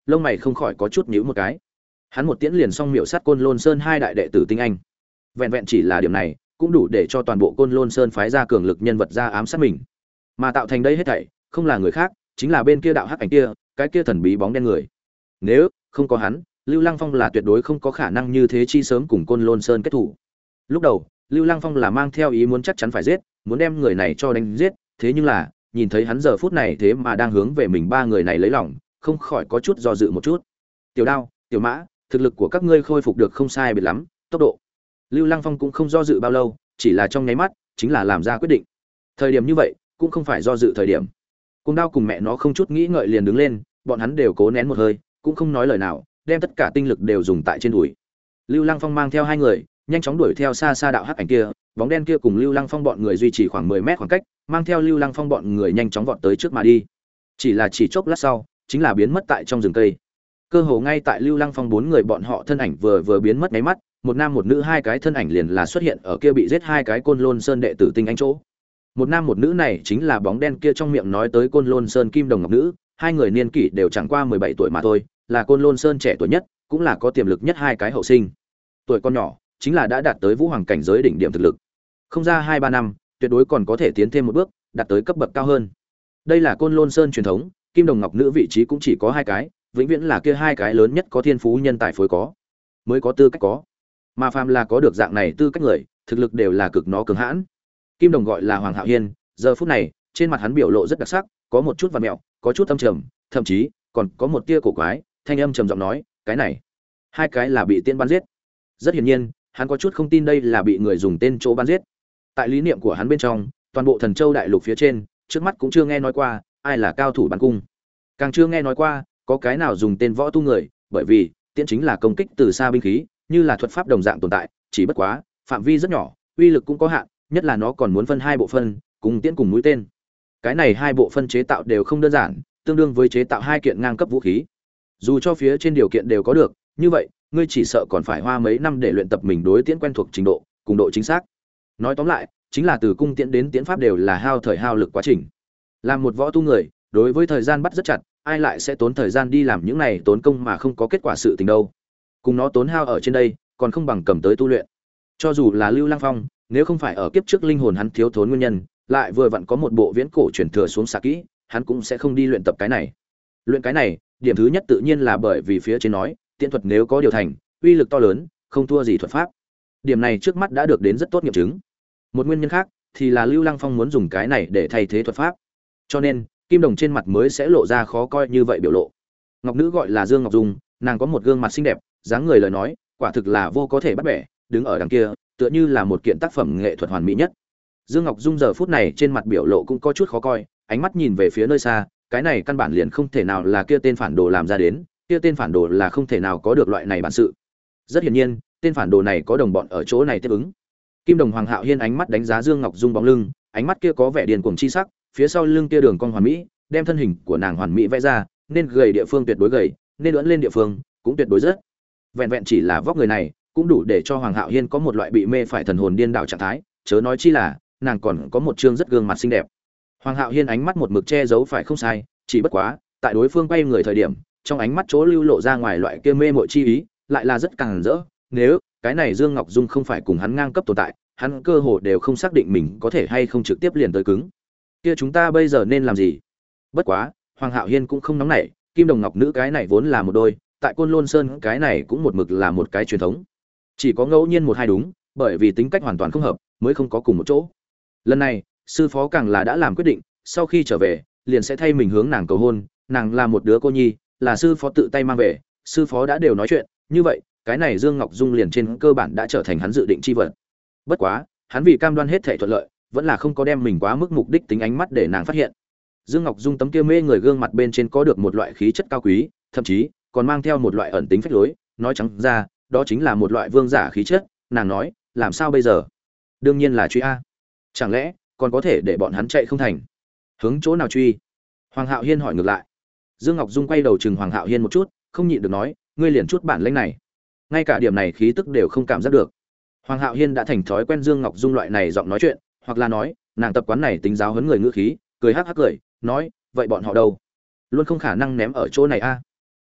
lông mày không khỏi có chút nhíu một cái. Hắn một tiễn liền xong miểu sát Côn Lôn Sơn hai đại đệ tử tinh anh. Vẹn vẹn chỉ là điểm này, cũng đủ để cho toàn bộ Côn Lôn Sơn phái ra cường lực nhân vật ra ám sát mình. Mà tạo thành đây hết thảy, không là người khác, chính là bên kia đạo hắc ảnh kia, cái kia thần bí bóng đen người. Nếu không có hắn, Lưu Lăng Phong là tuyệt đối không có khả năng như thế chi sớm cùng Côn Lôn Sơn kết thủ. Lúc đầu, Lưu Lăng Phong là mang theo ý muốn chắc chắn phải giết, muốn đem người này cho đánh giết, thế nhưng là, nhìn thấy hắn giờ phút này thế mà đang hướng về mình ba người này lấy lòng, không khỏi có chút do dự một chút. Tiểu Đao, Tiểu Mã, thực lực của các ngươi khôi phục được không sai biệt lắm, tốc độ. Lưu Lăng Phong cũng không do dự bao lâu, chỉ là trong nháy mắt, chính là làm ra quyết định. Thời điểm như vậy, cũng không phải do dự thời điểm. Cùng Đao cùng mẹ nó không chút nghĩ ngợi liền đứng lên, bọn hắn đều cố nén một hơi, cũng không nói lời nào, đem tất cả tinh lực đều dùng tại trên đùi. Lưu Lăng Phong mang theo hai người, nhanh chóng đuổi theo xa xa đạo hắc ảnh kia, bóng đen kia cùng Lưu Lăng Phong bọn người duy trì khoảng mười mét khoảng cách, mang theo Lưu Lăng Phong bọn người nhanh chóng vọt tới trước mà đi. Chỉ là chỉ chốc lát sau, chính là biến mất tại trong rừng cây. Cơ hồ ngay tại Lưu Lăng Phong bốn người bọn họ thân ảnh vừa vừa biến mất mấy mắt, một nam một nữ hai cái thân ảnh liền là xuất hiện ở kia bị giết hai cái Côn Lôn Sơn đệ tử tinh anh chỗ. Một nam một nữ này chính là bóng đen kia trong miệng nói tới Côn Lôn Sơn Kim Đồng Ngọc Nữ, hai người niên kỷ đều chẳng qua mười bảy tuổi mà thôi, là Côn Lôn Sơn trẻ tuổi nhất, cũng là có tiềm lực nhất hai cái hậu sinh. Tuổi con nhỏ, chính là đã đạt tới vũ hoàng cảnh giới đỉnh điểm thực lực. Không ra hai ba năm, tuyệt đối còn có thể tiến thêm một bước, đạt tới cấp bậc cao hơn. Đây là Côn Lôn Sơn truyền thống, Kim Đồng Ngọc Nữ vị trí cũng chỉ có hai cái, vĩnh viễn là kia hai cái lớn nhất có thiên phú nhân tài phối có, mới có tư cách có. Mà phàm là có được dạng này tư cách người, thực lực đều là cực nó cường hãn. Kim Đồng gọi là Hoàng Hạo Hiên, giờ phút này, trên mặt hắn biểu lộ rất đặc sắc, có một chút vặn mẹo, có chút âm trầm, thậm chí còn có một tia cổ quái, thanh âm trầm giọng nói, "Cái này, hai cái là bị tiên bắn giết." Rất hiển nhiên, hắn có chút không tin đây là bị người dùng tên chỗ bắn giết. Tại lý niệm của hắn bên trong, toàn bộ Thần Châu đại lục phía trên, trước mắt cũng chưa nghe nói qua ai là cao thủ bắn cung, càng chưa nghe nói qua có cái nào dùng tên võ tu người, bởi vì tiễn chính là công kích từ xa binh khí, như là thuật pháp đồng dạng tồn tại, chỉ bất quá phạm vi rất nhỏ, uy lực cũng có hạn, nhất là nó còn muốn phân hai bộ phân, cùng tiễn cùng mũi tên. Cái này hai bộ phân chế tạo đều không đơn giản, tương đương với chế tạo hai kiện ngang cấp vũ khí. Dù cho phía trên điều kiện đều có được, như vậy, ngươi chỉ sợ còn phải hoa mấy năm để luyện tập mình đối tiễn quen thuộc trình độ, cùng độ chính xác. Nói tóm lại, chính là từ cung tiễn đến tiễn pháp đều là hao thời hao lực quá trình. Làm một võ tu người, đối với thời gian bắt rất chặt, ai lại sẽ tốn thời gian đi làm những này tốn công mà không có kết quả sự tình đâu. Cùng nó tốn hao ở trên đây, còn không bằng cầm tới tu luyện. Cho dù là Lưu Lăng Phong, nếu không phải ở kiếp trước linh hồn hắn thiếu thốn nguyên nhân, lại vừa vặn có một bộ viễn cổ truyền thừa xuống xạ kỹ, hắn cũng sẽ không đi luyện tập cái này. Luyện cái này, điểm thứ nhất tự nhiên là bởi vì phía trên nói, tiễn thuật nếu có điều thành, uy lực to lớn, không thua gì thuật pháp. Điểm này trước mắt đã được đến rất tốt nghiệm chứng. Một nguyên nhân khác thì là Lưu Lăng Phong muốn dùng cái này để thay thế thuật pháp. Cho nên, Kim Đồng trên mặt mới sẽ lộ ra khó coi như vậy biểu lộ. Ngọc Nữ gọi là Dương Ngọc Dung, nàng có một gương mặt xinh đẹp, dáng người lời nói, quả thực là vô có thể bắt bẻ, đứng ở đằng kia, tựa như là một kiện tác phẩm nghệ thuật hoàn mỹ nhất. Dương Ngọc Dung giờ phút này trên mặt biểu lộ cũng có chút khó coi, ánh mắt nhìn về phía nơi xa, cái này căn bản liền không thể nào là kia tên phản đồ làm ra đến, kia tên phản đồ là không thể nào có được loại này bản sự. Rất hiển nhiên, tên phản đồ này có đồng bọn ở chỗ này tiếp ứng. Kim Đồng Hoàng Hạo Hiên ánh mắt đánh giá Dương Ngọc Dung bóng lưng, ánh mắt kia có vẻ điên cuồng chi sắc, phía sau lưng kia đường cong hoàn mỹ, đem thân hình của nàng hoàn mỹ vẽ ra, nên gầy địa phương tuyệt đối gầy, nên ưỡn lên địa phương cũng tuyệt đối rất. Vẹn vẹn chỉ là vóc người này, cũng đủ để cho Hoàng Hạo Hiên có một loại bị mê phải thần hồn điên đảo trạng thái, chớ nói chi là nàng còn có một trương rất gương mặt xinh đẹp. Hoàng Hạo Hiên ánh mắt một mực che giấu phải không sai, chỉ bất quá, tại đối phương quay người thời điểm, trong ánh mắt chỗ lưu lộ ra ngoài loại kia mê mội chi ý, lại là rất càng rỡ. Nếu cái này Dương Ngọc Dung không phải cùng hắn ngang cấp tồn tại, hắn cơ hồ đều không xác định mình có thể hay không trực tiếp liền tới cứng. Kia chúng ta bây giờ nên làm gì? Bất quá, Hoàng Hạo Hiên cũng không nóng nảy, Kim Đồng Ngọc Nữ cái này vốn là một đôi, tại Côn Lôn Sơn cái này cũng một mực là một cái truyền thống. Chỉ có ngẫu nhiên một hai đúng, bởi vì tính cách hoàn toàn không hợp, mới không có cùng một chỗ. Lần này, sư phó càng là đã làm quyết định, sau khi trở về, liền sẽ thay mình hướng nàng cầu hôn, nàng là một đứa cô nhi, là sư phó tự tay mang về, sư phó đã đều nói chuyện, như vậy, cái này Dương Ngọc Dung liền trên cơ bản đã trở thành hắn dự định chi vật. Bất quá, hắn vì cam đoan hết thảy thuận lợi, vẫn là không có đem mình quá mức mục đích tính ánh mắt để nàng phát hiện. Dương Ngọc Dung tấm kia mê người gương mặt bên trên có được một loại khí chất cao quý, thậm chí còn mang theo một loại ẩn tính phách lối, nói trắng ra, đó chính là một loại vương giả khí chất. Nàng nói, làm sao bây giờ? Đương nhiên là truy a. Chẳng lẽ còn có thể để bọn hắn chạy không thành? Hướng chỗ nào truy? Hoàng Hạo Hiên hỏi ngược lại. Dương Ngọc Dung quay đầu chừng Hoàng Hạo Hiên một chút, không nhịn được nói, ngươi liền chút bản lĩnh này, ngay cả điểm này khí tức đều không cảm giác được. Hoàng Hạo Hiên đã thành thói quen Dương Ngọc Dung loại này giọng nói chuyện, hoặc là nói, nàng tập quán này tính giáo huấn người ngữ khí, cười hắc hắc cười, nói, vậy bọn họ đâu? Luôn không khả năng ném ở chỗ này a.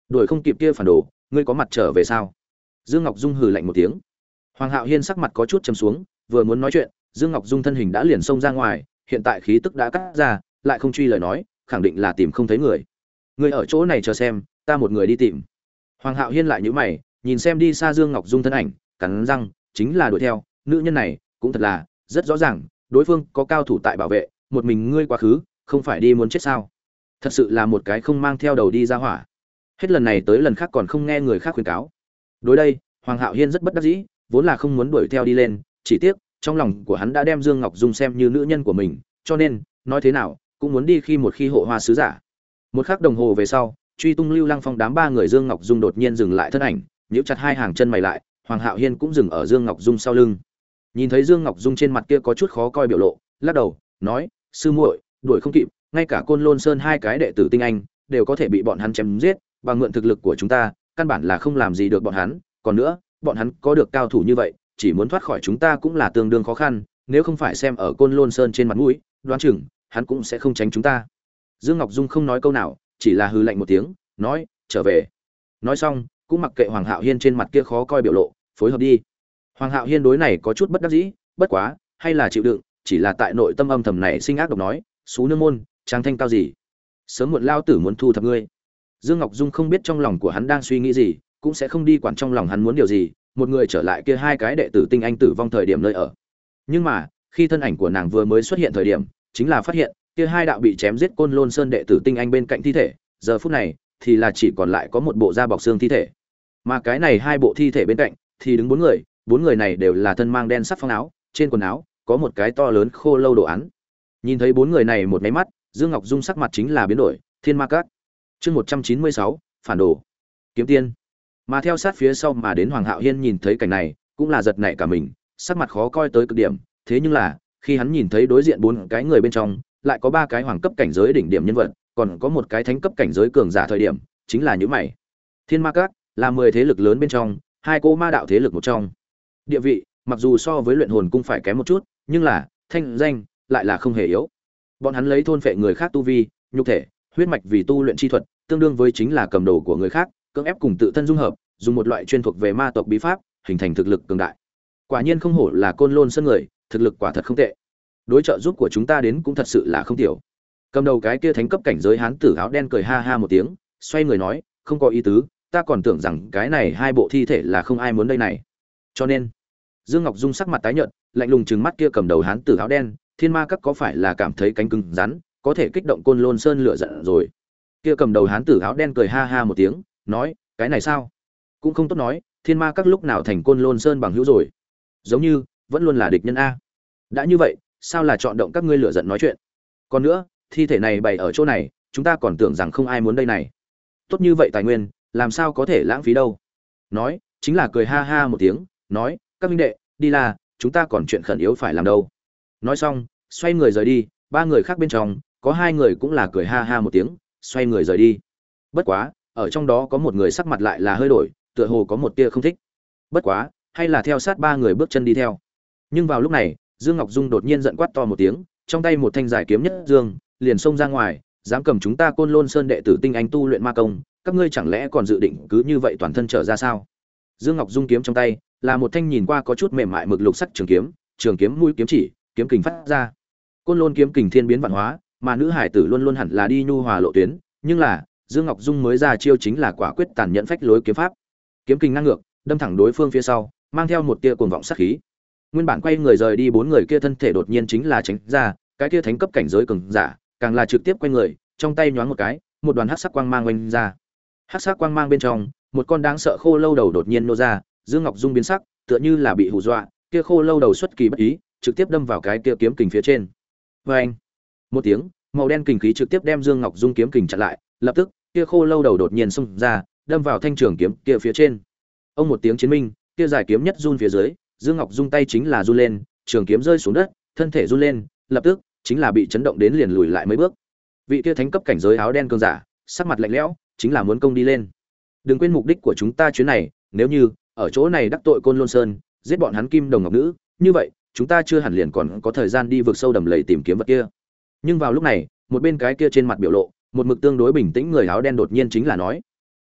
đuổi không kịp kia phản đồ, ngươi có mặt trở về sao? Dương Ngọc Dung hừ lạnh một tiếng. Hoàng Hạo Hiên sắc mặt có chút trầm xuống, vừa muốn nói chuyện, Dương Ngọc Dung thân hình đã liền xông ra ngoài, hiện tại khí tức đã cắt ra, lại không truy lời nói, khẳng định là tìm không thấy người. Ngươi ở chỗ này chờ xem, ta một người đi tìm. Hoàng Hạo Hiên lại nhíu mày, nhìn xem đi xa Dương Ngọc Dung thân ảnh, cắn răng, chính là đuổi theo, nữ nhân này, cũng thật là, rất rõ ràng, đối phương có cao thủ tại bảo vệ, một mình ngươi quá khứ, không phải đi muốn chết sao? Thật sự là một cái không mang theo đầu đi ra hỏa. Hết lần này tới lần khác còn không nghe người khác khuyên cáo. Đối đây, Hoàng Hạo Hiên rất bất đắc dĩ, vốn là không muốn đuổi theo đi lên, chỉ tiếc, trong lòng của hắn đã đem Dương Ngọc Dung xem như nữ nhân của mình, cho nên, nói thế nào, cũng muốn đi khi một khi hộ hoa sứ giả. Một khắc đồng hồ về sau, truy tung Lưu Lăng Phong đám ba người Dương Ngọc Dung đột nhiên dừng lại thân ảnh, nhíu chặt hai hàng chân mày lại, Hoàng Hạo Hiên cũng dừng ở Dương Ngọc Dung sau lưng. Nhìn thấy Dương Ngọc Dung trên mặt kia có chút khó coi biểu lộ, lắc đầu, nói: "Sư muội, đuổi không kịp, ngay cả Côn Lôn Sơn hai cái đệ tử tinh anh đều có thể bị bọn hắn chém giết, bằng mượn thực lực của chúng ta, căn bản là không làm gì được bọn hắn, còn nữa, bọn hắn có được cao thủ như vậy, chỉ muốn thoát khỏi chúng ta cũng là tương đương khó khăn, nếu không phải xem ở Côn Lôn Sơn trên mặt mũi, đoán chừng hắn cũng sẽ không tránh chúng ta." Dương Ngọc Dung không nói câu nào, chỉ là hừ lạnh một tiếng, nói: "Trở về." Nói xong, cũng mặc kệ Hoàng Hạo Hiên trên mặt kia khó coi biểu lộ, phối hợp đi. Hoàng Hạo Hiên đối này có chút bất đắc dĩ, bất quá, hay là chịu đựng, chỉ là tại nội tâm âm thầm này sinh ác độc nói: "Xú nương môn, trang thanh cao gì? Sớm muộn lao tử muốn thu thập ngươi." Dương Ngọc Dung không biết trong lòng của hắn đang suy nghĩ gì, cũng sẽ không đi quản trong lòng hắn muốn điều gì, một người trở lại kia hai cái đệ tử tinh anh tử vong thời điểm nơi ở. Nhưng mà, khi thân ảnh của nàng vừa mới xuất hiện thời điểm, chính là phát hiện, kia hai đạo bị chém giết Côn Lôn Sơn đệ tử tinh anh bên cạnh thi thể, giờ phút này thì là chỉ còn lại có một bộ da bọc xương thi thể. Mà cái này hai bộ thi thể bên cạnh thì đứng bốn người, bốn người này đều là thân mang đen sắc phong áo, trên quần áo có một cái to lớn khô lâu đồ án. Nhìn thấy bốn người này một cái mắt, Dương Ngọc Dung sắc mặt chính là biến đổi, Thiên Ma Các. Chương một trăm chín mươi sáu, phản đồ. Kiếm tiên. Mà theo sát phía sau mà đến Hoàng Hạo Hiên nhìn thấy cảnh này, cũng là giật nảy cả mình, sắc mặt khó coi tới cực điểm, thế nhưng là, khi hắn nhìn thấy đối diện bốn cái người bên trong, lại có ba cái hoàng cấp cảnh giới đỉnh điểm nhân vật, còn có một cái thánh cấp cảnh giới cường giả thời điểm, chính là những mày. Thiên Ma Các là mười thế lực lớn bên trong, hai cô ma đạo thế lực một trong. Địa vị, mặc dù so với luyện hồn cung phải kém một chút, nhưng là thanh danh lại là không hề yếu. Bọn hắn lấy thôn phệ người khác tu vi, nhục thể, huyết mạch vì tu luyện chi thuật, tương đương với chính là cầm đồ của người khác, cưỡng ép cùng tự thân dung hợp, dùng một loại chuyên thuộc về ma tộc bí pháp, hình thành thực lực cường đại. Quả nhiên không hổ là Côn Lôn Sơn người, thực lực quả thật không tệ. Đối trợ giúp của chúng ta đến cũng thật sự là không tiểu. Cầm đầu cái kia thánh cấp cảnh giới hán tử áo đen cười ha ha một tiếng, xoay người nói, không có ý tứ, ta còn tưởng rằng cái này hai bộ thi thể là không ai muốn đây này. Cho nên, Dương Ngọc Dung sắc mặt tái nhợt, lạnh lùng trừng mắt kia cầm đầu hán tử áo đen, Thiên Ma Các có phải là cảm thấy cánh cứng rắn, có thể kích động Côn Lôn Sơn lửa giận rồi. Kia cầm đầu hán tử áo đen cười ha ha một tiếng, nói, cái này sao? Cũng không tốt nói, Thiên Ma Các lúc nào thành Côn Lôn Sơn bằng hữu rồi? Giống như vẫn luôn là địch nhân a. Đã như vậy, sao là chọn động các ngươi lửa giận nói chuyện? Còn nữa, thi thể này bày ở chỗ này, chúng ta còn tưởng rằng không ai muốn đây này. Tốt như vậy tài nguyên, làm sao có thể lãng phí đâu? Nói, chính là cười ha ha một tiếng, nói, các minh đệ, đi là, chúng ta còn chuyện khẩn yếu phải làm đâu. Nói xong, xoay người rời đi, ba người khác bên trong, có hai người cũng là cười ha ha một tiếng, xoay người rời đi. Bất quá, ở trong đó có một người sắc mặt lại là hơi đổi, tựa hồ có một tia không thích. Bất quá, hay là theo sát ba người bước chân đi theo. Nhưng vào lúc này, Dương Ngọc Dung đột nhiên giận quát to một tiếng, trong tay một thanh giải kiếm nhất dương, liền xông ra ngoài, dám cầm chúng ta Côn Lôn Sơn đệ tử tinh anh tu luyện ma công, các ngươi chẳng lẽ còn dự định cứ như vậy toàn thân trở ra sao? Dương Ngọc Dung kiếm trong tay, là một thanh nhìn qua có chút mềm mại mực lục sắc trường kiếm, trường kiếm mũi kiếm chỉ, kiếm kình phát ra. Côn Lôn kiếm kình thiên biến vạn hóa, mà nữ hải tử luôn luôn hẳn là đi nhu hòa lộ tuyến, nhưng là, Dương Ngọc Dung mới ra chiêu chính là quả quyết tàn nhẫn phách lối kiếm pháp. Kiếm kình ngang ngược, đâm thẳng đối phương phía sau, mang theo một tia cuồng vọng sát khí. Nguyên bản quay người rời đi bốn người kia thân thể đột nhiên chính là tránh ra, cái kia thánh cấp cảnh giới cường giả, càng là trực tiếp quay người, trong tay nhoáng một cái, một đoàn hắc sắc quang mang oanh ra. Hắc sắc quang mang bên trong, một con đáng sợ khô lâu đầu đột nhiên nô ra, Dương Ngọc Dung biến sắc, tựa như là bị hù dọa, kia khô lâu đầu xuất kỳ bất ý, trực tiếp đâm vào cái kia kiếm kình phía trên. Oeng! Một tiếng, màu đen kình khí trực tiếp đem Dương Ngọc Dung kiếm kình chặn lại, lập tức, kia khô lâu đầu đột nhiên xông ra, đâm vào thanh trường kiếm kia phía trên. Ông một tiếng chiến minh, kia giải kiếm nhất run phía dưới, Dương Ngọc Dung tay chính là run lên, trường kiếm rơi xuống đất, thân thể run lên, lập tức chính là bị chấn động đến liền lùi lại mấy bước. Vị kia thánh cấp cảnh giới áo đen cường giả, sắc mặt lạnh lẽo, chính là muốn công đi lên. Đừng quên mục đích của chúng ta chuyến này, nếu như ở chỗ này đắc tội Côn Lôn Sơn, giết bọn hắn Kim Đồng Ngọc Nữ, như vậy, chúng ta chưa hẳn liền còn có thời gian đi vượt sâu đầm lầy tìm kiếm vật kia. Nhưng vào lúc này, một bên cái kia trên mặt biểu lộ, một mực tương đối bình tĩnh người áo đen đột nhiên chính là nói: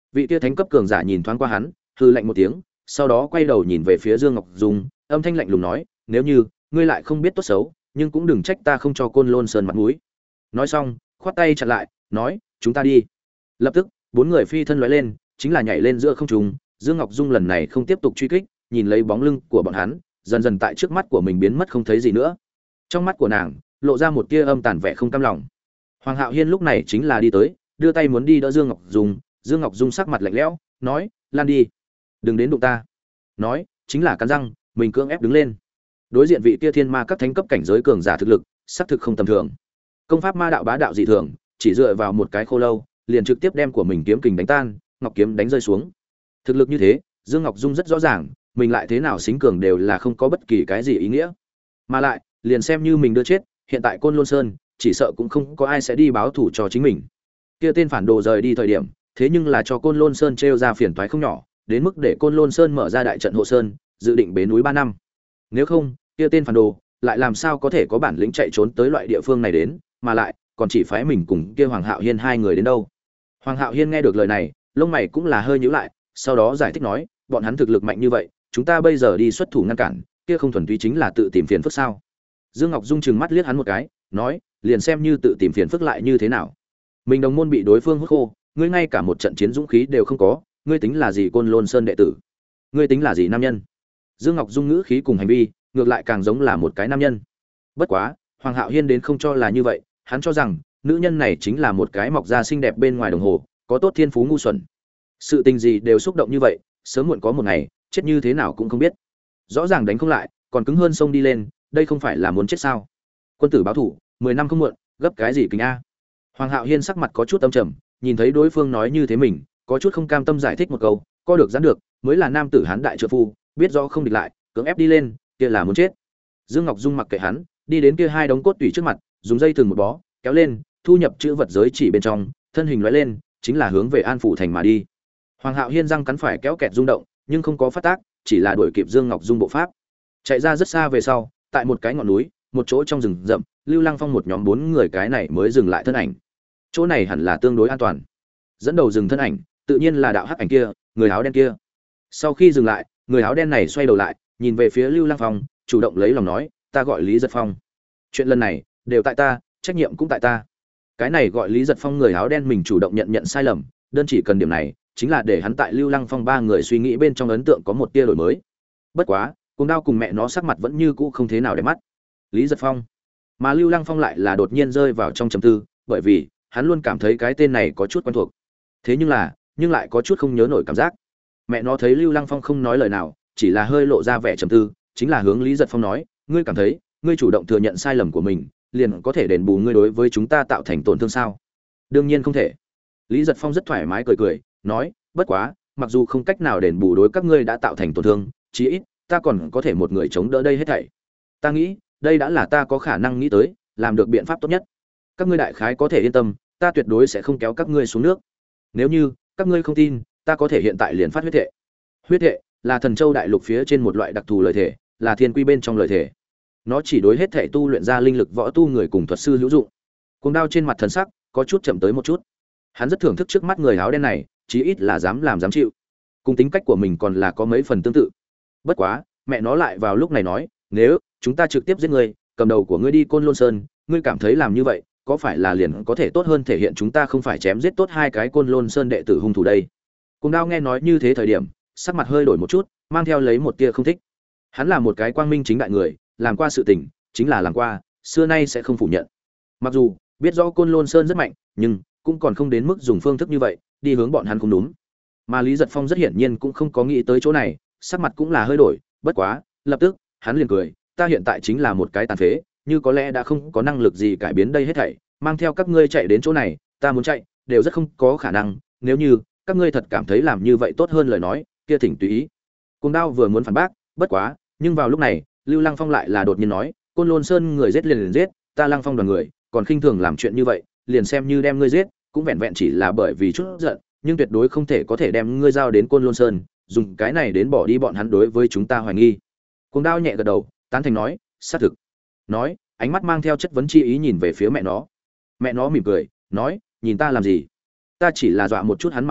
Vị kia thánh cấp cường giả nhìn thoáng qua hắn, hừ lạnh một tiếng, sau đó quay đầu nhìn về phía Dương Ngọc Dung, âm thanh lạnh lùng nói, nếu như ngươi lại không biết tốt xấu, nhưng cũng đừng trách ta không cho Côn Lôn Sơn mặt mũi. Nói xong, khoát tay chặn lại, nói, chúng ta đi. Lập tức, bốn người phi thân lóe lên, chính là nhảy lên giữa không trung. Dương Ngọc Dung lần này không tiếp tục truy kích, nhìn lấy bóng lưng của bọn hắn, dần dần tại trước mắt của mình biến mất không thấy gì nữa. Trong mắt của nàng lộ ra một tia âm tàn vẻ không cam lòng. Hoàng Hạo Hiên lúc này chính là đi tới, đưa tay muốn đi đỡ Dương Ngọc Dung. Dương Ngọc Dung sắc mặt lạnh lẽo, nói, lan đi, đừng đến đụng ta. Nói, chính là cắn răng, mình cưỡng ép đứng lên. Đối diện vị tia thiên ma các thánh cấp cảnh giới cường giả thực lực, xác thực không tầm thường. Công pháp ma đạo bá đạo dị thường, chỉ dựa vào một cái khô lâu, liền trực tiếp đem của mình kiếm kình đánh tan, ngọc kiếm đánh rơi xuống. Thực lực như thế, Dương Ngọc Dung rất rõ ràng, mình lại thế nào xính cường đều là không có bất kỳ cái gì ý nghĩa. Mà lại, liền xem như mình đưa chết, hiện tại Côn Lôn Sơn, chỉ sợ cũng không có ai sẽ đi báo thù cho chính mình. Kia tên phản đồ rời đi thời điểm, thế nhưng là cho Côn Lôn Sơn trêu ra phiền toái không nhỏ, đến mức để Côn Lôn Sơn mở ra đại trận hộ sơn, dự định bế núi ba năm. Nếu không, kia tên phản đồ lại làm sao có thể có bản lĩnh chạy trốn tới loại địa phương này đến, mà lại còn chỉ phái mình cùng kia Hoàng Hạo Hiên hai người đến đâu. Hoàng Hạo Hiên nghe được lời này, lông mày cũng là hơi nhíu lại, sau đó giải thích nói, bọn hắn thực lực mạnh như vậy, chúng ta bây giờ đi xuất thủ ngăn cản, kia không thuần túy chính là tự tìm phiền phức sao? Dương Ngọc Dung trừng mắt liếc hắn một cái, nói, liền xem như tự tìm phiền phức lại như thế nào? Mình đồng môn bị đối phương hút khô, ngươi ngay cả một trận chiến dũng khí đều không có, ngươi tính là gì Côn Lôn Sơn đệ tử? Ngươi tính là gì nam nhân? Dương Ngọc Dung ngữ khí cùng hành vi, ngược lại càng giống là một cái nam nhân. Bất quá, Hoàng Hạo Hiên đến không cho là như vậy, hắn cho rằng nữ nhân này chính là một cái mọc da xinh đẹp bên ngoài đồng hồ, có tốt thiên phú ngu xuẩn. Sự tình gì đều xúc động như vậy, sớm muộn có một ngày, chết như thế nào cũng không biết. Rõ ràng đánh không lại, còn cứng hơn sông đi lên, đây không phải là muốn chết sao? Quân tử báo thủ, mười năm không muộn, gấp cái gì kính a? Hoàng Hạo Hiên sắc mặt có chút âm trầm, nhìn thấy đối phương nói như thế mình, có chút không cam tâm giải thích một câu, co được giãn được, mới là nam tử hán đại trợ phu, biết rõ không địch lại, cưỡng ép đi lên, kia là muốn chết. Dương Ngọc Dung mặc kệ hắn, đi đến kia hai đống cốt tủy trước mặt, dùng dây thừng một bó, kéo lên, thu nhập chữ vật giới chỉ bên trong, thân hình lóe lên, chính là hướng về An Phủ thành mà đi. Hoàng Hạo Hiên răng cắn phải kéo kẹt rung động, nhưng không có phát tác, chỉ là đuổi kịp Dương Ngọc Dung bộ pháp. Chạy ra rất xa về sau, tại một cái ngọn núi, một chỗ trong rừng rậm, Lưu Lăng Phong một nhóm bốn người cái này mới dừng lại thân ảnh. Chỗ này hẳn là tương đối an toàn. Dẫn đầu dừng thân ảnh, tự nhiên là đạo hắc ảnh kia, người áo đen kia. Sau khi dừng lại, người áo đen này xoay đầu lại, nhìn về phía Lưu Lăng Phong, chủ động lấy lòng nói, ta gọi Lý Giật Phong. Chuyện lần này đều tại ta, trách nhiệm cũng tại ta. Cái này gọi Lý Giật Phong người áo đen mình chủ động nhận nhận sai lầm, đơn chỉ cần điểm này, chính là để hắn tại Lưu Lăng Phong ba người suy nghĩ bên trong ấn tượng có một tia đổi mới. Bất quá, Cùng Đao cùng mẹ nó sắc mặt vẫn như cũ không thế nào để mắt. Lý Giật Phong, mà Lưu Lăng Phong lại là đột nhiên rơi vào trong trầm tư, bởi vì hắn luôn cảm thấy cái tên này có chút quen thuộc. Thế nhưng là, nhưng lại có chút không nhớ nổi cảm giác. Mẹ nó thấy Lưu Lăng Phong không nói lời nào, chỉ là hơi lộ ra vẻ trầm tư, chính là hướng Lý Giật Phong nói, ngươi cảm thấy, ngươi chủ động thừa nhận sai lầm của mình, liền có thể đền bù ngươi đối với chúng ta tạo thành tổn thương sao? Đương nhiên không thể. Lý Giật Phong rất thoải mái cười cười, nói, bất quá, mặc dù không cách nào đền bù đối các ngươi đã tạo thành tổn thương, chí ít ta còn có thể một người chống đỡ đây hết thảy. Ta nghĩ, đây đã là ta có khả năng nghĩ tới, làm được biện pháp tốt nhất. Các ngươi đại khái có thể yên tâm, ta tuyệt đối sẽ không kéo các ngươi xuống nước. Nếu như các ngươi không tin, ta có thể hiện tại liền phát huyết thệ. Huyết thệ là Thần Châu đại lục phía trên một loại đặc thù lợi thể, là thiên quy bên trong lợi thể. Nó chỉ đối hết thể tu luyện ra linh lực võ tu người cùng thuật sư hữu dụng. Cuồng Đao trên mặt thần sắc có chút chậm tới một chút. Hắn rất thưởng thức trước mắt người áo đen này, chí ít là dám làm dám chịu. Cùng tính cách của mình còn là có mấy phần tương tự. Bất quá, mẹ nó lại vào lúc này nói, nếu chúng ta trực tiếp giết ngươi, cầm đầu của ngươi đi Côn Lôn Sơn, ngươi cảm thấy làm như vậy, có phải là liền có thể tốt hơn thể hiện chúng ta không phải chém giết tốt hai cái Côn Lôn Sơn đệ tử hung thủ đây? Cuồng Đao nghe nói như thế thời điểm, sắc mặt hơi đổi một chút, mang theo lấy một tia không thích. Hắn là một cái quang minh chính đại người, làm qua sự tình, chính là làm qua, xưa nay sẽ không phủ nhận. Mặc dù biết rõ Côn Lôn Sơn rất mạnh, nhưng cũng còn không đến mức dùng phương thức như vậy đi hướng bọn hắn không đúng. Mà Lý Giật Phong rất hiển nhiên cũng không có nghĩ tới chỗ này, sắc mặt cũng là hơi đổi, bất quá, lập tức, hắn liền cười, ta hiện tại chính là một cái tàn phế, như có lẽ đã không có năng lực gì cải biến đây hết thảy, mang theo các ngươi chạy đến chỗ này, ta muốn chạy, đều rất không có khả năng, nếu như các ngươi thật cảm thấy làm như vậy tốt hơn lời nói, kia thỉnh tùy ý. Cuồng Đao vừa muốn phản bác, bất quá, nhưng vào lúc này, Lưu Lăng Phong lại là đột nhiên nói, Côn Lôn Sơn người giết liền liền giết, ta Lăng Phong đoàn người, còn khinh thường làm chuyện như vậy, liền xem như đem ngươi giết, cũng vẹn vẹn chỉ là bởi vì chút giận, nhưng tuyệt đối không thể có thể đem ngươi giao đến Côn Lôn Sơn, dùng cái này đến bỏ đi bọn hắn đối với chúng ta hoài nghi. Cuồng Đao nhẹ gật đầu, tán thành nói, xác thực. Nói, ánh mắt mang theo chất vấn chi ý nhìn về phía mẹ nó. Mẹ nó mỉm cười, nói, nhìn ta làm gì? Ta chỉ là dọa một chút hắn mà thôi,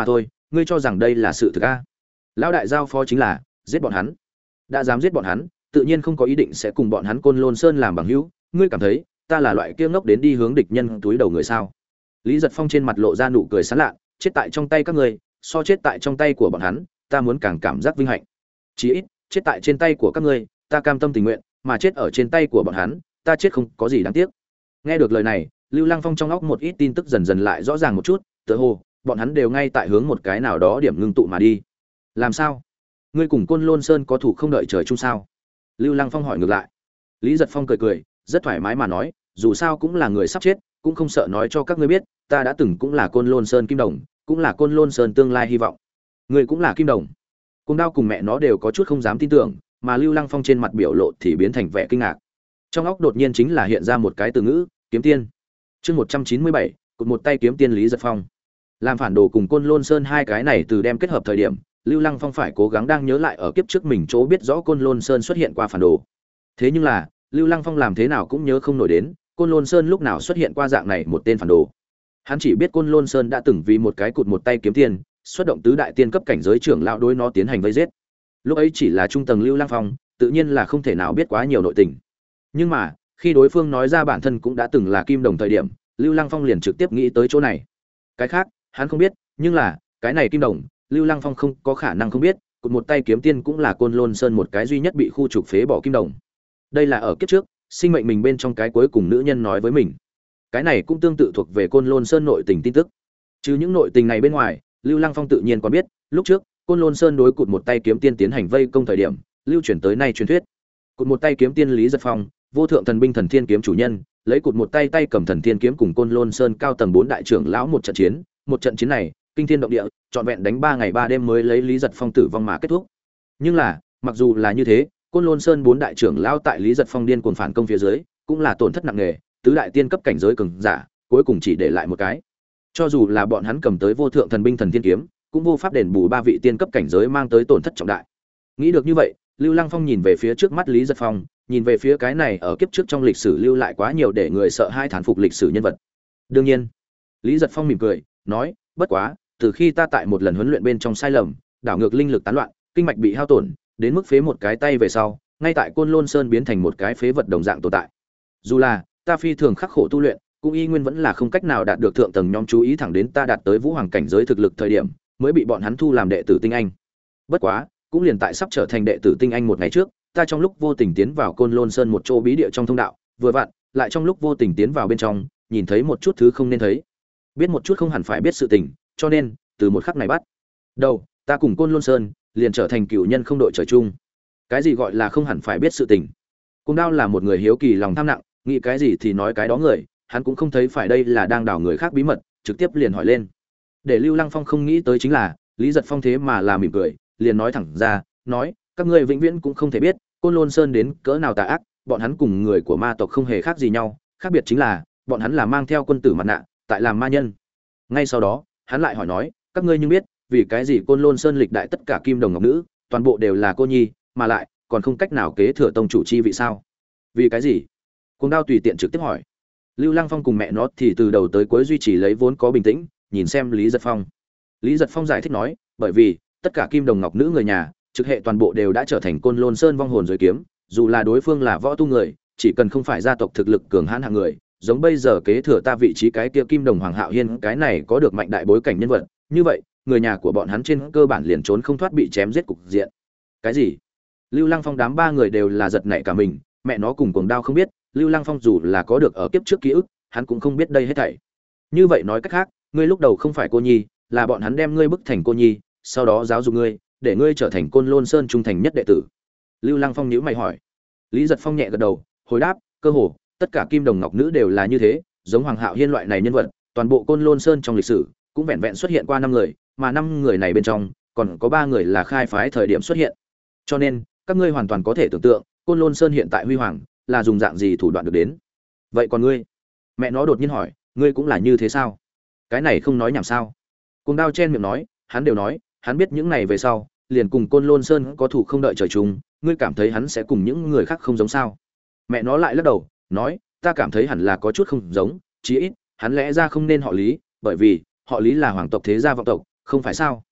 ngươi cho rằng đây là sự thực a? Lão đại giao phó chính là giết bọn hắn. Đã dám giết bọn hắn, tự nhiên không có ý định sẽ cùng bọn hắn Côn Lôn Sơn làm bằng hữu, ngươi cảm thấy ta là loại kia ngốc đến đi hướng địch nhân túi đầu người sao? Lý Giật Phong trên mặt lộ ra nụ cười sán lạ, chết tại trong tay các ngươi, so chết tại trong tay của bọn hắn, ta muốn càng cảm giác vinh hạnh. Chỉ ít, chết tại trên tay của các ngươi, ta cam tâm tình nguyện, mà chết ở trên tay của bọn hắn, ta chết không có gì đáng tiếc. Nghe được lời này, Lưu Lăng Phong trong óc một ít tin tức dần dần lại rõ ràng một chút, tựa hồ bọn hắn đều ngay tại hướng một cái nào đó điểm ngưng tụ mà đi. Làm sao? Ngươi cùng Côn Lôn Sơn có thủ không đợi trời chung sao? Lưu Lăng Phong hỏi ngược lại. Lý Giật Phong cười cười, rất thoải mái mà nói, dù sao cũng là người sắp chết, cũng không sợ nói cho các ngươi biết, ta đã từng cũng là Côn Lôn Sơn Kim Đồng, cũng là Côn Lôn Sơn tương lai hy vọng. Ngươi cũng là Kim Đồng. Cung Đao cùng mẹ nó đều có chút không dám tin tưởng, mà Lưu Lăng Phong trên mặt biểu lộ thì biến thành vẻ kinh ngạc. Trong óc đột nhiên chính là hiện ra một cái từ ngữ, kiếm tiên. Chương một trăm chín mươi bảy, cụt một tay kiếm tiên Lý Giật Phong. Làm phản đồ cùng Côn Lôn Sơn hai cái này từ đem kết hợp thời điểm, Lưu Lăng Phong phải cố gắng đang nhớ lại ở kiếp trước mình chỗ biết rõ Côn Lôn Sơn xuất hiện qua phản đồ. Thế nhưng là, Lưu Lăng Phong làm thế nào cũng nhớ không nổi đến, Côn Lôn Sơn lúc nào xuất hiện qua dạng này một tên phản đồ. Hắn chỉ biết Côn Lôn Sơn đã từng vì một cái cụt một tay kiếm tiên, xuất động tứ đại tiên cấp cảnh giới trưởng lão đối nó tiến hành vây giết. Lúc ấy chỉ là trung tầng Lưu Lăng Phong, tự nhiên là không thể nào biết quá nhiều nội tình. Nhưng mà, khi đối phương nói ra bản thân cũng đã từng là Kim Đồng thời điểm, Lưu Lăng Phong liền trực tiếp nghĩ tới chỗ này. Cái khác, hắn không biết, nhưng là, cái này Kim Đồng, Lưu Lăng Phong không có khả năng không biết, cụt một tay kiếm tiên cũng là Côn Lôn Sơn một cái duy nhất bị khu trục phế bỏ Kim Đồng. Đây là ở kiếp trước, sinh mệnh mình bên trong cái cuối cùng nữ nhân nói với mình. Cái này cũng tương tự thuộc về Côn Lôn Sơn nội tình tin tức. Chứ những nội tình này bên ngoài, Lưu Lăng Phong tự nhiên còn biết, lúc trước, Côn Lôn Sơn đối cụt một tay kiếm tiên tiến hành vây công thời điểm, lưu truyền tới nay truyền thuyết. Cụt một tay kiếm tiên Lý Giật Phong, vô thượng thần binh thần thiên kiếm chủ nhân, lấy cụt một tay tay cầm thần thiên kiếm cùng Côn Lôn Sơn cao tầng bốn đại trưởng lão một trận chiến, một trận chiến này, kinh thiên động địa, trọn vẹn đánh ba ngày ba đêm mới lấy Lý Giật Phong tử vong mà kết thúc. Nhưng là, mặc dù là như thế, Côn Lôn Sơn bốn đại trưởng lão tại Lý Giật Phong điên cuồng phản công phía dưới, cũng là tổn thất nặng nề, tứ đại tiên cấp cảnh giới cường giả, cuối cùng chỉ để lại một cái. Cho dù là bọn hắn cầm tới vô thượng thần binh thần thiên kiếm, cũng vô pháp đền bù ba vị tiên cấp cảnh giới mang tới tổn thất trọng đại. Nghĩ được như vậy, Lưu Lăng Phong nhìn về phía trước mắt Lý Giật Phong, nhìn về phía cái này ở kiếp trước trong lịch sử lưu lại quá nhiều để người sợ hai thán phục lịch sử nhân vật. Đương nhiên, Lý Giật Phong mỉm cười, nói, bất quá, từ khi ta tại một lần huấn luyện bên trong sai lầm, đảo ngược linh lực tán loạn, kinh mạch bị hao tổn, đến mức phế một cái tay về sau, ngay tại Côn Lôn Sơn biến thành một cái phế vật đồng dạng tồn tại. Dù là ta phi thường khắc khổ tu luyện, cũng y nguyên vẫn là không cách nào đạt được thượng tầng nhóm chú ý, thẳng đến ta đạt tới vũ hoàng cảnh giới thực lực thời điểm, mới bị bọn hắn thu làm đệ tử tinh anh. Bất quá, cũng liền tại sắp trở thành đệ tử tinh anh một ngày trước, ta trong lúc vô tình tiến vào Côn Lôn Sơn một chỗ bí địa trong thông đạo, vừa vặn, lại trong lúc vô tình tiến vào bên trong, nhìn thấy một chút thứ không nên thấy. Biết một chút không hẳn phải biết sự tình, cho nên, từ một khắc này bắt đầu, ta cùng Côn Lôn Sơn liền trở thành cựu nhân không đội trời chung. Cái gì gọi là không hẳn phải biết sự tình? Cung Đao là một người hiếu kỳ lòng tham nặng, nghĩ cái gì thì nói cái đó người, hắn cũng không thấy phải đây là đang đào người khác bí mật, trực tiếp liền hỏi lên. Để Lưu Lăng Phong không nghĩ tới chính là, Lý Giật Phong thế mà là mỉm cười, liền nói thẳng ra, nói, các ngươi vĩnh viễn cũng không thể biết, Côn Lôn Sơn đến cỡ nào tà ác, bọn hắn cùng người của ma tộc không hề khác gì nhau, khác biệt chính là, bọn hắn là mang theo quân tử mặt nạ, tại làm ma nhân. Ngay sau đó, hắn lại hỏi nói, các ngươi nhưng biết, vì cái gì Côn Lôn Sơn lịch đại tất cả kim đồng ngọc nữ, toàn bộ đều là cô nhi, mà lại còn không cách nào kế thừa tông chủ chi vị sao? Vì cái gì? Cuồng Đao tùy tiện trực tiếp hỏi. Lưu Lăng Phong cùng mẹ nó thì từ đầu tới cuối duy trì lấy vốn có bình tĩnh, nhìn xem Lý Giật Phong. Lý Giật Phong giải thích nói, bởi vì tất cả kim đồng ngọc nữ người nhà, trực hệ toàn bộ đều đã trở thành Côn Lôn Sơn vong hồn dưới kiếm, dù là đối phương là võ tu người, chỉ cần không phải gia tộc thực lực cường hãn hạng người, giống bây giờ kế thừa ta vị trí cái kia kim đồng hoàng Hạo Hiên, cái này có được mạnh đại bối cảnh nhân vật, như vậy, người nhà của bọn hắn trên cơ bản liền trốn không thoát bị chém giết cục diện. Cái gì? Lưu Lăng Phong đám ba người đều là giật nảy cả mình, mẹ nó cùng Cuồng Đao không biết, Lưu Lăng Phong dù là có được ở kiếp trước ký ức, hắn cũng không biết đây hết thảy. Như vậy nói cách khác, ngươi lúc đầu không phải cô nhi, là bọn hắn đem ngươi bức thành cô nhi, sau đó giáo dục ngươi, để ngươi trở thành Côn Lôn Sơn trung thành nhất đệ tử. Lưu Lăng Phong nhíu mày hỏi. Lý Giật Phong nhẹ gật đầu, hồi đáp, cơ hồ tất cả kim đồng ngọc nữ đều là như thế, giống Hoàng Hạo Hiên loại này nhân vật, toàn bộ Côn Lôn Sơn trong lịch sử cũng vẹn vẹn xuất hiện qua năm người, mà năm người này bên trong còn có ba người là khai phái thời điểm xuất hiện. Cho nên, các ngươi hoàn toàn có thể tưởng tượng, Côn Lôn Sơn hiện tại huy hoàng là dùng dạng gì thủ đoạn được đến. Vậy còn ngươi? Mẹ nó đột nhiên hỏi, ngươi cũng là như thế sao? Cái này không nói nhảm sao? Cuồng Đao chen miệng nói, hắn đều nói, hắn biết những này về sau, liền cùng Côn Lôn Sơn có thủ không đợi trời chung, ngươi cảm thấy hắn sẽ cùng những người khác không giống sao? Mẹ nó lại lắc đầu, nói, ta cảm thấy hẳn là có chút không giống, chí ít, hắn lẽ ra không nên họ Lý, bởi vì họ Lý là hoàng tộc thế gia vọng tộc, không phải sao?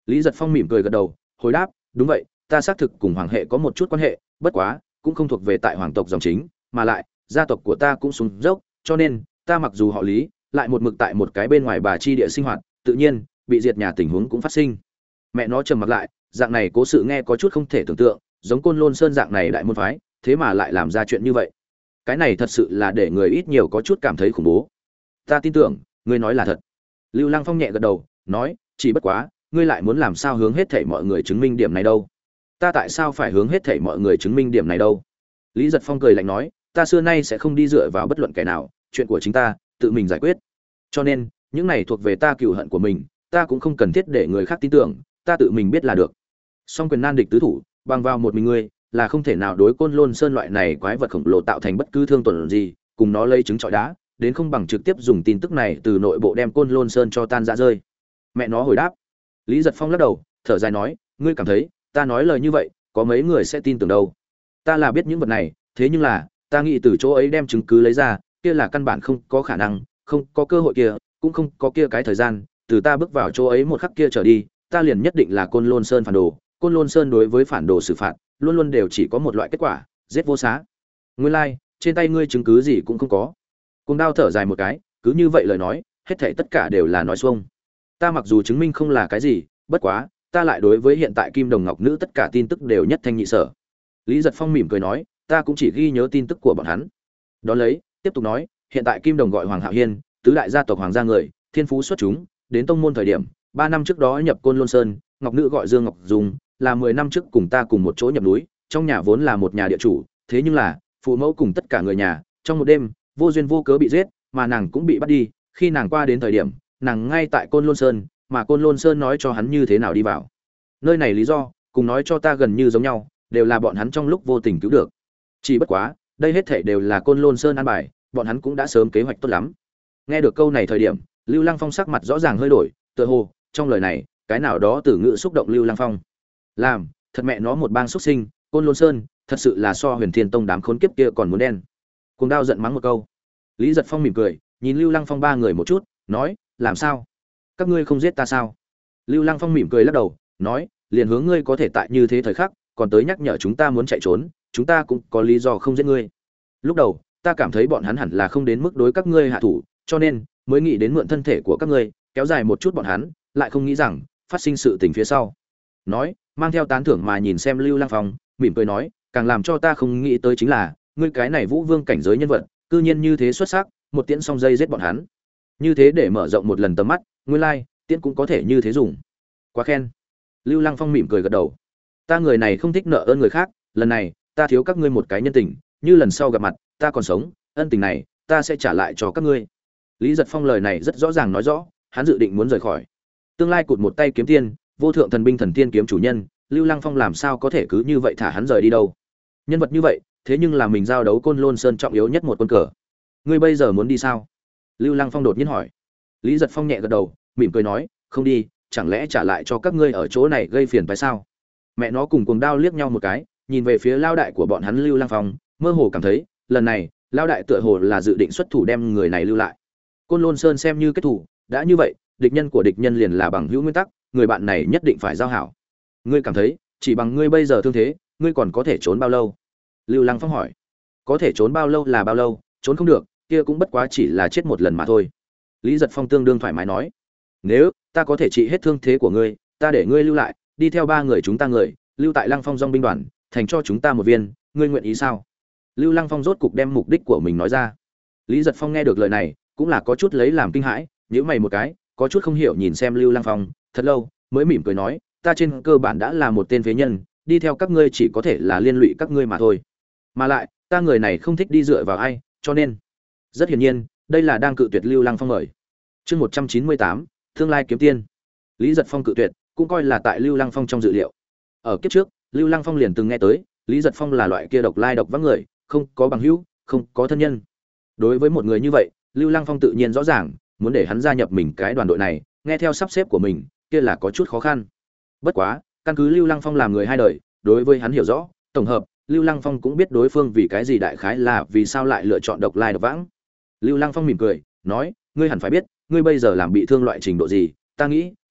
Lý Giật Phong mỉm cười gật đầu, hồi đáp, đúng vậy, ta xác thực cùng hoàng hệ có một chút quan hệ, bất quá, cũng không thuộc về tại hoàng tộc dòng chính, mà lại, gia tộc của ta cũng xuống dốc, cho nên, ta mặc dù họ Lý, lại một mực tại một cái bên ngoài bà chi địa sinh hoạt, tự nhiên, bị diệt nhà tình huống cũng phát sinh. Mẹ nó trầm mặc lại, dạng này cố sự nghe có chút không thể tưởng tượng, giống Côn Lôn Sơn dạng này đại môn phái, thế mà lại làm ra chuyện như vậy. Cái này thật sự là để người ít nhiều có chút cảm thấy khủng bố. Ta tin tưởng, ngươi nói là thật. Lưu Lăng Phong nhẹ gật đầu, nói, chỉ bất quá, ngươi lại muốn làm sao hướng hết thảy mọi người chứng minh điểm này đâu? Ta tại sao phải hướng hết thảy mọi người chứng minh điểm này đâu? Lý Giật Phong cười lạnh nói, ta xưa nay sẽ không đi dựa vào bất luận kẻ nào, chuyện của chính ta, tự mình giải quyết. Cho nên, những này thuộc về ta cừu hận của mình, ta cũng không cần thiết để người khác tin tưởng, ta tự mình biết là được. Song quyền nan địch tứ thủ, bằng vào một mình ngươi, là không thể nào đối Côn Lôn Sơn loại này quái vật khổng lồ tạo thành bất cứ thương tổn gì, cùng nó lấy trứng trọi đá, đến không bằng trực tiếp dùng tin tức này từ nội bộ đem Côn Lôn Sơn cho tan rã rơi. Mẹ nó hồi đáp. Lý Giật Phong lắc đầu, thở dài nói, ngươi cảm thấy, ta nói lời như vậy, có mấy người sẽ tin tưởng đâu? Ta là biết những vật này, thế nhưng là, ta nghĩ từ chỗ ấy đem chứng cứ lấy ra, kia là căn bản không có khả năng, không có cơ hội kia, cũng không có kia cái thời gian, từ ta bước vào chỗ ấy một khắc kia trở đi, ta liền nhất định là Côn Lôn Sơn phản đồ, Côn Lôn Sơn đối với phản đồ xử phạt, luôn luôn đều chỉ có một loại kết quả, giết vô xá. Nguyên lai, like, trên tay ngươi chứng cứ gì cũng không có. Cùng Đao thở dài một cái, cứ như vậy lời nói, hết thảy tất cả đều là nói xuông. Ta mặc dù chứng minh không là cái gì, bất quá, ta lại đối với hiện tại Kim Đồng Ngọc Nữ tất cả tin tức đều nhất thanh nhị sở. Lý Giật Phong mỉm cười nói, ta cũng chỉ ghi nhớ tin tức của bọn hắn. Đó lấy, tiếp tục nói, hiện tại Kim Đồng gọi Hoàng Hạo Hiên, tứ đại gia tộc hoàng gia người, thiên phú xuất chúng, đến tông môn thời điểm, ba năm trước đó nhập Côn Lôn Sơn, Ngọc Nữ gọi Dương Ngọc Dung, là mười năm trước cùng ta cùng một chỗ nhập núi, trong nhà vốn là một nhà địa chủ, thế nhưng là, phụ mẫu cùng tất cả người nhà, trong một đêm, vô duyên vô cớ bị giết, mà nàng cũng bị bắt đi, khi nàng qua đến thời điểm, nàng ngay tại Côn Lôn Sơn, mà Côn Lôn Sơn nói cho hắn như thế nào đi vào. Nơi này lý do, cùng nói cho ta gần như giống nhau, đều là bọn hắn trong lúc vô tình cứu được. Chỉ bất quá, đây hết thảy đều là Côn Lôn Sơn an bài, bọn hắn cũng đã sớm kế hoạch tốt lắm. Nghe được câu này thời điểm, Lưu Lăng Phong sắc mặt rõ ràng hơi đổi, tựa hồ, trong lời này, cái nào đó từ ngữ xúc động Lưu Lăng Phong. Làm, thật mẹ nó một bang xuất sinh, Côn Lôn Sơn, thật sự là so Huyền Thiên Tông đám khốn kiếp kia còn muốn đen. Cuồng Đao giận mắng một câu. Lý Giật Phong mỉm cười, nhìn Lưu Lăng Phong ba người một chút, nói, làm sao? Các ngươi không giết ta sao? Lưu Lăng Phong mỉm cười lắc đầu, nói, liền hướng ngươi có thể tại như thế thời khắc, còn tới nhắc nhở chúng ta muốn chạy trốn, chúng ta cũng có lý do không giết ngươi. Lúc đầu, ta cảm thấy bọn hắn hẳn là không đến mức đối các ngươi hạ thủ, cho nên mới nghĩ đến mượn thân thể của các ngươi, kéo dài một chút bọn hắn, lại không nghĩ rằng phát sinh sự tình phía sau. Nói, mang theo tán thưởng mà nhìn xem Lưu Lăng Phong, mỉm cười nói, càng làm cho ta không nghĩ tới chính là, ngươi cái này Vũ Vương cảnh giới nhân vật, cư nhiên như thế xuất sắc, một tiễn song dây giết bọn hắn. Như thế để mở rộng một lần tầm mắt, nguyên lai, like, tiễn cũng có thể như thế dùng. Quá khen. Lưu Lăng Phong mỉm cười gật đầu. Ta người này không thích nợ ơn người khác, lần này, ta thiếu các ngươi một cái nhân tình, như lần sau gặp mặt, ta còn sống, ân tình này, ta sẽ trả lại cho các ngươi. Lý Giật Phong lời này rất rõ ràng nói rõ, hắn dự định muốn rời khỏi. Tương lai cụt một tay kiếm tiên, vô thượng thần binh thần tiên kiếm chủ nhân, Lưu Lăng Phong làm sao có thể cứ như vậy thả hắn rời đi đâu? Nhân vật như vậy, thế nhưng là mình giao đấu Côn Lôn Sơn trọng yếu nhất một quân cờ. Ngươi bây giờ muốn đi sao? Lưu Lăng Phong đột nhiên hỏi. Lý Giật Phong nhẹ gật đầu, mỉm cười nói, không đi, chẳng lẽ trả lại cho các ngươi ở chỗ này gây phiền phải sao? Mẹ nó cùng Cuồng Đao liếc nhau một cái, nhìn về phía lao đại của bọn hắn Lưu Lăng Phong, mơ hồ cảm thấy, lần này, lao đại tựa hồ là dự định xuất thủ đem người này lưu lại. Côn Lôn Sơn xem như kết thủ, đã như vậy, địch nhân của địch nhân liền là bằng hữu nguyên tắc, người bạn này nhất định phải giao hảo. Ngươi cảm thấy, chỉ bằng ngươi bây giờ thương thế, ngươi còn có thể trốn bao lâu? Lưu Lăng Phong hỏi. Có thể trốn bao lâu là bao lâu, trốn không được, kia cũng bất quá chỉ là chết một lần mà thôi. Lý Giật Phong tương đương thoải mái nói. Nếu ta có thể trị hết thương thế của ngươi, ta để ngươi lưu lại, đi theo ba người chúng ta người, lưu tại Lăng Phong Dòng binh đoàn, thành cho chúng ta một viên, ngươi nguyện ý sao? Lưu Lăng Phong rốt cục đem mục đích của mình nói ra. Lý Giật Phong nghe được lời này, cũng là có chút lấy làm kinh hãi, nhíu mày một cái, có chút không hiểu nhìn xem Lưu Lăng Phong, thật lâu mới mỉm cười nói, ta trên cơ bản đã là một tên phế nhân, đi theo các ngươi chỉ có thể là liên lụy các ngươi mà thôi. Mà lại, ta người này không thích đi dựa vào ai, cho nên, rất hiển nhiên, đây là đang cự tuyệt Lưu Lăng Phong mời. Chương một trăm chín mươi tám, tương lai kiếm tiên. Lý Giật Phong cự tuyệt, cũng coi là tại Lưu Lăng Phong trong dự liệu. Ở kiếp trước, Lưu Lăng Phong liền từng nghe tới, Lý Giật Phong là loại kia độc lai độc vắng người, không có bằng hữu, không có thân nhân. Đối với một người như vậy, Lưu Lăng Phong tự nhiên rõ ràng, muốn để hắn gia nhập mình cái đoàn đội này, nghe theo sắp xếp của mình, kia là có chút khó khăn. Bất quá, căn cứ Lưu Lăng Phong làm người hai đời, đối với hắn hiểu rõ, tổng hợp, Lưu Lăng Phong cũng biết đối phương vì cái gì đại khái là vì sao lại lựa chọn độc lai độc vãng. Lưu Lăng Phong mỉm cười, nói, ngươi hẳn phải biết, ngươi bây giờ làm bị thương loại trình độ gì, ta nghĩ,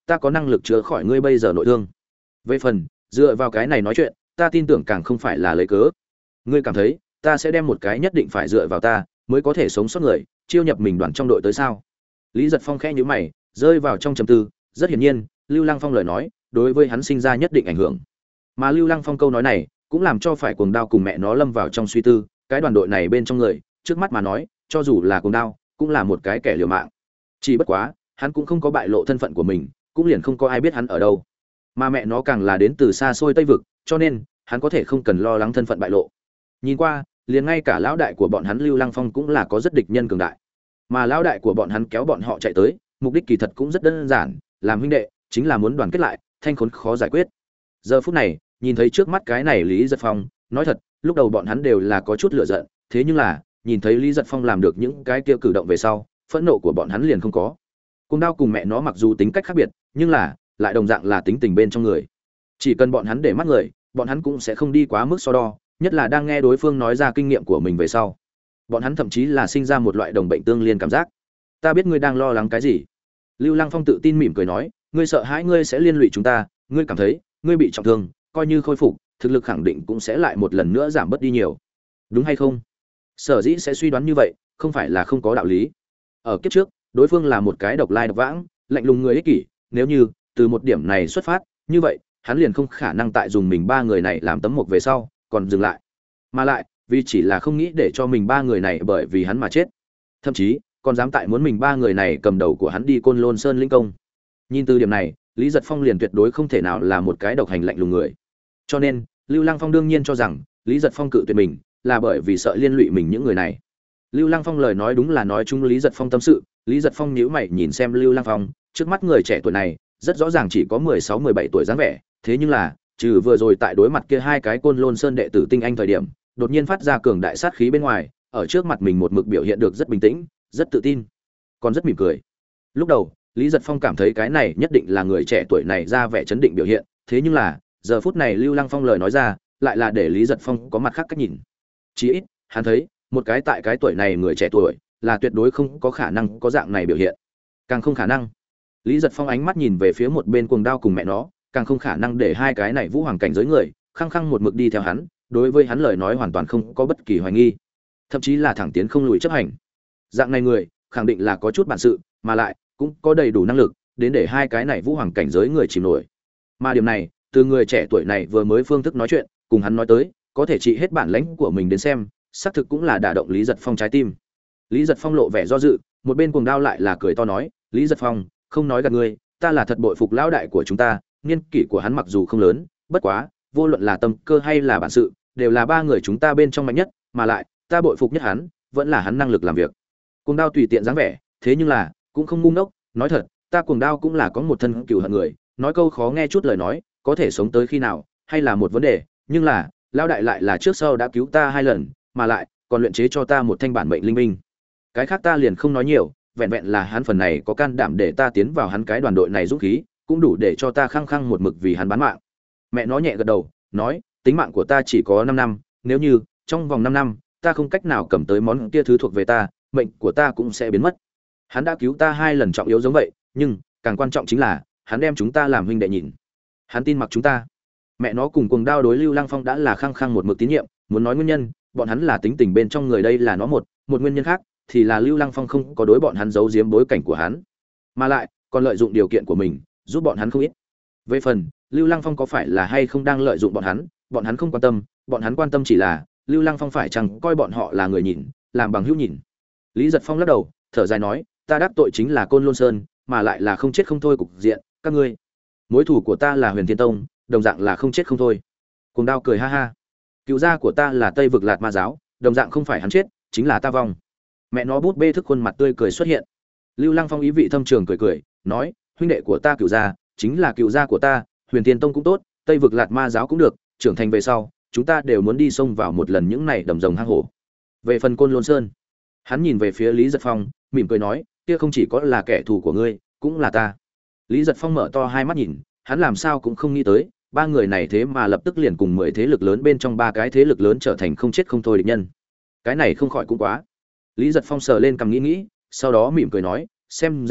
ta có năng lực chữa khỏi ngươi bây giờ nội thương. Về phần dựa vào cái này nói chuyện, ta tin tưởng càng không phải là lấy cớ. Ngươi cảm thấy ta sẽ đem một cái nhất định phải dựa vào ta mới có thể sống sót người chiêu nhập mình đoàn trong đội tới sao? Lý Giật Phong khẽ nhíu mày, rơi vào trong trầm tư. Rất hiển nhiên, Lưu Lăng Phong lời nói đối với hắn sinh ra nhất định ảnh hưởng. Mà Lưu Lăng Phong câu nói này cũng làm cho phải Cuồng Đao cùng mẹ nó lâm vào trong suy tư. Cái đoàn đội này bên trong người, trước mắt mà nói, cho dù là Cuồng Đao, cũng là một cái kẻ liều mạng. Chỉ bất quá, hắn cũng không có bại lộ thân phận của mình, cũng liền không có ai biết hắn ở đâu. Mà mẹ nó càng là đến từ xa xôi Tây vực, cho nên hắn có thể không cần lo lắng thân phận bại lộ. Nhìn qua, liền ngay cả lão đại của bọn hắn Lưu Lăng Phong cũng là có rất địch nhân cường đại. Mà lão đại của bọn hắn kéo bọn họ chạy tới, mục đích kỳ thật cũng rất đơn giản, làm huynh đệ, chính là muốn đoàn kết lại, thanh khốn khó giải quyết. Giờ phút này, nhìn thấy trước mắt cái này Lý Giật Phong, nói thật, lúc đầu bọn hắn đều là có chút lửa giận, thế nhưng là, nhìn thấy Lý Giật Phong làm được những cái kia cử động về sau, phẫn nộ của bọn hắn liền không có. Cuồng Đao cùng mẹ nó mặc dù tính cách khác biệt, nhưng là lại đồng dạng là tính tình bên trong người. Chỉ cần bọn hắn để mắt người, bọn hắn cũng sẽ không đi quá mức so đo, nhất là đang nghe đối phương nói ra kinh nghiệm của mình về sau. Bọn hắn thậm chí là sinh ra một loại đồng bệnh tương liên cảm giác. Ta biết ngươi đang lo lắng cái gì. Lưu Lăng Phong tự tin mỉm cười nói, ngươi sợ hãi ngươi sẽ liên lụy chúng ta, ngươi cảm thấy, ngươi bị trọng thương, coi như khôi phục, thực lực khẳng định cũng sẽ lại một lần nữa giảm bớt đi nhiều. Đúng hay không? Sở dĩ sẽ suy đoán như vậy, không phải là không có đạo lý. Ở kiếp trước, đối phương là một cái độc lai độc vãng, lạnh lùng người ích kỷ, nếu như từ một điểm này xuất phát, như vậy, hắn liền không khả năng tại dùng mình ba người này làm tấm mộc về sau, còn dừng lại. Mà lại, vì chỉ là không nghĩ để cho mình ba người này bởi vì hắn mà chết. Thậm chí, còn dám tại muốn mình ba người này cầm đầu của hắn đi Côn Lôn Sơn linh công. Nhìn từ điểm này, Lý Giật Phong liền tuyệt đối không thể nào là một cái độc hành lạnh lùng người. Cho nên, Lưu Lăng Phong đương nhiên cho rằng, Lý Giật Phong cự tuyệt mình, là bởi vì sợ liên lụy mình những người này. Lưu Lăng Phong lời nói đúng là nói chung Lý Giật Phong tâm sự, Lý Giật Phong nhíu mày nhìn xem Lưu Lăng Phong, trước mắt người trẻ tuổi này, rất rõ ràng chỉ có mười sáu mười bảy tuổi dáng vẻ, thế nhưng là, trừ vừa rồi tại đối mặt kia hai cái Côn Lôn Sơn đệ tử tinh anh thời điểm, đột nhiên phát ra cường đại sát khí bên ngoài, ở trước mặt mình một mực biểu hiện được rất bình tĩnh, rất tự tin, còn rất mỉm cười. Lúc đầu, Lý Giật Phong cảm thấy cái này nhất định là người trẻ tuổi này ra vẻ chấn định biểu hiện, thế nhưng là, giờ phút này Lưu Lăng Phong lời nói ra, lại là để Lý Giật Phong có mặt khác cách nhìn. Chỉ ít, hắn thấy, một cái tại cái tuổi này người trẻ tuổi, là tuyệt đối không có khả năng có dạng này biểu hiện. Càng không khả năng. Lý Giật Phong ánh mắt nhìn về phía một bên Cuồng Đao cùng mẹ nó, càng không khả năng để hai cái này vũ hoàng cảnh giới người, khăng khăng một mực đi theo hắn, đối với hắn lời nói hoàn toàn không có bất kỳ hoài nghi, thậm chí là thẳng tiến không lùi chấp hành. Dạng này người, khẳng định là có chút bản sự, mà lại cũng có đầy đủ năng lực đến để hai cái này vũ hoàng cảnh giới người chìm nổi. Mà điểm này, từ người trẻ tuổi này vừa mới phương thức nói chuyện, cùng hắn nói tới, có thể trị hết bản lãnh của mình đến xem, xác thực cũng là đả động Lý Giật Phong trái tim. Lý Giật Phong lộ vẻ do dự, một bên Cuồng Đao lại là cười to nói, Lý Giật Phong, không nói gạt ngươi, ta là thật bội phục lão đại của chúng ta, niên kỷ của hắn mặc dù không lớn, bất quá, vô luận là tâm cơ hay là bản sự, đều là ba người chúng ta bên trong mạnh nhất, mà lại, ta bội phục nhất hắn, vẫn là hắn năng lực làm việc. Cuồng Đao tùy tiện dáng vẻ, thế nhưng là, cũng không ngu ngốc, nói thật, ta Cuồng Đao cũng là có một thân cừu hận người, nói câu khó nghe chút lời nói, có thể sống tới khi nào, hay là một vấn đề, nhưng là, lão đại lại là trước sau đã cứu ta hai lần, mà lại, còn luyện chế cho ta một thanh bản mệnh linh binh. Cái khác ta liền không nói nhiều, vẹn vẹn là hắn phần này có can đảm để ta tiến vào hắn cái đoàn đội này dũng khí, cũng đủ để cho ta khăng khăng một mực vì hắn bán mạng. Mẹ nó nhẹ gật đầu, nói, tính mạng của ta chỉ có năm năm, nếu như trong vòng năm năm ta không cách nào cầm tới món kia thứ thuộc về ta, mệnh của ta cũng sẽ biến mất. Hắn đã cứu ta hai lần trọng yếu giống vậy, nhưng càng quan trọng chính là hắn đem chúng ta làm huynh đệ nhìn. Hắn tin mặc chúng ta. Mẹ nó cùng Cuồng Đao đối Lưu Lăng Phong đã là khăng khăng một mực tín nhiệm, muốn nói nguyên nhân, bọn hắn là tính tình bên trong người đây là nó một, một nguyên nhân khác thì là Lưu Lăng Phong không có đối bọn hắn giấu giếm bối cảnh của hắn, mà lại còn lợi dụng điều kiện của mình, giúp bọn hắn không ít. Về phần Lưu Lăng Phong có phải là hay không đang lợi dụng bọn hắn, bọn hắn không quan tâm, bọn hắn quan tâm chỉ là Lưu Lăng Phong phải chăng coi bọn họ là người nhìn, làm bằng hữu nhìn. Lý Giật Phong lắc đầu, thở dài nói, ta đắc tội chính là Côn Lôn Sơn, mà lại là không chết không thôi cục diện, các ngươi. Mối thù của ta là Huyền Thiên Tông, đồng dạng là không chết không thôi. Cuồng Đao cười ha ha. Cựu gia của ta là Tây vực Lạt Ma giáo, đồng dạng không phải hắn chết, chính là ta vong. Mẹ nó bút bê thức khuôn mặt tươi cười xuất hiện. Lưu Lăng Phong ý vị thâm trường cười cười, nói, huynh đệ của ta Cựu gia, chính là Cựu gia của ta, Huyền Thiên Tông cũng tốt, Tây vực Lạt Ma giáo cũng được, trưởng thành về sau, chúng ta đều muốn đi xông vào một lần những này đầm rồng hang hổ. Về phần Côn Lôn Sơn, hắn nhìn về phía Lý Giật Phong, mỉm cười nói, kia không chỉ có là kẻ thù của ngươi, cũng là ta. Lý Giật Phong mở to hai mắt nhìn, hắn làm sao cũng không nghĩ tới, ba người này thế mà lập tức liền cùng mười thế lực lớn bên trong ba cái thế lực lớn trở thành không chết không thôi địch nhân. Cái này không khỏi cũng quá. Lý Giật Phong sờ lên cằm nghĩ nghĩ, sau đó mỉm cười nói, xem ra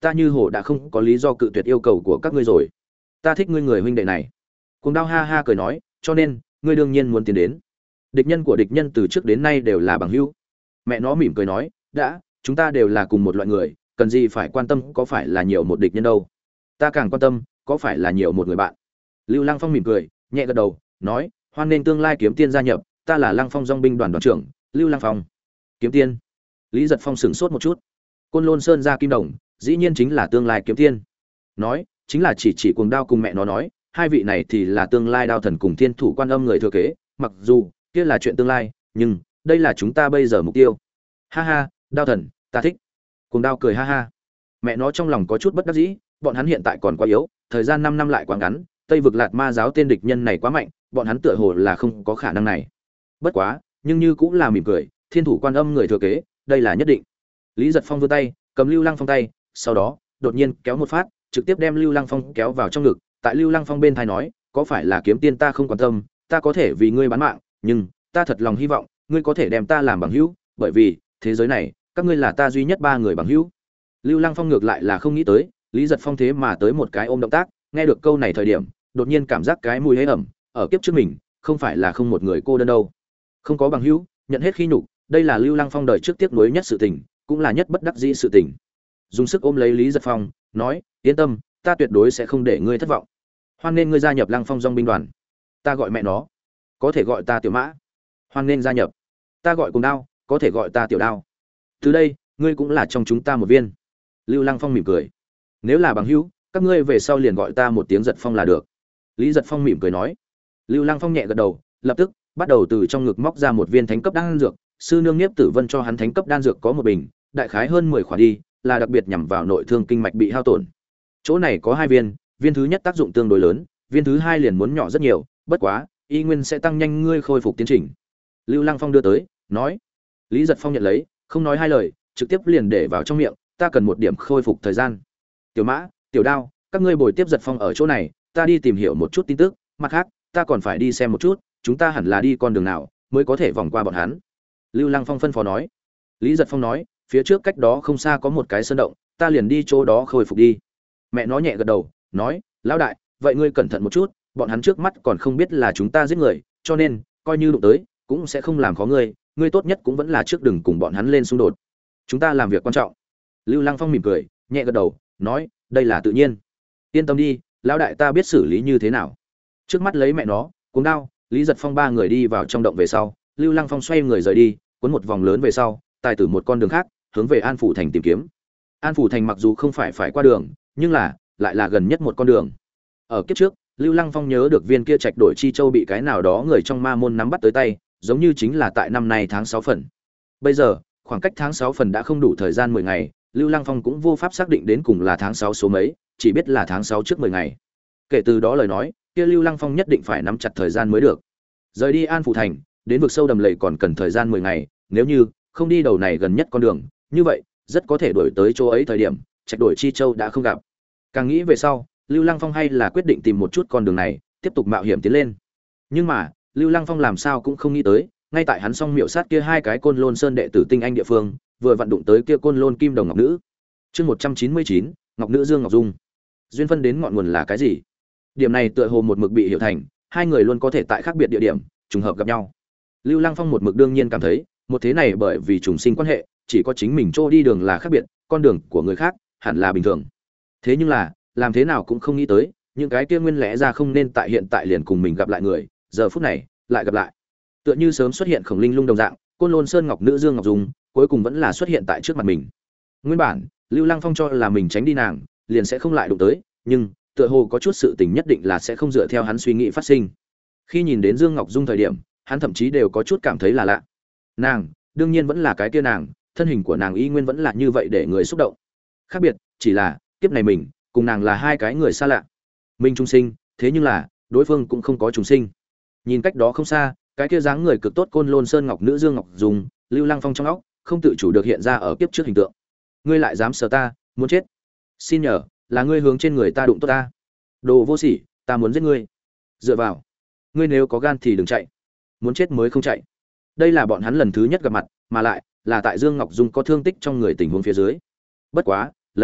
ta như hồ đã không có lý do cự tuyệt yêu cầu của các ngươi rồi. Ta thích ngươi người huynh đệ này. Cuồng Đao ha ha cười nói, cho nên ngươi đương nhiên muốn tiến đến. Địch nhân của địch nhân từ trước đến nay đều là bằng hữu. Mẹ nó mỉm cười nói, đã, chúng ta đều là cùng một loại người, cần gì phải quan tâm có phải là nhiều một địch nhân đâu. Ta càng quan tâm có phải là nhiều một người bạn. Lưu Lăng Phong mỉm cười, nhẹ gật đầu, nói, hoan nên tương lai kiếm tiên gia nhập, ta là Lăng Phong Dòng binh đoàn đoàn trưởng, Lưu Lăng Phong. Kiếm tiên? Lý Giật Phong sửng sốt một chút. Côn Lôn Sơn ra kim đồng, dĩ nhiên chính là tương lai kiếm tiên. Nói, chính là chỉ chỉ Cuồng Đao cùng mẹ nó nói, hai vị này thì là tương lai đao thần cùng thiên thủ quan âm người thừa kế, mặc dù kia là chuyện tương lai, nhưng đây là chúng ta bây giờ mục tiêu. Ha ha, đao thần, ta thích. Cuồng Đao cười ha ha. Mẹ nó trong lòng có chút bất đắc dĩ, bọn hắn hiện tại còn quá yếu, thời gian năm năm lại quá ngắn, Tây vực Lạt Ma giáo tên địch nhân này quá mạnh, bọn hắn tựa hồ là không có khả năng này. Bất quá, nhưng như cũng là mỉm cười, thiên thủ quan âm người thừa kế, đây là nhất định. Lý Giật Phong vươn tay, cầm Lưu Lăng Phong tay, sau đó, đột nhiên kéo một phát, trực tiếp đem Lưu Lăng Phong kéo vào trong ngực, tại Lưu Lăng Phong bên tai nói, có phải là kiếm tiên ta không quan tâm, ta có thể vì ngươi bán mạng, nhưng ta thật lòng hy vọng ngươi có thể đem ta làm bằng hữu, bởi vì thế giới này, các ngươi là ta duy nhất ba người bằng hữu. Lưu Lăng Phong ngược lại là không nghĩ tới, Lý Giật Phong thế mà tới một cái ôm động tác, nghe được câu này thời điểm, đột nhiên cảm giác cái mùi hế ẩm, ở kiếp trước mình, không phải là không một người cô đơn đâu. Không có bằng hữu, nhận hết khi nhục, đây là Lưu Lăng Phong đời trước tiếc nuối nhất sự tình, cũng là nhất bất đắc dĩ sự tình. Dùng sức ôm lấy Lý Giật Phong, nói, yên tâm, ta tuyệt đối sẽ không để ngươi thất vọng. Hoan nên ngươi gia nhập Lăng Phong Dòng binh đoàn. Ta gọi mẹ nó, có thể gọi ta Tiểu Mã. Hoan nên gia nhập. Ta gọi Cuồng Đao, có thể gọi ta Tiểu Đao. Từ đây, ngươi cũng là trong chúng ta một viên. Lưu Lăng Phong mỉm cười. Nếu là bằng hữu, các ngươi về sau liền gọi ta một tiếng Giật Phong là được. Lý Giật Phong mỉm cười nói. Lưu Lăng Phong nhẹ gật đầu, lập tức bắt đầu từ trong ngực móc ra một viên thánh cấp đan dược. Sư nương Niếp Tử Vân cho hắn thánh cấp đan dược có một bình, đại khái hơn mười khỏa đi, là đặc biệt nhằm vào nội thương kinh mạch bị hao tổn. Chỗ này có hai viên, viên thứ nhất tác dụng tương đối lớn, viên thứ hai liền muốn nhỏ rất nhiều, bất quá, y nguyên sẽ tăng nhanh ngươi khôi phục tiến trình. Lưu Lăng Phong đưa tới, nói. Lý Giật Phong nhận lấy, không nói hai lời, trực tiếp liền để vào trong miệng, ta cần một điểm khôi phục thời gian. Tiểu Mã, Tiểu Đao, các ngươi bồi tiếp Giật Phong ở chỗ này, ta đi tìm hiểu một chút tin tức, mặt khác, ta còn phải đi xem một chút, chúng ta hẳn là đi con đường nào mới có thể vòng qua bọn hắn. Lưu Lăng Phong phân phó nói. Lý Giật Phong nói, phía trước cách đó không xa có một cái sơn động, ta liền đi chỗ đó khôi phục đi. Mẹ nó nhẹ gật đầu, nói, lão đại, vậy ngươi cẩn thận một chút, bọn hắn trước mắt còn không biết là chúng ta giết người, cho nên coi như đụng tới, cũng sẽ không làm khó ngươi, ngươi tốt nhất cũng vẫn là trước đừng cùng bọn hắn lên xung đột. Chúng ta làm việc quan trọng. Lưu Lăng Phong mỉm cười, nhẹ gật đầu, nói, đây là tự nhiên. Yên tâm đi, lão đại ta biết xử lý như thế nào. Trước mắt lấy mẹ nó, Cuồng Đao, Lý Giật Phong ba người đi vào trong động về sau, Lưu Lăng Phong xoay người rời đi, cuốn một vòng lớn về sau, tài tử một con đường khác, hướng về An Phủ thành tìm kiếm. An Phủ thành mặc dù không phải phải qua đường, nhưng là lại là gần nhất một con đường. Ở kiếp trước, Lưu Lăng Phong nhớ được viên kia trạch đổi chi châu bị cái nào đó người trong ma môn nắm bắt tới tay, giống như chính là tại năm nay tháng sáu phần. Bây giờ, khoảng cách tháng sáu phần đã không đủ thời gian mười ngày, Lưu Lăng Phong cũng vô pháp xác định đến cùng là tháng sáu số mấy, chỉ biết là tháng sáu trước mười ngày. Kể từ đó lời nói, kia Lưu Lăng Phong nhất định phải nắm chặt thời gian mới được. Rời đi An Phủ thành, đến vực sâu đầm lầy còn cần thời gian mười ngày, nếu như không đi đầu này gần nhất con đường, như vậy, rất có thể đổi tới chỗ ấy thời điểm, trạch đổi chi châu đã không gặp. Càng nghĩ về sau, Lưu Lăng Phong hay là quyết định tìm một chút con đường này, tiếp tục mạo hiểm tiến lên. Nhưng mà, Lưu Lăng Phong làm sao cũng không nghĩ tới, ngay tại hắn song miệu sát kia hai cái Côn Lôn Sơn đệ tử tinh anh địa phương, vừa vận đụng tới kia Côn Lôn Kim Đồng Ngọc Nữ. Chương một trăm chín mươi chín, Ngọc Nữ Dương Ngọc Dung. Duyên phân đến ngọn nguồn là cái gì? Điểm này tựa hồ một mực bị hiểu thành, hai người luôn có thể tại khác biệt địa điểm trùng hợp gặp nhau. Lưu Lăng Phong một mực đương nhiên cảm thấy, một thế này bởi vì trùng sinh quan hệ, chỉ có chính mình trôi đi đường là khác biệt, con đường của người khác hẳn là bình thường. Thế nhưng là, làm thế nào cũng không nghĩ tới, những cái kia nguyên lẽ ra không nên tại hiện tại liền cùng mình gặp lại người, giờ phút này lại gặp lại. Tựa như sớm xuất hiện Khổng Linh Lung đồng dạng, Côn Lôn Sơn Ngọc Nữ Dương Ngọc Dung, cuối cùng vẫn là xuất hiện tại trước mặt mình. Nguyên bản, Lưu Lăng Phong cho là mình tránh đi nàng, liền sẽ không lại đụng tới, nhưng tựa hồ có chút sự tình nhất định là sẽ không dựa theo hắn suy nghĩ phát sinh. Khi nhìn đến Dương Ngọc Dung thời điểm, hắn thậm chí đều có chút cảm thấy là lạ. Nàng, đương nhiên vẫn là cái kia nàng, thân hình của nàng y nguyên vẫn là như vậy để người xúc động. Khác biệt chỉ là, kiếp này mình cùng nàng là hai cái người xa lạ. Mình trùng sinh, thế nhưng là đối phương cũng không có trùng sinh. Nhìn cách đó không xa, cái kia dáng người cực tốt Côn Lôn Sơn Ngọc Nữ Dương Ngọc Dung, Lưu Lăng Phong trong óc không tự chủ được hiện ra ở kiếp trước hình tượng. Ngươi lại dám sờ ta, muốn chết. Xin nhờ, là ngươi hướng trên người ta đụng tốt ta. Đồ vô sỉ, ta muốn giết ngươi. Dựa vào, ngươi nếu có gan thì đừng chạy. Muốn chết mới không chạy. Đây là bọn hắn lần thứ nhất gặp mặt, mà lại là tại Dương Ngọc Dung có thương tích trong người tình huống phía dưới. Bất quá, lần này,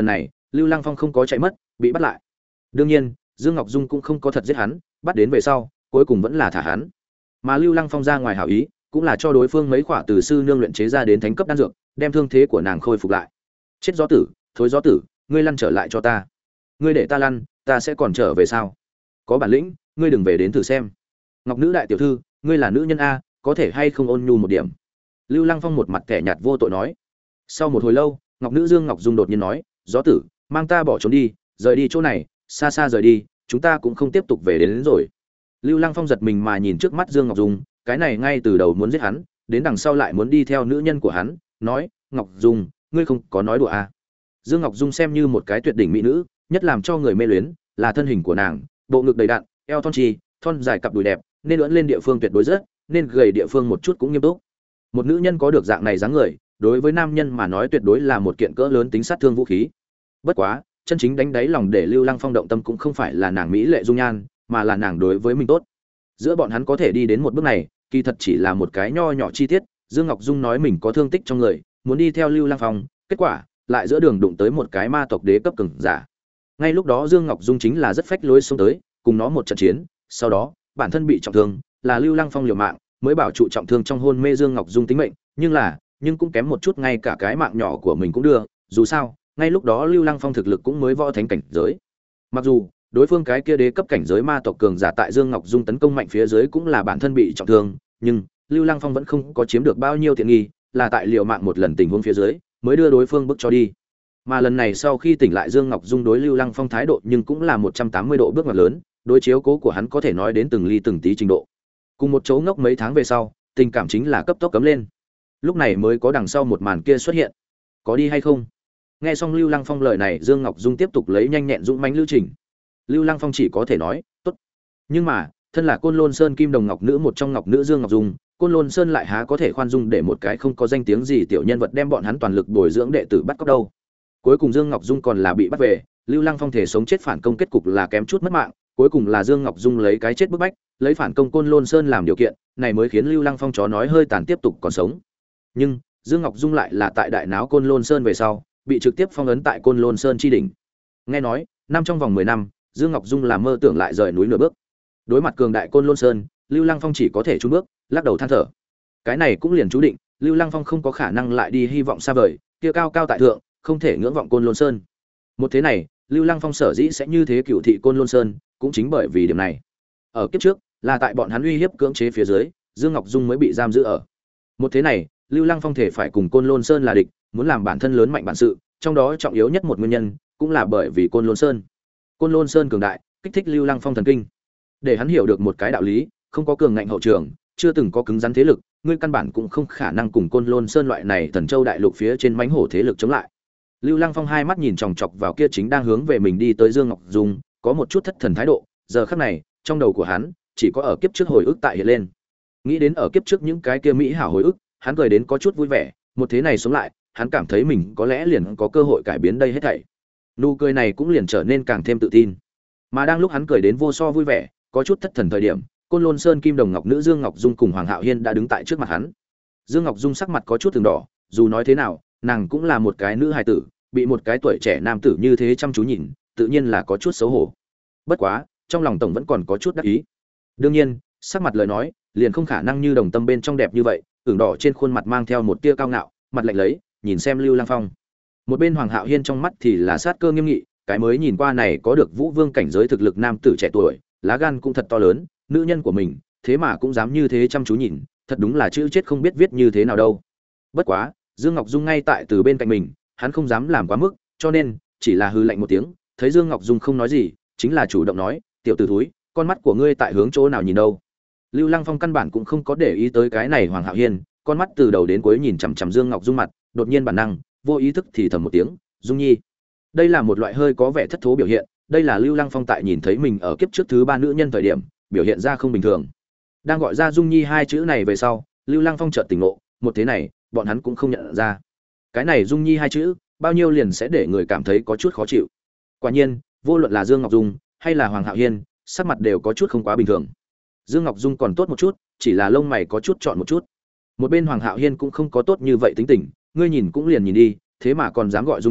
Lưu Lăng Phong không có chạy mất, bị bắt lại. Đương nhiên, Dương Ngọc Dung cũng không có thật giết hắn, bắt đến về sau, cuối cùng vẫn là thả hắn. Mà Lưu Lăng Phong ra ngoài hảo ý, cũng là cho đối phương mấy khỏa từ sư nương luyện chế ra đến thánh cấp đan dược, đem thương thế của nàng khôi phục lại. Chết gió tử, thối gió tử, ngươi lăn trở lại cho ta. Ngươi để ta lăn, ta sẽ còn trở về sao? Có bản lĩnh, ngươi đừng về đến thử xem. Ngọc nữ đại tiểu thư, ngươi là nữ nhân a, có thể hay không ôn nhu một điểm? Lưu Lăng Phong một mặt kẻ nhạt vô tội nói. Sau một hồi lâu, Ngọc nữ Dương Ngọc Dung đột nhiên nói, gió tử, mang ta bỏ trốn đi, rời đi chỗ này, xa xa rời đi, chúng ta cũng không tiếp tục về đến, đến rồi. Lưu Lăng Phong giật mình mà nhìn trước mắt Dương Ngọc Dung, cái này ngay từ đầu muốn giết hắn, đến đằng sau lại muốn đi theo nữ nhân của hắn, nói, Ngọc Dung, ngươi không có nói đùa à? Dương Ngọc Dung xem như một cái tuyệt đỉnh mỹ nữ, nhất làm cho người mê luyến là thân hình của nàng, bộ ngực đầy đặn, eo thon trì, thon dài cặp đùi đẹp, nên ưỡn lên địa phương tuyệt đối rất, nên gầy địa phương một chút cũng nghiêm túc. Một nữ nhân có được dạng này dáng người, đối với nam nhân mà nói tuyệt đối là một kiện cỡ lớn tính sát thương vũ khí. Bất quá, chân chính đánh đáy lòng để Lưu Lăng Phong động tâm cũng không phải là nàng mỹ lệ dung nhan, mà là nàng đối với mình tốt. Giữa bọn hắn có thể đi đến một bước này, kỳ thật chỉ là một cái nho nhỏ chi tiết. Dương Ngọc Dung nói mình có thương tích trong người, muốn đi theo Lưu Lăng Phong, kết quả lại giữa đường đụng tới một cái ma tộc đế cấp cường giả. Ngay lúc đó Dương Ngọc Dung chính là rất phách lối xông tới, cùng nó một trận chiến, sau đó bản thân bị trọng thương, là Lưu Lăng Phong liều mạng mới bảo trụ trọng thương trong hôn mê Dương Ngọc Dung tính mệnh, nhưng là, nhưng cũng kém một chút ngay cả cái mạng nhỏ của mình cũng đưa, dù sao, ngay lúc đó Lưu Lăng Phong thực lực cũng mới võ thánh cảnh giới. Mặc dù đối phương cái kia đế cấp cảnh giới ma tộc cường giả tại Dương Ngọc Dung tấn công mạnh phía dưới cũng là bản thân bị trọng thương, nhưng Lưu Lăng Phong vẫn không có chiếm được bao nhiêu tiện nghi, là tại liều mạng một lần tình huống phía dưới, mới đưa đối phương bước cho đi. Mà lần này sau khi tỉnh lại Dương Ngọc Dung đối Lưu Lăng Phong thái độ nhưng cũng là một trăm tám mươi độ bước ngoặt lớn, đối chiếu cố của hắn có thể nói đến từng ly từng tí trình độ. Cùng một chỗ ngốc mấy tháng về sau, tình cảm chính là cấp tốc cấm lên. Lúc này mới có đằng sau một màn kia xuất hiện. Có đi hay không? Nghe xong Lưu Lăng Phong lời này, Dương Ngọc Dung tiếp tục lấy nhanh nhẹn dũng mãnh lưu trình. Lưu Lăng Phong chỉ có thể nói, tốt. Nhưng mà, thân là Côn Lôn Sơn Kim Đồng Ngọc nữ một trong Ngọc nữ Dương Ngọc Dung, Côn Lôn Sơn lại há có thể khoan dung để một cái không có danh tiếng gì tiểu nhân vật đem bọn hắn toàn lực bồi dưỡng đệ tử bắt cóc đâu. Cuối cùng Dương Ngọc Dung còn là bị bắt về, Lưu Lăng Phong thể sống chết phản công kết cục là kém chút mất mạng, cuối cùng là Dương Ngọc Dung lấy cái chết bức bách, lấy phản công Côn Lôn Sơn làm điều kiện, này mới khiến Lưu Lăng Phong chó nói hơi tàn tiếp tục còn sống. Nhưng, Dương Ngọc Dung lại là tại đại náo Côn Lôn Sơn về sau, bị trực tiếp phong ấn tại Côn Lôn Sơn chi đỉnh. Nghe nói, năm trong vòng mười năm, Dương Ngọc Dung làm mơ tưởng lại rời núi nửa bước. Đối mặt cường đại Côn Lôn Sơn, Lưu Lăng Phong chỉ có thể chùn bước, lắc đầu than thở. Cái này cũng liền chú định, Lưu Lăng Phong không có khả năng lại đi hy vọng xa vời, kia cao cao tại thượng, không thể ngưỡng vọng Côn Lôn Sơn. Một thế này, Lưu Lăng Phong sở dĩ sẽ như thế cựu thị Côn Lôn Sơn, cũng chính bởi vì điểm này. Ở kiếp trước, là tại bọn hắn uy hiếp cưỡng chế phía dưới, Dương Ngọc Dung mới bị giam giữ ở. Một thế này, Lưu Lăng Phong thể phải cùng Côn Lôn Sơn là địch, muốn làm bản thân lớn mạnh bản sự, trong đó trọng yếu nhất một nguyên nhân, cũng là bởi vì Côn Lôn Sơn. Côn Lôn Sơn cường đại, kích thích Lưu Lăng Phong thần kinh. Để hắn hiểu được một cái đạo lý, không có cường ngạnh hậu trường, chưa từng có cứng rắn thế lực, ngươi căn bản cũng không khả năng cùng Côn Lôn Sơn loại này Thần Châu đại lục phía trên mãnh hổ thế lực chống lại. Lưu Lăng Phong hai mắt nhìn chòng chọc vào kia chính đang hướng về mình đi tới Dương Ngọc Dung, có một chút thất thần thái độ, giờ khắc này, trong đầu của hắn chỉ có ở kiếp trước hồi ức tại hiện lên. Nghĩ đến ở kiếp trước những cái kia mỹ hảo hồi ức, hắn cười đến có chút vui vẻ, một thế này sống lại, hắn cảm thấy mình có lẽ liền có cơ hội cải biến đây hết thảy. Nụ cười này cũng liền trở nên càng thêm tự tin. Mà đang lúc hắn cười đến vô so vui vẻ, có chút thất thần thời điểm, Côn Lôn Sơn Kim Đồng Ngọc nữ Dương Ngọc Dung cùng Hoàng Hạo Hiên đã đứng tại trước mặt hắn. Dương Ngọc Dung sắc mặt có chút từng đỏ, dù nói thế nào, nàng cũng là một cái nữ hài tử, bị một cái tuổi trẻ nam tử như thế chăm chú nhìn, tự nhiên là có chút xấu hổ. Bất quá, trong lòng tổng vẫn còn có chút đắc ý. Đương nhiên, sắc mặt lời nói, liền không khả năng như đồng tâm bên trong đẹp như vậy, ửng đỏ trên khuôn mặt mang theo một tia cao ngạo, mặt lạnh lấy, nhìn xem Lưu Lăng Phong. Một bên Hoàng Hạo Hiên trong mắt thì là sát cơ nghiêm nghị, cái mới nhìn qua này có được Vũ Vương cảnh giới thực lực nam tử trẻ tuổi, lá gan cũng thật to lớn, nữ nhân của mình, thế mà cũng dám như thế chăm chú nhìn, thật đúng là chữ chết không biết viết như thế nào đâu. Bất quá, Dương Ngọc Dung ngay tại từ bên cạnh mình, hắn không dám làm quá mức, cho nên chỉ là hư lạnh một tiếng, thấy Dương Ngọc Dung không nói gì, chính là chủ động nói, "Tiểu tử thúi, con mắt của ngươi tại hướng chỗ nào nhìn đâu?" Lưu Lăng Phong căn bản cũng không có để ý tới cái này Hoàng Hạo Hiên, con mắt từ đầu đến cuối nhìn chằm chằm Dương Ngọc Dung mặt, đột nhiên bản năng, vô ý thức thì thầm một tiếng, "Dung Nhi." Đây là một loại hơi có vẻ thất thố biểu hiện, đây là Lưu Lăng Phong tại nhìn thấy mình ở kiếp trước thứ ba nữ nhân thời điểm, biểu hiện ra không bình thường. Đang gọi ra Dung Nhi hai chữ này về sau, Lưu Lăng Phong chợt tỉnh ngộ, một thế này, bọn hắn cũng không nhận ra. Cái này Dung Nhi hai chữ, bao nhiêu liền sẽ để người cảm thấy có chút khó chịu. Quả nhiên, vô luận là Dương Ngọc Dung hay là Hoàng Hạo Hiên, sắc mặt đều có chút không quá bình thường. Dương Ngọc Dung còn tốt một chút, chỉ là lông mày có chút chọn một chút. Một bên Hoàng Hạo Hiên cũng không có tốt như vậy tính tình, ngươi nhìn cũng liền nhìn đi, thế mà còn dám gọi Dung Nhi,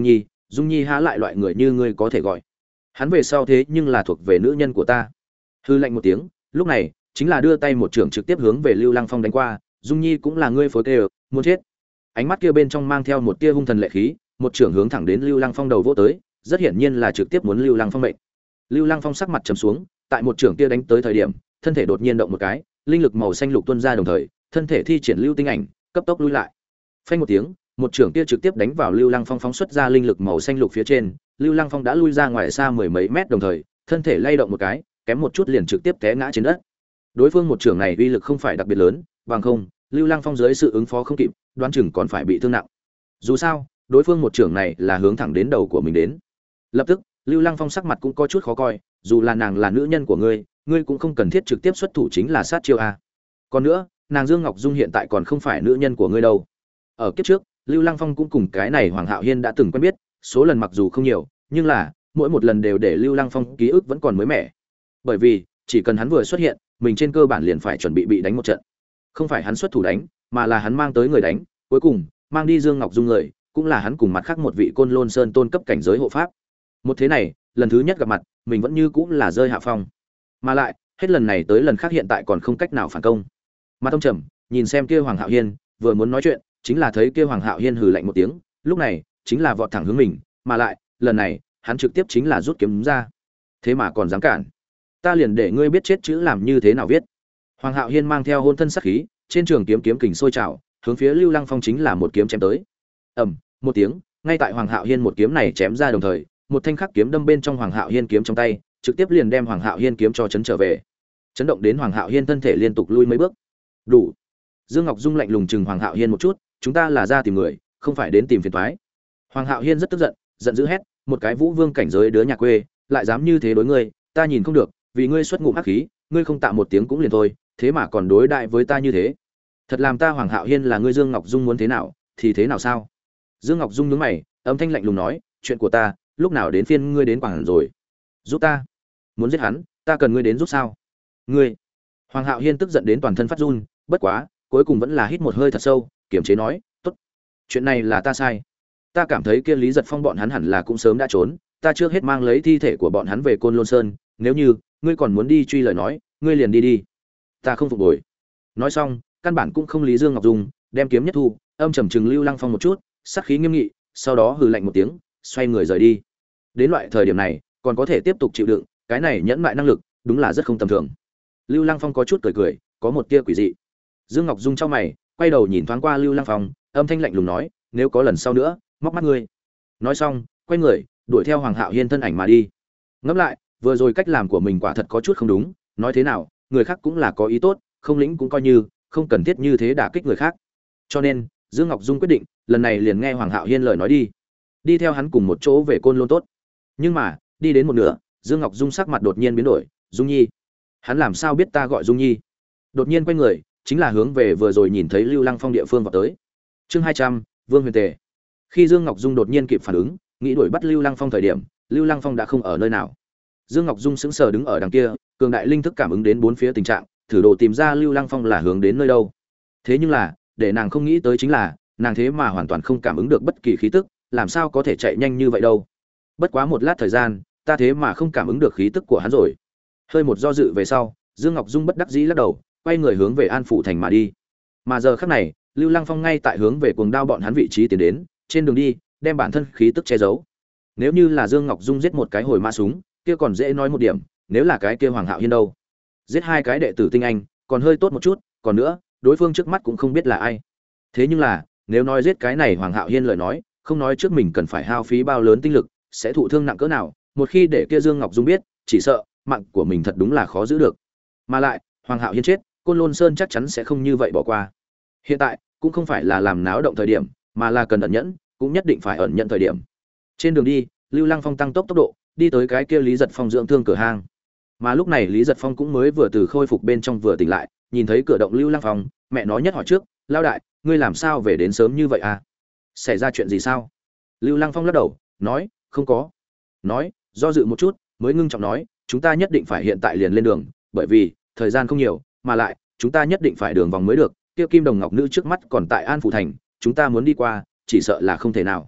Dung Nhi há lại loại người như ngươi có thể gọi. Hắn về sau thế nhưng là thuộc về nữ nhân của ta. Hư lạnh một tiếng, lúc này chính là đưa tay một trường trực tiếp hướng về Lưu Lăng Phong đánh qua. Dung Nhi cũng là ngươi phối tê, muốn chết. Ánh mắt kia bên trong mang theo một tia hung thần lệ khí, một trường hướng thẳng đến Lưu Lăng Phong đầu vỗ tới, rất hiển nhiên là trực tiếp muốn Lưu Lăng Phong mệnh. Lưu Lăng Phong sắc mặt trầm xuống, tại một trường kia đánh tới thời điểm, thân thể đột nhiên động một cái, linh lực màu xanh lục tuôn ra đồng thời, thân thể thi triển lưu tinh ảnh, cấp tốc lui lại. Phanh một tiếng, một trường kia trực tiếp đánh vào Lưu Lăng Phong phóng xuất ra linh lực màu xanh lục phía trên, Lưu Lăng Phong đã lui ra ngoài xa mười mấy mét đồng thời, thân thể lay động một cái, kém một chút liền trực tiếp té ngã trên đất. Đối phương một trường này uy lực không phải đặc biệt lớn, bằng không, Lưu Lăng Phong dưới sự ứng phó không kịp, đoán chừng còn phải bị thương nặng. Dù sao, đối phương một trường này là hướng thẳng đến đầu của mình đến. Lập tức, Lưu Lăng Phong sắc mặt cũng có chút khó coi, dù là nàng là nữ nhân của ngươi, ngươi cũng không cần thiết trực tiếp xuất thủ chính là sát chiêu a. Còn nữa, nàng Dương Ngọc Dung hiện tại còn không phải nữ nhân của ngươi đâu. Ở kiếp trước, Lưu Lăng Phong cũng cùng cái này Hoàng Hạo Hiên đã từng quen biết, số lần mặc dù không nhiều, nhưng là mỗi một lần đều để Lưu Lăng Phong ký ức vẫn còn mới mẻ. Bởi vì, chỉ cần hắn vừa xuất hiện, mình trên cơ bản liền phải chuẩn bị bị đánh một trận. Không phải hắn xuất thủ đánh, mà là hắn mang tới người đánh, cuối cùng mang đi Dương Ngọc Dung người, cũng là hắn cùng mặt khác một vị Côn Lôn Sơn tôn cấp cảnh giới hộ pháp. Một thế này, lần thứ nhất gặp mặt, mình vẫn như cũng là rơi hạ phong. Mà lại, hết lần này tới lần khác hiện tại còn không cách nào phản công. Mặt ông trầm, nhìn xem kia Hoàng Hạo Hiên, vừa muốn nói chuyện, chính là thấy kia Hoàng Hạo Hiên hừ lạnh một tiếng, lúc này, chính là vọt thẳng hướng mình, mà lại, lần này, hắn trực tiếp chính là rút kiếm ra. Thế mà còn dám cản. Ta liền để ngươi biết chết chữ làm như thế nào viết. Hoàng Hạo Hiên mang theo hôn thân sát khí, trên trường kiếm kiếm kình sôi trào, hướng phía Lưu Lăng Phong chính là một kiếm chém tới. Ầm, một tiếng, ngay tại Hoàng Hạo Hiên một kiếm này chém ra đồng thời, một thanh khắc kiếm đâm bên trong Hoàng Hạo Hiên kiếm trong tay, trực tiếp liền đem Hoàng Hạo Hiên kiếm cho chấn trở về. Chấn động đến Hoàng Hạo Hiên thân thể liên tục lui mấy bước. Đủ. Dương Ngọc Dung lạnh lùng chừng Hoàng Hạo Hiên một chút, chúng ta là ra tìm người, không phải đến tìm phiền toái. Hoàng Hạo Hiên rất tức giận, giận dữ hét, một cái Vũ Vương cảnh giới đứa nhà quê, lại dám như thế đối ngươi, ta nhìn không được, vì ngươi xuất ngụm hắc khí, ngươi không tạ một tiếng cũng liền thôi, thế mà còn đối đại với ta như thế. Thật làm ta Hoàng Hạo Hiên là ngươi Dương Ngọc Dung muốn thế nào, thì thế nào sao? Dương Ngọc Dung nhướng mày, âm thanh lạnh lùng nói, chuyện của ta, lúc nào đến phiên ngươi đến quản rồi? Giúp ta? Muốn giết hắn, ta cần ngươi đến giúp sao? Ngươi? Hoàng Hạo Hiên tức giận đến toàn thân phát run, bất quá, cuối cùng vẫn là hít một hơi thật sâu, kiềm chế nói, "Tốt, chuyện này là ta sai. Ta cảm thấy kia Lý Giật Phong bọn hắn hẳn là cũng sớm đã trốn, ta trước hết mang lấy thi thể của bọn hắn về Côn Lôn Sơn, nếu như ngươi còn muốn đi truy lời nói, ngươi liền đi đi. Ta không phục bồi." Nói xong, căn bản cũng không lý Dương Ngọc Dung, đem kiếm nhất thu, âm trầm trừng Lưu Lăng Phong một chút, sắc khí nghiêm nghị, sau đó hừ lạnh một tiếng, xoay người rời đi. Đến loại thời điểm này, còn có thể tiếp tục chịu đựng, cái này nhẫn mại năng lực, đúng là rất không tầm thường. Lưu Lăng Phong có chút cười cười, có một tia quỷ dị. Dương Ngọc Dung chau mày, quay đầu nhìn thoáng qua Lưu Lăng Phong, âm thanh lạnh lùng nói, nếu có lần sau nữa, móc mắt ngươi. Nói xong, quay người, đuổi theo Hoàng Hạo Hiên thân ảnh mà đi. Ngẫm lại, vừa rồi cách làm của mình quả thật có chút không đúng, nói thế nào, người khác cũng là có ý tốt, không lĩnh cũng coi như, không cần thiết như thế đả kích người khác. Cho nên, Dương Ngọc Dung quyết định, lần này liền nghe Hoàng Hạo Hiên lời nói đi, đi theo hắn cùng một chỗ về Côn Lôn tốt. Nhưng mà, đi đến một nửa, Dương Ngọc Dung sắc mặt đột nhiên biến đổi, "Dung Nhi." Hắn làm sao biết ta gọi Dung Nhi? Đột nhiên quay người, chính là hướng về vừa rồi nhìn thấy Lưu Lăng Phong địa phương vào tới. Chương hai trăm, Vương Huyền Tề. Khi Dương Ngọc Dung đột nhiên kịp phản ứng, nghĩ đuổi bắt Lưu Lăng Phong thời điểm, Lưu Lăng Phong đã không ở nơi nào. Dương Ngọc Dung sững sờ đứng ở đằng kia, cường đại linh thức cảm ứng đến bốn phía tình trạng, thử đồ tìm ra Lưu Lăng Phong là hướng đến nơi đâu. Thế nhưng là, để nàng không nghĩ tới chính là, nàng thế mà hoàn toàn không cảm ứng được bất kỳ khí tức, làm sao có thể chạy nhanh như vậy đâu. Bất quá một lát thời gian, ta thế mà không cảm ứng được khí tức của hắn rồi. Hơi một do dự về sau, Dương Ngọc Dung bất đắc dĩ lắc đầu, quay người hướng về An Phủ thành mà đi. Mà giờ khắc này, Lưu Lăng Phong ngay tại hướng về cuồng đao bọn hắn vị trí tiến đến, trên đường đi, đem bản thân khí tức che giấu. Nếu như là Dương Ngọc Dung giết một cái hồi mã súng, kia còn dễ nói một điểm, nếu là cái kia Hoàng Hạo Hiên đâu? Giết hai cái đệ tử tinh anh, còn hơi tốt một chút, còn nữa, đối phương trước mắt cũng không biết là ai. Thế nhưng là, nếu nói giết cái này Hoàng Hạo Hiên lời nói, không nói trước mình cần phải hao phí bao lớn tinh lực, sẽ thụ thương nặng cỡ nào, một khi để kia Dương Ngọc Dung biết, chỉ sợ mạng của mình thật đúng là khó giữ được. Mà lại, Hoàng Hạo Hiên chết, Côn Lôn Sơn chắc chắn sẽ không như vậy bỏ qua. Hiện tại, cũng không phải là làm náo động thời điểm, mà là cần ẩn nhẫn, cũng nhất định phải ẩn nhẫn thời điểm. Trên đường đi, Lưu Lăng Phong tăng tốc tốc độ, đi tới cái kia Lý Giật Phong dưỡng thương cửa hang. Mà lúc này Lý Giật Phong cũng mới vừa từ khôi phục bên trong vừa tỉnh lại, nhìn thấy cửa động Lưu Lăng Phong, mẹ nó nhất hỏi trước, "Lao đại, ngươi làm sao về đến sớm như vậy à? Xảy ra chuyện gì sao?" Lưu Lăng Phong lắc đầu, nói, "Không có." Nói, do dự một chút, mới ngưng trọng nói, "Chúng ta nhất định phải hiện tại liền lên đường, bởi vì thời gian không nhiều, mà lại chúng ta nhất định phải đường vòng mới được, kia Kim Đồng Ngọc nữ trước mắt còn tại An Phủ thành, chúng ta muốn đi qua, chỉ sợ là không thể nào."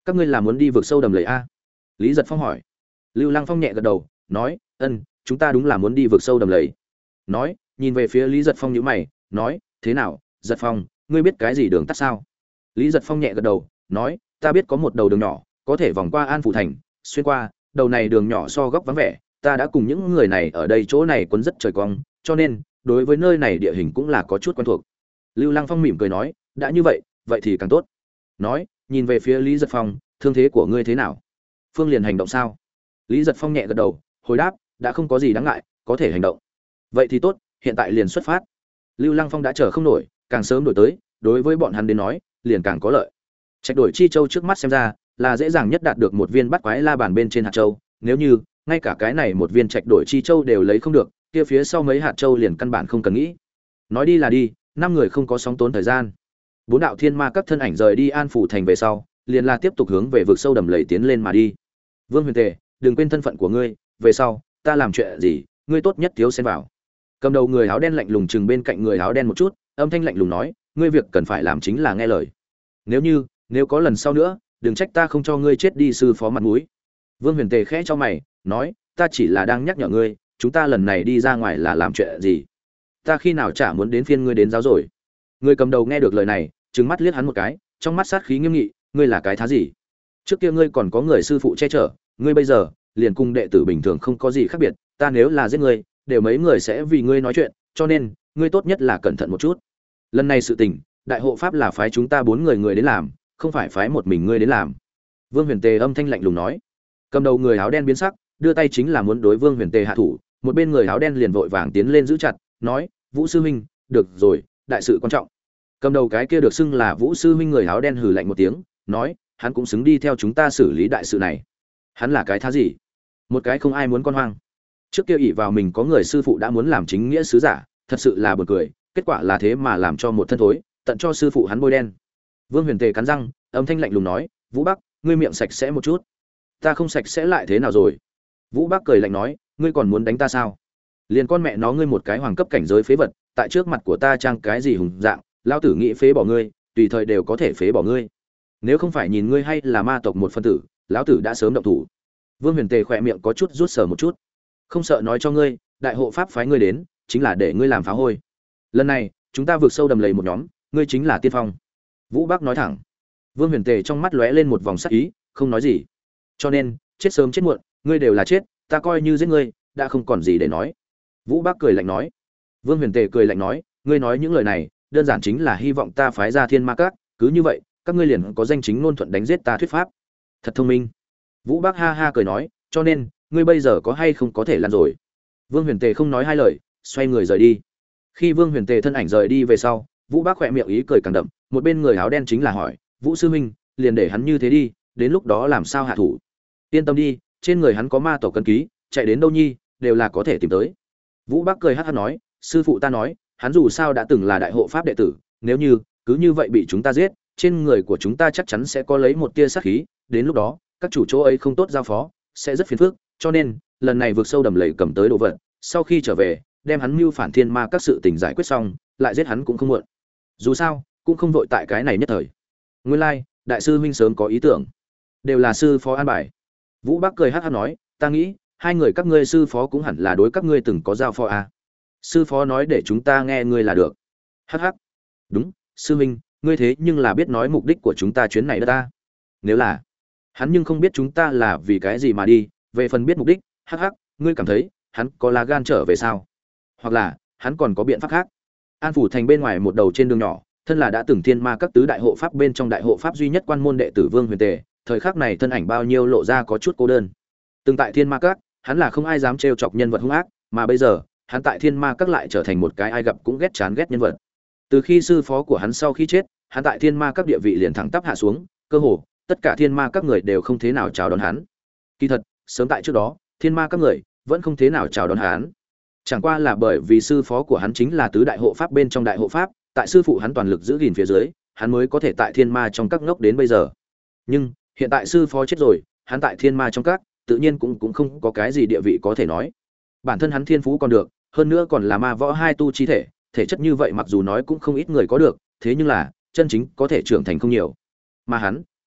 Các ngươi là muốn đi vực sâu đầm lầy a? Lý Giật Phong hỏi. Lưu Lăng Phong nhẹ gật đầu, nói, ân, chúng ta đúng là muốn đi vực sâu đầm lầy. Nói, nhìn về phía Lý Giật Phong nhíu mày, nói, thế nào, Giật Phong, ngươi biết cái gì đường tắt sao? Lý Giật Phong nhẹ gật đầu, nói, ta biết có một đầu đường nhỏ, có thể vòng qua An Phủ thành, xuyên qua, đầu này đường nhỏ so góc vắng vẻ, ta đã cùng những người này ở đây chỗ này quấn rất trời cong, cho nên đối với nơi này địa hình cũng là có chút quen thuộc. Lưu Lăng Phong mỉm cười nói, đã như vậy, vậy thì càng tốt. Nói, nhìn về phía Lý Giật Phong, thương thế của ngươi thế nào? Phương liền hành động sao? Lý Giật Phong nhẹ gật đầu, hồi đáp, đã không có gì đáng ngại, có thể hành động. Vậy thì tốt, hiện tại liền xuất phát. Lưu Lăng Phong đã chờ không nổi, càng sớm đổi tới, đối với bọn hắn đến nói, liền càng có lợi. Trạch đổi chi châu trước mắt xem ra, là dễ dàng nhất đạt được một viên bắt quái la bàn bên trên hạt châu, nếu như ngay cả cái này một viên trạch đổi chi châu đều lấy không được, kia phía sau mấy hạt châu liền căn bản không cần nghĩ. Nói đi là đi, năm người không có sóng tốn thời gian. Bốn đạo thiên ma các thân ảnh rời đi An Phủ thành về sau, liền là tiếp tục hướng về vực sâu đầm lầy tiến lên mà đi. Vương Huyền Tề, đừng quên thân phận của ngươi, về sau, ta làm chuyện gì, ngươi tốt nhất thiếu xen vào. Cầm đầu người áo đen lạnh lùng chừng bên cạnh người áo đen một chút, âm thanh lạnh lùng nói, ngươi việc cần phải làm chính là nghe lời. Nếu như, nếu có lần sau nữa, đừng trách ta không cho ngươi chết đi sư phó mặt mũi. Vương Huyền Tề khẽ cho mày, nói, ta chỉ là đang nhắc nhở ngươi, chúng ta lần này đi ra ngoài là làm chuyện gì? Ta khi nào chả muốn đến phiên ngươi đến giáo rồi. Người cầm đầu nghe được lời này, trừng mắt liếc hắn một cái, trong mắt sát khí nghiêm nghị, ngươi là cái thá gì? Trước kia ngươi còn có người sư phụ che chở, ngươi bây giờ liền cùng đệ tử bình thường không có gì khác biệt, ta nếu là giết ngươi, đều mấy người sẽ vì ngươi nói chuyện, cho nên, ngươi tốt nhất là cẩn thận một chút. Lần này sự tình, đại hộ pháp là phái chúng ta bốn người người đến làm, không phải phái một mình ngươi đến làm. Vương Huyền Tề âm thanh lạnh lùng nói. Cầm đầu người áo đen biến sắc, đưa tay chính là muốn đối Vương Huyền Tề hạ thủ, một bên người áo đen liền vội vàng tiến lên giữ chặt, nói, Vũ sư huynh, được rồi, đại sự quan trọng. Cầm đầu cái kia được xưng là Vũ sư huynh người áo đen hừ lạnh một tiếng, nói, hắn cũng xứng đi theo chúng ta xử lý đại sự này. Hắn là cái thá gì? Một cái không ai muốn con hoang. Trước kia ỷ vào mình có người sư phụ đã muốn làm chính nghĩa sứ giả, thật sự là buồn cười, kết quả là thế mà làm cho một thân thối, tận cho sư phụ hắn bôi đen. Vương Huyền Tề cắn răng, âm thanh lạnh lùng nói, Vũ Bắc, ngươi miệng sạch sẽ một chút. Ta không sạch sẽ lại thế nào rồi? Vũ Bắc cười lạnh nói, ngươi còn muốn đánh ta sao? Liền con mẹ nó ngươi một cái hoàng cấp cảnh giới phế vật, tại trước mặt của ta trang cái gì hùng dạng, lao tử nghĩ phế bỏ ngươi, tùy thời đều có thể phế bỏ ngươi. Nếu không phải nhìn ngươi hay là ma tộc một phân tử, lão tử đã sớm động thủ. Vương Huyền Tề khỏe miệng có chút rút sờ một chút. Không sợ nói cho ngươi, đại hộ pháp phái ngươi đến, chính là để ngươi làm phá hôi. Lần này, chúng ta vượt sâu đầm lầy một nhóm, ngươi chính là tiên phong. Vũ Bắc nói thẳng. Vương Huyền Tề trong mắt lóe lên một vòng sắc ý, không nói gì. Cho nên, chết sớm chết muộn, ngươi đều là chết, ta coi như giết ngươi, đã không còn gì để nói. Vũ Bắc cười lạnh nói. Vương Huyền Tề cười lạnh nói, ngươi nói những lời này, đơn giản chính là hy vọng ta phái ra Thiên Ma Các, cứ như vậy, các ngươi liền có danh chính ngôn thuận đánh giết ta thuyết pháp. Thật thông minh. Vũ Bắc ha ha cười nói, cho nên, ngươi bây giờ có hay không có thể làm rồi. Vương Huyền Tề không nói hai lời, xoay người rời đi. Khi Vương Huyền Tề thân ảnh rời đi về sau, Vũ Bắc khỏe miệng ý cười càng đậm, một bên người áo đen chính là hỏi, Vũ sư huynh, liền để hắn như thế đi, đến lúc đó làm sao hạ thủ? Yên tâm đi, trên người hắn có ma tổ cân ký, chạy đến đâu nhi, đều là có thể tìm tới. Vũ Bắc cười hắc hắc nói, sư phụ ta nói, hắn dù sao đã từng là đại hộ pháp đệ tử, nếu như cứ như vậy bị chúng ta giết, trên người của chúng ta chắc chắn sẽ có lấy một tia sát khí, đến lúc đó, các chủ chỗ ấy không tốt giao phó, sẽ rất phiền phức, cho nên, lần này vượt sâu đầm lầy cầm tới đồ vật, sau khi trở về, đem hắn mưu phản thiên ma các sự tình giải quyết xong, lại giết hắn cũng không muộn. Dù sao, cũng không vội tại cái này nhất thời. Nguyên lai, like, đại sư huynh sớm có ý tưởng, đều là sư phó an bài. Vũ Bắc cười hắc hắc nói, ta nghĩ, hai người các ngươi sư phó cũng hẳn là đối các ngươi từng có giao phó à. Sư phó nói để chúng ta nghe ngươi là được. Hắc hắc. Đúng, sư huynh, ngươi thế nhưng là biết nói mục đích của chúng ta chuyến này đó ta. Nếu là, hắn nhưng không biết chúng ta là vì cái gì mà đi, về phần biết mục đích, hắc hắc, ngươi cảm thấy, hắn có lá gan trở về sao? Hoặc là, hắn còn có biện pháp khác. An Phủ thành bên ngoài một đầu trên đường nhỏ, thân là đã từng thiên ma các tứ đại hộ pháp bên trong đại hộ pháp duy nhất quan môn đệ tử Vương Huyền Tề, thời khắc này thân ảnh bao nhiêu lộ ra có chút cô đơn. Từng tại thiên ma các, hắn là không ai dám trêu chọc nhân vật hung ác, mà bây giờ, hắn tại thiên ma các lại trở thành một cái ai gặp cũng ghét chán ghét nhân vật. Từ khi sư phó của hắn sau khi chết, hắn tại thiên ma các địa vị liền thẳng tắp hạ xuống, cơ hồ tất cả thiên ma các người đều không thế nào chào đón hắn. Kỳ thật, sớm tại trước đó, thiên ma các người vẫn không thế nào chào đón hắn. Chẳng qua là bởi vì sư phó của hắn chính là tứ đại hộ pháp bên trong đại hộ pháp, tại sư phụ hắn toàn lực giữ gìn phía dưới, hắn mới có thể tại thiên ma trong các ngốc đến bây giờ. Nhưng hiện tại sư phó chết rồi, hắn tại thiên ma trong các, tự nhiên cũng cũng không có cái gì địa vị có thể nói. Bản thân hắn thiên phú còn được, hơn nữa còn là ma võ hai tu chi thể, thể chất như vậy mặc dù nói cũng không ít người có được, thế nhưng là chân chính có thể trưởng thành không nhiều. Mà hắn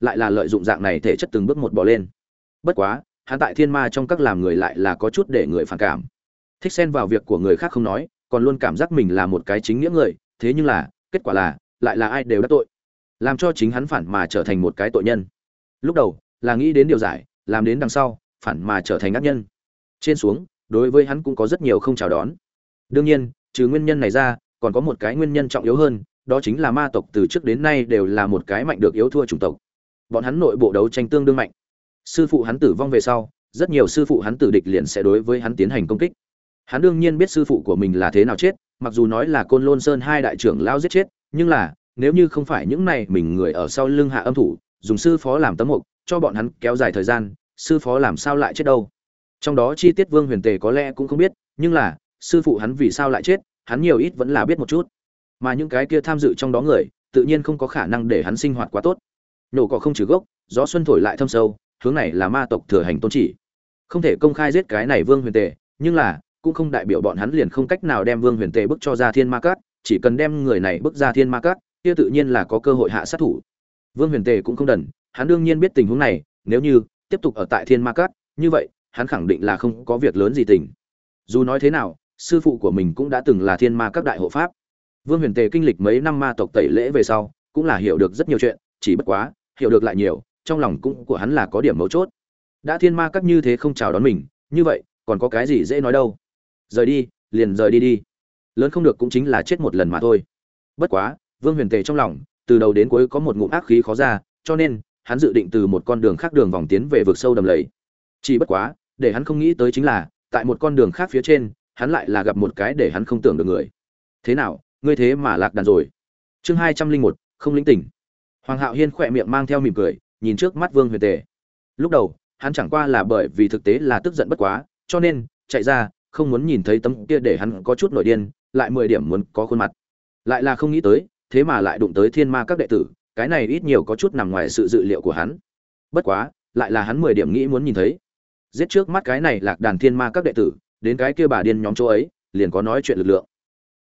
lại là lợi dụng dạng này thể chất từng bước một bò lên. Bất quá, hắn tại thiên ma trong các làm người lại là có chút để người phản cảm. Thích xen vào việc của người khác không nói, còn luôn cảm giác mình là một cái chính nghĩa người, thế nhưng là, kết quả là, lại là ai đều đắc tội, làm cho chính hắn phản mà trở thành một cái tội nhân. Lúc đầu, là nghĩ đến điều giải, làm đến đằng sau, phản mà trở thành ác nhân. Trên xuống, đối với hắn cũng có rất nhiều không chào đón. Đương nhiên, trừ nguyên nhân này ra, còn có một cái nguyên nhân trọng yếu hơn, đó chính là ma tộc từ trước đến nay đều là một cái mạnh được yếu thua chủng tộc. Bọn hắn nội bộ đấu tranh tương đương mạnh. Sư phụ hắn tử vong về sau, rất nhiều sư phụ hắn tử địch liền sẽ đối với hắn tiến hành công kích. Hắn đương nhiên biết sư phụ của mình là thế nào chết, mặc dù nói là Côn Lôn Sơn hai đại trưởng lão giết chết, nhưng là, nếu như không phải những này mình người ở sau lưng hạ âm thủ, dùng sư phó làm tấm mục, cho bọn hắn kéo dài thời gian, sư phó làm sao lại chết đâu. Trong đó chi tiết Vương Huyền Tề có lẽ cũng không biết, nhưng là, sư phụ hắn vì sao lại chết, hắn nhiều ít vẫn là biết một chút. Mà những cái kia tham dự trong đó người, tự nhiên không có khả năng để hắn sinh hoạt quá tốt. Nổ cỏ không trừ gốc, gió xuân thổi lại thâm sâu, hướng này là ma tộc thừa hành tôn chỉ. Không thể công khai giết cái này Vương Huyền Tề, nhưng là, cũng không đại biểu bọn hắn liền không cách nào đem Vương Huyền Tề bức cho ra Thiên Ma Các, chỉ cần đem người này bức ra Thiên Ma Các, kia tự nhiên là có cơ hội hạ sát thủ. Vương Huyền Tề cũng không đần, hắn đương nhiên biết tình huống này, nếu như tiếp tục ở tại Thiên Ma Các, như vậy, hắn khẳng định là không có việc lớn gì tình. Dù nói thế nào, sư phụ của mình cũng đã từng là Thiên Ma Các đại hộ pháp. Vương Huyền Tề kinh lịch mấy năm ma tộc tẩy lễ về sau, cũng là hiểu được rất nhiều chuyện, chỉ bất quá, hiểu được lại nhiều, trong lòng cũng của hắn là có điểm mấu chốt. Đã Thiên Ma Các như thế không chào đón mình, như vậy, còn có cái gì dễ nói đâu. Rời đi, liền rời đi đi. Lớn không được cũng chính là chết một lần mà thôi. Bất quá, Vương Huyền Tề trong lòng, từ đầu đến cuối có một ngụm ác khí khó ra, cho nên, hắn dự định từ một con đường khác đường vòng tiến về vực sâu đầm lầy. Chỉ bất quá, để hắn không nghĩ tới chính là, tại một con đường khác phía trên, hắn lại là gặp một cái để hắn không tưởng được người. Thế nào, ngươi thế mà lạc đàn rồi? Chương hai trăm linh một, không lĩnh tỉnh. Hoàng Hạo Hiên khỏe miệng mang theo mỉm cười, nhìn trước mắt Vương Huyền Tề. Lúc đầu, hắn chẳng qua là bởi vì thực tế là tức giận bất quá, cho nên chạy ra, không muốn nhìn thấy tấm kia để hắn có chút nổi điên, lại mười điểm muốn có khuôn mặt. Lại là không nghĩ tới, thế mà lại đụng tới Thiên Ma Các đệ tử, cái này ít nhiều có chút nằm ngoài sự dự liệu của hắn. Bất quá, lại là hắn mười điểm nghĩ muốn nhìn thấy. Giết trước mắt cái này lạc đàn Thiên Ma Các đệ tử, đến cái kia bà điên nhóm chỗ ấy, liền có nói chuyện lực lượng.